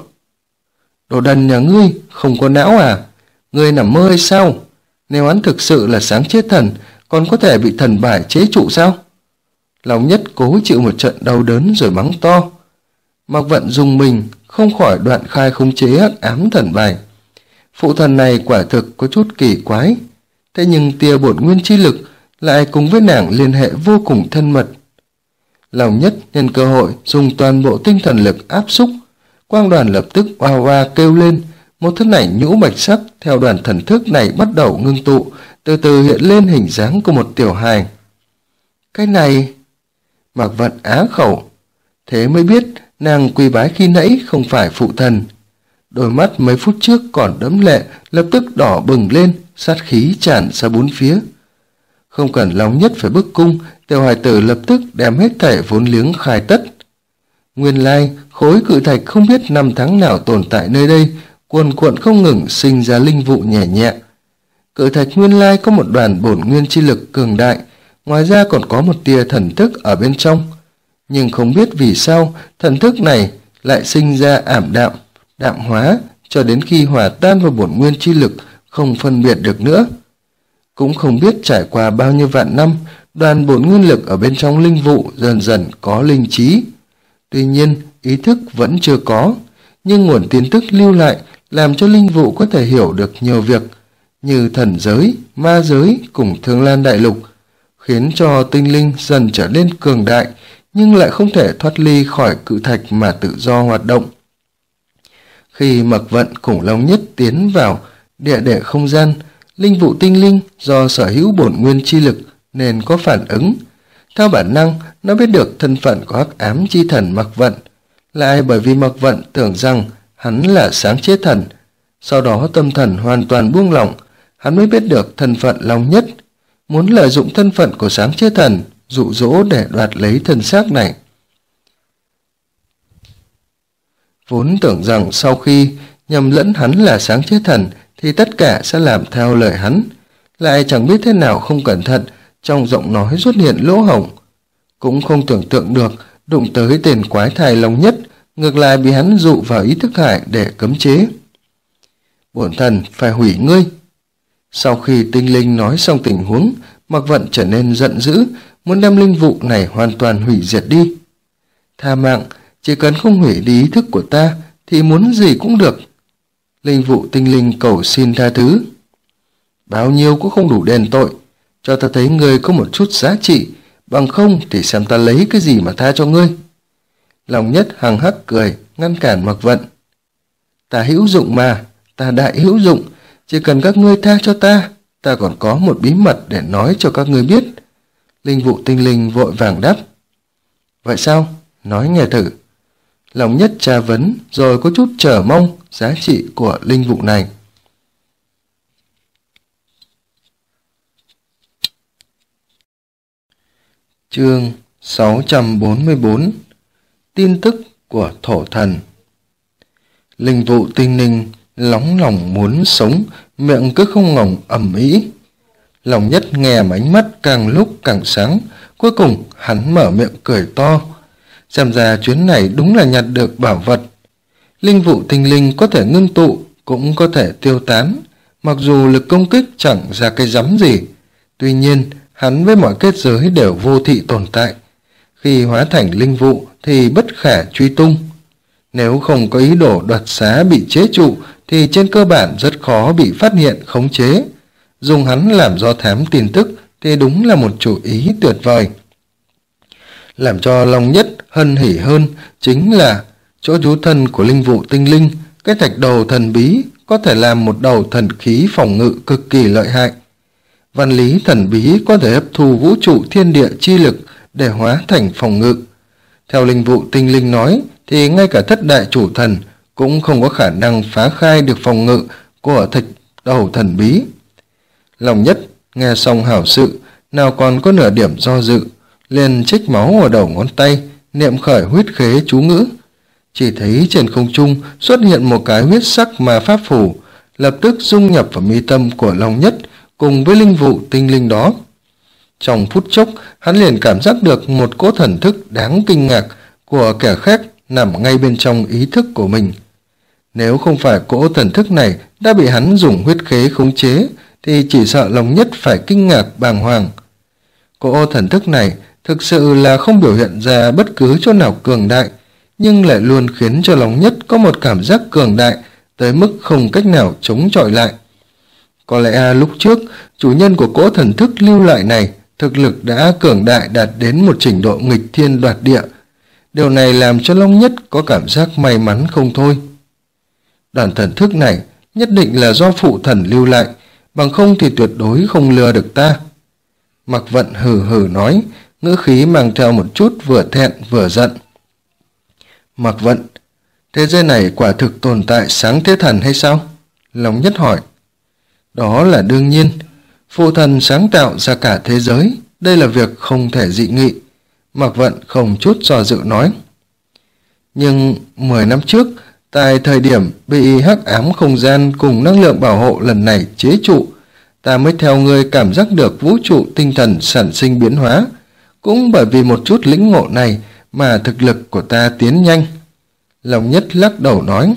Đồ đần nhà ngươi, không có não à? Ngươi nằm mơ hay sao? Nếu hắn thực sự là sáng chết thần, còn có thể bị thần bài chế trụ sao? Lòng Nhất cố chịu một trận đau đớn rồi mắng to. Mạc Vận dùng mình, không khỏi đoạn khai khống chế hắc ám thần bài. Phụ thần này quả thực có chút kỳ quái. Thế nhưng tia bổn nguyên chi lực lại cùng với nàng liên hệ vô cùng thân mật. Lòng Nhất nhân cơ hội dùng toàn bộ tinh thần lực áp xúc. Quang Đoàn lập tức oa oa kêu lên. Một thân ảnh nhũ bạch sắc theo đoàn thần thức này bắt đầu ngưng tụ, từ từ hiện lên hình dáng của một tiểu hài. Cái này... Mạc Vận á khẩu. Thế mới biết nàng quỳ bái khi nãy không phải phụ thần. Đôi mắt mấy phút trước còn đẫm lệ lập tức đỏ bừng lên, sát khí tràn ra bốn phía. Không cần Lòng Nhất phải bức cung, tiểu hài tử lập tức đem hết thảy vốn liếng khai tất. Nguyên lai khối cự thạch không biết năm tháng nào tồn tại nơi đây, cuồn cuộn không ngừng sinh ra linh vụ nhẹ nhẹ. Cự thạch nguyên lai có một đoàn bổn nguyên chi lực cường đại, ngoài ra còn có một tia thần thức ở bên trong. Nhưng không biết vì sao thần thức này lại sinh ra ảm đạm, đạm hóa, cho đến khi hòa tan vào bổn nguyên chi lực không phân biệt được nữa. Cũng không biết trải qua bao nhiêu vạn năm, đoàn bổn nguyên lực ở bên trong linh vụ dần dần có linh trí. Tuy nhiên, ý thức vẫn chưa có, nhưng nguồn tin tức lưu lại làm cho linh vụ có thể hiểu được nhiều việc, như thần giới, ma giới cùng Thương Lan Đại Lục, khiến cho tinh linh dần trở nên cường đại, nhưng lại không thể thoát ly khỏi cự thạch mà tự do hoạt động. Khi Mạc Vận cùng Long Nhất tiến vào địa đệ không gian, linh vụ tinh linh do sở hữu bổn nguyên chi lực nên có phản ứng. Theo bản năng, nó biết được thân phận của hắc ám chi thần Mạc Vận, lại bởi vì Mạc Vận tưởng rằng hắn là sáng chế thần. Sau đó tâm thần hoàn toàn buông lỏng, hắn mới biết được thân phận Long Nhất, muốn lợi dụng thân phận của sáng chế thần, dụ dỗ để đoạt lấy thân xác này. Vốn tưởng rằng sau khi nhầm lẫn hắn là sáng chế thần thì tất cả sẽ làm theo lời hắn, lại chẳng biết thế nào không cẩn thận trong giọng nói xuất hiện lỗ hổng. Cũng không tưởng tượng được đụng tới tên quái thai Long Nhất, ngược lại bị hắn dụ vào ý thức hải để cấm chế. Bổn thần phải hủy ngươi. Sau khi tinh linh nói xong tình huống, Mạc Vận trở nên giận dữ, muốn đem linh vụ này hoàn toàn hủy diệt đi. Tha mạng, chỉ cần không hủy đi ý thức của ta thì muốn gì cũng được. Linh vụ tinh linh cầu xin tha thứ. Bao nhiêu cũng không đủ đền tội, cho ta thấy ngươi có một chút giá trị, bằng không thì xem ta lấy cái gì mà tha cho ngươi. Lòng Nhất hằng hắc cười, ngăn cản Mạc Vận. Ta hữu dụng mà, ta đại hữu dụng, chỉ cần các ngươi tha cho ta, ta còn có một bí mật để nói cho các ngươi biết. Linh vụ tinh linh vội vàng đáp. Vậy sao? Nói nghe thử. Lòng Nhất tra vấn rồi có chút chờ mong giá trị của linh vụ này. Chương 644. Tin tức của thổ thần. Linh vụ tinh linh nóng lòng muốn sống, miệng cứ không ngừng ầm ĩ. Lòng Nhất nghe mà ánh mắt càng lúc càng sáng, cuối cùng hắn mở miệng cười to. Xem ra chuyến này đúng là nhặt được bảo vật. Linh vụ tinh linh có thể ngưng tụ, cũng có thể tiêu tán, mặc dù lực công kích chẳng ra cái rắm gì. Tuy nhiên, hắn với mọi kết giới đều vô thị tồn tại. Khi hóa thành linh vụ thì bất khả truy tung. Nếu không có ý đồ đoạt xá bị chế trụ thì trên cơ bản rất khó bị phát hiện khống chế. Dùng hắn làm do thám tin tức thì đúng là một chủ ý tuyệt vời. Làm cho Long Nhất hân hỉ hơn chính là chỗ trú thân của linh vụ tinh linh, cái thạch đầu thần bí có thể làm một đầu thần khí phòng ngự cực kỳ lợi hại. Văn lý thần bí có thể hấp thu vũ trụ thiên địa chi lực để hóa thành phòng ngự. Theo linh vụ tinh linh nói thì ngay cả thất đại chủ thần cũng không có khả năng phá khai được phòng ngự của thạch đầu thần bí. Lòng Nhất nghe xong hảo sự, nào còn có nửa điểm do dự, liền chích máu ở đầu ngón tay, niệm khởi huyết khế chú ngữ. chỉ thấy trên không trung xuất hiện một cái huyết sắc ma pháp phù, lập tức dung nhập vào mi tâm của Long Nhất cùng với linh vụ tinh linh đó. Trong phút chốc, hắn liền cảm giác được một cỗ thần thức đáng kinh ngạc của kẻ khác nằm ngay bên trong ý thức của mình. Nếu không phải cỗ thần thức này đã bị hắn dùng huyết khế khống chế, thì chỉ sợ Long Nhất phải kinh ngạc bàng hoàng. Cỗ thần thức này thực sự là không biểu hiện ra bất cứ chỗ nào cường đại, nhưng lại luôn khiến cho Long Nhất có một cảm giác cường đại tới mức không cách nào chống chọi lại. Có lẽ lúc trước, chủ nhân của cỗ thần thức lưu lại này thực lực đã cường đại đạt đến một trình độ nghịch thiên đoạt địa. Điều này làm cho Long Nhất có cảm giác may mắn không thôi. Đoàn thần thức này nhất định là do phụ thần lưu lại, bằng không thì tuyệt đối không lừa được ta. Mạc Vận hừ hừ nói, ngữ khí mang theo một chút vừa thẹn vừa giận. Mạc Vận, thế giới này quả thực tồn tại sáng thế thần hay sao? Long Nhất hỏi. Đó là đương nhiên, phụ thần sáng tạo ra cả thế giới, đây là việc không thể dị nghị. Mạc Vận không chút do dự nói. Nhưng 10 năm trước, tại thời điểm bị hắc ám không gian cùng năng lượng bảo hộ lần này chế trụ, ta mới theo ngươi cảm giác được vũ trụ tinh thần sản sinh biến hóa. Cũng bởi vì một chút lĩnh ngộ này mà thực lực của ta tiến nhanh. Long Nhất lắc đầu nói.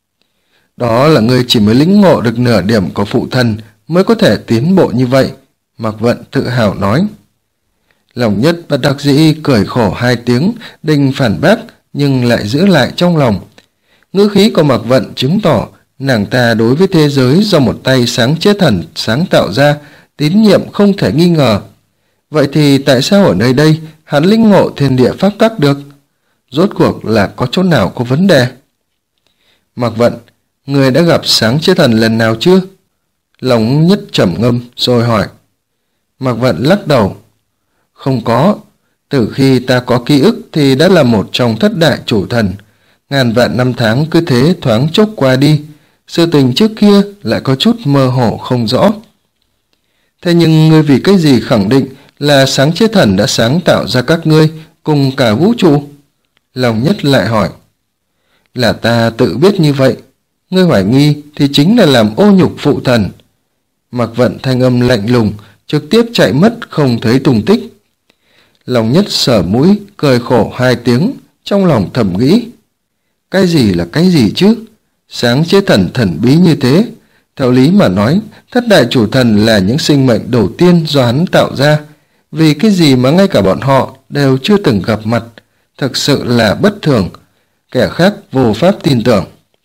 Đó là ngươi chỉ mới lĩnh ngộ được nửa điểm của phụ thần mới có thể tiến bộ như vậy, Mạc Vận tự hào nói. Long Nhất bất đắc dĩ cười khổ 2 tiếng, định phản bác nhưng lại giữ lại trong lòng. Ngữ khí của Mạc Vận chứng tỏ nàng ta đối với thế giới do một tay sáng chế thần sáng tạo ra tín nhiệm không thể nghi ngờ. Vậy thì tại sao ở nơi đây hắn lĩnh ngộ thiên địa pháp tắc được? Rốt cuộc là có chỗ nào có vấn đề? Mạc Vận, người đã gặp sáng chế thần lần nào chưa? Long Nhất trầm ngâm rồi hỏi. Mạc Vận lắc đầu. Không có, từ khi ta có ký ức thì đã là một trong thất đại chủ thần. Ngàn vạn năm tháng cứ thế thoáng chốc qua đi, sự tình trước kia lại có chút mơ hồ không rõ. Thế nhưng ngươi vì cái gì khẳng định là sáng chế thần đã sáng tạo ra các ngươi cùng cả vũ trụ? Long Nhất lại hỏi. Là ta tự biết như vậy, ngươi hoài nghi thì chính là làm ô nhục phụ thần. Mạc Vận thanh âm lạnh lùng, trực tiếp chạy mất không thấy tung tích. Long Nhất sờ mũi, cười khổ 2 tiếng, trong lòng thầm nghĩ. Cái gì là cái gì chứ? Sáng chế thần thần bí như thế. Theo lý mà nói, thất đại chủ thần là những sinh mệnh đầu tiên do hắn tạo ra. Vì cái gì mà ngay cả bọn họ đều chưa từng gặp mặt, thực sự là bất thường, kẻ khác vô pháp tin tưởng.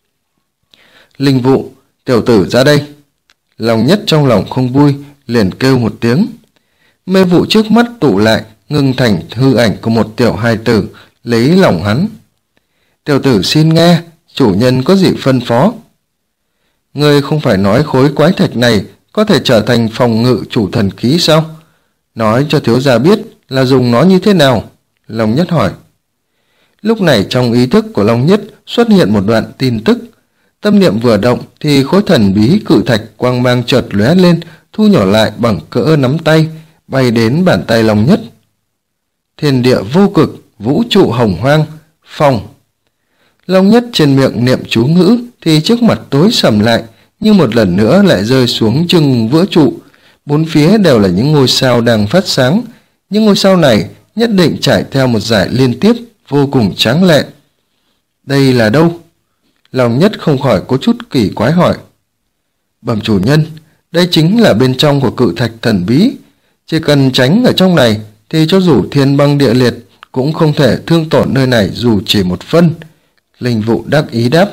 Linh vụ, tiểu tử ra đây. Long Nhất trong lòng không vui, liền kêu một tiếng. Mê vụ trước mắt tụ lại, ngưng thành hư ảnh của một tiểu hài tử, lấy lòng hắn. Tiểu tử xin nghe, chủ nhân có gì phân phó? Ngươi không phải nói khối quái thạch này có thể trở thành phòng ngự chủ thần khí sao? Nói cho thiếu gia biết là dùng nó như thế nào? Long Nhất hỏi. Lúc này trong ý thức của Long Nhất xuất hiện một đoạn tin tức. Tâm niệm vừa động thì khối thần bí cự thạch quang mang chợt lóe lên, thu nhỏ lại bằng cỡ nắm tay, bay đến bàn tay Long Nhất. Thiên địa vô cực, vũ trụ hồng hoang, phòng. Long Nhất trên miệng niệm chú ngữ thì trước mặt tối sầm lại, như một lần nữa lại rơi xuống chừng vỡ trụ. Bốn phía đều là những ngôi sao đang phát sáng. Những ngôi sao này nhất định trải theo một dải liên tiếp vô cùng tráng lệ. Đây là đâu? Long Nhất không khỏi có chút kỳ quái hỏi. Bẩm chủ nhân, đây chính là bên trong của cự thạch thần bí. Chỉ cần tránh ở trong này thì cho dù thiên băng địa liệt cũng không thể thương tổn nơi này dù chỉ một phân. Linh vụ đắc ý đáp.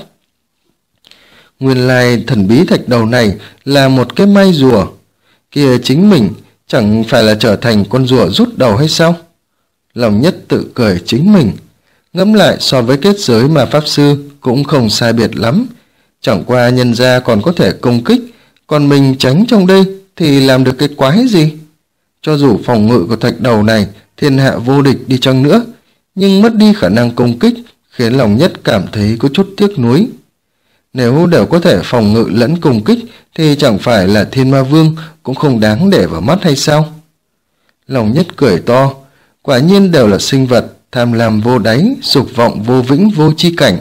Nguyên lai thần bí thạch đầu này là một cái may rùa. Kìa chính mình chẳng phải là trở thành con rùa rút đầu hay sao? Long Nhất tự cười chính mình. Ngẫm lại so với kết giới mà pháp sư cũng không sai biệt lắm. Chẳng qua nhân gia còn có thể công kích, còn mình tránh trong đây thì làm được cái quái gì? Cho dù phòng ngự của thạch đầu này thiên hạ vô địch đi chăng nữa, nhưng mất đi khả năng công kích khiến Long Nhất cảm thấy có chút tiếc nuối. Nếu đều có thể phòng ngự lẫn công kích thì chẳng phải là Thiên Ma Vương cũng không đáng để vào mắt hay sao? Long Nhất cười to, quả nhiên đều là sinh vật tham lam vô đáy, dục vọng vô vĩnh vô chi cảnh,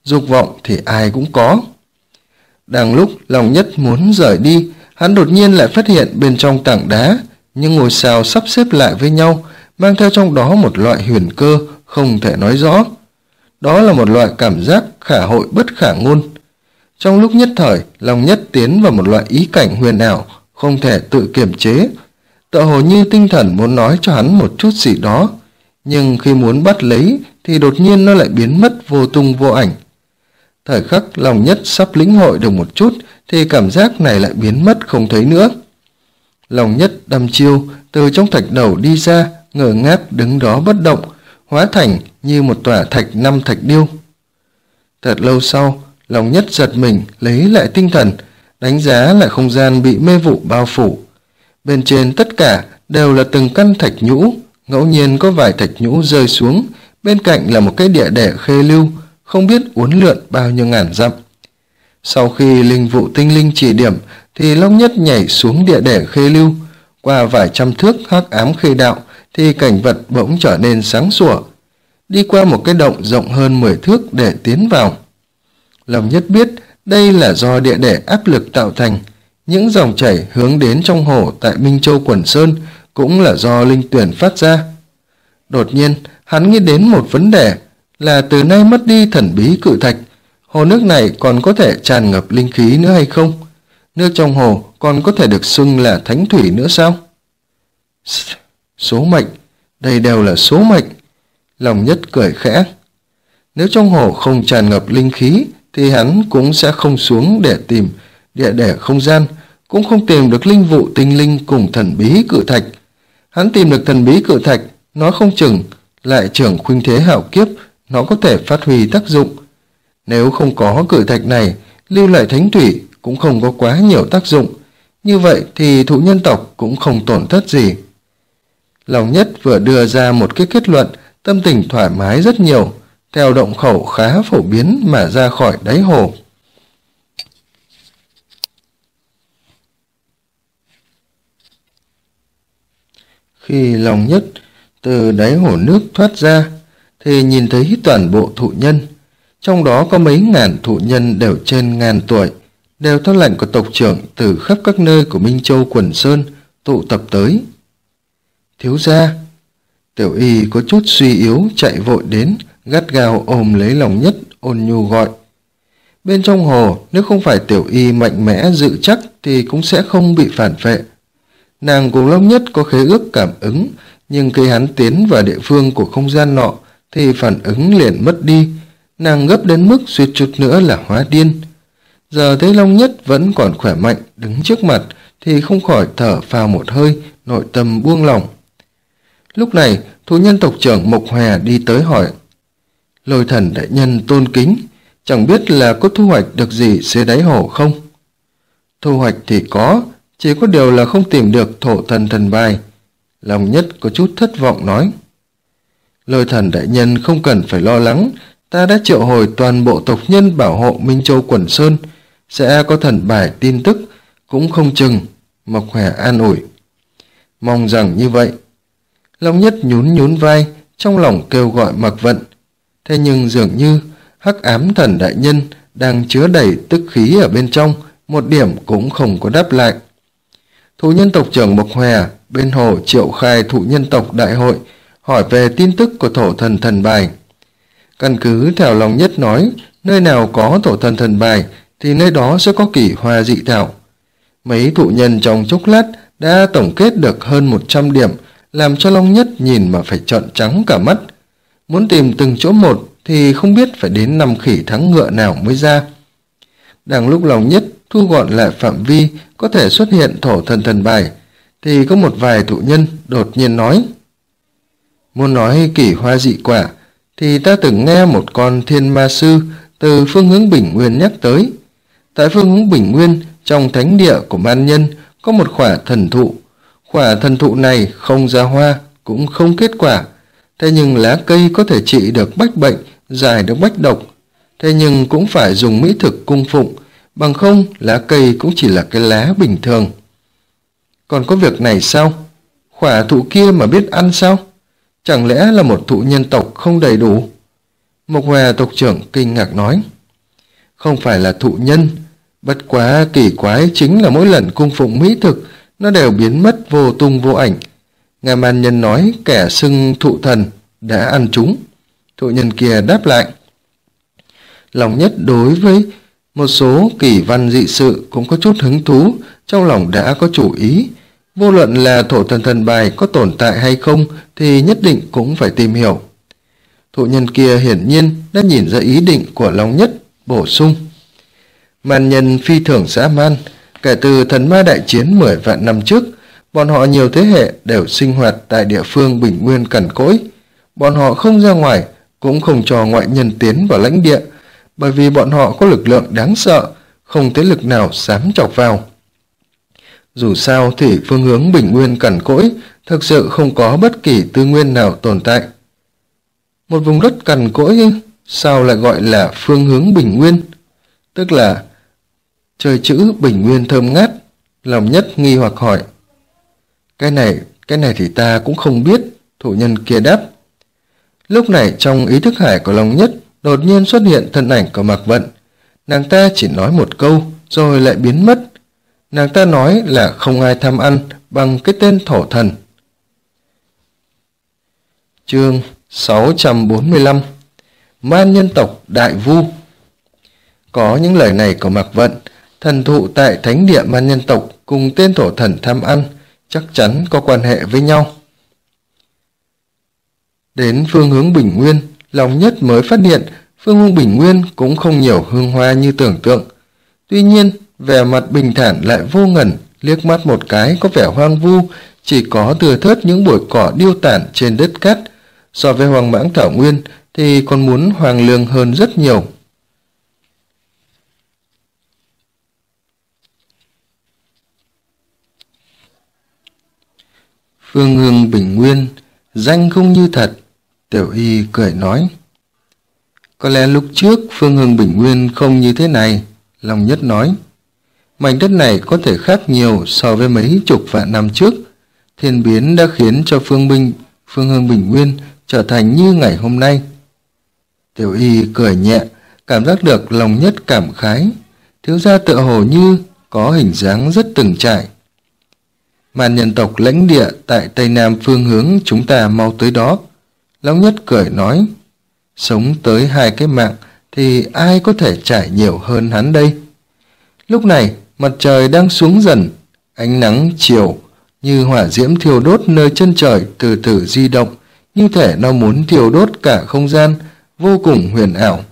dục vọng thì ai cũng có. Đang lúc Long Nhất muốn rời đi, hắn đột nhiên lại phát hiện bên trong tảng đá những ngôi sao sắp xếp lại với nhau, mang theo trong đó một loại huyền cơ không thể nói rõ. Đó là một loại cảm giác khả hội bất khả ngôn. Trong lúc nhất thời, Long Nhất tiến vào một loại ý cảnh huyền ảo, không thể tự kiềm chế. Tựa hồ như tinh thần muốn nói cho hắn một chút gì đó, nhưng khi muốn bắt lấy thì đột nhiên nó lại biến mất vô tung vô ảnh. Thời khắc Long Nhất sắp lĩnh hội được một chút thì cảm giác này lại biến mất không thấy nữa. Long Nhất đăm chiêu từ trong thạch đầu đi ra, ngơ ngác đứng đó bất động, hóa thành như một tòa thạch năm thạch điêu. Thật lâu sau, Long Nhất giật mình lấy lại tinh thần, đánh giá lại không gian bị mê vụ bao phủ. Bên trên tất cả đều là từng căn thạch nhũ, ngẫu nhiên có vài thạch nhũ rơi xuống, bên cạnh là một cái địa đẻ khê lưu, không biết uốn lượn bao nhiêu ngàn dặm. Sau khi linh vụ tinh linh chỉ điểm thì Long Nhất nhảy xuống địa đẻ khê lưu, qua vài trăm thước hắc ám khê đạo thì cảnh vật bỗng trở nên sáng sủa. Đi qua một cái động rộng hơn 10 thước để tiến vào. Long Nhất biết đây là do địa đẻ áp lực tạo thành, những dòng chảy hướng đến trong hồ tại Minh Châu Quần Sơn cũng là do linh tuyển phát ra. Đột nhiên, hắn nghĩ đến một vấn đề là từ nay mất đi thần bí cự thạch, hồ nước này còn có thể tràn ngập linh khí nữa hay không? Nước trong hồ còn có thể được xưng là thánh thủy nữa sao? Số mệnh, đây đều là số mệnh. Long Nhất cười khẽ. Nếu trong hồ không tràn ngập linh khí thì hắn cũng sẽ không xuống để tìm địa đẻ không gian, cũng không tìm được linh vụ tinh linh cùng thần bí cự thạch. Hắn tìm được thần bí cự thạch, nó không chừng lại trưởng khuynh thế hạo kiếp, nó có thể phát huy tác dụng. Nếu không có cự thạch này, lưu lại thánh thủy cũng không có quá nhiều tác dụng. Như vậy thì thụ nhân tộc cũng không tổn thất gì. Long Nhất vừa đưa ra một cái kết luận, tâm tình thoải mái rất nhiều, theo động khẩu khá phổ biến mà ra khỏi đáy hồ. Khi Long Nhất từ đáy hồ nước thoát ra thì nhìn thấy toàn bộ thụ nhân, trong đó có mấy ngàn thụ nhân đều trên ngàn tuổi, đều theo lệnh của tộc trưởng từ khắp các nơi của Minh Châu Quần Sơn tụ tập tới. Thiếu gia, Tiểu Y có chút suy yếu chạy vội đến, gắt gao ôm lấy Long Nhất, ôn nhu gọi. Bên trong hồ, nếu không phải Tiểu Y mạnh mẽ dự chắc thì cũng sẽ không bị phản phệ. Nàng cùng Long Nhất có khế ước cảm ứng, nhưng khi hắn tiến vào địa phương của không gian nọ thì phản ứng liền mất đi. Nàng gấp đến mức suýt chút nữa là hóa điên. Giờ thấy Long Nhất vẫn còn khỏe mạnh đứng trước mặt thì không khỏi thở phào một hơi, nội tâm buông lỏng. Lúc này, thú nhân tộc trưởng Mộc Hòe đi tới hỏi. Lôi Thần đại nhân tôn kính, chẳng biết là có thu hoạch được gì dưới đáy hồ không? Thu hoạch thì có, chỉ có điều là không tìm được thổ thần thần bài. Long Nhất có chút thất vọng nói. Lôi Thần đại nhân không cần phải lo lắng, ta đã triệu hồi toàn bộ tộc nhân bảo hộ Minh Châu Quần Sơn, sẽ có thần bài tin tức, cũng không chừng. Mộc Hòe an ủi. Mong rằng như vậy. Long Nhất nhún nhún vai, trong lòng kêu gọi mặc vận. Thế nhưng dường như hắc ám thần đại nhân đang chứa đầy tức khí ở bên trong, một điểm cũng không có đáp lại. Thụ nhân tộc trưởng Mộc Hòe bên hồ triệu khai thụ nhân tộc đại hội, hỏi về tin tức của thổ thần thần bài. Căn cứ theo Long Nhất nói, nơi nào có thổ thần thần bài thì nơi đó sẽ có kỳ hoa dị thảo. Mấy thụ nhân trong chốc lát đã tổng kết được hơn 100 điểm, làm cho Long Nhất nhìn mà phải trợn trắng cả mắt. Muốn tìm từng chỗ một thì không biết phải đến 5 khỉ thắng ngựa nào mới ra. Đang lúc Long Nhất thu gọn lại phạm vi có thể xuất hiện thổ thần thần bài, thì có một vài thụ nhân đột nhiên nói. Muốn nói kỳ hoa dị quả, thì ta từng nghe một con thiên ma sư từ phương hướng Bình Nguyên nhắc tới. Tại phương hướng Bình Nguyên, trong thánh địa của man nhân, có một khỏa thần thụ. Khỏa thần thụ này không ra hoa, cũng không kết quả. Thế nhưng lá cây có thể trị được bách bệnh, giải được bách độc. Thế nhưng cũng phải dùng mỹ thực cung phụng, bằng không lá cây cũng chỉ là cái lá bình thường. Còn có việc này sao? Khỏa thụ kia mà biết ăn sao? Chẳng lẽ là một thụ nhân tộc không đầy đủ? Mộc Hòe tộc trưởng kinh ngạc nói. không phải là thụ nhân. Bất quá kỳ quái chính là mỗi lần cung phụng mỹ thực, nó đều biến mất vô tung vô ảnh. Ngài man nhân nói kẻ xưng thụ thần đã ăn chúng. Thụ nhân kia đáp lại. Lòng Nhất đối với một số kỳ văn dị sự cũng có chút hứng thú, trong lòng đã có chủ ý. Vô luận là thổ thần thần bài có tồn tại hay không thì nhất định cũng phải tìm hiểu. Thụ nhân kia hiển nhiên đã nhìn ra ý định của Long Nhất, bổ sung. Man nhân phi thường dã man, kể từ thần ma đại chiến 10 vạn năm trước, bọn họ nhiều thế hệ đều sinh hoạt tại địa phương bình nguyên cằn cỗi. Bọn họ không ra ngoài, cũng không cho ngoại nhân tiến vào lãnh địa, bởi vì bọn họ có lực lượng đáng sợ, không thế lực nào dám chọc vào. Dù sao thì phương hướng bình nguyên cằn cỗi thực sự không có bất kỳ tư nguyên nào tồn tại. Một vùng đất cằn cỗi sao lại gọi là phương hướng bình nguyên? Tức là trời chữ bình nguyên thơm ngát. Lòng Nhất nghi hoặc hỏi. Cái này thì ta cũng không biết, thụ nhân kia đáp. Lúc này trong ý thức hải của Long Nhất đột nhiên xuất hiện thân ảnh của Mạc Vận. Nàng ta chỉ nói một câu rồi lại biến mất. Nàng ta nói là không ai tham ăn bằng cái tên thổ thần. Chương 645 Man nhân tộc Đại Vu. Có những lời này của Mạc Vận, thần thụ tại thánh địa man nhân tộc cùng tên thổ thần tham ăn chắc chắn có quan hệ với nhau. Đến phương hướng bình nguyên, Long Nhất mới phát hiện phương hướng bình nguyên cũng không nhiều hương hoa như tưởng tượng. Tuy nhiên, vẻ mặt bình thản lại vô ngần, liếc mắt một cái có vẻ hoang vu, chỉ có thưa thớt những bụi cỏ điêu tản trên đất cát. So với hoang mãng thảo nguyên thì còn muốn hoang lương hơn rất nhiều. Phương hướng bình nguyên, danh không như thật, Tiểu Y cười nói. Có lẽ lúc trước phương hướng bình nguyên không như thế này, Long Nhất nói. Mảnh đất này có thể khác nhiều so với mấy chục vạn năm trước. Thiên biến đã khiến cho phương hướng bình nguyên trở thành như ngày hôm nay. Tiểu Y cười nhẹ, cảm giác được Long Nhất cảm khái. Thiếu gia tựa hồ như có hình dáng rất từng trải. Man nhân tộc lãnh địa tại tây nam phương hướng, chúng ta mau tới đó. Long Nhất cười nói. Sống tới 2 cái mạng thì ai có thể trải nhiều hơn hắn đây. Lúc này mặt trời đang xuống dần, ánh nắng chiều như hỏa diễm thiêu đốt nơi chân trời từ từ di động, như thể nó muốn thiêu đốt cả không gian, vô cùng huyền ảo.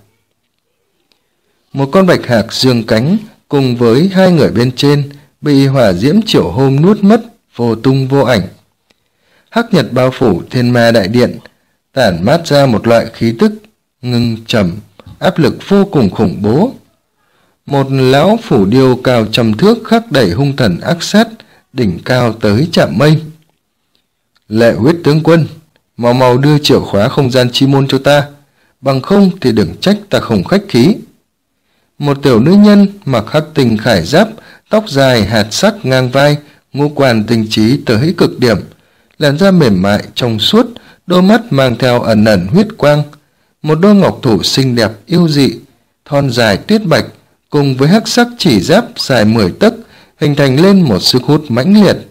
Một con bạch hạc dương cánh cùng với 2 người bên trên bị hỏa diễm chiều hôm nuốt mất, vô tung vô ảnh. Hắc nhật bao phủ thiên ma đại điện, tản mát ra một loại khí tức ngưng trầm, áp lực vô cùng khủng bố. Một lão phủ điêu cao trăm thước khắc đẩy hung thần ác sát, đỉnh cao tới chạm mây. Lệ Huyết tướng quân, mau mau đưa chìa khóa không gian chi môn cho ta, bằng không thì đừng trách ta không khách khí. Một tiểu nữ nhân mặc hắc tinh khải giáp, tóc dài hạt sắc ngang vai, ngũ quan tinh trí tới cực điểm, làn da mềm mại trong suốt, đôi mắt mang theo ẩn ẩn huyết quang, một đôi ngọc thủ xinh đẹp yêu dị, thon dài tuyết bạch, cùng với hắc sắc chỉ giáp dài 10 tấc, hình thành lên một sức hút mãnh liệt.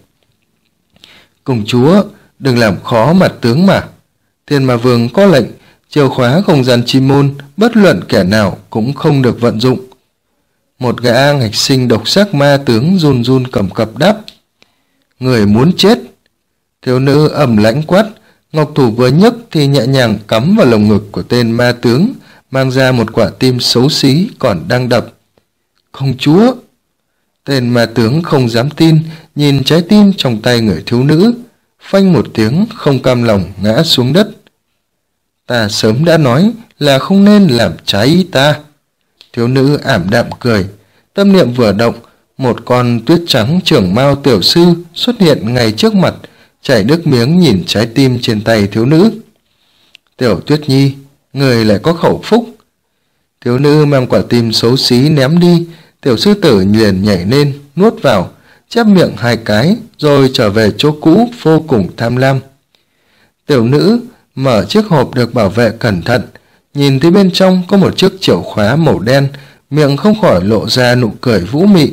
Công chúa, đừng làm khó mặt tướng mà. Thiên Ma Vương có lệnh, chìa khóa không gian chi môn, bất luận kẻ nào cũng không được vận dụng. Một gã nghịch sinh độc sắc ma tướng run run cầm cập đáp. Người muốn chết. Thiếu nữ ầm lãnh quát, ngọc thủ vừa nhấc thì nhẹ nhàng cắm vào lồng ngực của tên ma tướng, mang ra một quả tim xấu xí còn đang đập. Công chúa! Tên ma tướng không dám tin, nhìn trái tim trong tay người thiếu nữ, phanh một tiếng không cam lòng ngã xuống đất. Ta sớm đã nói là không nên làm trái ý ta. Thiếu nữ ảm đạm cười, tâm niệm vừa động, một con tuyết trắng trưởng mao tiểu sư xuất hiện ngay trước mặt, chảy nước miếng nhìn trái tim trên tay thiếu nữ. Tiểu Tuyết Nhi, người lại có khẩu phúc. Thiếu nữ mang quả tim xấu xí ném đi, tiểu sư tử liền nhảy lên, nuốt vào, chép miệng 2 cái, rồi trở về chỗ cũ vô cùng tham lam. Tiểu nữ mở chiếc hộp được bảo vệ cẩn thận, nhìn thấy bên trong có một chiếc chìa khóa màu đen miệng không khỏi lộ ra nụ cười vũ mị.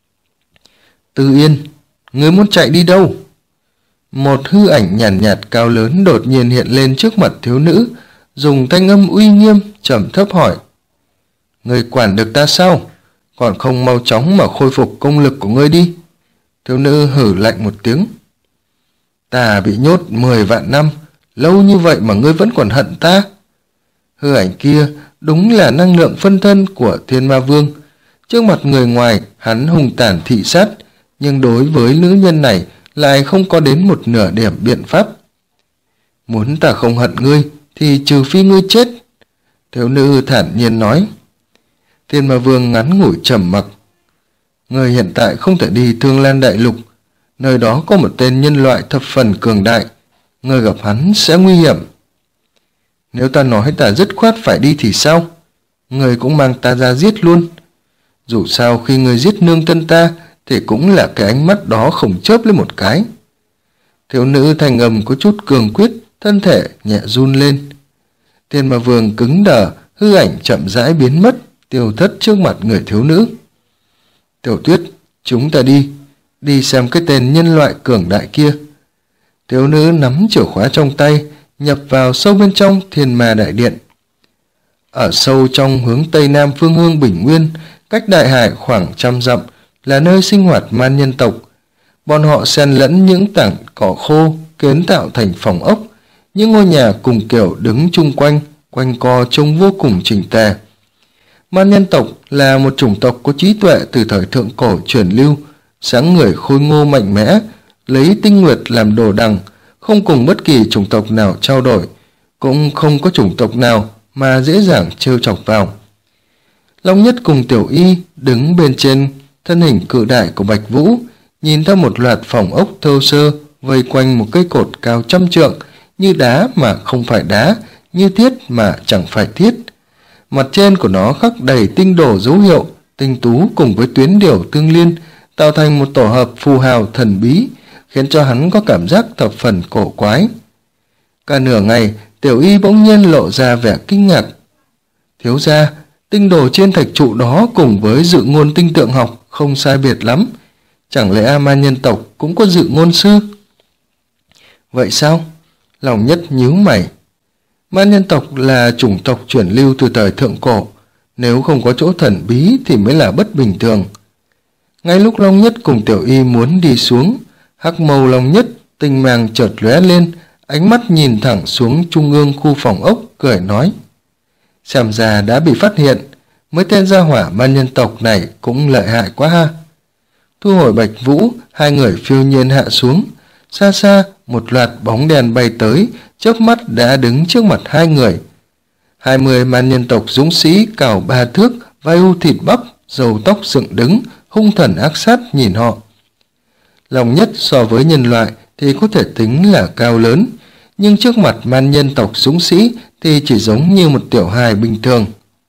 Tư Yên, ngươi muốn chạy đi đâu? Một hư ảnh nhàn nhạt cao lớn đột nhiên hiện lên trước mặt thiếu nữ, dùng thanh âm uy nghiêm trầm thấp hỏi. Ngươi quản được ta sao? Còn không mau chóng mà khôi phục công lực của ngươi đi. Thiếu nữ hử lạnh một tiếng. Ta bị nhốt 10 vạn năm, lâu như vậy mà ngươi vẫn còn hận ta? Hư ảnh kia đúng là năng lượng phân thân của Thiên Ma Vương. Trước mặt người ngoài hắn hung tàn thị sát, nhưng đối với nữ nhân này lại không có đến một nửa điểm biện pháp. Muốn ta không hận ngươi thì trừ phi ngươi chết, thiếu nữ thản nhiên nói. Thiên Ma Vương ngắn ngủi trầm mặc. Ngươi hiện tại không thể đi Thương Lan Đại Lục, nơi đó có một tên nhân loại thập phần cường đại, ngươi gặp hắn sẽ nguy hiểm. Nếu ta nói ta dứt khoát phải đi thì sao? Ngươi cũng mang ta ra giết luôn. Dù sao khi ngươi giết nương thân ta thì cũng là cái ánh mắt đó không chớp lên một cái. Thiếu nữ thanh âm có chút cường quyết, thân thể nhẹ run lên. Thiên Ma Vương cứng đờ, hư ảnh chậm rãi biến mất, tiêu thất trước mặt người thiếu nữ. Tiểu Tuyết, chúng ta đi xem cái tên nhân loại cường đại kia. Thiếu nữ nắm chìa khóa trong tay, nhập vào sâu bên trong Thiên Ma Đại Điện. Ở sâu trong hướng tây nam phương hương Bình Nguyên, cách đại hải khoảng 100 dặm, là nơi sinh hoạt man nhân tộc. Bọn họ xen lẫn những tảng cỏ khô kiến tạo thành phòng ốc, những ngôi nhà cùng kiểu đứng chung quanh, quanh co trông vô cùng chỉnh tề. Man nhân tộc là một chủng tộc có trí tuệ từ thời thượng cổ truyền lưu, sáng người khôi ngô mạnh mẽ, lấy tinh nguyệt làm đồ đằng, không cùng bất kỳ chủng tộc nào trao đổi, cũng không có chủng tộc nào mà dễ dàng trêu chọc vào. Long Nhất cùng Tiểu Y đứng bên trên thân hình cự đại của Bạch Vũ, nhìn theo một loạt phòng ốc thô sơ vây quanh một cây cột cao 100 trượng, như đá mà không phải đá, như thiết mà chẳng phải thiết. Mặt trên của nó khắc đầy tinh đồ dấu hiệu, tinh tú cùng với tuyến điểu tương liên, tạo thành một tổ hợp phù hào thần bí, khiến cho hắn có cảm giác thập phần cổ quái. Cả nửa ngày, Tiểu Y bỗng nhiên lộ ra vẻ kinh ngạc. Thiếu gia, tinh đồ trên thạch trụ đó cùng với dự ngôn tinh tượng học không sai biệt lắm. Chẳng lẽ man nhân tộc cũng có dự ngôn sư? Vậy sao? Lòng Nhất nhíu mày. Man nhân tộc là chủng tộc chuyển lưu từ thời thượng cổ, nếu không có chỗ thần bí thì mới là bất bình thường. Ngay lúc Long Nhất cùng Tiểu Y muốn đi xuống, hắc mâu Long Nhất tinh mang chợt lóe lên, ánh mắt nhìn thẳng xuống trung ương khu phòng ốc, cười nói. Xem ra đã bị phát hiện, mấy tên gia hỏa man nhân tộc này cũng lợi hại quá ha. Thu hồi Bạch Vũ, hai người phiêu nhiên hạ xuống. Xa xa, một loạt bóng đèn bay tới, chớp mắt đã đứng trước mặt hai người. 20 man nhân tộc dũng sĩ cào 3 thước, vai u thịt bắp, râu tóc dựng đứng, hung thần ác sát nhìn họ. Long Nhất so với nhân loại thì có thể tính là cao lớn, nhưng trước mặt man nhân tộc dũng sĩ thì chỉ giống như một tiểu hài bình thường.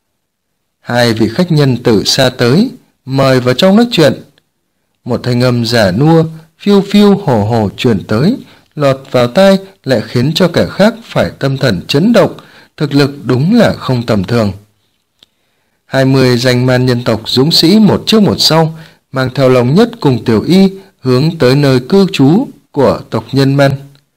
Hai vị khách nhân từ xa tới, mời vào trong nói chuyện. Một thanh âm giả nua, phiêu phiêu hồ hồ truyền tới, lọt vào tai lại khiến cho kẻ khác phải tâm thần chấn động, thực lực đúng là không tầm thường. 20 danh man nhân tộc dũng sĩ một trước một sau, mang theo Long Nhất cùng Tiểu Y hướng tới nơi cư trú của tộc nhân man.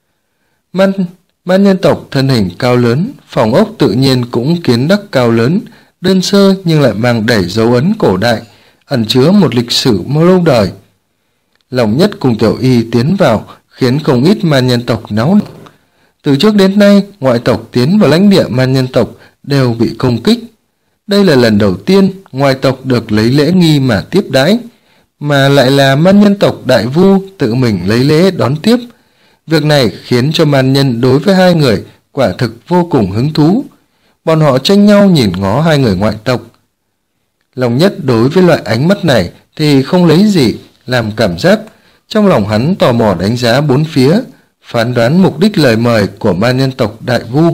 Man nhân tộc thân hình cao lớn, phòng ốc tự nhiên cũng kiến đắc cao lớn, đơn sơ nhưng lại mang đầy dấu ấn cổ đại, ẩn chứa một lịch sử lâu đời. Long Nhất cùng Tiểu Y tiến vào khiến không ít man nhân tộc náo động. Từ trước đến nay, ngoại tộc tiến vào lãnh địa man nhân tộc đều bị công kích. Đây là lần đầu tiên ngoại tộc được lấy lễ nghi mà tiếp đãi, mà lại là man nhân tộc Đại Vu tự mình lấy lễ đón tiếp. Việc này khiến cho man nhân đối với hai người quả thực vô cùng hứng thú. Bọn họ tranh nhau nhìn ngó hai người ngoại tộc. Long Nhất đối với loại ánh mắt này thì không lấy gì làm cảm giác. Trong lòng hắn tò mò đánh giá bốn phía, phán đoán mục đích lời mời của man nhân tộc Đại Vu.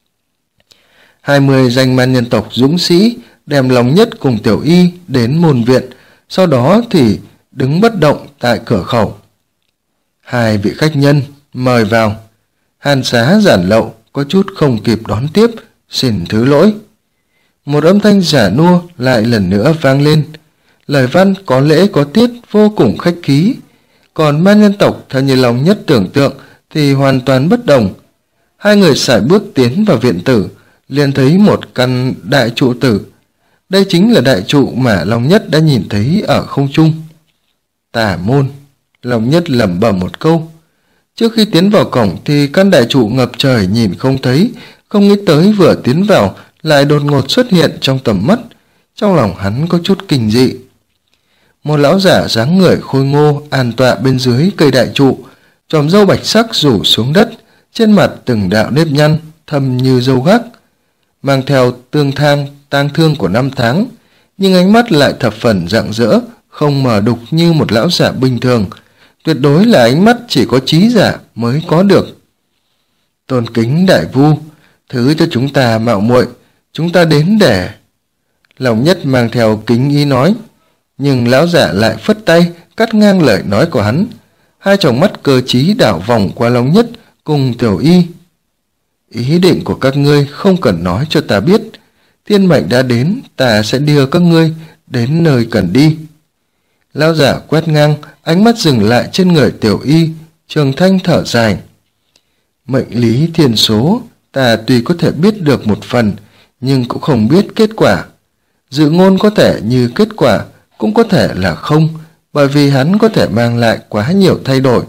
20 danh man nhân tộc dũng sĩ đem Long Nhất cùng Tiểu Y đến môn viện, sau đó thì đứng bất động tại cửa khẩu. Hai vị khách nhân mời vào. Hàn Xá giản lậu có chút không kịp đón tiếp, xin thứ lỗi. Một âm thanh giả nua lại lần nữa vang lên. Lời văn có lễ có tiết, vô cùng khách khí. Còn ma nhân tộc theo như Long Nhất tưởng tượng thì hoàn toàn bất đồng. Hai người sải bước tiến vào viện tử, liền thấy một căn đại trụ tử. Đây chính là đại trụ mà Long Nhất đã nhìn thấy ở không trung. Tà môn, Long Nhất lẩm bẩm một câu. Trước khi tiến vào cổng thì căn đại trụ ngập trời nhìn không thấy, không nghĩ tới vừa tiến vào lại đột ngột xuất hiện trong tầm mắt. Trong lòng hắn có chút kinh dị. Một lão giả dáng người khôi ngô an tọa bên dưới cây đại trụ, chòm râu bạch sắc rủ xuống đất, trên mặt từng đạo nếp nhăn thâm như râu gác, mang theo tang thương của năm tháng, nhưng ánh mắt lại thập phần rạng rỡ, không mờ đục như một lão giả bình thường, tuyệt đối là ánh mắt chỉ có trí giả mới có được. Tôn kính đại vu, thứ cho chúng ta mạo muội, chúng ta đến để... Long Nhất mang theo kính ý nói, nhưng lão giả lại phất tay cắt ngang lời nói của hắn. Hai tròng mắt cơ trí đảo vòng qua Long Nhất cùng Tiểu Y. Ý định của các ngươi không cần nói cho ta biết. Thiên mệnh đã đến, ta sẽ đưa các ngươi đến nơi cần đi. Lão giả quét ngang, ánh mắt dừng lại trên người Tiểu Y, Trường Thanh thở dài. Mệnh lý thiên số, ta tuy có thể biết được một phần, nhưng cũng không biết kết quả. Dự ngôn có thể như kết quả, cũng có thể là không, bởi vì hắn có thể mang lại quá nhiều thay đổi.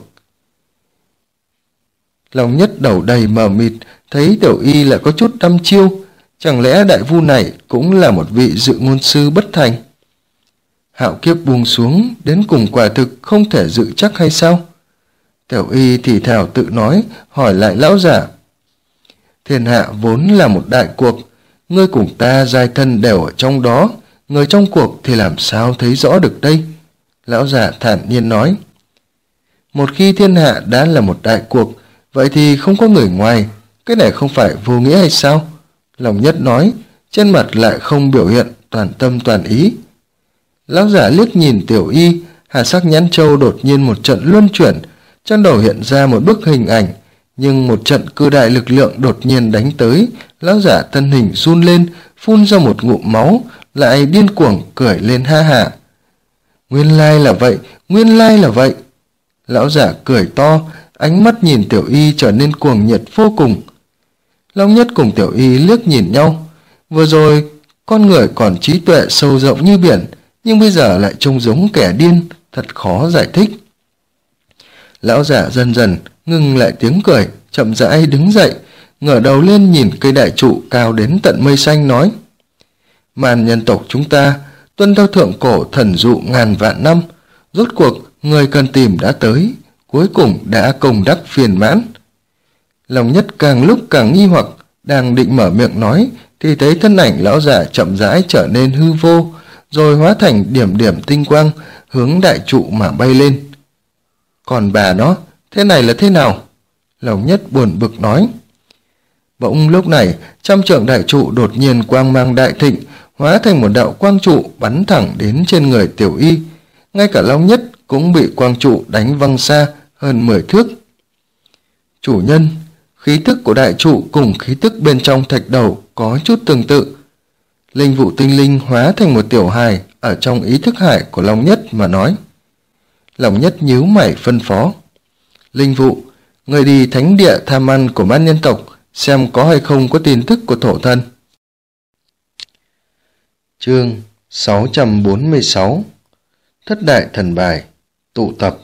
Long Nhất đầu đầy mờ mịt, thấy Tiểu Y lại có chút đăm chiêu, chẳng lẽ đại vu này cũng là một vị dự ngôn sư bất thành? Hạo kiếp buông xuống, đến cùng quả thực không thể dự chắc hay sao? Tiểu Y thì thào tự nói, hỏi lại lão giả. Thiên hạ vốn là một đại cuộc, ngươi cùng ta giai thân đều ở trong đó, người trong cuộc thì làm sao thấy rõ được đây? Lão giả thản nhiên nói. Một khi thiên hạ đã là một đại cuộc, vậy thì không có người ngoài, cái này không phải vô nghĩa hay sao? Long Nhất nói, trên mặt lại không biểu hiện toàn tâm toàn ý. Lão giả liếc nhìn Tiểu Y, hà sắc nhãn châu đột nhiên một trận luân chuyển, trong đầu hiện ra một bức hình ảnh, nhưng một trận cự đại lực lượng đột nhiên đánh tới, lão giả thân hình run lên, phun ra một ngụm máu, lại điên cuồng cười lên ha hả. Nguyên lai là vậy, nguyên lai là vậy. Lão giả cười to, ánh mắt nhìn Tiểu Y trở nên cuồng nhiệt vô cùng. Long Nhất cùng Tiểu Y liếc nhìn nhau. Vừa rồi con người còn trí tuệ sâu rộng như biển, nhưng bây giờ lại trông giống kẻ điên, thật khó giải thích. Lão giả dần dần ngừng lại tiếng cười, chậm rãi đứng dậy, ngửa đầu lên nhìn cây đại trụ cao đến tận mây xanh nói. Màn nhân tộc chúng ta tuân theo thượng cổ thần dụ ngàn vạn năm, rốt cuộc người cần tìm đã tới, cuối cùng đã công đắc viên mãn. Long Nhất càng lúc càng nghi hoặc, đang định mở miệng nói thì thấy thân ảnh lão giả chậm rãi trở nên hư vô, rồi hóa thành điểm điểm tinh quang hướng đại trụ mà bay lên. Còn bà nó, thế này là thế nào? Long Nhất buồn bực nói. Bỗng lúc này, trăm trượng đại trụ đột nhiên quang mang đại thịnh, hóa thành một đạo quang trụ bắn thẳng đến trên người Tiểu Y. Ngay cả Long Nhất cũng bị quang trụ đánh văng xa hơn 10 thước. Chủ nhân, khí thức của đại trụ cùng khí thức bên trong thạch đầu có chút tương tự. Linh vụ tinh linh hóa thành một tiểu hài ở trong ý thức hải của Long Nhất mà nói. Long Nhất nhíu mày phân phó. Linh vụ, người đi thánh địa tham ăn của man nhân tộc, xem có hay không có tin tức của thổ thân. Chương 646 Thất đại thần bài tụ tập.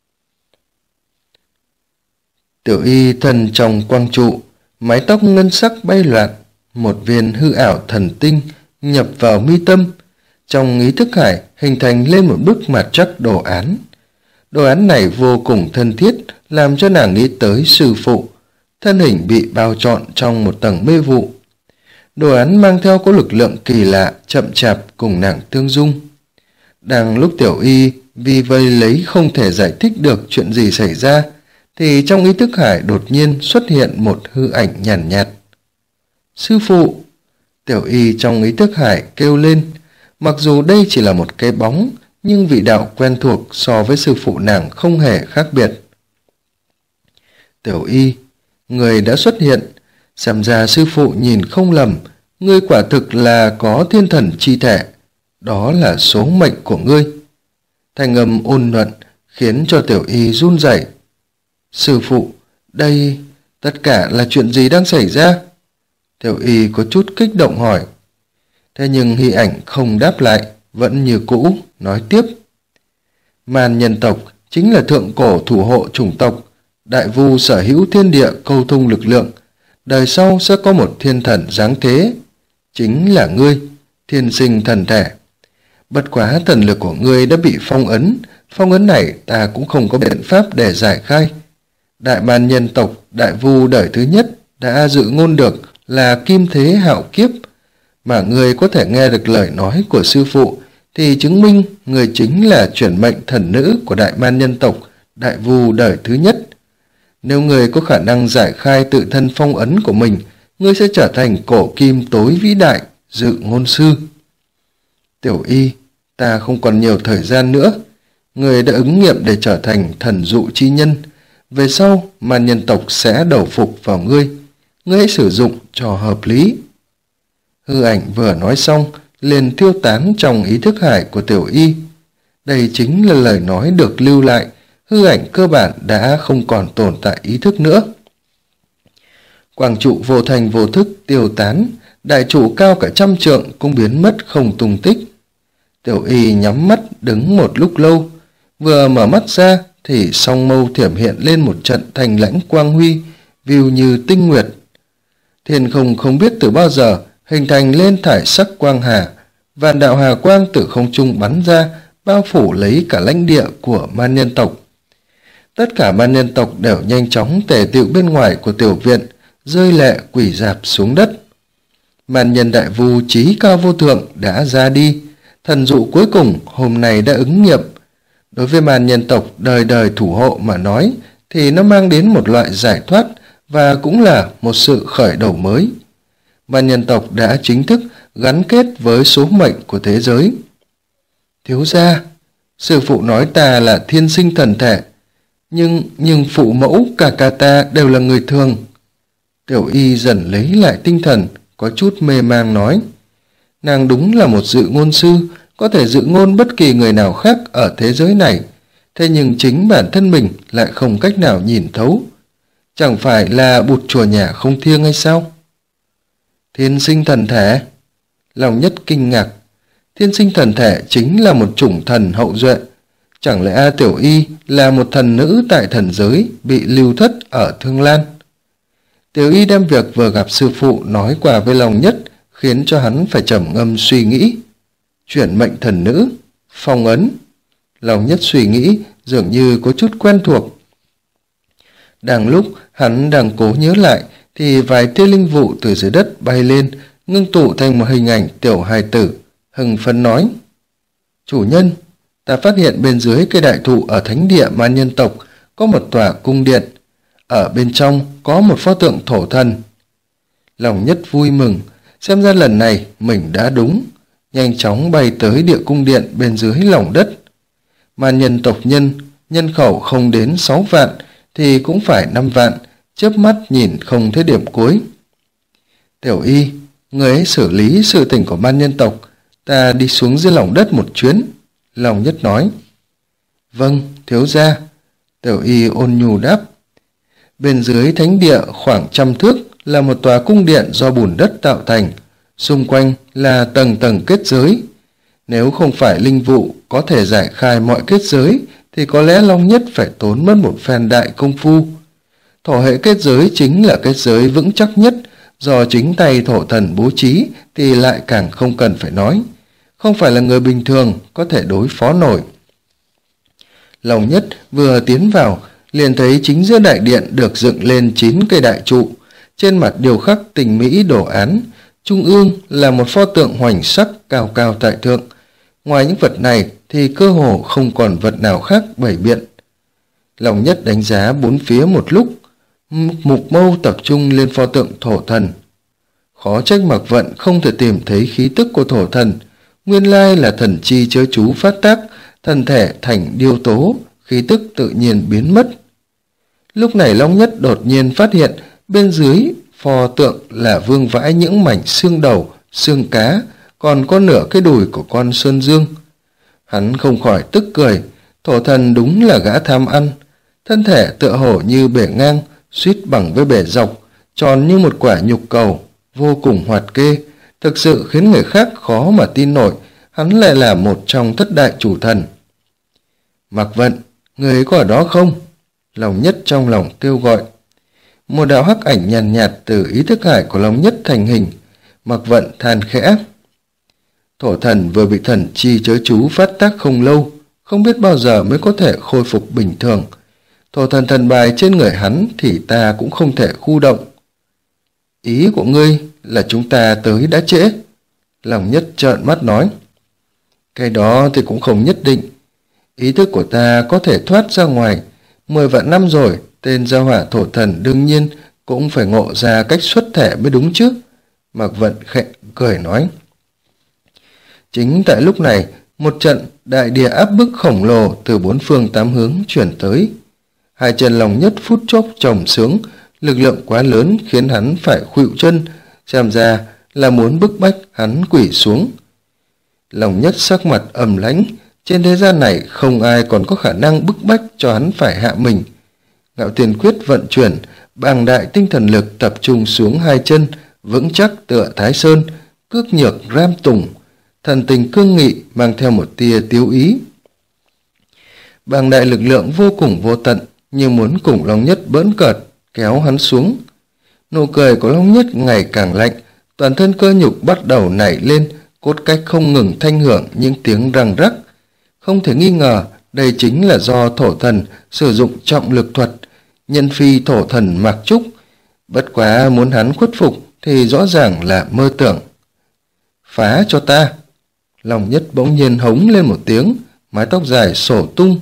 Tiểu Y thần trong quang trụ, mái tóc ngân sắc bay loạn, một viên hư ảo thần tinh nhập vào mi tâm, trong ý thức hải hình thành lên một bức mặt trắc đồ án. Đồ án này vô cùng thân thiết, làm cho nàng nghĩ tới sư phụ, thân hình bị bao trọn trong một tầng mê vụ. Đồ án mang theo có lực lượng kỳ lạ, chậm chạp cùng nàng tương dung. Đang lúc Tiểu Y vì vây lấy không thể giải thích được chuyện gì xảy ra, thì trong ý thức hải đột nhiên xuất hiện một hư ảnh nhàn nhạt. Sư phụ! Tiểu Y trong ý thức hải kêu lên, mặc dù đây chỉ là một cái bóng, nhưng vị đạo quen thuộc so với sư phụ nàng không hề khác biệt. Tiểu Y, người đã xuất hiện, xem ra sư phụ nhìn không lầm, ngươi quả thực là có thiên thần chi thể, đó là số mệnh của ngươi. Thanh âm ôn nhuận khiến cho Tiểu Y run rẩy. Sư phụ, đây tất cả là chuyện gì đang xảy ra? Tiểu Y có chút kích động hỏi. Thế nhưng Hy Ảnh không đáp lại, vẫn như cũ, nói tiếp. Man nhân tộc chính là thượng cổ thủ hộ chủng tộc, đại vu sở hữu thiên địa câu thông lực lượng, đời sau sẽ có một thiên thần giáng thế, chính là ngươi, thiên sinh thần thể. Bất quá thần lực của ngươi đã bị phong ấn này ta cũng không có biện pháp để giải khai. Đại man nhân tộc đại vu đời thứ nhất đã dự ngôn được là kim thế hạo kiếp, mà ngươi có thể nghe được lời nói của sư phụ thì chứng minh người chính là chuyển mệnh thần nữ của đại man nhân tộc đại vu đời thứ nhất. Nếu người có khả năng giải khai tự thân phong ấn của mình, ngươi sẽ trở thành cổ kim tối vĩ đại, dự ngôn sư. Tiểu Y, ta không còn nhiều thời gian nữa. Người đã ứng nghiệm để trở thành thần dụ chi nhân. Về sau, man nhân tộc sẽ đầu phục vào ngươi. Ngươi hãy sử dụng cho hợp lý. Hư Ảnh vừa nói xong, liền tiêu tán trong ý thức hải của Tiểu Y. Đây chính là lời nói được lưu lại. Hư ảnh cơ bản đã không còn tồn tại ý thức nữa. Quang trụ vô thành vô thức tiêu tán, đại trụ cao cả 100 trượng cũng biến mất không tung tích. Tiểu Y nhắm mắt đứng một lúc lâu, vừa mở mắt ra thì song mâu thiểm hiện lên một trận thành lãnh quang huy, view như tinh nguyệt. Thiên không không biết từ bao giờ hình thành lên thải sắc quang hà, vạn đạo hà quang từ không trung bắn ra, bao phủ lấy cả lãnh địa của man nhân tộc. Tất cả man nhân tộc đều nhanh chóng tề tựu bên ngoài của tiểu viện, rơi lệ quỳ rạp xuống đất. Man nhân đại vu chí cao vô thượng đã ra đi, thần dụ cuối cùng hôm nay đã ứng nghiệm. Đối với man nhân tộc đời đời thủ hộ mà nói thì nó mang đến một loại giải thoát và cũng là một sự khởi đầu mới. Man nhân tộc đã chính thức gắn kết với số mệnh của thế giới. Thiếu gia, sư phụ nói ta là thiên sinh thần thể, nhưng phụ mẫu cả ta đều là người thường. Tiểu Y dần lấy lại tinh thần, có chút mê mang nói. Nàng đúng là một dự ngôn sư, có thể dự ngôn bất kỳ người nào khác ở thế giới này, thế nhưng chính bản thân mình lại không cách nào nhìn thấu. Chẳng phải là bụt chùa nhà không thiêng hay sao? Thiên sinh thần thể? Lòng Nhất kinh ngạc. Thiên sinh thần thể chính là một chủng thần hậu duệ. Chẳng lẽ Tiểu Y là một thần nữ tại thần giới bị lưu thất ở Thương Lan? Tiểu Y đem việc vừa gặp sư phụ nói qua với Lòng Nhất, khiến cho hắn phải trầm ngâm suy nghĩ. Chuyển mệnh thần nữ, phong ấn. Lòng Nhất suy nghĩ dường như có chút quen thuộc. Đang lúc hắn đang cố nhớ lại thì vài tia linh vụ từ dưới đất bay lên, ngưng tụ thành một hình ảnh tiểu hài tử, hưng phấn nói. Chủ nhân, ta phát hiện bên dưới cây đại thụ ở thánh địa man nhân tộc có một tòa cung điện, ở bên trong có một pho tượng thổ thần. Lòng Nhất vui mừng, xem ra lần này mình đã đúng, nhanh chóng bay tới địa cung điện bên dưới lòng đất. Man nhân tộc nhân khẩu không đến 6 vạn thì cũng phải 5 vạn, chớp mắt nhìn không thấy điểm cuối. Tiểu Y, người ấy xử lý sự tình của man nhân tộc, ta đi xuống dưới lòng đất một chuyến. Lòng Nhất nói. Vâng, thiếu gia. Tiểu Y ôn nhu đáp. Bên dưới thánh địa khoảng 100 thước là một tòa cung điện do bùn đất tạo thành, xung quanh là tầng tầng kết giới. Nếu không phải linh vụ có thể giải khai mọi kết giới thì có lẽ Long Nhất phải tốn mất một phen đại công phu. Thổ hệ kết giới chính là kết giới vững chắc nhất, do chính tay thổ thần bố trí thì lại càng không cần phải nói. Không phải là người bình thường có thể đối phó nổi. Long Nhất vừa tiến vào liền thấy chính giữa đại điện được dựng lên 9 cây đại trụ, trên mặt điêu khắc tinh mỹ đồ án, trung ương là một pho tượng hoành sắc cao cao tại thượng. Ngoài những vật này thì cơ hồ không còn vật nào khác bày biện. Long Nhất đánh giá bốn phía một lúc, mục mâu tập trung lên pho tượng thổ thần. Khó trách Mặc Vận không thể tìm thấy khí tức của thổ thần, nguyên lai là thần chi chớ chú phát tác, thân thể thành điêu tố, khí tức tự nhiên biến mất. Lúc này Long Nhất đột nhiên phát hiện bên dưới pho tượng là vương vãi những mảnh xương đầu, xương cá, còn có nửa cái đùi của con sơn dương. Hắn không khỏi tức cười, thổ thần đúng là gã tham ăn. Thân thể tựa hồ như bể ngang, suýt bằng với bể dọc, tròn như một quả nhục cầu, vô cùng hoạt kê, thực sự khiến người khác khó mà tin nổi hắn lại là một trong thất đại chủ thần. Mạc Vận, người có ở đó không? Lòng Nhất trong lòng kêu gọi. Một đạo hắc ảnh nhàn nhạt từ ý thức hải của Lòng Nhất thành hình. Mạc Vận than khẽ. Thổ thần vừa bị thần chi chớ chú phát tác không lâu, không biết bao giờ mới có thể khôi phục bình thường. Thổ thần thần bài trên người hắn thì ta cũng không thể khu động. Ý của ngươi là chúng ta tới đã trễ. Lòng Nhất trợn mắt nói. Cái đó thì cũng không nhất định. Ý thức của ta có thể thoát ra ngoài. 10 vạn năm rồi, tên gia hỏa thổ thần đương nhiên cũng phải ngộ ra cách xuất thể mới đúng chứ. Mạc Vận khẽ cười nói. Chính tại lúc này, một trận đại địa áp bức khổng lồ từ bốn phương tám hướng chuyển tới. Hai chân Lòng Nhất phút chốc chồng sướng, lực lượng quá lớn khiến hắn phải khuỵu chân, xem ra là muốn bức bách hắn quỳ xuống. Lòng Nhất sắc mặt ầm lãnh, trên thế gian này không ai còn có khả năng bức bách cho hắn phải hạ mình. Ngạo Tiền Quyết vận chuyển, bàng đại tinh thần lực tập trung xuống hai chân, vững chắc tựa Thái Sơn, cước nhược ram tùng, thần tình cương nghị mang theo một tia tiếu ý. Bàng đại lực lượng vô cùng vô tận, như muốn cùng Long Nhất bỡn cợt, kéo hắn xuống. Nụ cười của Long Nhất ngày càng lạnh, toàn thân cơ nhục bắt đầu nảy lên, cốt cách không ngừng thanh hưởng những tiếng răng rắc. Không thể nghi ngờ, đây chính là do thổ thần sử dụng trọng lực thuật, nhân phi thổ thần Mạc Trúc. Bất quá muốn hắn khuất phục thì rõ ràng là mơ tưởng. Phá cho ta! Long Nhất bỗng nhiên hống lên một tiếng, mái tóc dài sổ tung.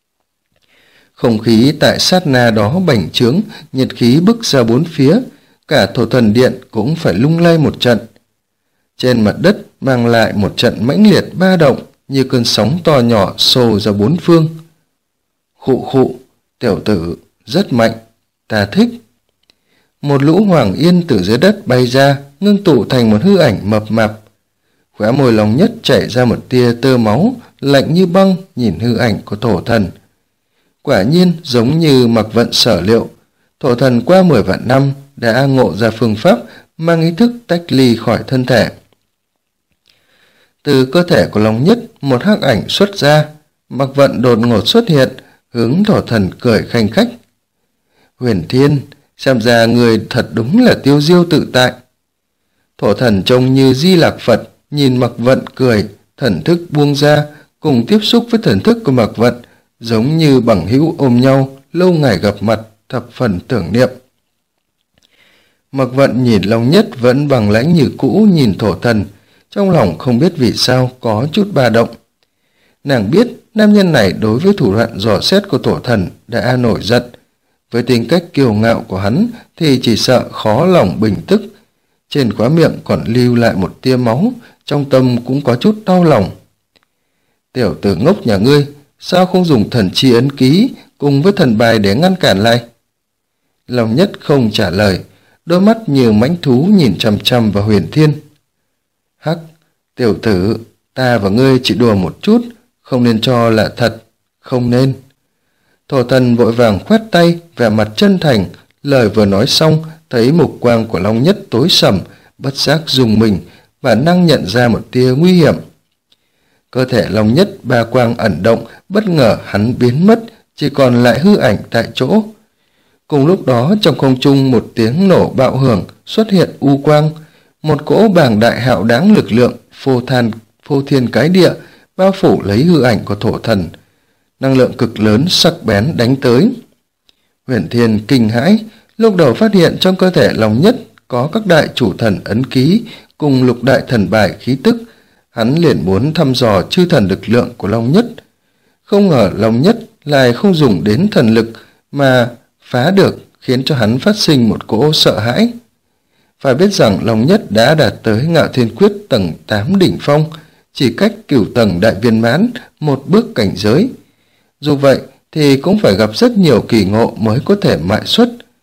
Không khí tại sát na đó bành trướng, nhiệt khí bức ra bốn phía, cả thổ thần điện cũng phải lung lay một trận. Trên mặt đất mang lại một trận mãnh liệt ba động, như cơn sóng to nhỏ xô ra bốn phương. Khụ khụ, tiểu tử, rất mạnh, ta thích. Một lũ hoàng yên từ dưới đất bay ra, ngưng tụ thành một hư ảnh mập mạp. Khóe môi Long Nhất chảy ra một tia tơ máu, lạnh như băng nhìn hư ảnh của thổ thần. Quả nhiên giống như Mạc Vận sở liệu, thổ thần qua 10 vạn năm đã ngộ ra phương pháp mang ý thức tách ly khỏi thân thể. Từ cơ thể của Long Nhất, một hắc ảnh xuất ra, Mạc Vận đột ngột xuất hiện, hướng thổ thần cười khanh khách. Huyền Thiên, xem ra người thật đúng là tiêu diêu tự tại. Thổ thần trông như Di Lạc Phật, nhìn Mạc Vận cười, thần thức buông ra, cùng tiếp xúc với thần thức của Mạc Vận, giống như bằng hữu ôm nhau, lâu ngày gặp mặt, thập phần tưởng niệm. Mạc Vận nhìn Long Nhất vẫn bằng lãnh như cũ nhìn thổ thần, trong lòng không biết vì sao có chút ba động. Nàng biết nam nhân này đối với thủ đoạn dò xét của thổ thần đã nổi giận. Với tính cách kiêu ngạo của hắn thì chỉ sợ khó lòng bình tức. Trên khóe miệng còn lưu lại một tia máu, trong tâm cũng có chút đau lòng. Tiểu tử ngốc nhà ngươi, sao không dùng thần chi ấn ký cùng với thần bài để ngăn cản lại? Long Nhất không trả lời, đôi mắt như mãnh thú nhìn chằm chằm vào Huyền Thiên. Hắc, tiểu tử, ta và ngươi chỉ đùa một chút, không nên cho là thật, không nên. Thổ thần vội vàng khoát tay, vẻ mặt chân thành, lời vừa nói xong, thấy mục quang của Long Nhất tối sầm, bất giác dùng mình, bản năng nhận ra một tia nguy hiểm. Cơ thể Long Nhất ba quang ẩn động, bất ngờ hắn biến mất, chỉ còn lại hư ảnh tại chỗ. Cùng lúc đó trong không trung một tiếng nổ bạo hưởng xuất hiện u quang, một cỗ bàng đại hạo đáng lực lượng phô thiên cái địa bao phủ lấy hư ảnh của thổ thần. Năng lượng cực lớn sắc bén đánh tới. Huyền Thiên kinh hãi, lúc đầu phát hiện trong cơ thể Long Nhất có các đại chủ thần ấn ký cùng lục đại thần bài khí tức, hắn liền muốn thăm dò chư thần lực lượng của Long Nhất. Không ngờ Long Nhất lại không dùng đến thần lực mà phá được, khiến cho hắn phát sinh một cỗ sợ hãi. Phải biết rằng Long Nhất đã đạt tới Ngạo Thiên Quyết tầng 8 đỉnh phong, chỉ cách cửu tầng đại viên mãn một bước cảnh giới. Dù vậy thì cũng phải gặp rất nhiều kỳ ngộ mới có thể mại xuất.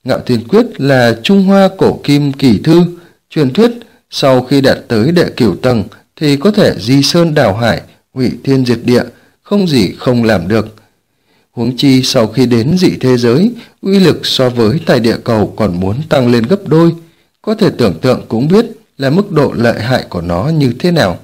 Ngạo Thiên Quyết là Trung Hoa cổ kim kỳ thư, truyền thuyết sau khi đạt tới đệ cửu tầng thì có thể di sơn đảo hải, hủy thiên diệt địa, không gì không làm được. Huống chi sau khi đến dị thế giới, uy lực so với tại địa cầu còn muốn tăng lên gấp đôi, có thể tưởng tượng cũng biết là mức độ lợi hại của nó như thế nào.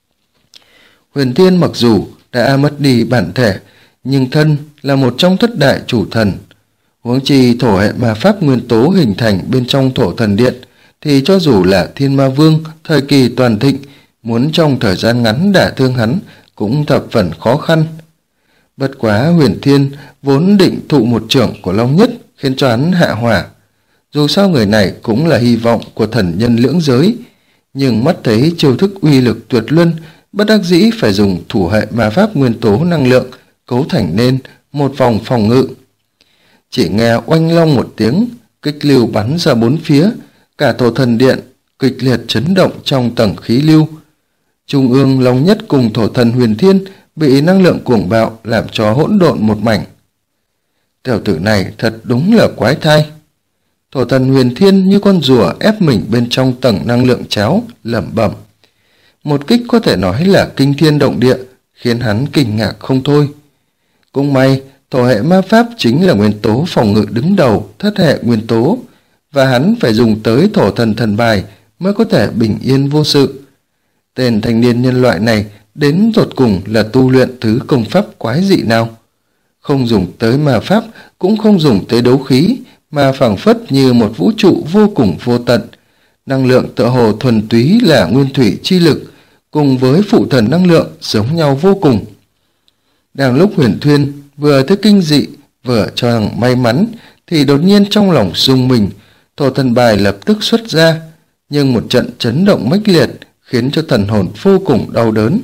Huyền Thiên mặc dù đã mất đi bản thể, nhưng thân là một trong thất đại chủ thần. Huống chi thổ hệ ma pháp nguyên tố hình thành bên trong thổ thần điện, thì cho dù là Thiên Ma Vương thời kỳ toàn thịnh, muốn trong thời gian ngắn đả thương hắn cũng thập phần khó khăn. Bất quá Huyền Thiên vốn định thụ một chưởng của Long Nhất khiến cho hắn hạ hỏa. Dù sao người này cũng là hy vọng của thần nhân lưỡng giới, nhưng mắt thấy chiêu thức uy lực tuyệt luân, bất đắc dĩ phải dùng thủ hệ ma pháp nguyên tố năng lượng cấu thành nên một vòng phòng ngự. Chỉ nghe oanh long một tiếng, kích lưu bắn ra bốn phía, cả thổ thần điện kịch liệt chấn động trong tầng khí lưu. Trung ương Long Nhất cùng thổ thần Huyền Thiên bị năng lượng cuồng bạo làm cho hỗn độn một mảnh. Tiểu tử này thật đúng là quái thai. Thổ thần Huyền Thiên như con rùa ép mình bên trong tầng năng lượng cháo, lẩm bẩm. Một kích có thể nói là kinh thiên động địa, khiến hắn kinh ngạc không thôi. Cũng may, thổ hệ ma pháp chính là nguyên tố phòng ngự đứng đầu thất hệ nguyên tố, và hắn phải dùng tới thổ thần thần bài mới có thể bình yên vô sự. Tên thanh niên nhân loại này đến tột cùng là tu luyện thứ công pháp quái dị nào? Không dùng tới ma pháp, cũng không dùng tới đấu khí, mà phảng phất như một vũ trụ vô cùng vô tận. Năng lượng tựa hồ thuần túy là nguyên thủy chi lực, cùng với phụ thần năng lượng giống nhau vô cùng. Đang lúc Huyền Thiên vừa thấy kinh dị, vừa cho rằng may mắn, thì đột nhiên trong lòng rung mình, thổ thần bài lập tức xuất ra, nhưng một trận chấn động mãnh liệt khiến cho thần hồn vô cùng đau đớn.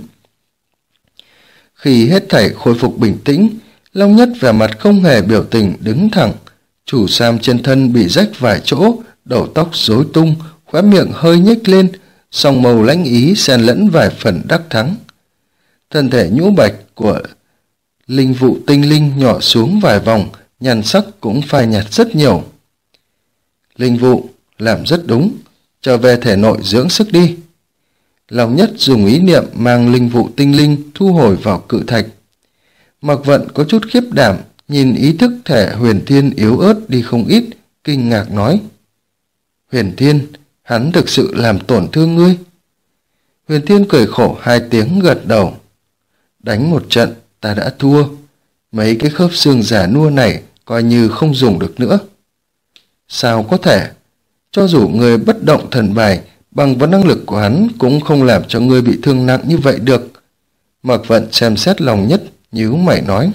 Khi hết thảy khôi phục bình tĩnh, Long Nhất vẻ mặt không hề biểu tình đứng thẳng, chủ sam trên thân bị rách vài chỗ, đầu tóc rối tung, khóe miệng hơi nhếch lên, song màu lãnh ý xen lẫn vài phần đắc thắng. Thân thể nhũ bạch của linh vụ tinh linh nhỏ xuống vài vòng, nhan sắc cũng phai nhạt rất nhiều. Linh vụ, làm rất đúng, trở về thể nội dưỡng sức đi. Long Nhất dùng ý niệm mang linh vụ tinh linh thu hồi vào cự thạch. Mặc Vận có chút khiếp đảm, nhìn ý thức thể Huyền Thiên yếu ớt đi không ít, kinh ngạc nói. Huyền Thiên, hắn thực sự làm tổn thương ngươi. Huyền Thiên cười khổ hai tiếng gật đầu. Đánh một trận, ta đã thua. Mấy cái khớp xương giả nua này coi như không dùng được nữa. Sao có thể? Cho dù người bất động thần bài, bằng vào năng lực của hắn cũng không làm cho ngươi bị thương nặng như vậy được. Mặc Vận xem xét Long Nhất, nhíu mày nói.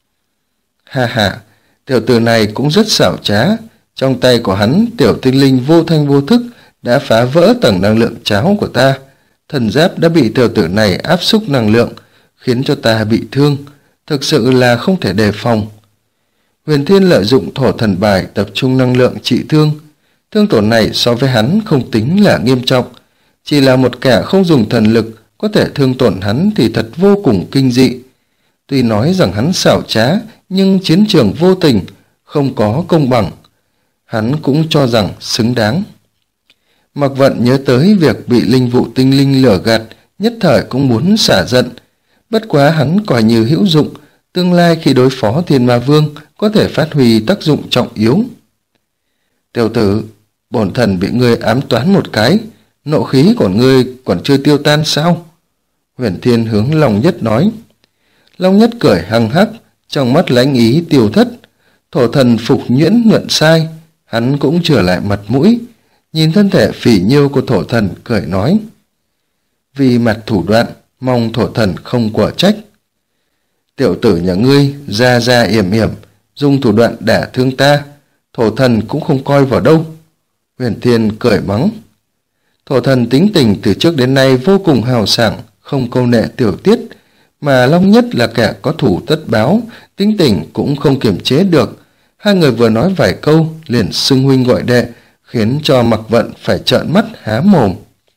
Ha ha, tiểu tử này cũng rất xảo trá. Trong tay của hắn, tiểu tinh linh vô thanh vô thức đã phá vỡ tầng năng lượng cháo của ta. Thần giáp đã bị tiểu tử này áp xúc năng lượng, khiến cho ta bị thương. Thực sự là không thể đề phòng. Huyền Thiên lợi dụng thổ thần bài tập trung năng lượng trị thương. Thương tổn này so với hắn không tính là nghiêm trọng. Chỉ là một kẻ không dùng thần lực có thể thương tổn hắn thì thật vô cùng kinh dị. Tuy nói rằng hắn xảo trá, nhưng chiến trường vô tình, không có công bằng. Hắn cũng cho rằng xứng đáng. Mặc Vận nhớ tới việc bị linh vụ tinh linh lừa gạt, nhất thời cũng muốn xả giận. Bất quá hắn coi như hữu dụng, tương lai khi đối phó Thiên Ma Vương có thể phát huy tác dụng trọng yếu. Tiểu tử, bổn thần bị ngươi ám toán một cái, nộ khí của ngươi còn chưa tiêu tan sao? Huyền Thiên hướng Long Nhất nói. Long Nhất cười hăng hắc, trong mắt lãnh ý tiêu thất. Thổ thần Phục Nhuyễn nhuận sai, hắn cũng trở lại mặt mũi, nhìn thân thể phỉ nhiêu của thổ thần cười nói. Vì mặt thủ đoạn, mong thổ thần không quả trách. Tiểu tử nhà ngươi ra ra yểm yểm, dùng thủ đoạn đả thương ta, thổ thần cũng không coi vào đâu. Huyền Thiên cười mắng. Thổ thần tính tình từ trước đến nay vô cùng hào sảng, không câu nệ tiểu tiết, mà Long Nhất là kẻ có thủ tất báo, tính tình cũng không kiềm chế được. Hai người vừa nói vài câu liền xưng huynh gọi đệ, khiến cho Mặc Vận phải trợn mắt há mồm.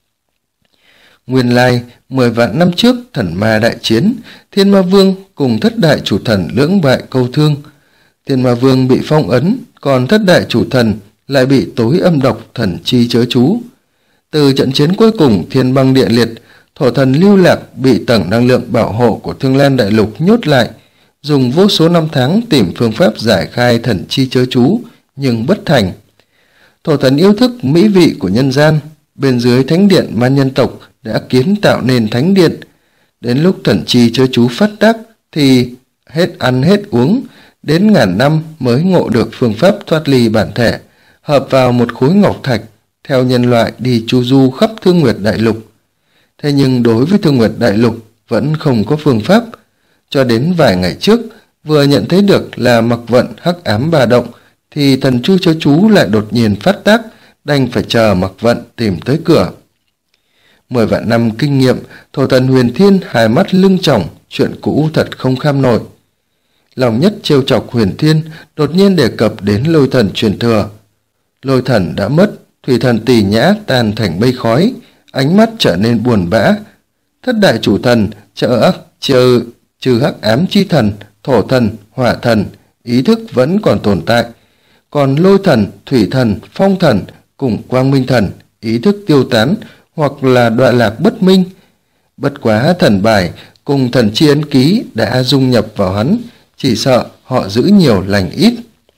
Nguyên lai 10 vạn năm trước thần ma đại chiến, Thiên Ma Vương cùng thất đại chủ thần lưỡng bại câu thương. Thiên Ma Vương bị phong ấn, còn thất đại chủ thần lại bị tối âm độc thần chi chớ chú. Từ trận chiến cuối cùng thiên băng địa liệt, thổ thần lưu lạc bị tầng năng lượng bảo hộ của Thương Lan Đại Lục nhốt lại, dùng vô số năm tháng tìm phương pháp giải khai thần chi chớ chú, nhưng bất thành. Thổ thần yêu thức mỹ vị của nhân gian, bên dưới thánh điện ma nhân tộc đã kiến tạo nên thánh điện. Đến lúc thần chi chớ chú phát tác thì hết ăn hết uống, đến ngàn năm mới ngộ được phương pháp thoát ly bản thể, hợp vào một khối ngọc thạch, theo nhân loại đi chu du khắp Thương Nguyệt Đại Lục. Thế nhưng đối với Thương Nguyệt Đại Lục vẫn không có phương pháp. Cho đến vài ngày trước, vừa nhận thấy được là mặc vận hắc ám bà động, thì thần chu chớ chú lại đột nhiên phát tác, đành phải chờ mặc vận tìm tới cửa. 10 vạn năm kinh nghiệm, thổ thần Huyền Thiên hai mắt lưng tròng, chuyện cũ thật không kham nổi. Lòng nhất trêu chọc Huyền Thiên, đột nhiên đề cập đến lôi thần truyền thừa. Lôi thần đã mất, thủy thần Tỳ Nhã tan thành mây khói, ánh mắt trở nên buồn bã. Thất đại chủ thần trừ hắc ám chi thần, thổ thần, hỏa thần, ý thức vẫn còn tồn tại. Còn lôi thần, thủy thần, phong thần cùng quang minh thần, ý thức tiêu tán hoặc là đoạn lạc bất minh. Bất quá thần bài cùng thần chi ấn ký đã dung nhập vào hắn, chỉ sợ họ giữ nhiều lành ít.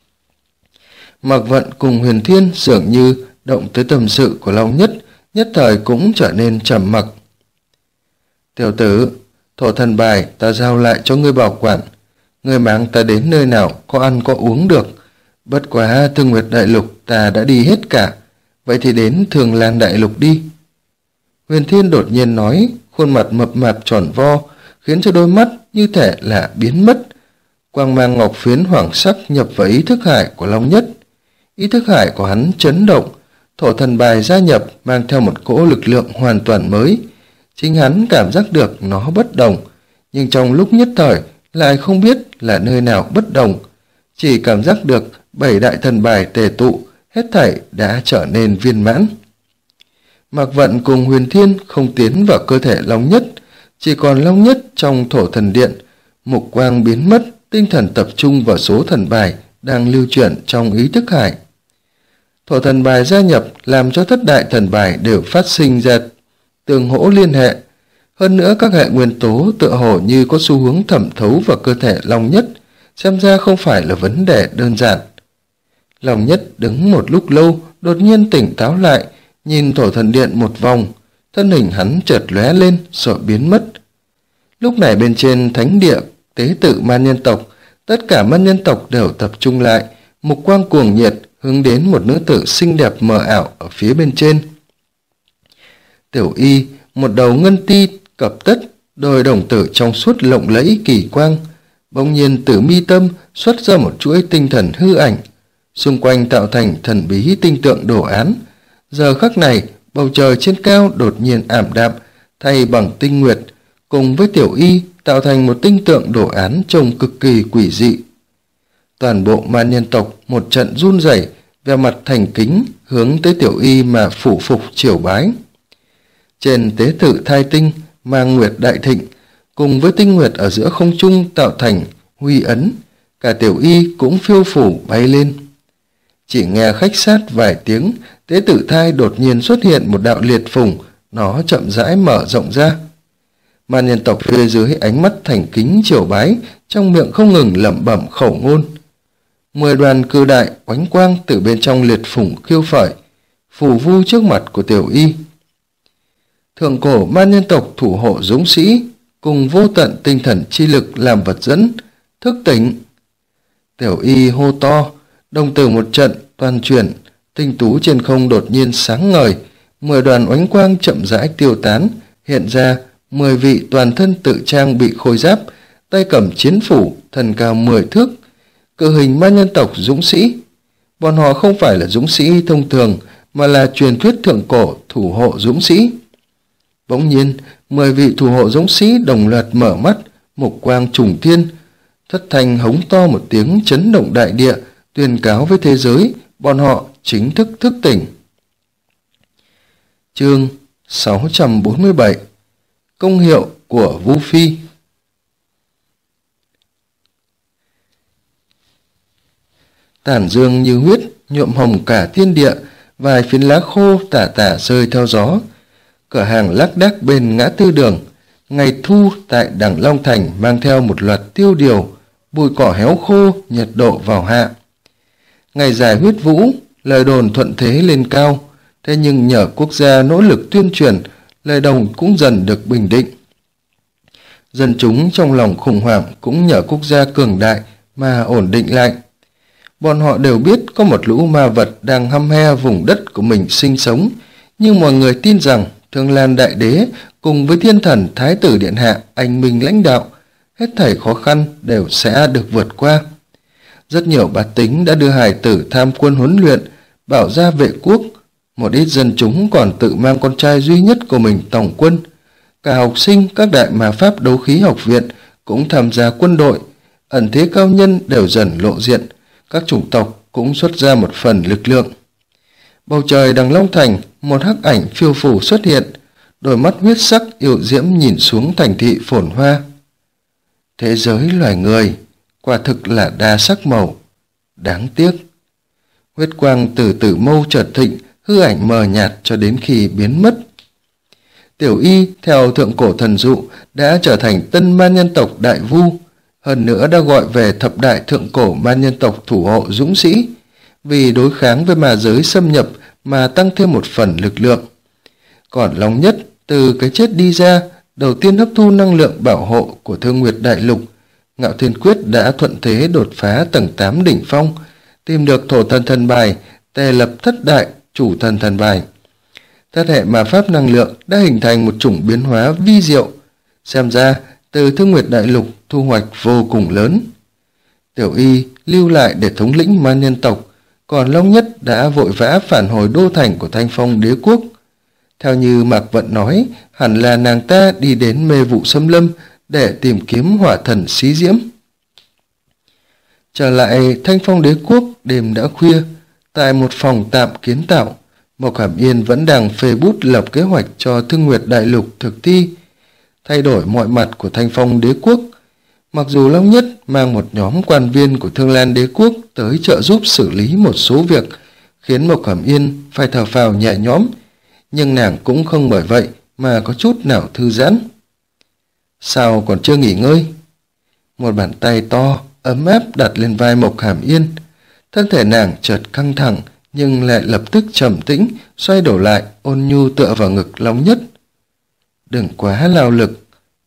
Mạc Vận cùng Huyền Thiên dường như động tới tâm sự của Long Nhất, nhất thời cũng trở nên trầm mặc. Tiểu tử, thổ thần bài ta giao lại cho ngươi bảo quản, ngươi mang ta đến nơi nào có ăn có uống được. Bất quá Thương Nguyệt Đại Lục ta đã đi hết cả, vậy thì đến Thương Lan Đại Lục đi. Huyền Thiên đột nhiên nói, khuôn mặt mập mạp tròn vo, khiến cho đôi mắt như thể là biến mất. Quang mang ngọc phiến hoàng sắc nhập vào ý thức hải của Long Nhất. Ý thức hải của hắn chấn động, thổ thần bài gia nhập mang theo một cỗ lực lượng hoàn toàn mới. Chính hắn cảm giác được nó bất đồng, nhưng trong lúc nhất thời lại không biết là nơi nào bất đồng. Chỉ cảm giác được 7 đại thần bài tề tụ, hết thảy đã trở nên viên mãn. Mạc Vận cùng Huyền Thiên không tiến vào cơ thể Long Nhất, chỉ còn Long Nhất trong thổ thần điện. Mục quang biến mất, tinh thần tập trung vào số thần bài đang lưu chuyển trong ý thức hải. Thổ thần bài gia nhập làm cho thất đại thần bài đều phát sinh ra tương hỗ liên hệ. Hơn nữa các hệ nguyên tố tựa hồ như có xu hướng thẩm thấu vào cơ thể Long Nhất, xem ra không phải là vấn đề đơn giản. Long Nhất đứng một lúc lâu, đột nhiên tỉnh táo lại, nhìn thổ thần điện một vòng, thân hình hắn chợt lóe lên rồi biến mất. Lúc này bên trên thánh địa tế tự man nhân tộc, tất cả man nhân tộc đều tập trung lại, mục quang cuồng nhiệt hướng đến một nữ tử xinh đẹp mờ ảo ở phía bên trên. Tiểu Y, một đầu ngân ti cập tất, đôi đồng tử trong suốt lộng lẫy kỳ quang, bỗng nhiên từ mi tâm xuất ra một chuỗi tinh thần hư ảnh, xung quanh tạo thành thần bí tinh tượng đồ án. Giờ khắc này, bầu trời trên cao đột nhiên ảm đạm, thay bằng tinh nguyệt, cùng với Tiểu Y tạo thành một tinh tượng đồ án trông cực kỳ quỷ dị. Toàn bộ man nhân tộc một trận run rẩy, vẻ mặt thành kính hướng tới Tiểu Y mà phủ phục triều bái. Trên tế tự thai tinh mang nguyệt đại thịnh, cùng với tinh nguyệt ở giữa không trung tạo thành huy ấn, cả Tiểu Y cũng phiêu phủ bay lên. Chỉ nghe khách sát vài tiếng, tế tự thai đột nhiên xuất hiện một đạo liệt phùng, nó chậm rãi mở rộng ra. Man nhân tộc phía dưới ánh mắt thành kính triều bái, trong miệng không ngừng lẩm bẩm khẩu ngôn. 10 đoàn cư đại oánh quang từ bên trong liệt phùng khiêu phởi, phù vu trước mặt của Tiểu Y. Thượng cổ man nhân tộc thủ hộ dũng sĩ, cùng vô tận tinh thần chi lực làm vật dẫn, thức tỉnh. Tiểu Y hô to, đồng tử một trận toàn chuyển, tinh tú trên không đột nhiên sáng ngời, 10 đoàn oánh quang chậm rãi tiêu tán, hiện ra 10 vị toàn thân tự trang bị khôi giáp, tay cầm chiến phủ, thân cao 10 thước, cự hình man nhân tộc dũng sĩ. Bọn họ không phải là dũng sĩ thông thường, mà là truyền thuyết thượng cổ thủ hộ dũng sĩ. Bỗng nhiên, 10 vị thủ hộ dũng sĩ đồng loạt mở mắt, mục quang trùng thiên, thất thanh hống to một tiếng chấn động đại địa, tuyên cáo với thế giới, bọn họ chính thức thức tỉnh. Chương 647 Công hiệu của Vu Phi. tàn dương như huyết, nhuộm hồng cả thiên địa, vài phiến lá khô tả tả rơi theo gió. Cửa hàng lác đác bên ngã tư đường, ngày thu tại Đằng Long Thành mang theo một loạt tiêu điều, bụi cỏ héo khô, nhiệt độ vào hạ. Ngày dài huyết vũ, lời đồn thuận thế lên cao, thế nhưng nhờ quốc gia nỗ lực tuyên truyền, lời đồn cũng dần được bình định. Dân chúng trong lòng khủng hoảng cũng nhờ quốc gia cường đại mà ổn định lại. Bọn họ đều biết có một lũ ma vật đang hăm he vùng đất của mình sinh sống, nhưng mọi người tin rằng Thương Lan Đại Đế cùng với thiên thần Thái tử Điện Hạ anh minh lãnh đạo, hết thảy khó khăn đều sẽ được vượt qua. Rất nhiều bá tính đã đưa hài tử tham quân huấn luyện, bảo ra vệ quốc. Một ít dân chúng còn tự mang con trai duy nhất của mình tổng quân. Cả học sinh các đại ma pháp đấu khí học viện cũng tham gia quân đội. Ẩn thế cao nhân đều dần lộ diện, các chủng tộc cũng xuất ra một phần lực lượng. Bầu trời Đằng Long Thành, một hắc ảnh phiêu phù xuất hiện, đôi mắt huyết sắc yêu diễm nhìn xuống thành thị phồn hoa. Thế giới loài người quả thực là đa sắc màu, đáng tiếc. Huyết quang từ từ mâu chợt thịnh, hư ảnh mờ nhạt cho đến khi biến mất. Tiểu Y theo thượng cổ thần dụ đã trở thành tân man nhân tộc đại vu, hơn nữa đã gọi về thập đại thượng cổ man nhân tộc thủ hộ dũng sĩ, vì đối kháng với ma giới xâm nhập mà tăng thêm một phần lực lượng. Còn Long Nhất từ cái chết đi ra, đầu tiên hấp thu năng lượng bảo hộ của Thương Nguyệt Đại Lục. Ngạo Thiên Quyết đã thuận thế đột phá tầng 8 đỉnh phong, tìm được thổ thần thần bài, tề lập thất đại chủ thần thần bài. Thất hệ ma pháp năng lượng đã hình thành một chủng biến hóa vi diệu, xem ra từ Thương Nguyệt Đại Lục thu hoạch vô cùng lớn. Tiểu Y lưu lại để thống lĩnh man nhân tộc, còn Long Nhất đã vội vã phản hồi đô thành của Thanh Phong Đế quốc. Theo như Mạc Vận nói, hẳn là nàng ta đi đến mê vụ xâm lâm để tìm kiếm hỏa thần xí diễm. Trở lại Thanh Phong Đế quốc, đêm đã khuya, tại một phòng tạm kiến tạo, Mộc Hàm Yên vẫn đang phê bút lập kế hoạch cho Thương Nguyệt Đại Lục thực thi, thay đổi mọi mặt của Thanh Phong Đế quốc. Mặc dù Long Nhất mang một nhóm quan viên của Thương Lan Đế quốc tới trợ giúp xử lý một số việc, khiến Mộc Hàm Yên phải thở phào nhẹ nhõm, nhưng nàng cũng không bởi vậy mà có chút nào thư giãn. Sao còn chưa nghỉ ngơi? Một bàn tay to, ấm áp đặt lên vai Mộc Hàm Yên. Thân thể nàng chợt căng thẳng, nhưng lại lập tức trầm tĩnh, xoay đổ lại, ôn nhu tựa vào ngực Long Nhất. Đừng quá lao lực.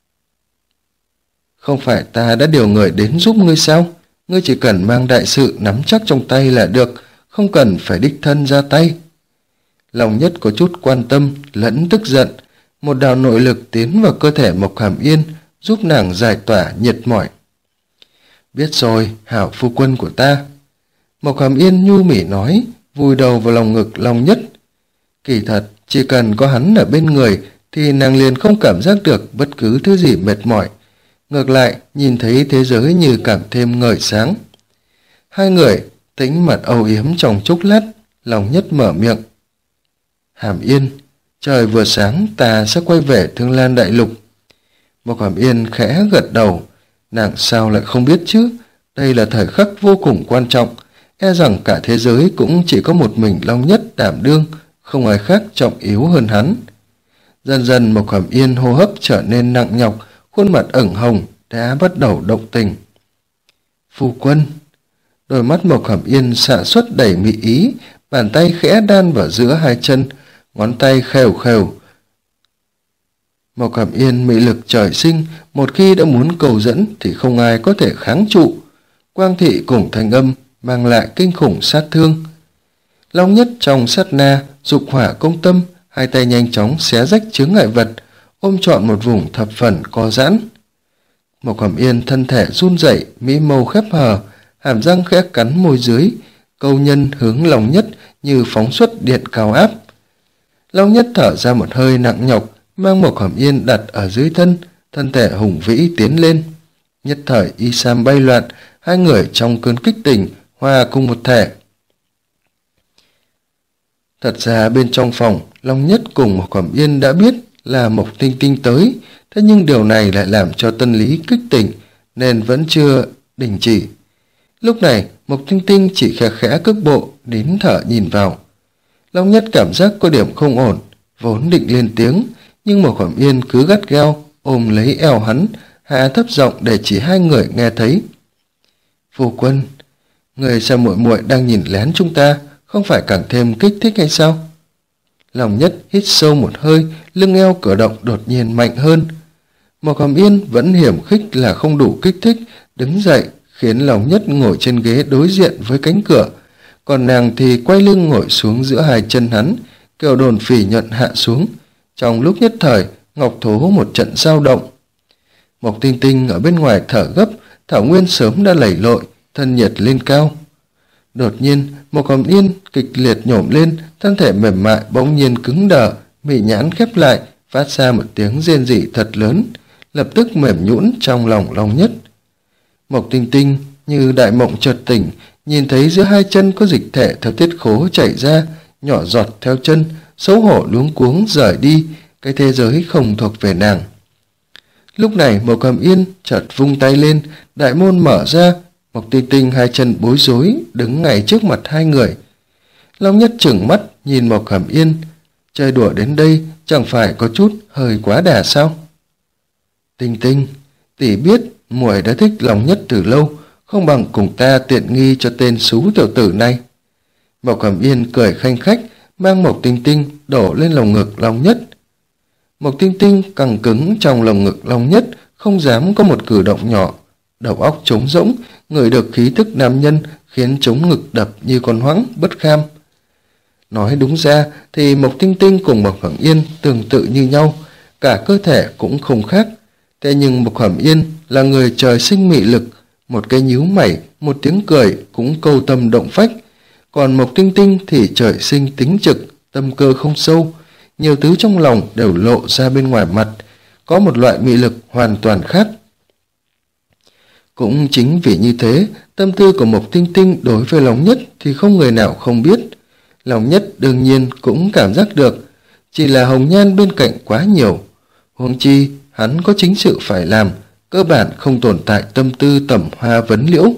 Không phải ta đã điều người đến giúp ngươi sao? Ngươi chỉ cần mang đại sự nắm chắc trong tay là được, không cần phải đích thân ra tay. Long Nhất có chút quan tâm, lẫn tức giận. Một đạo nội lực tiến vào cơ thể Mộc Hàm Yên, giúp nàng giải tỏa nhiệt mỏi. Biết rồi, hảo phu quân của ta. Mộc Hàm Yên nhu mỉ nói, vùi đầu vào lòng ngực Long Nhất. Kỳ thật, chỉ cần có hắn ở bên người, thì nàng liền không cảm giác được bất cứ thứ gì mệt mỏi. Ngược lại, nhìn thấy thế giới như càng thêm ngời sáng. Hai người tĩnh mật âu yếm trong chốc lát, Long Nhất mở miệng. Hàm Yên, trời vừa sáng ta sẽ quay về Thương Lan Đại Lục. Mộc Hàm Yên khẽ gật đầu. Nàng sao lại không biết chứ? Đây là thời khắc vô cùng quan trọng. E rằng cả thế giới cũng chỉ có một mình Long Nhất đảm đương, không ai khác trọng yếu hơn hắn. Dần dần Mộc Hàm Yên hô hấp trở nên nặng nhọc, khuôn mặt ửng hồng đã bắt đầu động tình. Phu quân. Đôi mắt Mộc Hàm Yên xạ xuất đầy mị ý, bàn tay khẽ đan vào giữa hai chân, ngón tay khều khều. Mộc Hàm Yên mị lực trời sinh, một khi đã muốn cầu dẫn thì không ai có thể kháng trụ. Quang thị cùng thanh âm mang lại kinh khủng sát thương. Long Nhất trong sát na, dục hỏa công tâm, hai tay nhanh chóng xé rách chướng ngại vật, ôm trọn một vùng thập phần co giãn. Mộc Hàm Yên thân thể run rẩy, mỹ mâu khép hờ, hàm răng khẽ cắn môi dưới, câu nhân hướng Long Nhất như phóng xuất điện cao áp. Long Nhất thở ra một hơi nặng nhọc, mang Mộc Hàm Yên đặt ở dưới thân thể hùng vĩ tiến lên. Nhất thời y sam bay loạn, hai người trong cơn kích tình hòa cùng một thể. Thật ra bên trong phòng, Long Nhất cùng Mộc Hàm Yên đã biết là Mộc Tinh Tinh tới, thế nhưng điều này lại làm cho Tân Lý kích tỉnh, nên vẫn chưa đình chỉ. Lúc này, Mộc Tinh Tinh chỉ khẽ khẽ cước bộ, nín thở nhìn vào. Long Nhất cảm giác có điểm không ổn, vốn định lên tiếng, nhưng Mộc Hàm Yên cứ gắt gao ôm lấy eo hắn, hạ thấp giọng để chỉ hai người nghe thấy. Phu quân, người xem muội muội đang nhìn lén chúng ta, không phải càng thêm kích thích hay sao? Long Nhất hít sâu một hơi, lưng eo cử động đột nhiên mạnh hơn. Mộc Hàm Yên vẫn hiểm khích là không đủ kích thích, đứng dậy khiến Long Nhất ngồi trên ghế đối diện với cánh cửa, còn nàng thì quay lưng ngồi xuống giữa hai chân hắn, kiểu đồn phỉ nhuận hạ xuống. Trong lúc nhất thời, ngọc thố một trận dao động. Mộc Tinh Tinh ở bên ngoài thở gấp, thảo nguyên sớm đã lầy lội, thân nhiệt lên cao. Đột nhiên, Mộc Hàm Yên kịch liệt nhổm lên, thân thể mềm mại bỗng nhiên cứng đờ, mị nhãn khép lại, phát ra một tiếng rên rỉ thật lớn, lập tức mềm nhũn trong lòng Long Nhất. Mộc Tinh Tinh như đại mộng chợt tỉnh, nhìn thấy giữa hai chân có dịch thể theo tiết khố chảy ra, nhỏ giọt theo chân, xấu hổ luống cuống rời đi, cái thế giới không thuộc về nàng. Lúc này Mộc Hàm Yên chợt vung tay lên, đại môn mở ra, Mộc Tinh Tinh hai chân bối rối đứng ngay trước mặt hai người. Long Nhất trừng mắt nhìn Mộc Hàm Yên, chơi đùa đến đây chẳng phải có chút hơi quá đà sao? Tinh Tinh, tỷ biết muội đã thích Long Nhất từ lâu, không bằng cùng ta tiện nghi cho tên xú tiểu tử này. Mộc Hàm Yên cười khanh khách, mang Mộc Tinh Tinh đổ lên lồng ngực Long Nhất. Mộc Tinh Tinh căng cứng trong lồng ngực Long Nhất, không dám có một cử động nhỏ, đầu óc trống rỗng, ngửi được khí thức nam nhân khiến trống ngực đập như con hoãng bất kham. Nói đúng ra thì Mộc Tinh Tinh cùng Mộc Hàm Yên tương tự như nhau, cả cơ thể cũng không khác. Thế nhưng Mộc Hàm Yên là người trời sinh mị lực, một cái nhíu mày, một tiếng cười cũng câu tâm động phách. Còn Mộc Tinh Tinh thì trời sinh tính trực, tâm cơ không sâu, nhiều thứ trong lòng đều lộ ra bên ngoài mặt, có một loại mị lực hoàn toàn khác. Cũng chính vì như thế, tâm tư của Mộc Tinh Tinh đối với Long Nhất thì không người nào không biết. Long Nhất đương nhiên cũng cảm giác được, chỉ là hồng nhan bên cạnh quá nhiều. Huống chi, hắn có chính sự phải làm, cơ bản không tồn tại tâm tư tẩm hoa vấn liễu.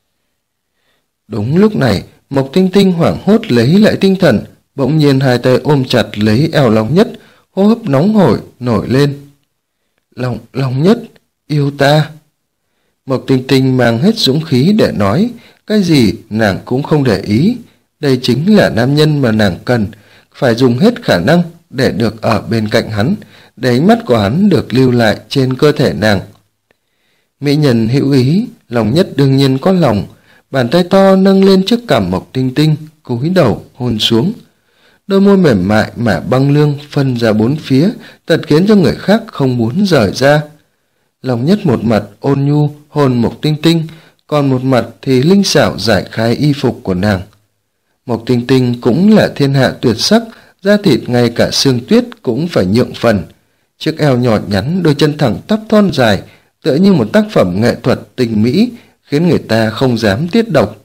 Đúng lúc này, Mộc Tinh Tinh hoảng hốt lấy lại tinh thần, bỗng nhiên hai tay ôm chặt lấy eo Long Nhất, hô hấp nóng hổi nổi lên. Long Nhất, yêu ta. Mộc Tinh Tinh mang hết dũng khí để nói, cái gì nàng cũng không để ý. Đây chính là nam nhân mà nàng cần, phải dùng hết khả năng để được ở bên cạnh hắn, để ánh mắt của hắn được lưu lại trên cơ thể nàng. Mỹ nhân hữu ý, Long Nhất đương nhiên có lòng, bàn tay to nâng lên trước cằm Mộc Tinh Tinh, cúi đầu hôn xuống. Đôi môi mềm mại mà băng lương phân ra bốn phía, thật khiến cho người khác không muốn rời ra. Long Nhất một mặt ôn nhu hôn Mộc Tinh Tinh, còn một mặt thì linh xảo giải khai y phục của nàng. Mộc Tinh Tinh cũng là thiên hạ tuyệt sắc, da thịt ngay cả xương tuyết cũng phải nhượng phần. Chiếc eo nhỏ nhắn, đôi chân thẳng tắp thon dài, tựa như một tác phẩm nghệ thuật tinh mỹ, khiến người ta không dám tiết độc.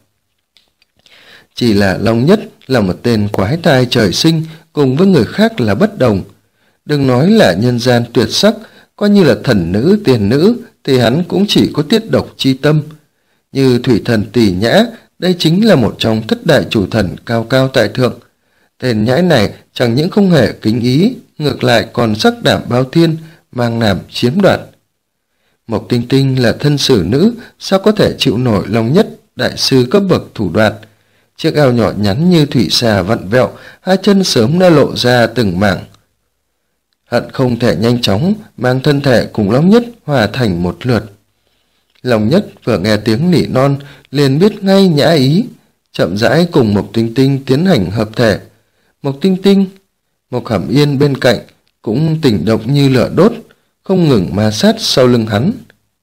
Chỉ là Long Nhất là một tên quái tai trời sinh, cùng với người khác là bất đồng. Đừng nói là nhân gian tuyệt sắc, coi như là thần nữ tiền nữ thì hắn cũng chỉ có tiết độc chi tâm. Như thủy thần Tỷ Nhã, đây chính là một trong thất đại chủ thần cao cao tại thượng. Tên nhãi này chẳng những không hề kính ý, ngược lại còn sắc đảm bao thiên, mang làm chiếm đoạt. Mộc Tinh Tinh là thân xử nữ, sao có thể chịu nổi Long Nhất đại sư cấp bậc thủ đoạn. Chiếc eo nhỏ nhắn như thủy xà vặn vẹo, hai chân sớm đã lộ ra từng mảng. Hận không thể nhanh chóng mang thân thể cùng Long Nhất hòa thành một lượt. Long Nhất vừa nghe tiếng nỉ non liền biết ngay nhã ý, chậm rãi cùng Mộc Tinh Tinh tiến hành hợp thể. Mộc Tinh Tinh, Mộc Hàm Yên bên cạnh cũng tỉnh động như lửa đốt, không ngừng ma sát sau lưng hắn.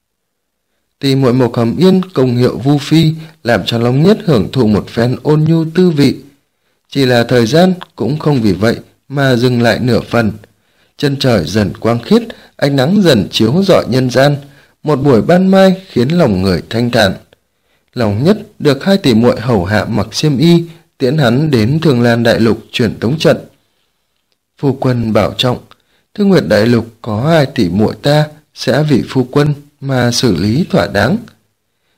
Tỷ muội Mộc Hàm Yên công hiệu vu phi, làm cho Long Nhất hưởng thụ một phen ôn nhu tư vị. Chỉ là thời gian cũng không vì vậy mà dừng lại nửa phần. Chân trời dần quang khiết, ánh nắng dần chiếu rọi nhân gian, một buổi ban mai khiến lòng người thanh thản. Long Nhất được hai tỷ muội hầu hạ mặc xiêm y, tiễn hắn đến Thương Lan Đại Lục truyền tống trận. Phu quân bảo trọng, Thương Nguyệt Đại Lục có hai tỷ muội ta sẽ vì phu quân mà xử lý thỏa đáng.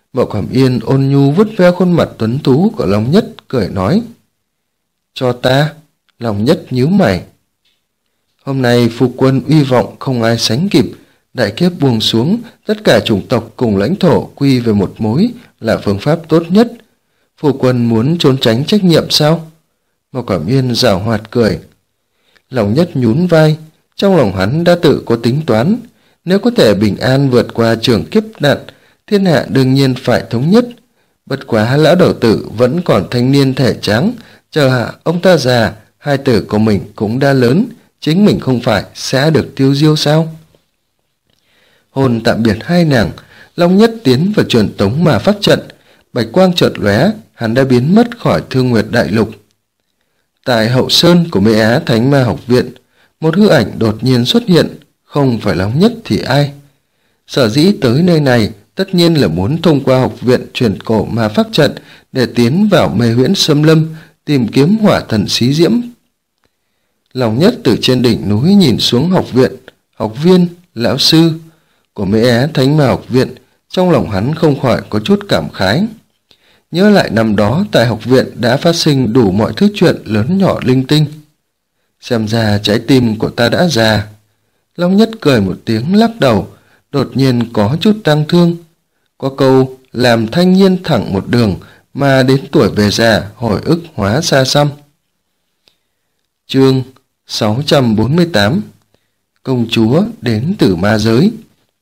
Mộ Cẩm Yên ôn nhu vuốt ve khuôn mặt tuấn tú của Long Nhất, cười nói. Cho ta. Long Nhất nhíu mày. Hôm nay phu quân uy vọng không ai sánh kịp, đại kiếp buông xuống, tất cả chủng tộc cùng lãnh thổ quy về một mối là phương pháp tốt nhất. Phu quân muốn trốn tránh trách nhiệm sao? Mộ Cẩm Yên giảo hoạt cười. Long Nhất nhún vai, trong lòng hắn đã tự có tính toán, nếu có thể bình an vượt qua trường kiếp nạn, thiên hạ đương nhiên phải thống nhất. Bất quá lão đầu tử vẫn còn thanh niên thể tráng, chờ hạ ông ta già, hai tử của mình cũng đã lớn, chính mình không phải sẽ được tiêu diêu sao? Hôn tạm biệt hai nàng, Long Nhất tiến vào truyền tống ma pháp trận, bạch quang chợt lóe, hắn đã biến mất khỏi Thương Nguyệt Đại Lục. Tại hậu sơn của Mễ Á Thánh Ma Học Viện, một hư ảnh đột nhiên xuất hiện, không phải Long Nhất thì ai? Sở dĩ tới nơi này tất nhiên là muốn thông qua học viện truyền cổ ma pháp trận để tiến vào mê huyễn xâm lâm, tìm kiếm hỏa thần xí diễm. Long Nhất từ trên đỉnh núi nhìn xuống học viện, học viên, lão sư của Mễ Á Thánh Ma Học Viện, trong lòng hắn không khỏi có chút cảm khái. Nhớ lại năm đó tại học viện đã phát sinh đủ mọi thứ chuyện lớn nhỏ linh tinh. Xem ra trái tim của ta đã già. Long Nhất cười một tiếng lắc đầu, đột nhiên có chút tang thương. Có câu làm thanh niên thẳng một đường mà đến tuổi về già hồi ức hóa xa xăm. Chương 648 Công chúa đến từ ma giới.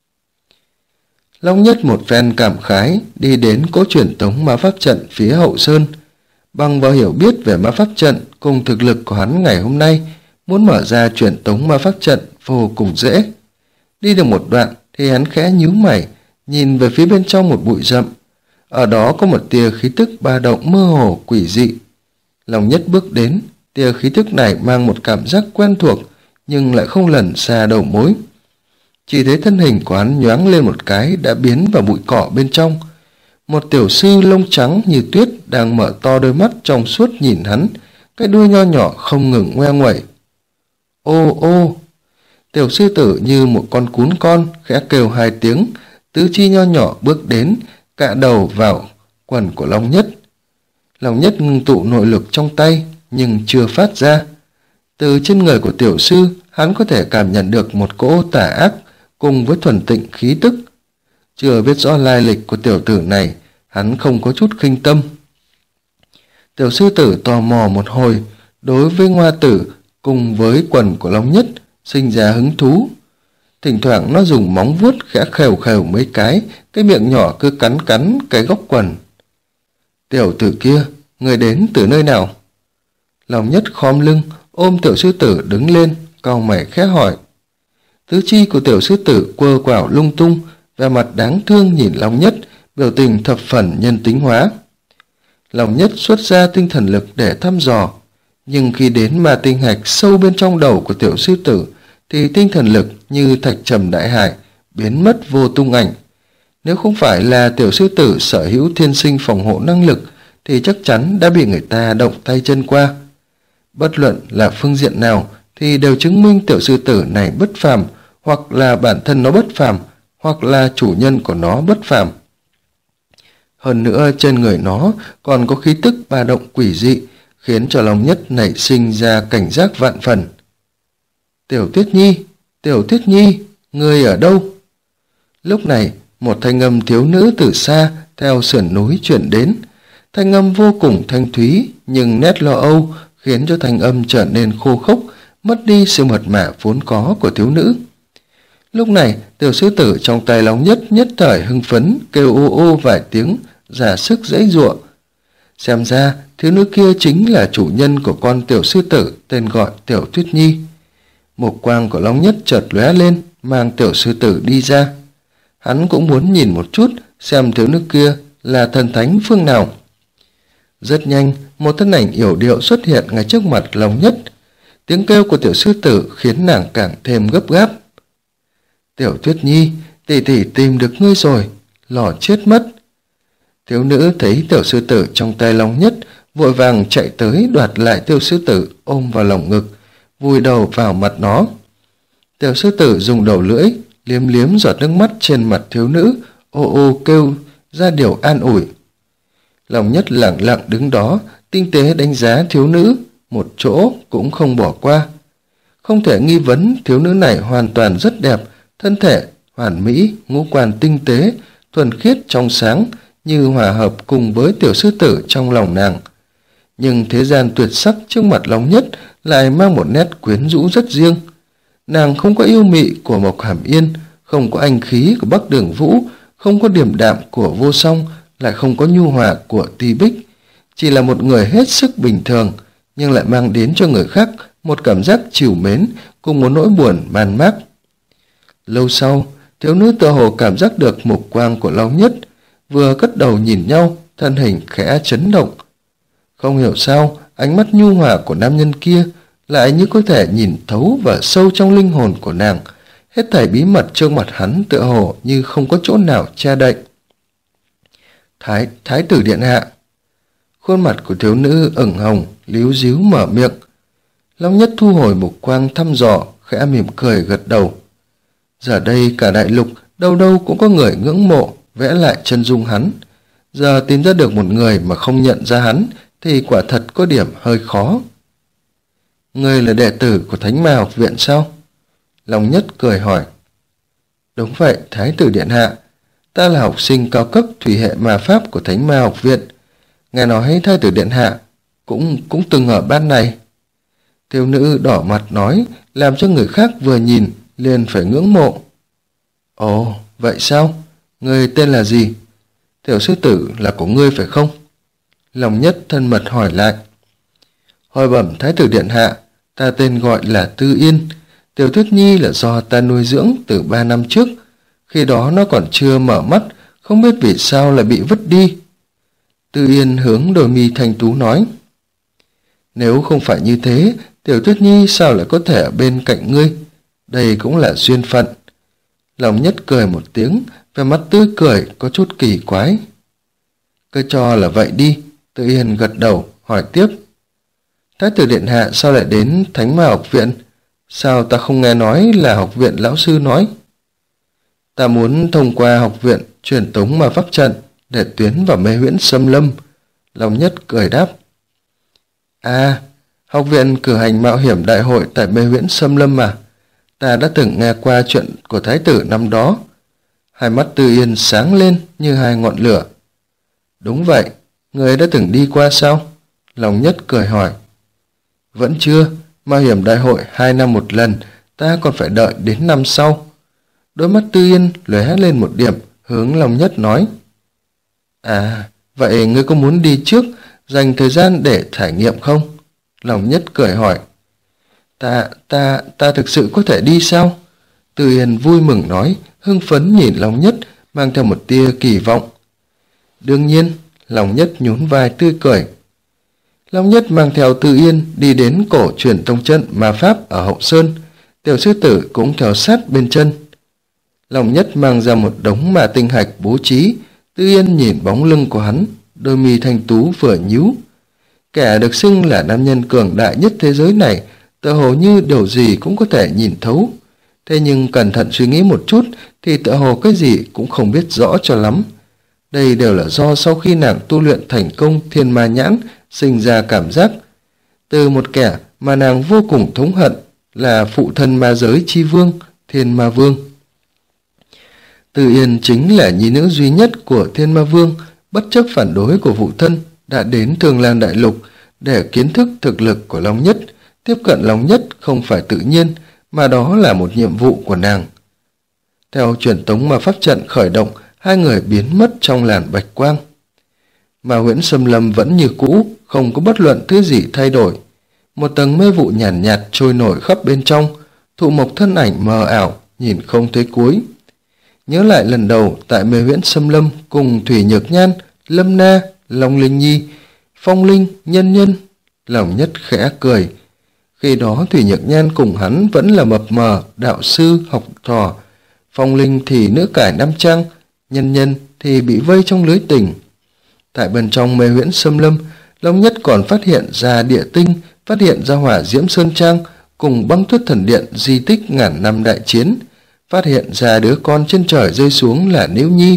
Long Nhất một phen cảm khái đi đến cỗ truyền tống ma pháp trận phía hậu sơn. Bằng vào hiểu biết về ma pháp trận cùng thực lực của hắn ngày hôm nay, muốn mở ra truyền tống ma pháp trận vô cùng dễ. Đi được một đoạn thì hắn khẽ nhíu mày, nhìn về phía bên trong một bụi rậm. Ở đó có một tia khí tức ba động mơ hồ quỷ dị. Long Nhất bước đến, tia khí tức này mang một cảm giác quen thuộc nhưng lại không lần xa đầu mối. Chỉ thấy thân hình của hắn nhoáng lên một cái đã biến vào bụi cỏ bên trong. Một tiểu sư lông trắng như tuyết đang mở to đôi mắt trong suốt nhìn hắn, cái đuôi nho nhỏ không ngừng ngoe nguẩy. Ô ô! Tiểu sư tử như một con cún con khẽ kêu hai tiếng, tứ chi nho nhỏ bước đến, cạ đầu vào quần của Long Nhất. Long Nhất ngưng tụ nội lực trong tay nhưng chưa phát ra. Từ trên người của tiểu sư, hắn có thể cảm nhận được một cỗ tà ác cùng với thuần tịnh khí tức. Chưa biết rõ lai lịch của tiểu tử này, hắn không có chút khinh tâm. Tiểu sư tử tò mò một hồi, đối với ngoa tử cùng với quần của Long Nhất sinh ra hứng thú. Thỉnh thoảng nó dùng móng vuốt khẽ khều khều mấy cái miệng nhỏ cứ cắn cắn cái góc quần. Tiểu tử kia, người đến từ nơi nào? Long Nhất khom lưng, ôm tiểu sư tử đứng lên, cau mày khẽ hỏi. Tứ chi của tiểu sư tử quơ quảo lung tung, vẻ mặt đáng thương nhìn Long Nhất, biểu tình thập phần nhân tính hóa. Long Nhất xuất ra tinh thần lực để thăm dò, nhưng khi đến ma tinh hạch sâu bên trong đầu của tiểu sư tử thì tinh thần lực như thạch trầm đại hải, biến mất vô tung ảnh. Nếu không phải là tiểu sư tử sở hữu thiên sinh phòng hộ năng lực thì chắc chắn đã bị người ta động tay chân qua. Bất luận là phương diện nào thì đều chứng minh tiểu sư tử này bất phàm, hoặc là bản thân nó bất phàm, hoặc là chủ nhân của nó bất phàm. Hơn nữa trên người nó còn có khí tức ba động quỷ dị, khiến cho Long Nhất nảy sinh ra cảnh giác vạn phần. Tiểu Tuyết Nhi, ngươi ở đâu? Lúc này, một thanh âm thiếu nữ từ xa theo sườn núi chuyển đến. Thanh âm vô cùng thanh thúy, nhưng nét lo âu khiến cho thanh âm trở nên khô khốc, mất đi sự mật mả vốn có của thiếu nữ. Lúc này, tiểu sư tử trong tay Long Nhất nhất thời hưng phấn, kêu ô ô vài tiếng, ra sức giãy giụa. Xem ra, thiếu nữ kia chính là chủ nhân của con tiểu sư tử tên gọi Tiểu Tuyết Nhi. Mục quang của Long Nhất chợt lóe lên, mang tiểu sư tử đi ra. Hắn cũng muốn nhìn một chút xem thiếu nữ kia là thần thánh phương nào. Rất nhanh, một thân ảnh yểu điệu xuất hiện ngay trước mặt Long Nhất. Tiếng kêu của tiểu sư tử khiến nàng càng thêm gấp gáp. Tiểu Tuyết Nhi, tỷ tỷ tìm được ngươi rồi, lò chết mất. Thiếu nữ thấy tiểu sư tử trong tay Long Nhất, vội vàng chạy tới đoạt lại tiểu sư tử, ôm vào lòng ngực, vùi đầu vào mặt nó. Tiểu sư tử dùng đầu lưỡi liếm liếm giọt nước mắt trên mặt thiếu nữ, ô ô kêu ra điều an ủi. Lòng Nhất lặng lặng đứng đó, tinh tế đánh giá thiếu nữ, một chỗ cũng không bỏ qua. Không thể nghi vấn thiếu nữ này hoàn toàn rất đẹp, thân thể hoàn mỹ, ngũ quan tinh tế, thuần khiết trong sáng, như hòa hợp cùng với tiểu sư tử trong lòng nàng. Nhưng thế gian tuyệt sắc trước mặt Long Nhất lại mang một nét quyến rũ rất riêng. Nàng không có yêu mị của Mộc Hàm Yên, không có anh khí của Bắc Đường Vũ, không có điềm đạm của Vô Song, lại không có nhu hòa của Ti Bích. Chỉ là một người hết sức bình thường, nhưng lại mang đến cho người khác một cảm giác trìu mến cùng một nỗi buồn man mác. Lâu sau, thiếu nữ tựa hồ cảm giác được mục quang của Long Nhất, vừa cất đầu nhìn nhau, thân hình khẽ chấn động. Không hiểu sao, ánh mắt nhu hòa của nam nhân kia lại như có thể nhìn thấu vào sâu trong linh hồn của nàng, hết thảy bí mật trước mặt hắn tựa hồ như không có chỗ nào che đậy. Thái tử điện hạ. Khuôn mặt của thiếu nữ ửng hồng, líu díu mở miệng. Long Nhất thu hồi mục quang thăm dò, khẽ mỉm cười gật đầu. Giờ đây cả đại lục đâu đâu cũng có người ngưỡng mộ, vẽ lại chân dung hắn. Giờ tìm ra được một người mà không nhận ra hắn thì quả thật có điểm hơi khó. Ngươi là đệ tử của Thánh Ma học viện sao? Long Nhất cười hỏi. Đúng vậy, Thái tử điện hạ. Ta là học sinh cao cấp thủy hệ ma pháp của Thánh Ma học viện. Nghe nói Thái tử điện hạ cũng từng ở ban này. Thiếu nữ đỏ mặt nói, làm cho người khác vừa nhìn liền phải ngưỡng mộ. Ồ, vậy sao? Ngươi tên là gì? Tiểu sư tử là của ngươi phải không? Long Nhất thân mật hỏi lại. Hồi bẩm Thái tử điện hạ, ta tên gọi là Tư Yên. Tiểu Tuyết Nhi là do ta nuôi dưỡng từ 3 năm trước. Khi đó nó còn chưa mở mắt, không biết vì sao lại bị vứt đi. Tư Yên hướng đôi mi thanh tú nói. Nếu không phải như thế, Tiểu Tuyết Nhi sao lại có thể ở bên cạnh ngươi? Đây cũng là duyên phận. Long Nhất cười một tiếng, vẻ mặt tươi cười có chút kỳ quái. Cứ cho là vậy đi. Tư Yên gật đầu, hỏi tiếp. Thái tử điện hạ sao lại đến Thánh Ma học viện? Sao ta không nghe nói là học viện lão sư nói? Ta muốn thông qua học viện truyền tống ma pháp trận để tiến vào mê huyễn xâm lâm. Long Nhất cười đáp. À, học viện cử hành mạo hiểm đại hội tại mê huyễn xâm lâm mà. Ta đã từng nghe qua chuyện của thái tử năm đó. Hai mắt Tư Yên sáng lên như hai ngọn lửa. Đúng vậy, người đã từng đi qua sao? Long Nhất cười hỏi. Vẫn chưa, mạo hiểm đại hội 2 năm một lần, ta còn phải đợi đến năm sau. Đôi mắt Tư Yên lóe lên một điểm, hướng Long Nhất nói. À, vậy ngươi có muốn đi trước, dành thời gian để trải nghiệm không? Long Nhất cười hỏi. Ta thực sự có thể đi sao? Tư Yên vui mừng nói, hưng phấn nhìn Long Nhất, mang theo một tia kỳ vọng. Đương nhiên, Long Nhất nhún vai tươi cười. Long Nhất mang theo Tư Yên đi đến cổ truyền tông trận ma pháp ở Hậu Sơn, tiểu sư tử cũng theo sát bên chân. Long Nhất mang ra một đống ma tinh hạch bố trí, Tư Yên nhìn bóng lưng của hắn, đôi mi thanh tú vừa nhíu. Kẻ được xưng là nam nhân cường đại nhất thế giới này, tựa hồ như điều gì cũng có thể nhìn thấu. Thế nhưng cẩn thận suy nghĩ một chút thì tựa hồ cái gì cũng không biết rõ cho lắm. Đây đều là do sau khi nàng tu luyện thành công thiên ma nhãn sinh ra cảm giác. Từ một kẻ mà nàng vô cùng thống hận là phụ thân ma giới chi vương, Thiên Ma Vương. Từ Yên chính là nhi nữ duy nhất của Thiên Ma Vương, bất chấp phản đối của phụ thân, đã đến Thương Lan Đại Lục để kiến thức thực lực của Long Nhất. Tiếp cận Long Nhất không phải tự nhiên, mà đó là một nhiệm vụ của nàng. Theo truyền tống ma pháp trận khởi động, hai người biến mất trong làn bạch quang. Ma huyễn xâm lâm vẫn như cũ, không có bất luận thứ gì thay đổi. Một tầng mê vụ nhàn nhạt trôi nổi khắp bên trong, thụ mộc thân ảnh mờ ảo, nhìn không thấy cuối. Nhớ lại lần đầu tại mê huyễn xâm lâm cùng Thủy Nhược Nhan, Lâm Na, Long Linh Nhi, Phong Linh, Nhân Nhân, Lòng Nhất khẽ cười. Khi đó Thủy Nhược Nhan cùng hắn vẫn là mập mờ, đạo sư, học trò. Phong Linh thì nữ cải nam trang, Nhân Nhân thì bị vây trong lưới tình. Tại bên trong mê huyễn xâm lâm, Long Nhất còn phát hiện ra địa tinh, phát hiện ra hỏa diễm sơn trang cùng băng tuyết thần điện di tích ngàn năm đại chiến, phát hiện ra đứa con trên trời rơi xuống là Niễu Nhi,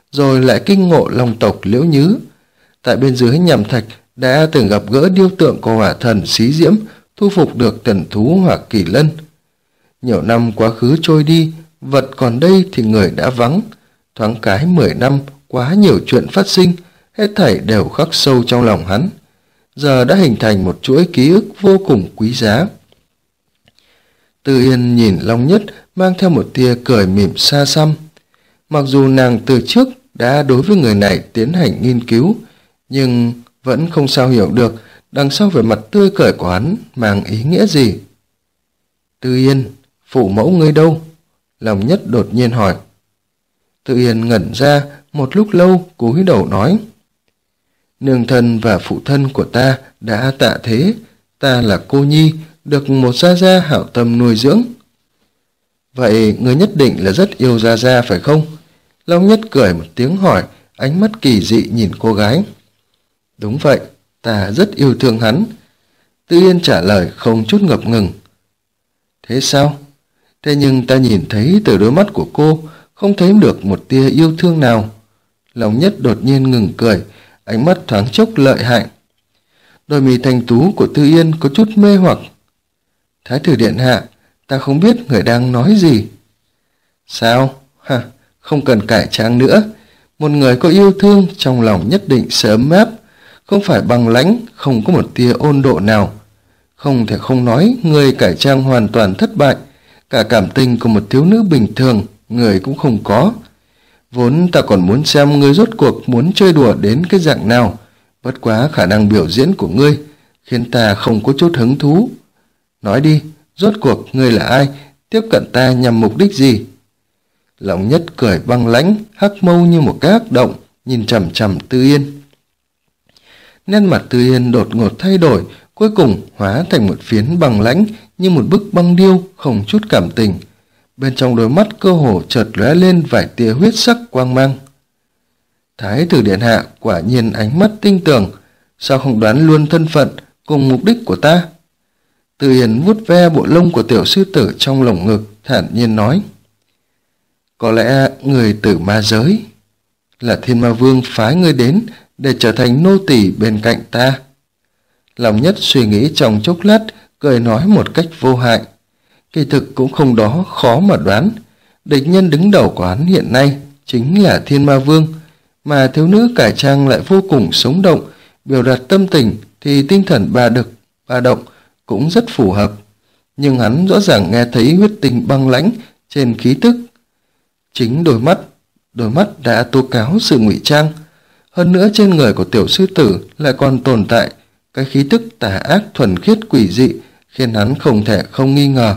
rồi lại kinh ngộ Long tộc Liễu Nhứ. Tại bên dưới nham thạch đã từng gặp gỡ điêu tượng của hỏa thần Xí Diễm, thu phục được thần thú Hỏa Kỳ Lân. Nhiều năm quá khứ trôi đi, vật còn đây thì người đã vắng. Thoáng cái 10 năm, quá nhiều chuyện phát sinh, hết thảy đều khắc sâu trong lòng hắn. Giờ đã hình thành một chuỗi ký ức vô cùng quý giá. Từ Yên nhìn Long Nhất mang theo một tia cười mỉm xa xăm. Mặc dù nàng từ trước đã đối với người này tiến hành nghiên cứu, nhưng vẫn không sao hiểu được đằng sau vẻ mặt tươi cười của hắn mang ý nghĩa gì. Từ Yên, phụ mẫu ngươi đâu? Long Nhất đột nhiên hỏi. Từ Yên ngẩn ra một lúc lâu, cúi đầu nói. Nương thân và phụ thân của ta đã tạ thế, ta là cô nhi, được một gia gia hảo tâm nuôi dưỡng. Vậy ngươi nhất định là rất yêu gia gia phải không? Long Nhất cười một tiếng hỏi, ánh mắt kỳ dị nhìn cô gái. Đúng vậy, ta rất yêu thương hắn. Tư Yên trả lời không chút ngập ngừng. Thế sao? Thế nhưng ta nhìn thấy từ đôi mắt của cô không thấy được một tia yêu thương nào. Long Nhất đột nhiên ngừng cười, ánh mắt thoáng chốc lợi hại. Đôi mì thanh tú của Tư Yên có chút mê hoặc. Thái tử điện hạ, ta không biết người đang nói gì. Sao? Ha, không cần cải trang nữa. Một người có yêu thương trong lòng nhất định sẽ ấm áp, không phải băng lãnh, không có một tia ôn độ nào. Không thể không nói người cải trang hoàn toàn thất bại. Cả cảm tình của một thiếu nữ bình thường, người cũng không có. Vốn ta còn muốn xem ngươi rốt cuộc muốn chơi đùa đến cái dạng nào. Bất quá khả năng biểu diễn của ngươi khiến ta không có chút hứng thú. Nói đi, rốt cuộc ngươi là ai, tiếp cận ta nhằm mục đích gì? Long Nhất cười băng lãnh, hắc mâu như một cái hắc động, nhìn chằm chằm Tư Yên. Nét mặt Tư Yên đột ngột thay đổi, cuối cùng hóa thành một phiến băng lãnh như một bức băng điêu không chút cảm tình. Bên trong đôi mắt cơ hồ chợt lóe lên vài tia huyết sắc quang mang. Thái tử điện hạ quả nhiên ánh mắt tinh tường, sao không đoán luôn thân phận cùng mục đích của ta? Từ Yên vuốt ve bộ lông của tiểu sư tử trong lồng ngực, thản nhiên nói. Có lẽ người từ ma giới, là Thiên Ma Vương phái ngươi đến để trở thành nô tỳ bên cạnh ta. Long Nhất suy nghĩ trong chốc lát, cười nói một cách vô hại. Kỳ thực cũng không đó khó mà đoán. Địch nhân đứng đầu của hắn hiện nay chính là Thiên Ma Vương, mà thiếu nữ cải trang lại vô cùng sống động, biểu đạt tâm tình thì tinh thần ba động cũng rất phù hợp. Nhưng hắn rõ ràng nghe thấy huyết tình băng lãnh trên khí tức. Chính đôi mắt đã tố cáo sự ngụy trang. Hơn nữa trên người của tiểu sư tử lại còn tồn tại cái khí tức tà ác thuần khiết quỷ dị, khiến hắn không thể không nghi ngờ.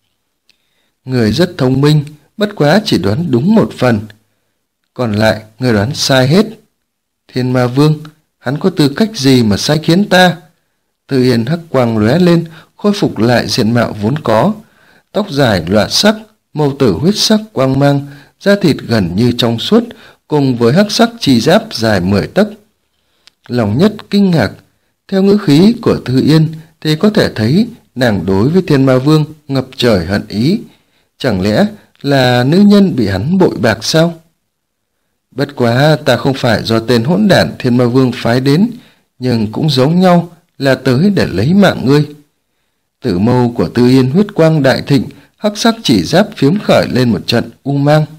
Người rất thông minh, bất quá chỉ đoán đúng một phần. Còn lại, người đoán sai hết. Thiên Ma Vương, hắn có tư cách gì mà sai khiến ta? Từ Yên hắc quang lóe lên, khôi phục lại diện mạo vốn có. Tóc dài loạ sắc, màu tử huyết sắc quang mang, da thịt gần như trong suốt, cùng với hắc sắc chi giáp dài 10 tấc. Long Nhất kinh ngạc, theo ngữ khí của Thư Yên thì có thể thấy nàng đối với Thiên Ma Vương ngập trời hận ý. Chẳng lẽ là nữ nhân bị hắn bội bạc sao? Bất quá ta không phải do tên hỗn đản Thiên Ma Vương phái đến, nhưng cũng giống nhau là tới để lấy mạng ngươi. Tử mâu của Tư Yên huyết quang đại thịnh, hắc sắc chỉ giáp phiếm khởi lên một trận u mang.